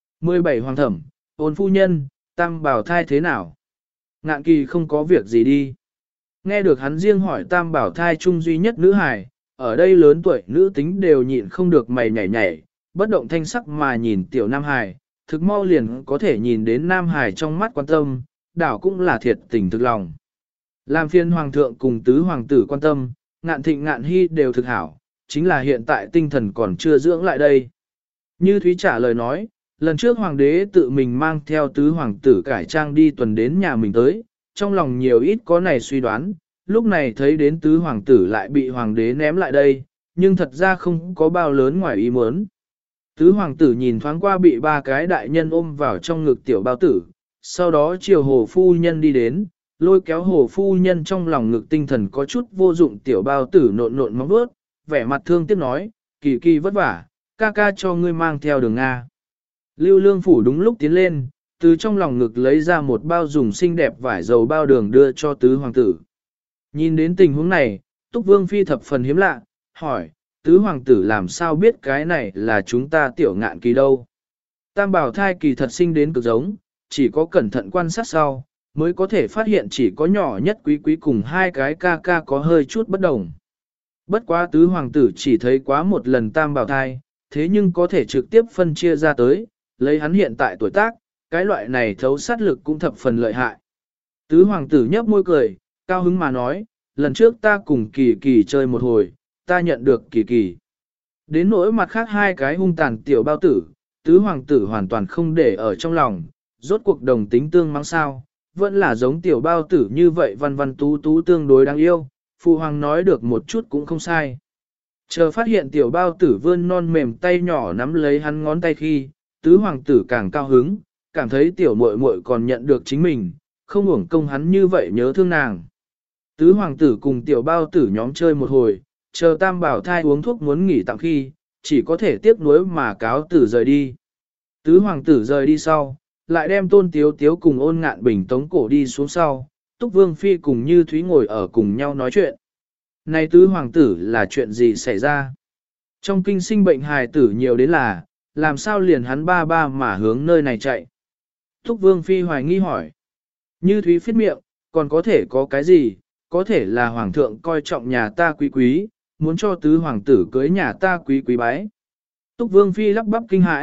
17 hoàng thẩm, Ôn phu nhân, tam bảo thai thế nào? Ngạn Kỳ không có việc gì đi. Nghe được hắn riêng hỏi tam bảo thai chung duy nhất nữ hài, ở đây lớn tuổi nữ tính đều nhịn không được mày nhảy nhảy, bất động thanh sắc mà nhìn tiểu nam hài, thực mau liền có thể nhìn đến nam hài trong mắt quan tâm, đảo cũng là thiệt tình thực lòng. Làm phiên hoàng thượng cùng tứ hoàng tử quan tâm, Ngạn Thịnh Ngạn Hy đều thực hảo, chính là hiện tại tinh thần còn chưa dưỡng lại đây. Như Thúy trả lời nói, lần trước hoàng đế tự mình mang theo tứ hoàng tử cải trang đi tuần đến nhà mình tới, trong lòng nhiều ít có này suy đoán, lúc này thấy đến tứ hoàng tử lại bị hoàng đế ném lại đây, nhưng thật ra không có bao lớn ngoài ý muốn. Tứ hoàng tử nhìn thoáng qua bị ba cái đại nhân ôm vào trong ngực tiểu bao tử, sau đó chiều Hồ Phu Nhân đi đến, lôi kéo Hồ Phu Nhân trong lòng ngực tinh thần có chút vô dụng tiểu bao tử nộn nộn móng vuốt, vẻ mặt thương tiếc nói, Kỳ Kỳ vất vả, ca ca cho ngươi mang theo đường Nga. Lưu Lương Phủ đúng lúc tiến lên, từ trong lòng ngực lấy ra một bao dùng xinh đẹp vải dầu bao đường đưa cho tứ hoàng tử. Nhìn đến tình huống này, Túc Vương Phi thập phần hiếm lạ, hỏi, tứ hoàng tử làm sao biết cái này là chúng ta tiểu Ngạn Kỳ đâu. Tam bảo thai kỳ thật sinh đến cực giống, chỉ có cẩn thận quan sát sau, mới có thể phát hiện chỉ có nhỏ nhất quý quý cùng hai cái ca ca có hơi chút bất đồng. Bất quá tứ hoàng tử chỉ thấy quá một lần tam bảo thai, thế nhưng có thể trực tiếp phân chia ra tới, lấy hắn hiện tại tuổi tác, cái loại này thấu sát lực cũng thập phần lợi hại. Tứ hoàng tử nhấp môi cười, cao hứng mà nói, lần trước ta cùng Kỳ Kỳ chơi một hồi, ta nhận được Kỳ Kỳ. Đến nỗi mặt khác hai cái hung tàn tiểu bao tử, tứ hoàng tử hoàn toàn không để ở trong lòng, rốt cuộc đồng tính tương mắng sao, vẫn là giống tiểu bao tử như vậy văn văn tú tú tương đối đáng yêu, phụ hoàng nói được một chút cũng không sai. Chờ phát hiện tiểu bao tử vươn non mềm tay nhỏ nắm lấy hắn ngón tay khi, tứ hoàng tử càng cao hứng, cảm thấy tiểu muội muội còn nhận được chính mình, không uổng công hắn như vậy nhớ thương nàng. Tứ hoàng tử cùng tiểu bao tử nhóm chơi một hồi, chờ tam bảo thai uống thuốc muốn nghỉ tạm khi, chỉ có thể tiếc nuối mà cáo tử rời đi. Tứ hoàng tử rời đi sau, lại đem Tôn Tiếu Tiếu cùng Ôn Ngạn Bình tống cổ đi xuống sau, Túc Vương Phi cùng Như Thúy ngồi ở cùng nhau nói chuyện. Này tứ hoàng tử là chuyện gì xảy ra? Trong kinh sinh bệnh hài tử nhiều đến là, làm sao liền hắn ba ba mà hướng nơi này chạy? Túc Vương Phi hoài nghi hỏi. Như Thúy phiết miệng, còn có thể có cái gì? Có thể là hoàng thượng coi trọng nhà ta quý quý, muốn cho tứ hoàng tử cưới nhà ta quý quý bái. Túc Vương Phi lắp bắp kinh hãi,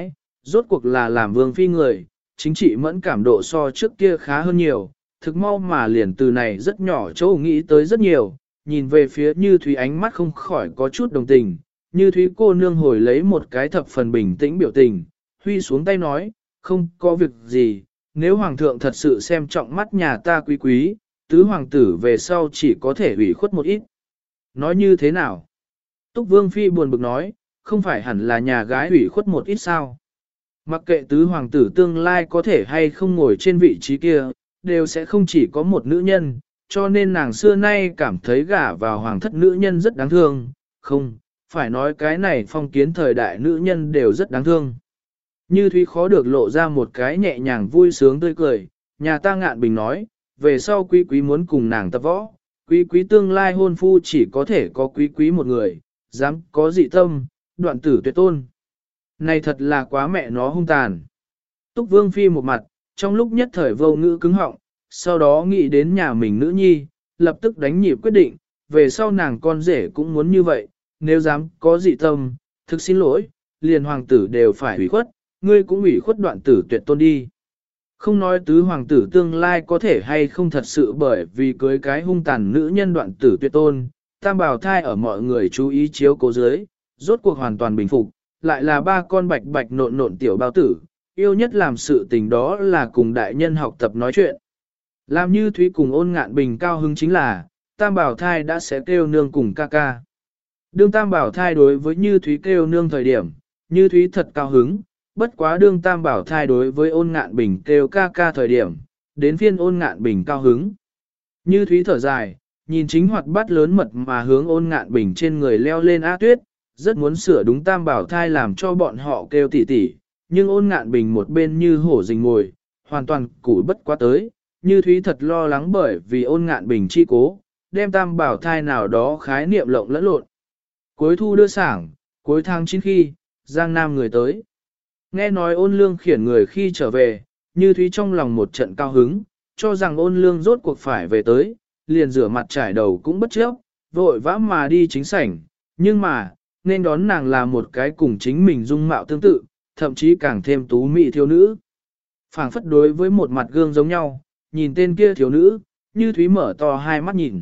Rốt cuộc là làm vương phi người, chính trị mẫn cảm độ so trước kia khá hơn nhiều, thực mau mà liền từ này rất nhỏ chỗ nghĩ tới rất nhiều, nhìn về phía Như Thúy ánh mắt không khỏi có chút đồng tình, Như Thúy cô nương hồi lấy một cái thập phần bình tĩnh biểu tình, huy xuống tay nói, không có việc gì, nếu hoàng thượng thật sự xem trọng mắt nhà ta quý quý, tứ hoàng tử về sau chỉ có thể ủy khuất một ít. Nói như thế nào? Túc Vương Phi buồn bực nói, không phải hẳn là nhà gái ủy khuất một ít sao? Mặc kệ tứ hoàng tử tương lai có thể hay không ngồi trên vị trí kia, đều sẽ không chỉ có một nữ nhân, cho nên nàng xưa nay cảm thấy gả vào hoàng thất nữ nhân rất đáng thương, không, phải nói cái này phong kiến thời đại nữ nhân đều rất đáng thương. Như Thúy khó được lộ ra một cái nhẹ nhàng vui sướng tươi cười, nhà ta Ngạn Bình nói, về sau quý quý muốn cùng nàng tập võ, quý quý tương lai hôn phu chỉ có thể có quý quý một người, dám có dị tâm, đoạn tử tuyệt tôn. Này thật là quá mẹ nó hung tàn. Túc Vương Phi một mặt, trong lúc nhất thời vô ngữ cứng họng, sau đó nghĩ đến nhà mình nữ nhi, lập tức đánh nhịp quyết định, về sau nàng con rể cũng muốn như vậy, nếu dám có dị tâm, thực xin lỗi, liền hoàng tử đều phải ủy khuất, ngươi cũng ủy khuất đoạn tử tuyệt tôn đi. Không nói tứ hoàng tử tương lai có thể hay không thật sự bởi vì cưới cái hung tàn nữ nhân đoạn tử tuyệt tôn, tam bào thai ở mọi người chú ý chiếu cố dưới, rốt cuộc hoàn toàn bình phục, lại là ba con bạch bạch nộn nộn tiểu bao tử, yêu nhất làm sự tình đó là cùng đại nhân học tập nói chuyện. Làm Như Thúy cùng Ôn Ngạn Bình cao hứng chính là, tam bảo thai đã sẽ kêu nương cùng ca ca. Đương tam bảo thai đối với Như Thúy kêu nương thời điểm, Như Thúy thật cao hứng, bất quá đương tam bảo thai đối với Ôn Ngạn Bình kêu ca ca thời điểm, đến phiên Ôn Ngạn Bình cao hứng. Như Thúy thở dài, nhìn chính hoạt bát lớn mật mà hướng Ôn Ngạn Bình trên người leo lên A Tuyết, rất muốn sửa đúng tam bảo thai làm cho bọn họ kêu tỉ tỉ, nhưng Ôn Ngạn Bình một bên như hổ rình ngồi, hoàn toàn củi bất quá tới. Như Thúy thật lo lắng bởi vì Ôn Ngạn Bình chi cố, đem tam bảo thai nào đó khái niệm lộng lẫn lộn. Cuối thu đưa sảng, cuối tháng 9 khi, Giang Nam người tới. Nghe nói Ôn Lương khiển người khi trở về, Như Thúy trong lòng một trận cao hứng, cho rằng Ôn Lương rốt cuộc phải về tới, liền rửa mặt trải đầu cũng bất chấp, vội vã mà đi chính sảnh, nhưng mà, nên đón nàng là một cái cùng chính mình dung mạo tương tự, thậm chí càng thêm tú mỹ thiếu nữ. Phảng phất đối với một mặt gương giống nhau, nhìn tên kia thiếu nữ, Như Thúy mở to hai mắt nhìn.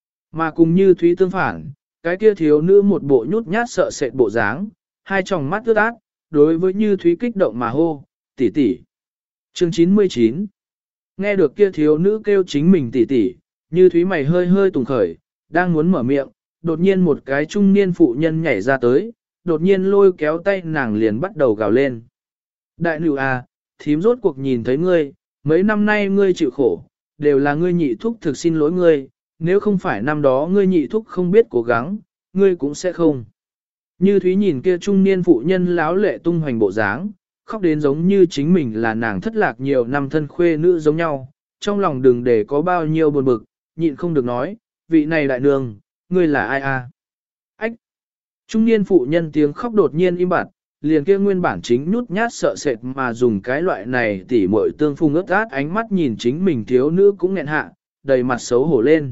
Mà cùng Như Thúy tương phản, cái kia thiếu nữ một bộ nhút nhát sợ sệt bộ dáng, hai tròng mắt ướt át, đối với Như Thúy kích động mà hô, tỷ tỷ. Chương 99. Nghe được kia thiếu nữ kêu chính mình tỷ tỷ, Như Thúy mày hơi hơi tùng khởi, đang muốn mở miệng, đột nhiên một cái trung niên phụ nhân nhảy ra tới, đột nhiên lôi kéo tay nàng liền bắt đầu gào lên. Đại nữ à, thím rốt cuộc nhìn thấy ngươi, mấy năm nay ngươi chịu khổ, đều là ngươi nhị thúc thực xin lỗi ngươi, nếu không phải năm đó ngươi nhị thúc không biết cố gắng, ngươi cũng sẽ không. Như Thúy nhìn kia trung niên phụ nhân láo lệ tung hoành bộ dáng, khóc đến giống như chính mình là nàng thất lạc nhiều năm thân khuê nữ giống nhau, trong lòng đừng để có bao nhiêu buồn bực, nhịn không được nói, vị này đại nương, ngươi là ai à? Ách! Trung niên phụ nhân tiếng khóc đột nhiên im bặt, liền kia nguyên bản chính nhút nhát sợ sệt mà dùng cái loại này tỉ muội tương phung ướt át ánh mắt nhìn chính mình thiếu nữ cũng nghẹn hạ, đầy mặt xấu hổ lên.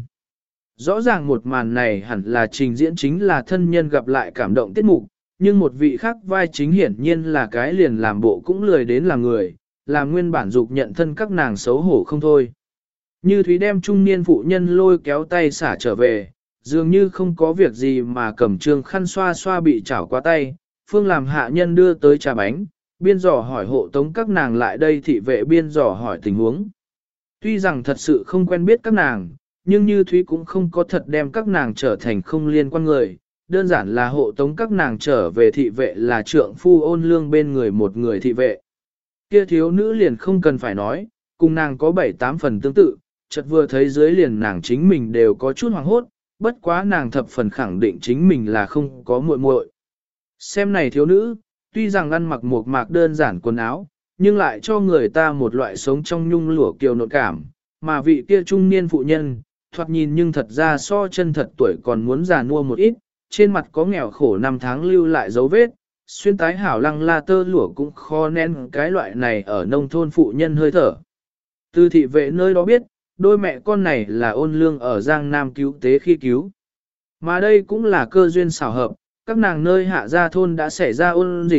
Rõ ràng một màn này hẳn là trình diễn chính là thân nhân gặp lại cảm động tiết mục, nhưng một vị khác vai chính hiển nhiên là cái liền làm bộ cũng lười đến làm người, làm nguyên bản dục nhận thân các nàng xấu hổ không thôi. Như Thúy đem trung niên phụ nhân lôi kéo tay xả trở về, dường như không có việc gì mà cầm trương khăn xoa xoa bị chảo qua tay, phương làm hạ nhân đưa tới trà bánh, biên dò hỏi hộ tống các nàng lại đây thị vệ biên dò hỏi tình huống. Tuy rằng thật sự không quen biết các nàng, nhưng Như Thúy cũng không có thật đem các nàng trở thành không liên quan người, đơn giản là hộ tống các nàng trở về thị vệ là trượng phu Ôn Lương bên người một người thị vệ. Kia thiếu nữ liền không cần phải nói, cùng nàng có 7-8 phần tương tự, chợt vừa thấy dưới liền nàng chính mình đều có chút hoảng hốt, bất quá nàng thập phần khẳng định chính mình là không có muội muội. Xem này thiếu nữ, tuy rằng ăn mặc một mạc đơn giản quần áo, nhưng lại cho người ta một loại sống trong nhung lụa kiều nộn cảm, mà vị kia trung niên phụ nhân, thoạt nhìn nhưng thật ra so chân thật tuổi còn muốn già nua một ít, trên mặt có nghèo khổ năm tháng lưu lại dấu vết, xuyên tái hảo lăng la tơ lụa cũng khó nén cái loại này ở nông thôn phụ nhân hơi thở. Từ thị vệ nơi đó biết, đôi mẹ con này là Ôn Lương ở Giang Nam cứu tế khi cứu. Mà đây cũng là cơ duyên xảo hợp, các nàng nơi hạ gia thôn đã xảy ra ôn dịch,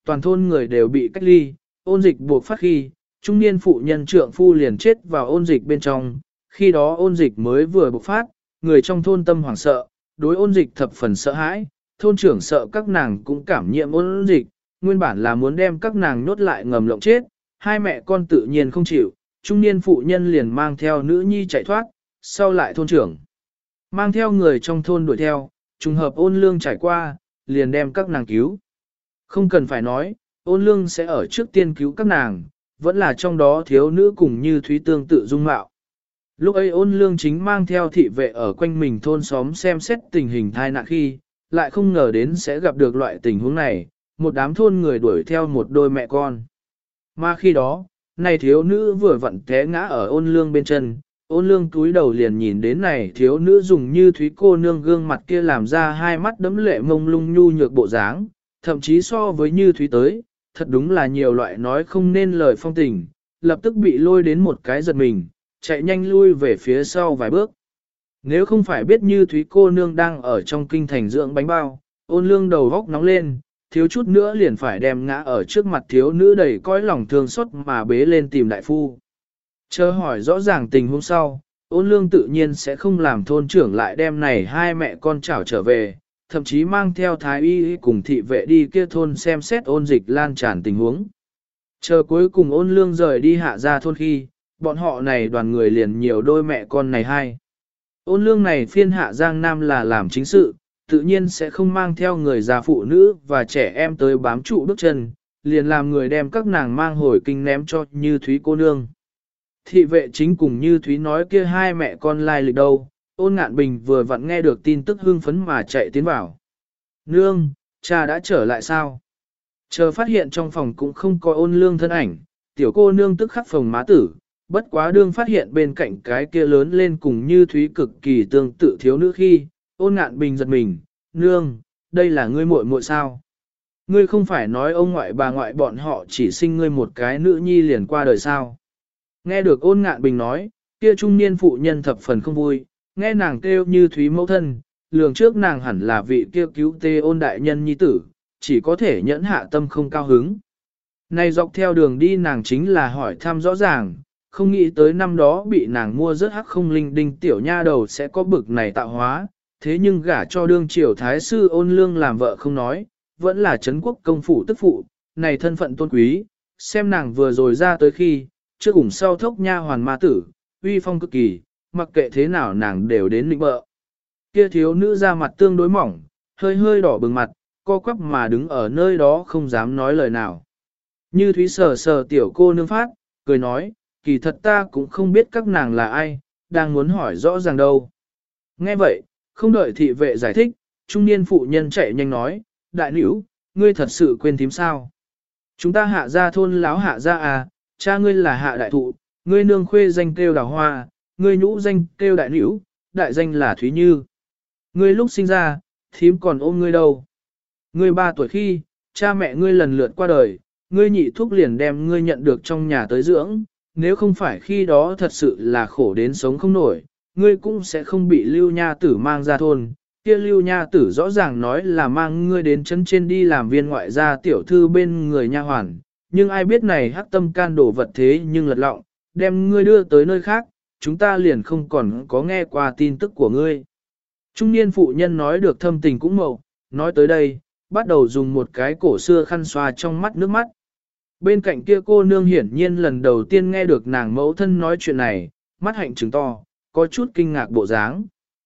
toàn thôn người đều bị cách ly, ôn dịch buộc phát khi, trung niên phụ nhân trượng phu liền chết vào ôn dịch bên trong, khi đó ôn dịch mới vừa bộc phát, người trong thôn tâm hoảng sợ, đối ôn dịch thập phần sợ hãi, thôn trưởng sợ các nàng cũng cảm nhiễm ôn dịch, nguyên bản là muốn đem các nàng nhốt lại ngầm lộng chết, hai mẹ con tự nhiên không chịu, trung niên phụ nhân liền mang theo nữ nhi chạy thoát, sau lại thôn trưởng mang theo người trong thôn đuổi theo, trùng hợp ôn lương trải qua, liền đem các nàng cứu. Không cần phải nói, ôn lương sẽ ở trước tiên cứu các nàng, vẫn là trong đó thiếu nữ cùng như Thúy tương tự dung mạo. Lúc ấy ôn lương chính mang theo thị vệ ở quanh mình thôn xóm xem xét tình hình thai nạn khi, lại không ngờ đến sẽ gặp được loại tình huống này, một đám thôn người đuổi theo một đôi mẹ con. Mà khi đó, này thiếu nữ vừa vặn té ngã ở ôn lương bên chân, ôn lương túi đầu liền nhìn đến này thiếu nữ dùng như Thúy cô nương gương mặt kia làm ra hai mắt đấm lệ mông lung nhu nhược bộ dáng, thậm chí so với như Thúy tới, thật đúng là nhiều loại nói không nên lời phong tình, lập tức bị lôi đến một cái giật mình, chạy nhanh lui về phía sau vài bước. Nếu không phải biết như Thúy cô nương đang ở trong kinh thành dưỡng bánh bao, ôn lương đầu góc nóng lên, thiếu chút nữa liền phải đem ngã ở trước mặt thiếu nữ đầy cõi lòng thương xót mà bế lên tìm đại phu. Chờ hỏi rõ ràng tình huống sau, ôn lương tự nhiên sẽ không làm thôn trưởng lại đem này hai mẹ con chảo trở về, thậm chí mang theo thái y cùng thị vệ đi kia thôn xem xét ôn dịch lan tràn tình huống. Chờ cuối cùng ôn lương rời đi hạ ra thôn khi, bọn họ này đoàn người liền nhiều đôi mẹ con này hai. Ôn lương này phiên hạ Giang Nam là làm chính sự, tự nhiên sẽ không mang theo người già phụ nữ và trẻ em tới bám trụ bước chân, liền làm người đem các nàng mang hồi kinh ném cho Như Thúy cô nương. Thị vệ chính cùng Như Thúy nói kia hai mẹ con lai lịch đâu, ôn ngạn bình vừa vặn nghe được tin tức hưng phấn mà chạy tiến vào. Nương, cha đã trở lại sao? Chờ phát hiện trong phòng cũng không có ôn lương thân ảnh, tiểu cô nương tức khắc phòng má tử, bất quá đương phát hiện bên cạnh cái kia lớn lên cùng Như Thúy cực kỳ tương tự thiếu nữ khi, ôn ngạn bình giật mình, nương, đây là ngươi muội muội sao? Ngươi không phải nói ông ngoại bà ngoại bọn họ chỉ sinh ngươi một cái nữ nhi liền qua đời sao? Nghe được ôn ngạn bình nói, kia trung niên phụ nhân thập phần không vui, nghe nàng kêu Như Thúy mẫu thân, lường trước nàng hẳn là vị kia cứu tê ôn đại nhân nhi tử, chỉ có thể nhẫn hạ tâm không cao hứng. Này dọc theo đường đi nàng chính là hỏi thăm rõ ràng, không nghĩ tới năm đó bị nàng mua rất hắc không linh đinh tiểu nha đầu sẽ có bực này tạo hóa, thế nhưng gả cho đương triều thái sư ôn lương làm vợ không nói, vẫn là Trấn quốc công phủ tức phụ, này thân phận tôn quý, xem nàng vừa rồi ra tới khi, trước cùng sau thốc nha hoàn ma tử, uy phong cực kỳ, mặc kệ thế nào nàng đều đến lĩnh bợ. Kia thiếu nữ ra mặt tương đối mỏng, hơi hơi đỏ bừng mặt, co quắp mà đứng ở nơi đó không dám nói lời nào. Như Thúy sờ sờ tiểu cô nương phát, cười nói, kỳ thật ta cũng không biết các nàng là ai, đang muốn hỏi rõ ràng đâu. Nghe vậy, không đợi thị vệ giải thích, trung niên phụ nhân chạy nhanh nói, đại nữ, ngươi thật sự quên thím sao? Chúng ta hạ ra thôn láo hạ ra à, cha ngươi là hạ đại thụ, ngươi nương khuê danh kêu đào hoa, ngươi nhũ danh kêu đại nữ, đại danh là Thúy Như. Ngươi lúc sinh ra, thím còn ôm ngươi đâu. Ngươi 3 tuổi khi, cha mẹ ngươi lần lượt qua đời, ngươi nhị thúc liền đem ngươi nhận được trong nhà tới dưỡng, nếu không phải khi đó thật sự là khổ đến sống không nổi, ngươi cũng sẽ không bị Lưu Nha Tử mang ra thôn. Kia Lưu Nha Tử rõ ràng nói là mang ngươi đến chân trên đi làm viên ngoại gia tiểu thư bên người nha hoàn, nhưng ai biết này hắc tâm can đổ vật thế nhưng lật lọng, đem ngươi đưa tới nơi khác, chúng ta liền không còn có nghe qua tin tức của ngươi. Trung niên phụ nhân nói được thâm tình cũng mậu, nói tới đây, bắt đầu dùng một cái cổ xưa khăn xoa trong mắt nước mắt. Bên cạnh kia cô nương hiển nhiên lần đầu tiên nghe được nàng mẫu thân nói chuyện này, mắt hạnh trừng to, có chút kinh ngạc bộ dáng.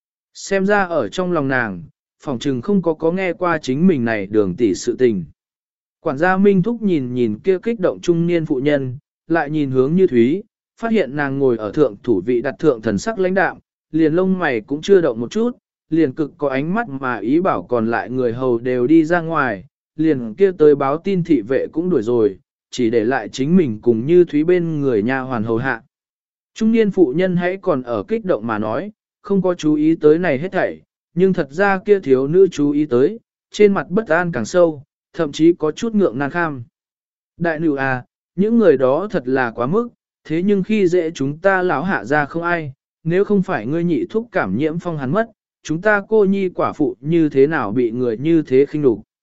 Xem ra ở trong lòng nàng, phỏng trừng không có nghe qua chính mình này đường tỷ sự tình. Quản gia Minh Thúc nhìn nhìn kia kích động trung niên phụ nhân, lại nhìn hướng Như Thúy, phát hiện nàng ngồi ở thượng thủ vị đặt thượng thần sắc lãnh đạm, liền lông mày cũng chưa động một chút, liền cực có ánh mắt mà ý bảo còn lại người hầu đều đi ra ngoài, liền kia tới báo tin thị vệ cũng đuổi rồi, chỉ để lại chính mình cùng Như Thúy bên người nha hoàn hầu hạ. Trung niên phụ nhân hãy còn ở kích động mà nói, không có chú ý tới này hết thảy, nhưng thật ra kia thiếu nữ chú ý tới, trên mặt bất an càng sâu, thậm chí có chút ngượng nan kham. Đại nữ à, những người đó thật là quá mức, thế nhưng khi dễ chúng ta lão hạ ra không ai, nếu không phải ngươi nhị thúc cảm nhiễm phong hắn mất, chúng ta cô nhi quả phụ như thế nào bị người như thế khinh nhục.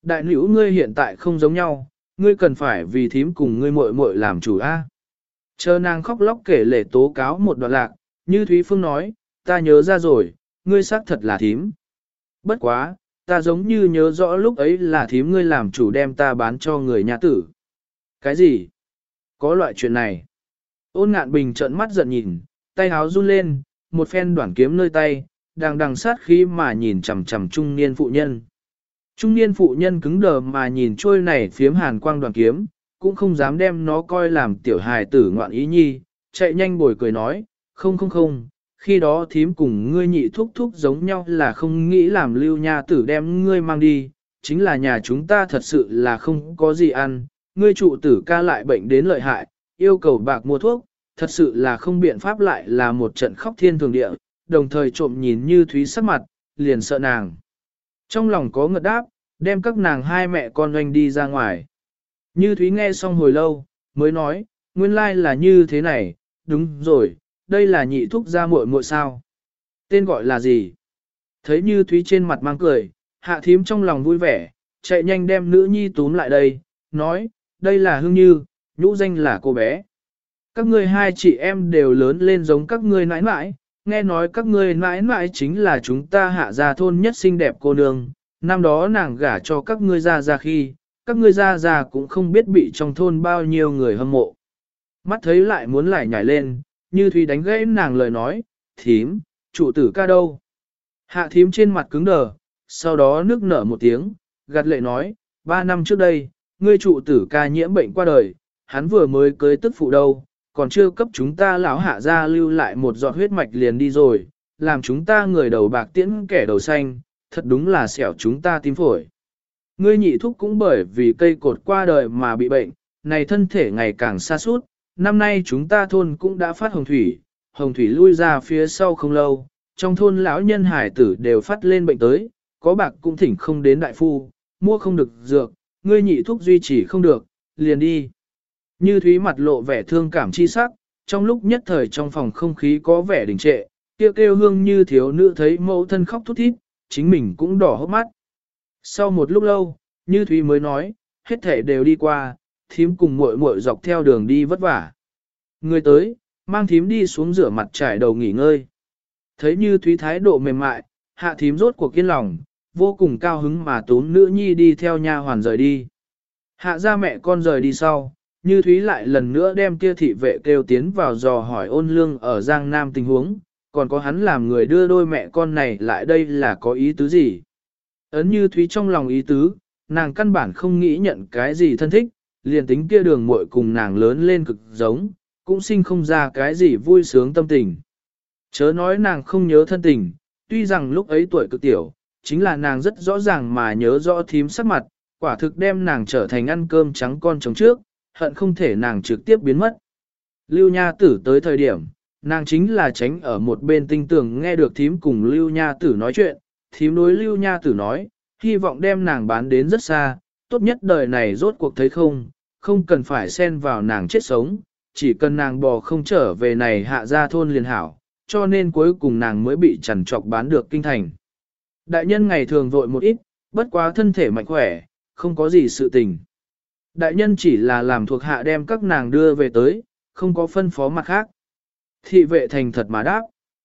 Đại nữ ngươi hiện tại không giống nhau, ngươi cần phải vì thím cùng ngươi muội muội làm chủ a. Chờ nàng khóc lóc kể lể tố cáo một đoạn lạc, như Thúy Phương nói, ta nhớ ra rồi, ngươi xác thật là thím. Bất quá, ta giống như nhớ rõ lúc ấy là thím ngươi làm chủ đem ta bán cho người nhà tử. Cái gì? Có loại chuyện này. Ôn Ngạn Bình trợn mắt giận nhìn, tay háo run lên, một phen đoản kiếm nơi tay, đang đằng sát khí mà nhìn chằm chằm trung niên phụ nhân. Trung niên phụ nhân cứng đờ mà nhìn trôi này phiếm hàn quang đoàn kiếm, cũng không dám đem nó coi làm tiểu hài tử ngoạn ý nhi, chạy nhanh bồi cười nói, không, khi đó thím cùng ngươi nhị thúc thúc giống nhau là không nghĩ làm lưu nha tử đem ngươi mang đi, chính là nhà chúng ta thật sự là không có gì ăn, ngươi trụ tử ca lại bệnh đến lợi hại, yêu cầu bạc mua thuốc, thật sự là không biện pháp lại là một trận khóc thiên thường địa, đồng thời trộm nhìn như Thúy sắc mặt, liền sợ nàng. Trong lòng có ngợt đáp, đem các nàng hai mẹ con doanh đi ra ngoài. Như Thúy nghe xong hồi lâu, mới nói, nguyên lai là như thế này, đúng rồi, đây là nhị thúc gia muội muội sao. Tên gọi là gì? Thấy Như Thúy trên mặt mang cười, Hạ thím trong lòng vui vẻ, chạy nhanh đem nữ nhi túm lại đây, nói, đây là Hương Như, nhũ danh là cô bé. Các ngươi hai chị em đều lớn lên giống các ngươi nãi nãi, nghe nói các ngươi nãi nãi chính là chúng ta Hạ gia thôn nhất xinh đẹp cô nương, năm đó nàng gả cho các ngươi ra khi, các ngươi ra cũng không biết bị trong thôn bao nhiêu người hâm mộ. Mắt thấy lại muốn lại nhảy lên, Như Thúy đánh gãy nàng lời nói, thím, chủ tử ca đâu? Hạ thím trên mặt cứng đờ, sau đó nước nở một tiếng, gạt lệ nói, 3 năm trước đây, ngươi trụ tử ca nhiễm bệnh qua đời, hắn vừa mới cưới tức phụ đâu, còn chưa cấp chúng ta lão Hạ gia lưu lại một giọt huyết mạch liền đi rồi, làm chúng ta người đầu bạc tiễn kẻ đầu xanh, thật đúng là xẻo chúng ta tím phổi. Ngươi nhị thúc cũng bởi vì cây cột qua đời mà bị bệnh, này thân thể ngày càng xa suốt, năm nay chúng ta thôn cũng đã phát hồng thủy lui ra phía sau không lâu, trong thôn lão nhân hải tử đều phát lên bệnh tới, có bạc cũng thỉnh không đến đại phu, mua không được dược, ngươi nhị thúc duy trì không được, liền đi. Như Thúy mặt lộ vẻ thương cảm chi sắc, trong lúc nhất thời trong phòng không khí có vẻ đình trệ, kêu Hương Như thiếu nữ thấy mẫu thân khóc thút thít, chính mình cũng đỏ hốc mắt. Sau một lúc lâu, Như Thúy mới nói, hết thể đều đi qua, thím cùng muội muội dọc theo đường đi vất vả. Người tới, mang thím đi xuống rửa mặt trải đầu nghỉ ngơi. Thấy Như Thúy thái độ mềm mại, Hạ thím rốt cuộc kiên lòng, vô cùng cao hứng mà tún nữ nhi đi theo nha hoàn rời đi. Hạ ra mẹ con rời đi sau, Như Thúy lại lần nữa đem kia thị vệ kêu tiến vào dò hỏi Ôn Lương ở Giang Nam tình huống, còn có hắn làm người đưa đôi mẹ con này lại đây là có ý tứ gì. Ấn Như Thúy trong lòng ý tứ, nàng căn bản không nghĩ nhận cái gì thân thích, liền tính kia đường muội cùng nàng lớn lên cực giống, cũng sinh không ra cái gì vui sướng tâm tình. Chớ nói nàng không nhớ thân tình, tuy rằng lúc ấy tuổi cực tiểu, chính là nàng rất rõ ràng mà nhớ rõ thím sắc mặt, quả thực đem nàng trở thành ăn cơm trắng con trống trước, hận không thể nàng trực tiếp biến mất. Lưu Nha Tử tới thời điểm, nàng chính là tránh ở một bên tinh tường nghe được thím cùng Lưu Nha Tử nói chuyện, thím đối Lưu Nha Tử nói, hy vọng đem nàng bán đến rất xa, tốt nhất đời này rốt cuộc thấy không cần phải xen vào nàng chết sống, chỉ cần nàng bò không trở về này Hạ ra thôn liền hảo, cho nên cuối cùng nàng mới bị chằn trọc bán được kinh thành. Đại nhân ngày thường vội một ít, bất quá thân thể mạnh khỏe, không có gì sự tình. Đại nhân chỉ là làm thuộc hạ đem các nàng đưa về tới, không có phân phó mặt khác. Thị vệ thành thật mà đáp.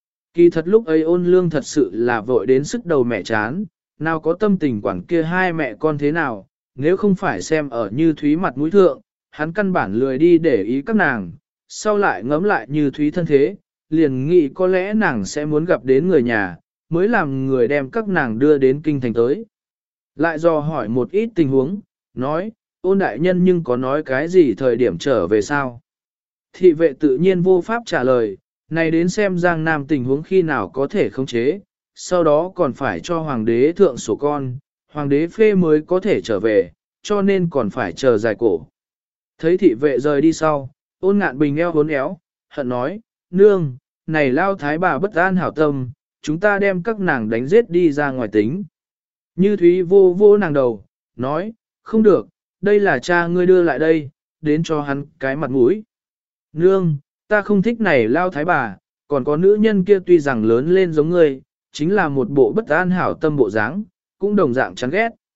Kỳ thật lúc ấy Ôn Lương thật sự là vội đến sức đầu mẹ chán, nào có tâm tình quản kia hai mẹ con thế nào, nếu không phải xem ở Như Thúy mặt mũi thượng, hắn căn bản lười đi để ý các nàng, sau lại ngẫm lại Như Thúy thân thế, liền nghĩ có lẽ nàng sẽ muốn gặp đến người nhà, mới làm người đem các nàng đưa đến kinh thành tới. Lại dò hỏi một ít tình huống, nói, Ôn đại nhân nhưng có nói cái gì thời điểm trở về sao? Thị vệ tự nhiên vô pháp trả lời, này đến xem Giang Nam tình huống khi nào có thể khống chế, sau đó còn phải cho hoàng đế thượng sổ con, hoàng đế phê mới có thể trở về, cho nên còn phải chờ dài cổ. Thấy thị vệ rời đi sau, Ôn Ngạn Bình eo hốn éo, hận nói, nương, này lao thái bà bất an hảo tâm, chúng ta đem các nàng đánh giết đi ra ngoài tính. Như Thúy vô vô nàng đầu, nói, không được, đây là cha ngươi đưa lại đây, đến cho hắn cái mặt mũi. Nương, ta không thích này lao thái bà, còn có nữ nhân kia tuy rằng lớn lên giống ngươi, chính là một bộ bất an hảo tâm bộ dáng, cũng đồng dạng chán ghét.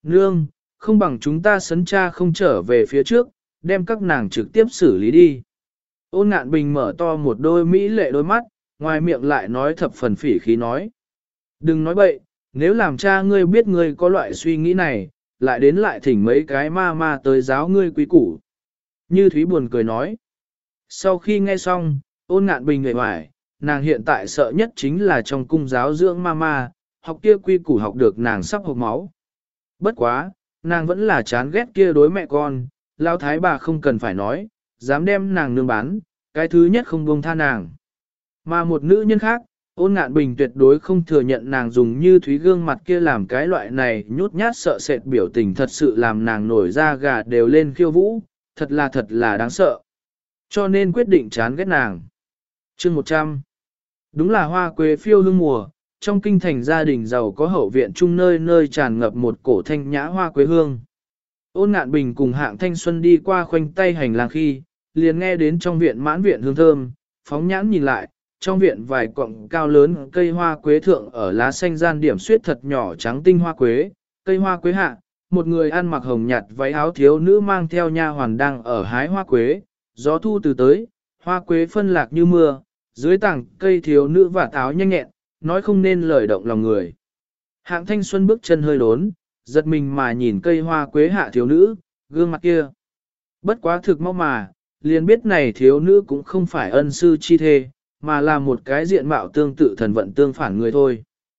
Nương, không bằng chúng ta sấn cha không trở về phía trước, đem các nàng trực tiếp xử lý đi. Ôn Ngạn Bình mở to một đôi mỹ lệ đôi mắt, ngoài miệng lại nói thập phần phỉ khí nói. Đừng nói bậy, nếu làm cha ngươi biết ngươi có loại suy nghĩ này, lại đến lại thỉnh mấy cái ma tới giáo ngươi quý củ. Như Thúy buồn cười nói. Sau khi nghe xong, Ôn Ngạn Bình người hoài, nàng hiện tại sợ nhất chính là trong cung giáo dưỡng ma, học kia quy củ học được nàng sắp hộc máu. Bất quá, nàng vẫn là chán ghét kia đối mẹ con, lao thái bà không cần phải nói, dám đem nàng nương bán, cái thứ nhất không buông tha nàng. Mà một nữ nhân khác, Ôn Ngạn Bình tuyệt đối không thừa nhận nàng dùng Như Thúy gương mặt kia làm cái loại này nhút nhát sợ sệt biểu tình thật sự làm nàng nổi da gà đều lên khiêu vũ, thật là đáng sợ. Cho nên quyết định chán ghét nàng. Chương 100. Đúng là hoa quế phiêu hương mùa, trong kinh thành gia đình giàu có hậu viện chung nơi nơi tràn ngập một cổ thanh nhã hoa quế hương. Ôn Ngạn Bình cùng Hạng Thanh Xuân đi qua khoanh tay hành lang khi, liền nghe đến trong viện mãn viện hương thơm, phóng nhãn nhìn lại, trong viện vài cọng cao lớn cây hoa quế thượng ở lá xanh gian điểm suyết thật nhỏ trắng tinh hoa quế, cây hoa quế hạ, một người ăn mặc hồng nhạt váy áo thiếu nữ mang theo nha hoàn đang ở hái hoa quế, gió thu từ tới, hoa quế phân lạc như mưa, dưới tảng cây thiếu nữ và áo nhanh nhẹn, nói không nên lời động lòng người. Hạng Thanh Xuân bước chân hơi đốn, giật mình mà nhìn cây hoa quế hạ thiếu nữ, gương mặt kia. Bất quá thực mau mà, liền biết này thiếu nữ cũng không phải ân sư chi thê, mà là một cái diện mạo tương tự thần vận tương phản người thôi.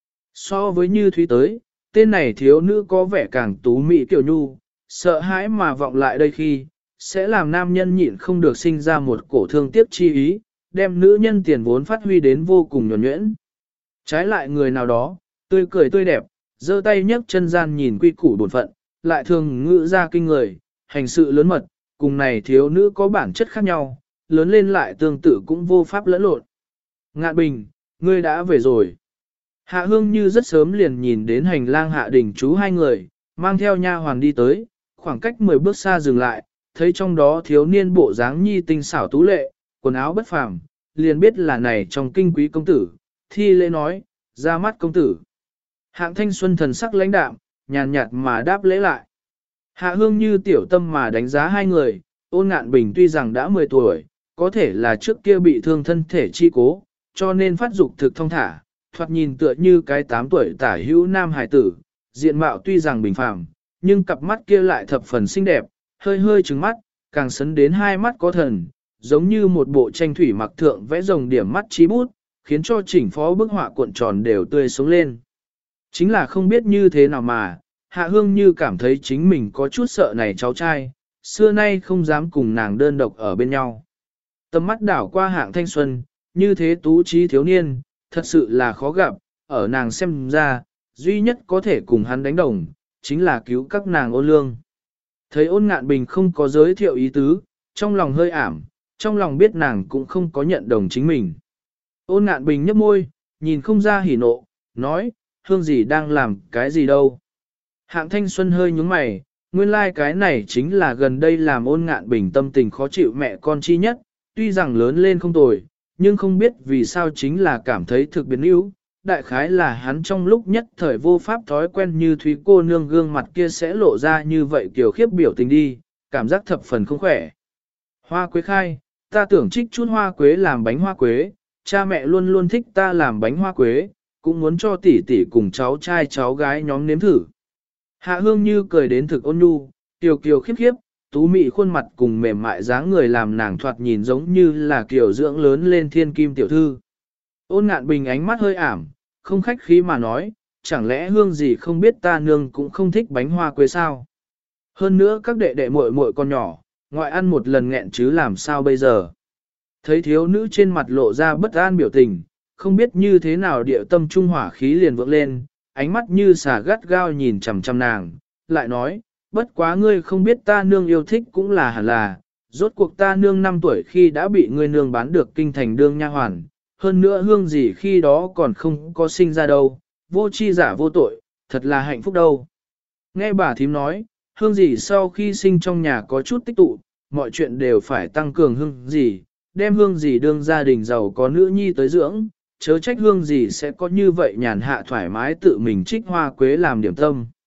So với Như Thúy tới, tên này thiếu nữ có vẻ càng tú mỹ kiểu nhu, sợ hãi mà vọng lại đây khi, sẽ làm nam nhân nhịn không được sinh ra một cổ thương tiếc chi ý, đem nữ nhân tiền vốn phát huy đến vô cùng nhuần nhuyễn. Trái lại người nào đó, tươi cười tươi đẹp, giơ tay nhấc chân gian nhìn quy củ bổn phận, lại thường ngữ ra kinh người, hành sự lớn mật, cùng này thiếu nữ có bản chất khác nhau, lớn lên lại tương tự cũng vô pháp lẫn lộn. Ngạn Bình, ngươi đã về rồi. Hạ Hương Như rất sớm liền nhìn đến hành lang hạ đỉnh chú hai người, mang theo nha hoàn đi tới, khoảng cách 10 bước xa dừng lại, thấy trong đó thiếu niên bộ dáng nhi tinh xảo tú lệ, quần áo bất phàm, liền biết là này trong kinh quý công tử, thi lễ nói, ra mắt công tử. Hạng Thanh Xuân thần sắc lãnh đạm, nhàn nhạt mà đáp lễ lại. Hạ Hương Như tiểu tâm mà đánh giá hai người, Ôn Ngạn Bình tuy rằng đã 10 tuổi, có thể là trước kia bị thương thân thể chi cố, cho nên phát dục thực thông thả, thoạt nhìn tựa như cái 8 tuổi tả hữu nam hài tử, diện mạo tuy rằng bình phàm, nhưng cặp mắt kia lại thập phần xinh đẹp, hơi hơi trừng mắt, càng sấn đến hai mắt có thần, giống như một bộ tranh thủy mặc thượng vẽ rồng điểm mắt trí bút, khiến cho chỉnh phó bức họa cuộn tròn đều tươi sống lên. Chính là không biết như thế nào mà, Hạ Hương Như cảm thấy chính mình có chút sợ này cháu trai, xưa nay không dám cùng nàng đơn độc ở bên nhau. Tầm mắt đảo qua Hạng Thanh Xuân, như thế tú trí thiếu niên, thật sự là khó gặp, ở nàng xem ra, duy nhất có thể cùng hắn đánh đồng, chính là cứu các nàng Ôn Lương. Thấy Ôn Ngạn Bình không có giới thiệu ý tứ, trong lòng hơi ảm, trong lòng biết nàng cũng không có nhận đồng chính mình. Ôn Ngạn Bình nhấp môi, nhìn không ra hỉ nộ, nói, Hương gì đang làm cái gì đâu. Hạng Thanh Xuân hơi nhúng mày, nguyên lai cái này chính là gần đây làm Ôn Ngạn Bình tâm tình khó chịu mẹ con chi nhất, tuy rằng lớn lên không tồi, nhưng không biết vì sao chính là cảm thấy thực biến yếu. Đại khái là hắn trong lúc nhất thời vô pháp thói quen Như Thúy cô nương gương mặt kia sẽ lộ ra như vậy kiểu khiếp biểu tình đi, cảm giác thập phần không khỏe. Hoa quế khai, ta tưởng trích chút hoa quế làm bánh hoa quế, cha mẹ luôn luôn thích ta làm bánh hoa quế, cũng muốn cho tỷ tỷ cùng cháu trai cháu gái nhóm nếm thử. Hạ Hương Như cười đến thực ôn nhu, kiều kiều khiếp khiếp, tú mị khuôn mặt cùng mềm mại dáng người làm nàng thoạt nhìn giống như là kiểu dưỡng lớn lên thiên kim tiểu thư. Ôn Ngạn Bình ánh mắt hơi ảm, không khách khí mà nói, chẳng lẽ Hương gì không biết ta nương cũng không thích bánh hoa quế sao? Hơn nữa các đệ đệ muội muội con nhỏ, ngoại ăn một lần nghẹn chứ làm sao bây giờ? Thấy thiếu nữ trên mặt lộ ra bất an biểu tình, không biết như thế nào địa tâm trung hỏa khí liền vượng lên, ánh mắt như xà gắt gao nhìn chằm chằm nàng, lại nói, bất quá ngươi không biết ta nương yêu thích cũng là hẳn là, rốt cuộc ta nương 5 tuổi khi đã bị ngươi nương bán được kinh thành đương nha hoàn, hơn nữa Hương gì khi đó còn không có sinh ra đâu, vô chi giả vô tội, thật là hạnh phúc đâu. Nghe bà thím nói, Hương gì sau khi sinh trong nhà có chút tích tụ, mọi chuyện đều phải tăng cường Hương gì, đem Hương gì đương gia đình giàu có nữ nhi tới dưỡng, chớ trách Hương gì sẽ có như vậy nhàn hạ thoải mái tự mình trích hoa quế làm điểm tâm.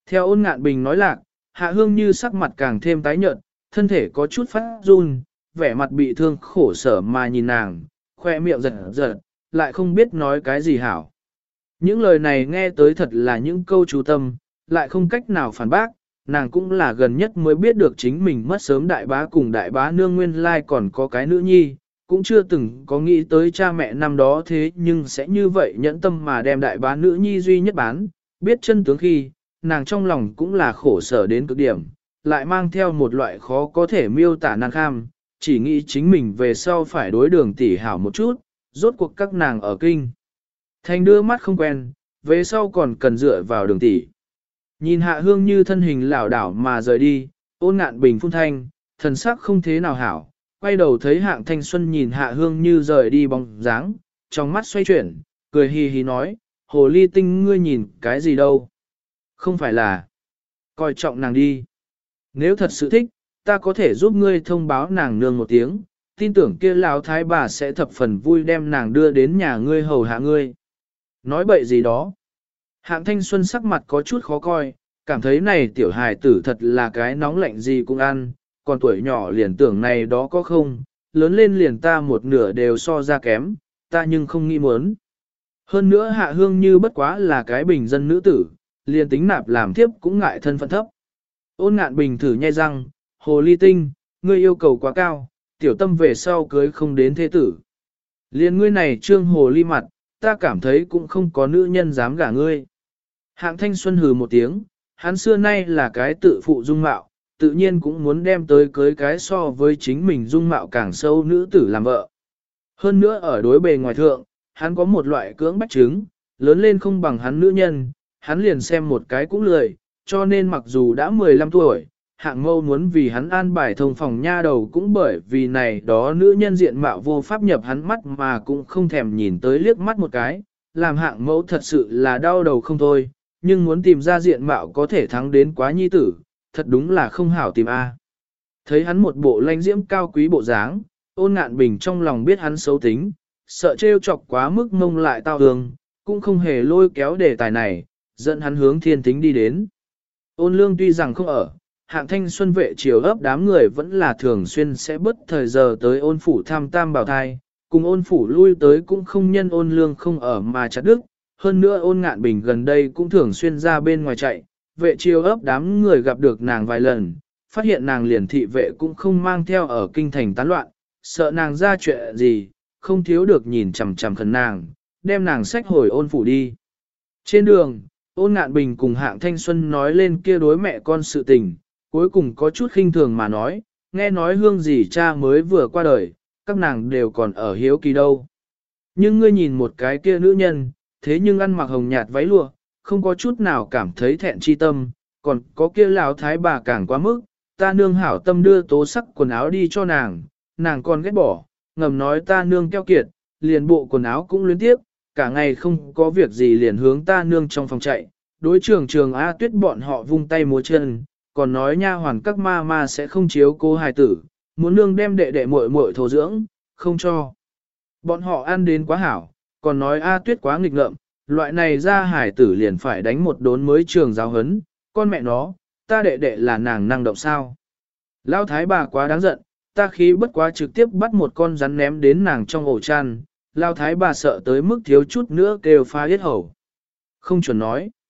Theo Ôn Ngạn Bình nói lạc, Hạ Hương Như sắc mặt càng thêm tái nhợt, thân thể có chút phát run, vẻ mặt bị thương khổ sở mà nhìn nàng, khoe miệng giật giật, lại không biết nói cái gì hảo. Những lời này nghe tới thật là những câu chú tâm, lại không cách nào phản bác, nàng cũng là gần nhất mới biết được chính mình mất sớm đại bá cùng đại bá nương nguyên lai còn có cái nữ nhi, cũng chưa từng có nghĩ tới cha mẹ năm đó thế nhưng sẽ như vậy nhẫn tâm mà đem đại bá nữ nhi duy nhất bán, biết chân tướng khi, nàng trong lòng cũng là khổ sở đến cực điểm, lại mang theo một loại khó có thể miêu tả nàng kham, chỉ nghĩ chính mình về sau phải đối Đường tỷ hảo một chút, rốt cuộc các nàng ở kinh. Thành đưa mắt không quen, về sau còn cần dựa vào Đường tỷ. Nhìn Hạ Hương Như thân hình lảo đảo mà rời đi, Ôn Ngạn Bình phun thanh, thần sắc không thế nào hảo, quay đầu thấy Hạng Thanh Xuân nhìn Hạ Hương Như rời đi bóng dáng, trong mắt xoay chuyển, cười hì hì nói, hồ ly tinh ngươi nhìn cái gì đâu. Không phải là coi trọng nàng đi. Nếu thật sự thích, ta có thể giúp ngươi thông báo nàng nương một tiếng, tin tưởng kia lão thái bà sẽ thập phần vui đem nàng đưa đến nhà ngươi hầu hạ ngươi. Nói bậy gì đó. Hạng Thanh Xuân sắc mặt có chút khó coi, cảm thấy này tiểu hài tử thật là cái nóng lạnh gì cũng ăn, còn tuổi nhỏ liền tưởng này đó có không, lớn lên liền ta một nửa đều so ra kém, ta nhưng không nghĩ muốn. Hơn nữa Hạ Hương Như bất quá là cái bình dân nữ tử, liền tính nạp làm thiếp cũng ngại thân phận thấp. Ôn Ngạn Bình thử nhai răng, hồ ly tinh, ngươi yêu cầu quá cao, tiểu tâm về sau cưới không đến thế tử. Liền ngươi này trương hồ ly mặt, ta cảm thấy cũng không có nữ nhân dám gả ngươi. Hạng Thanh Xuân hừ một tiếng, hắn xưa nay là cái tự phụ dung mạo, tự nhiên cũng muốn đem tới cưới cái so với chính mình dung mạo càng sâu nữ tử làm vợ. Hơn nữa ở đối bề ngoài thượng, hắn có một loại cưỡng bách chứng, lớn lên không bằng hắn nữ nhân, hắn liền xem một cái cũng lười, cho nên mặc dù đã 15 tuổi, Hạng Mâu muốn vì hắn an bài thông phòng nha đầu cũng bởi vì này đó nữ nhân diện mạo vô pháp nhập hắn mắt mà cũng không thèm nhìn tới liếc mắt một cái, làm Hạng Mẫu thật sự là đau đầu không thôi, nhưng muốn tìm ra diện mạo có thể thắng đến quá nhi tử, thật đúng là không hảo tìm a. Thấy hắn một bộ lãnh diễm cao quý bộ dáng, Ôn Ngạn Bình trong lòng biết hắn xấu tính, sợ trêu chọc quá mức mông lại tao hương, cũng không hề lôi kéo đề tài này, dẫn hắn hướng thiên tính đi đến. Ôn Lương tuy rằng không ở, Hạng Thanh Xuân vệ chiều ấp đám người vẫn là thường xuyên sẽ bất thời giờ tới Ôn phủ thăm tam bảo thai, cùng Ôn phủ lui tới cũng không nhân Ôn Lương không ở mà chặt đức. Hơn nữa Ôn Ngạn Bình gần đây cũng thường xuyên ra bên ngoài chạy, vệ chiều ấp đám người gặp được nàng vài lần, phát hiện nàng liền thị vệ cũng không mang theo ở kinh thành tán loạn, sợ nàng ra chuyện gì, không thiếu được nhìn chằm chằm khẩn nàng, đem nàng xách hồi Ôn phủ đi. Trên đường, Ôn Ngạn Bình cùng Hạng Thanh Xuân nói lên kia đối mẹ con sự tình, cuối cùng có chút khinh thường mà nói, nghe nói Hương gì cha mới vừa qua đời, các nàng đều còn ở hiếu kỳ đâu. Nhưng ngươi nhìn một cái kia nữ nhân, thế nhưng ăn mặc hồng nhạt váy lụa, không có chút nào cảm thấy thẹn chi tâm, còn có kia lão thái bà càng quá mức, ta nương hảo tâm đưa tố sắc quần áo đi cho nàng, nàng còn ghét bỏ, ngầm nói ta nương keo kiệt, liền bộ quần áo cũng luyến tiếp, cả ngày không có việc gì liền hướng ta nương trong phòng chạy, đối trường A Tuyết bọn họ vung tay múa chân, còn nói nha hoàn các ma ma sẽ không chiếu cô hài tử, muốn nương đem đệ đệ muội muội thổ dưỡng, không cho. Bọn họ ăn đến quá hảo, còn nói A Tuyết quá nghịch ngợm, loại này ra hải tử liền phải đánh một đốn mới trường giáo hấn, con mẹ nó, ta đệ đệ là nàng năng động sao. Lão thái bà quá đáng giận, ta khí bất quá trực tiếp bắt một con rắn ném đến nàng trong ổ chăn, Lão thái bà sợ tới mức thiếu chút nữa kêu phá yết hầu. Không chuẩn nói.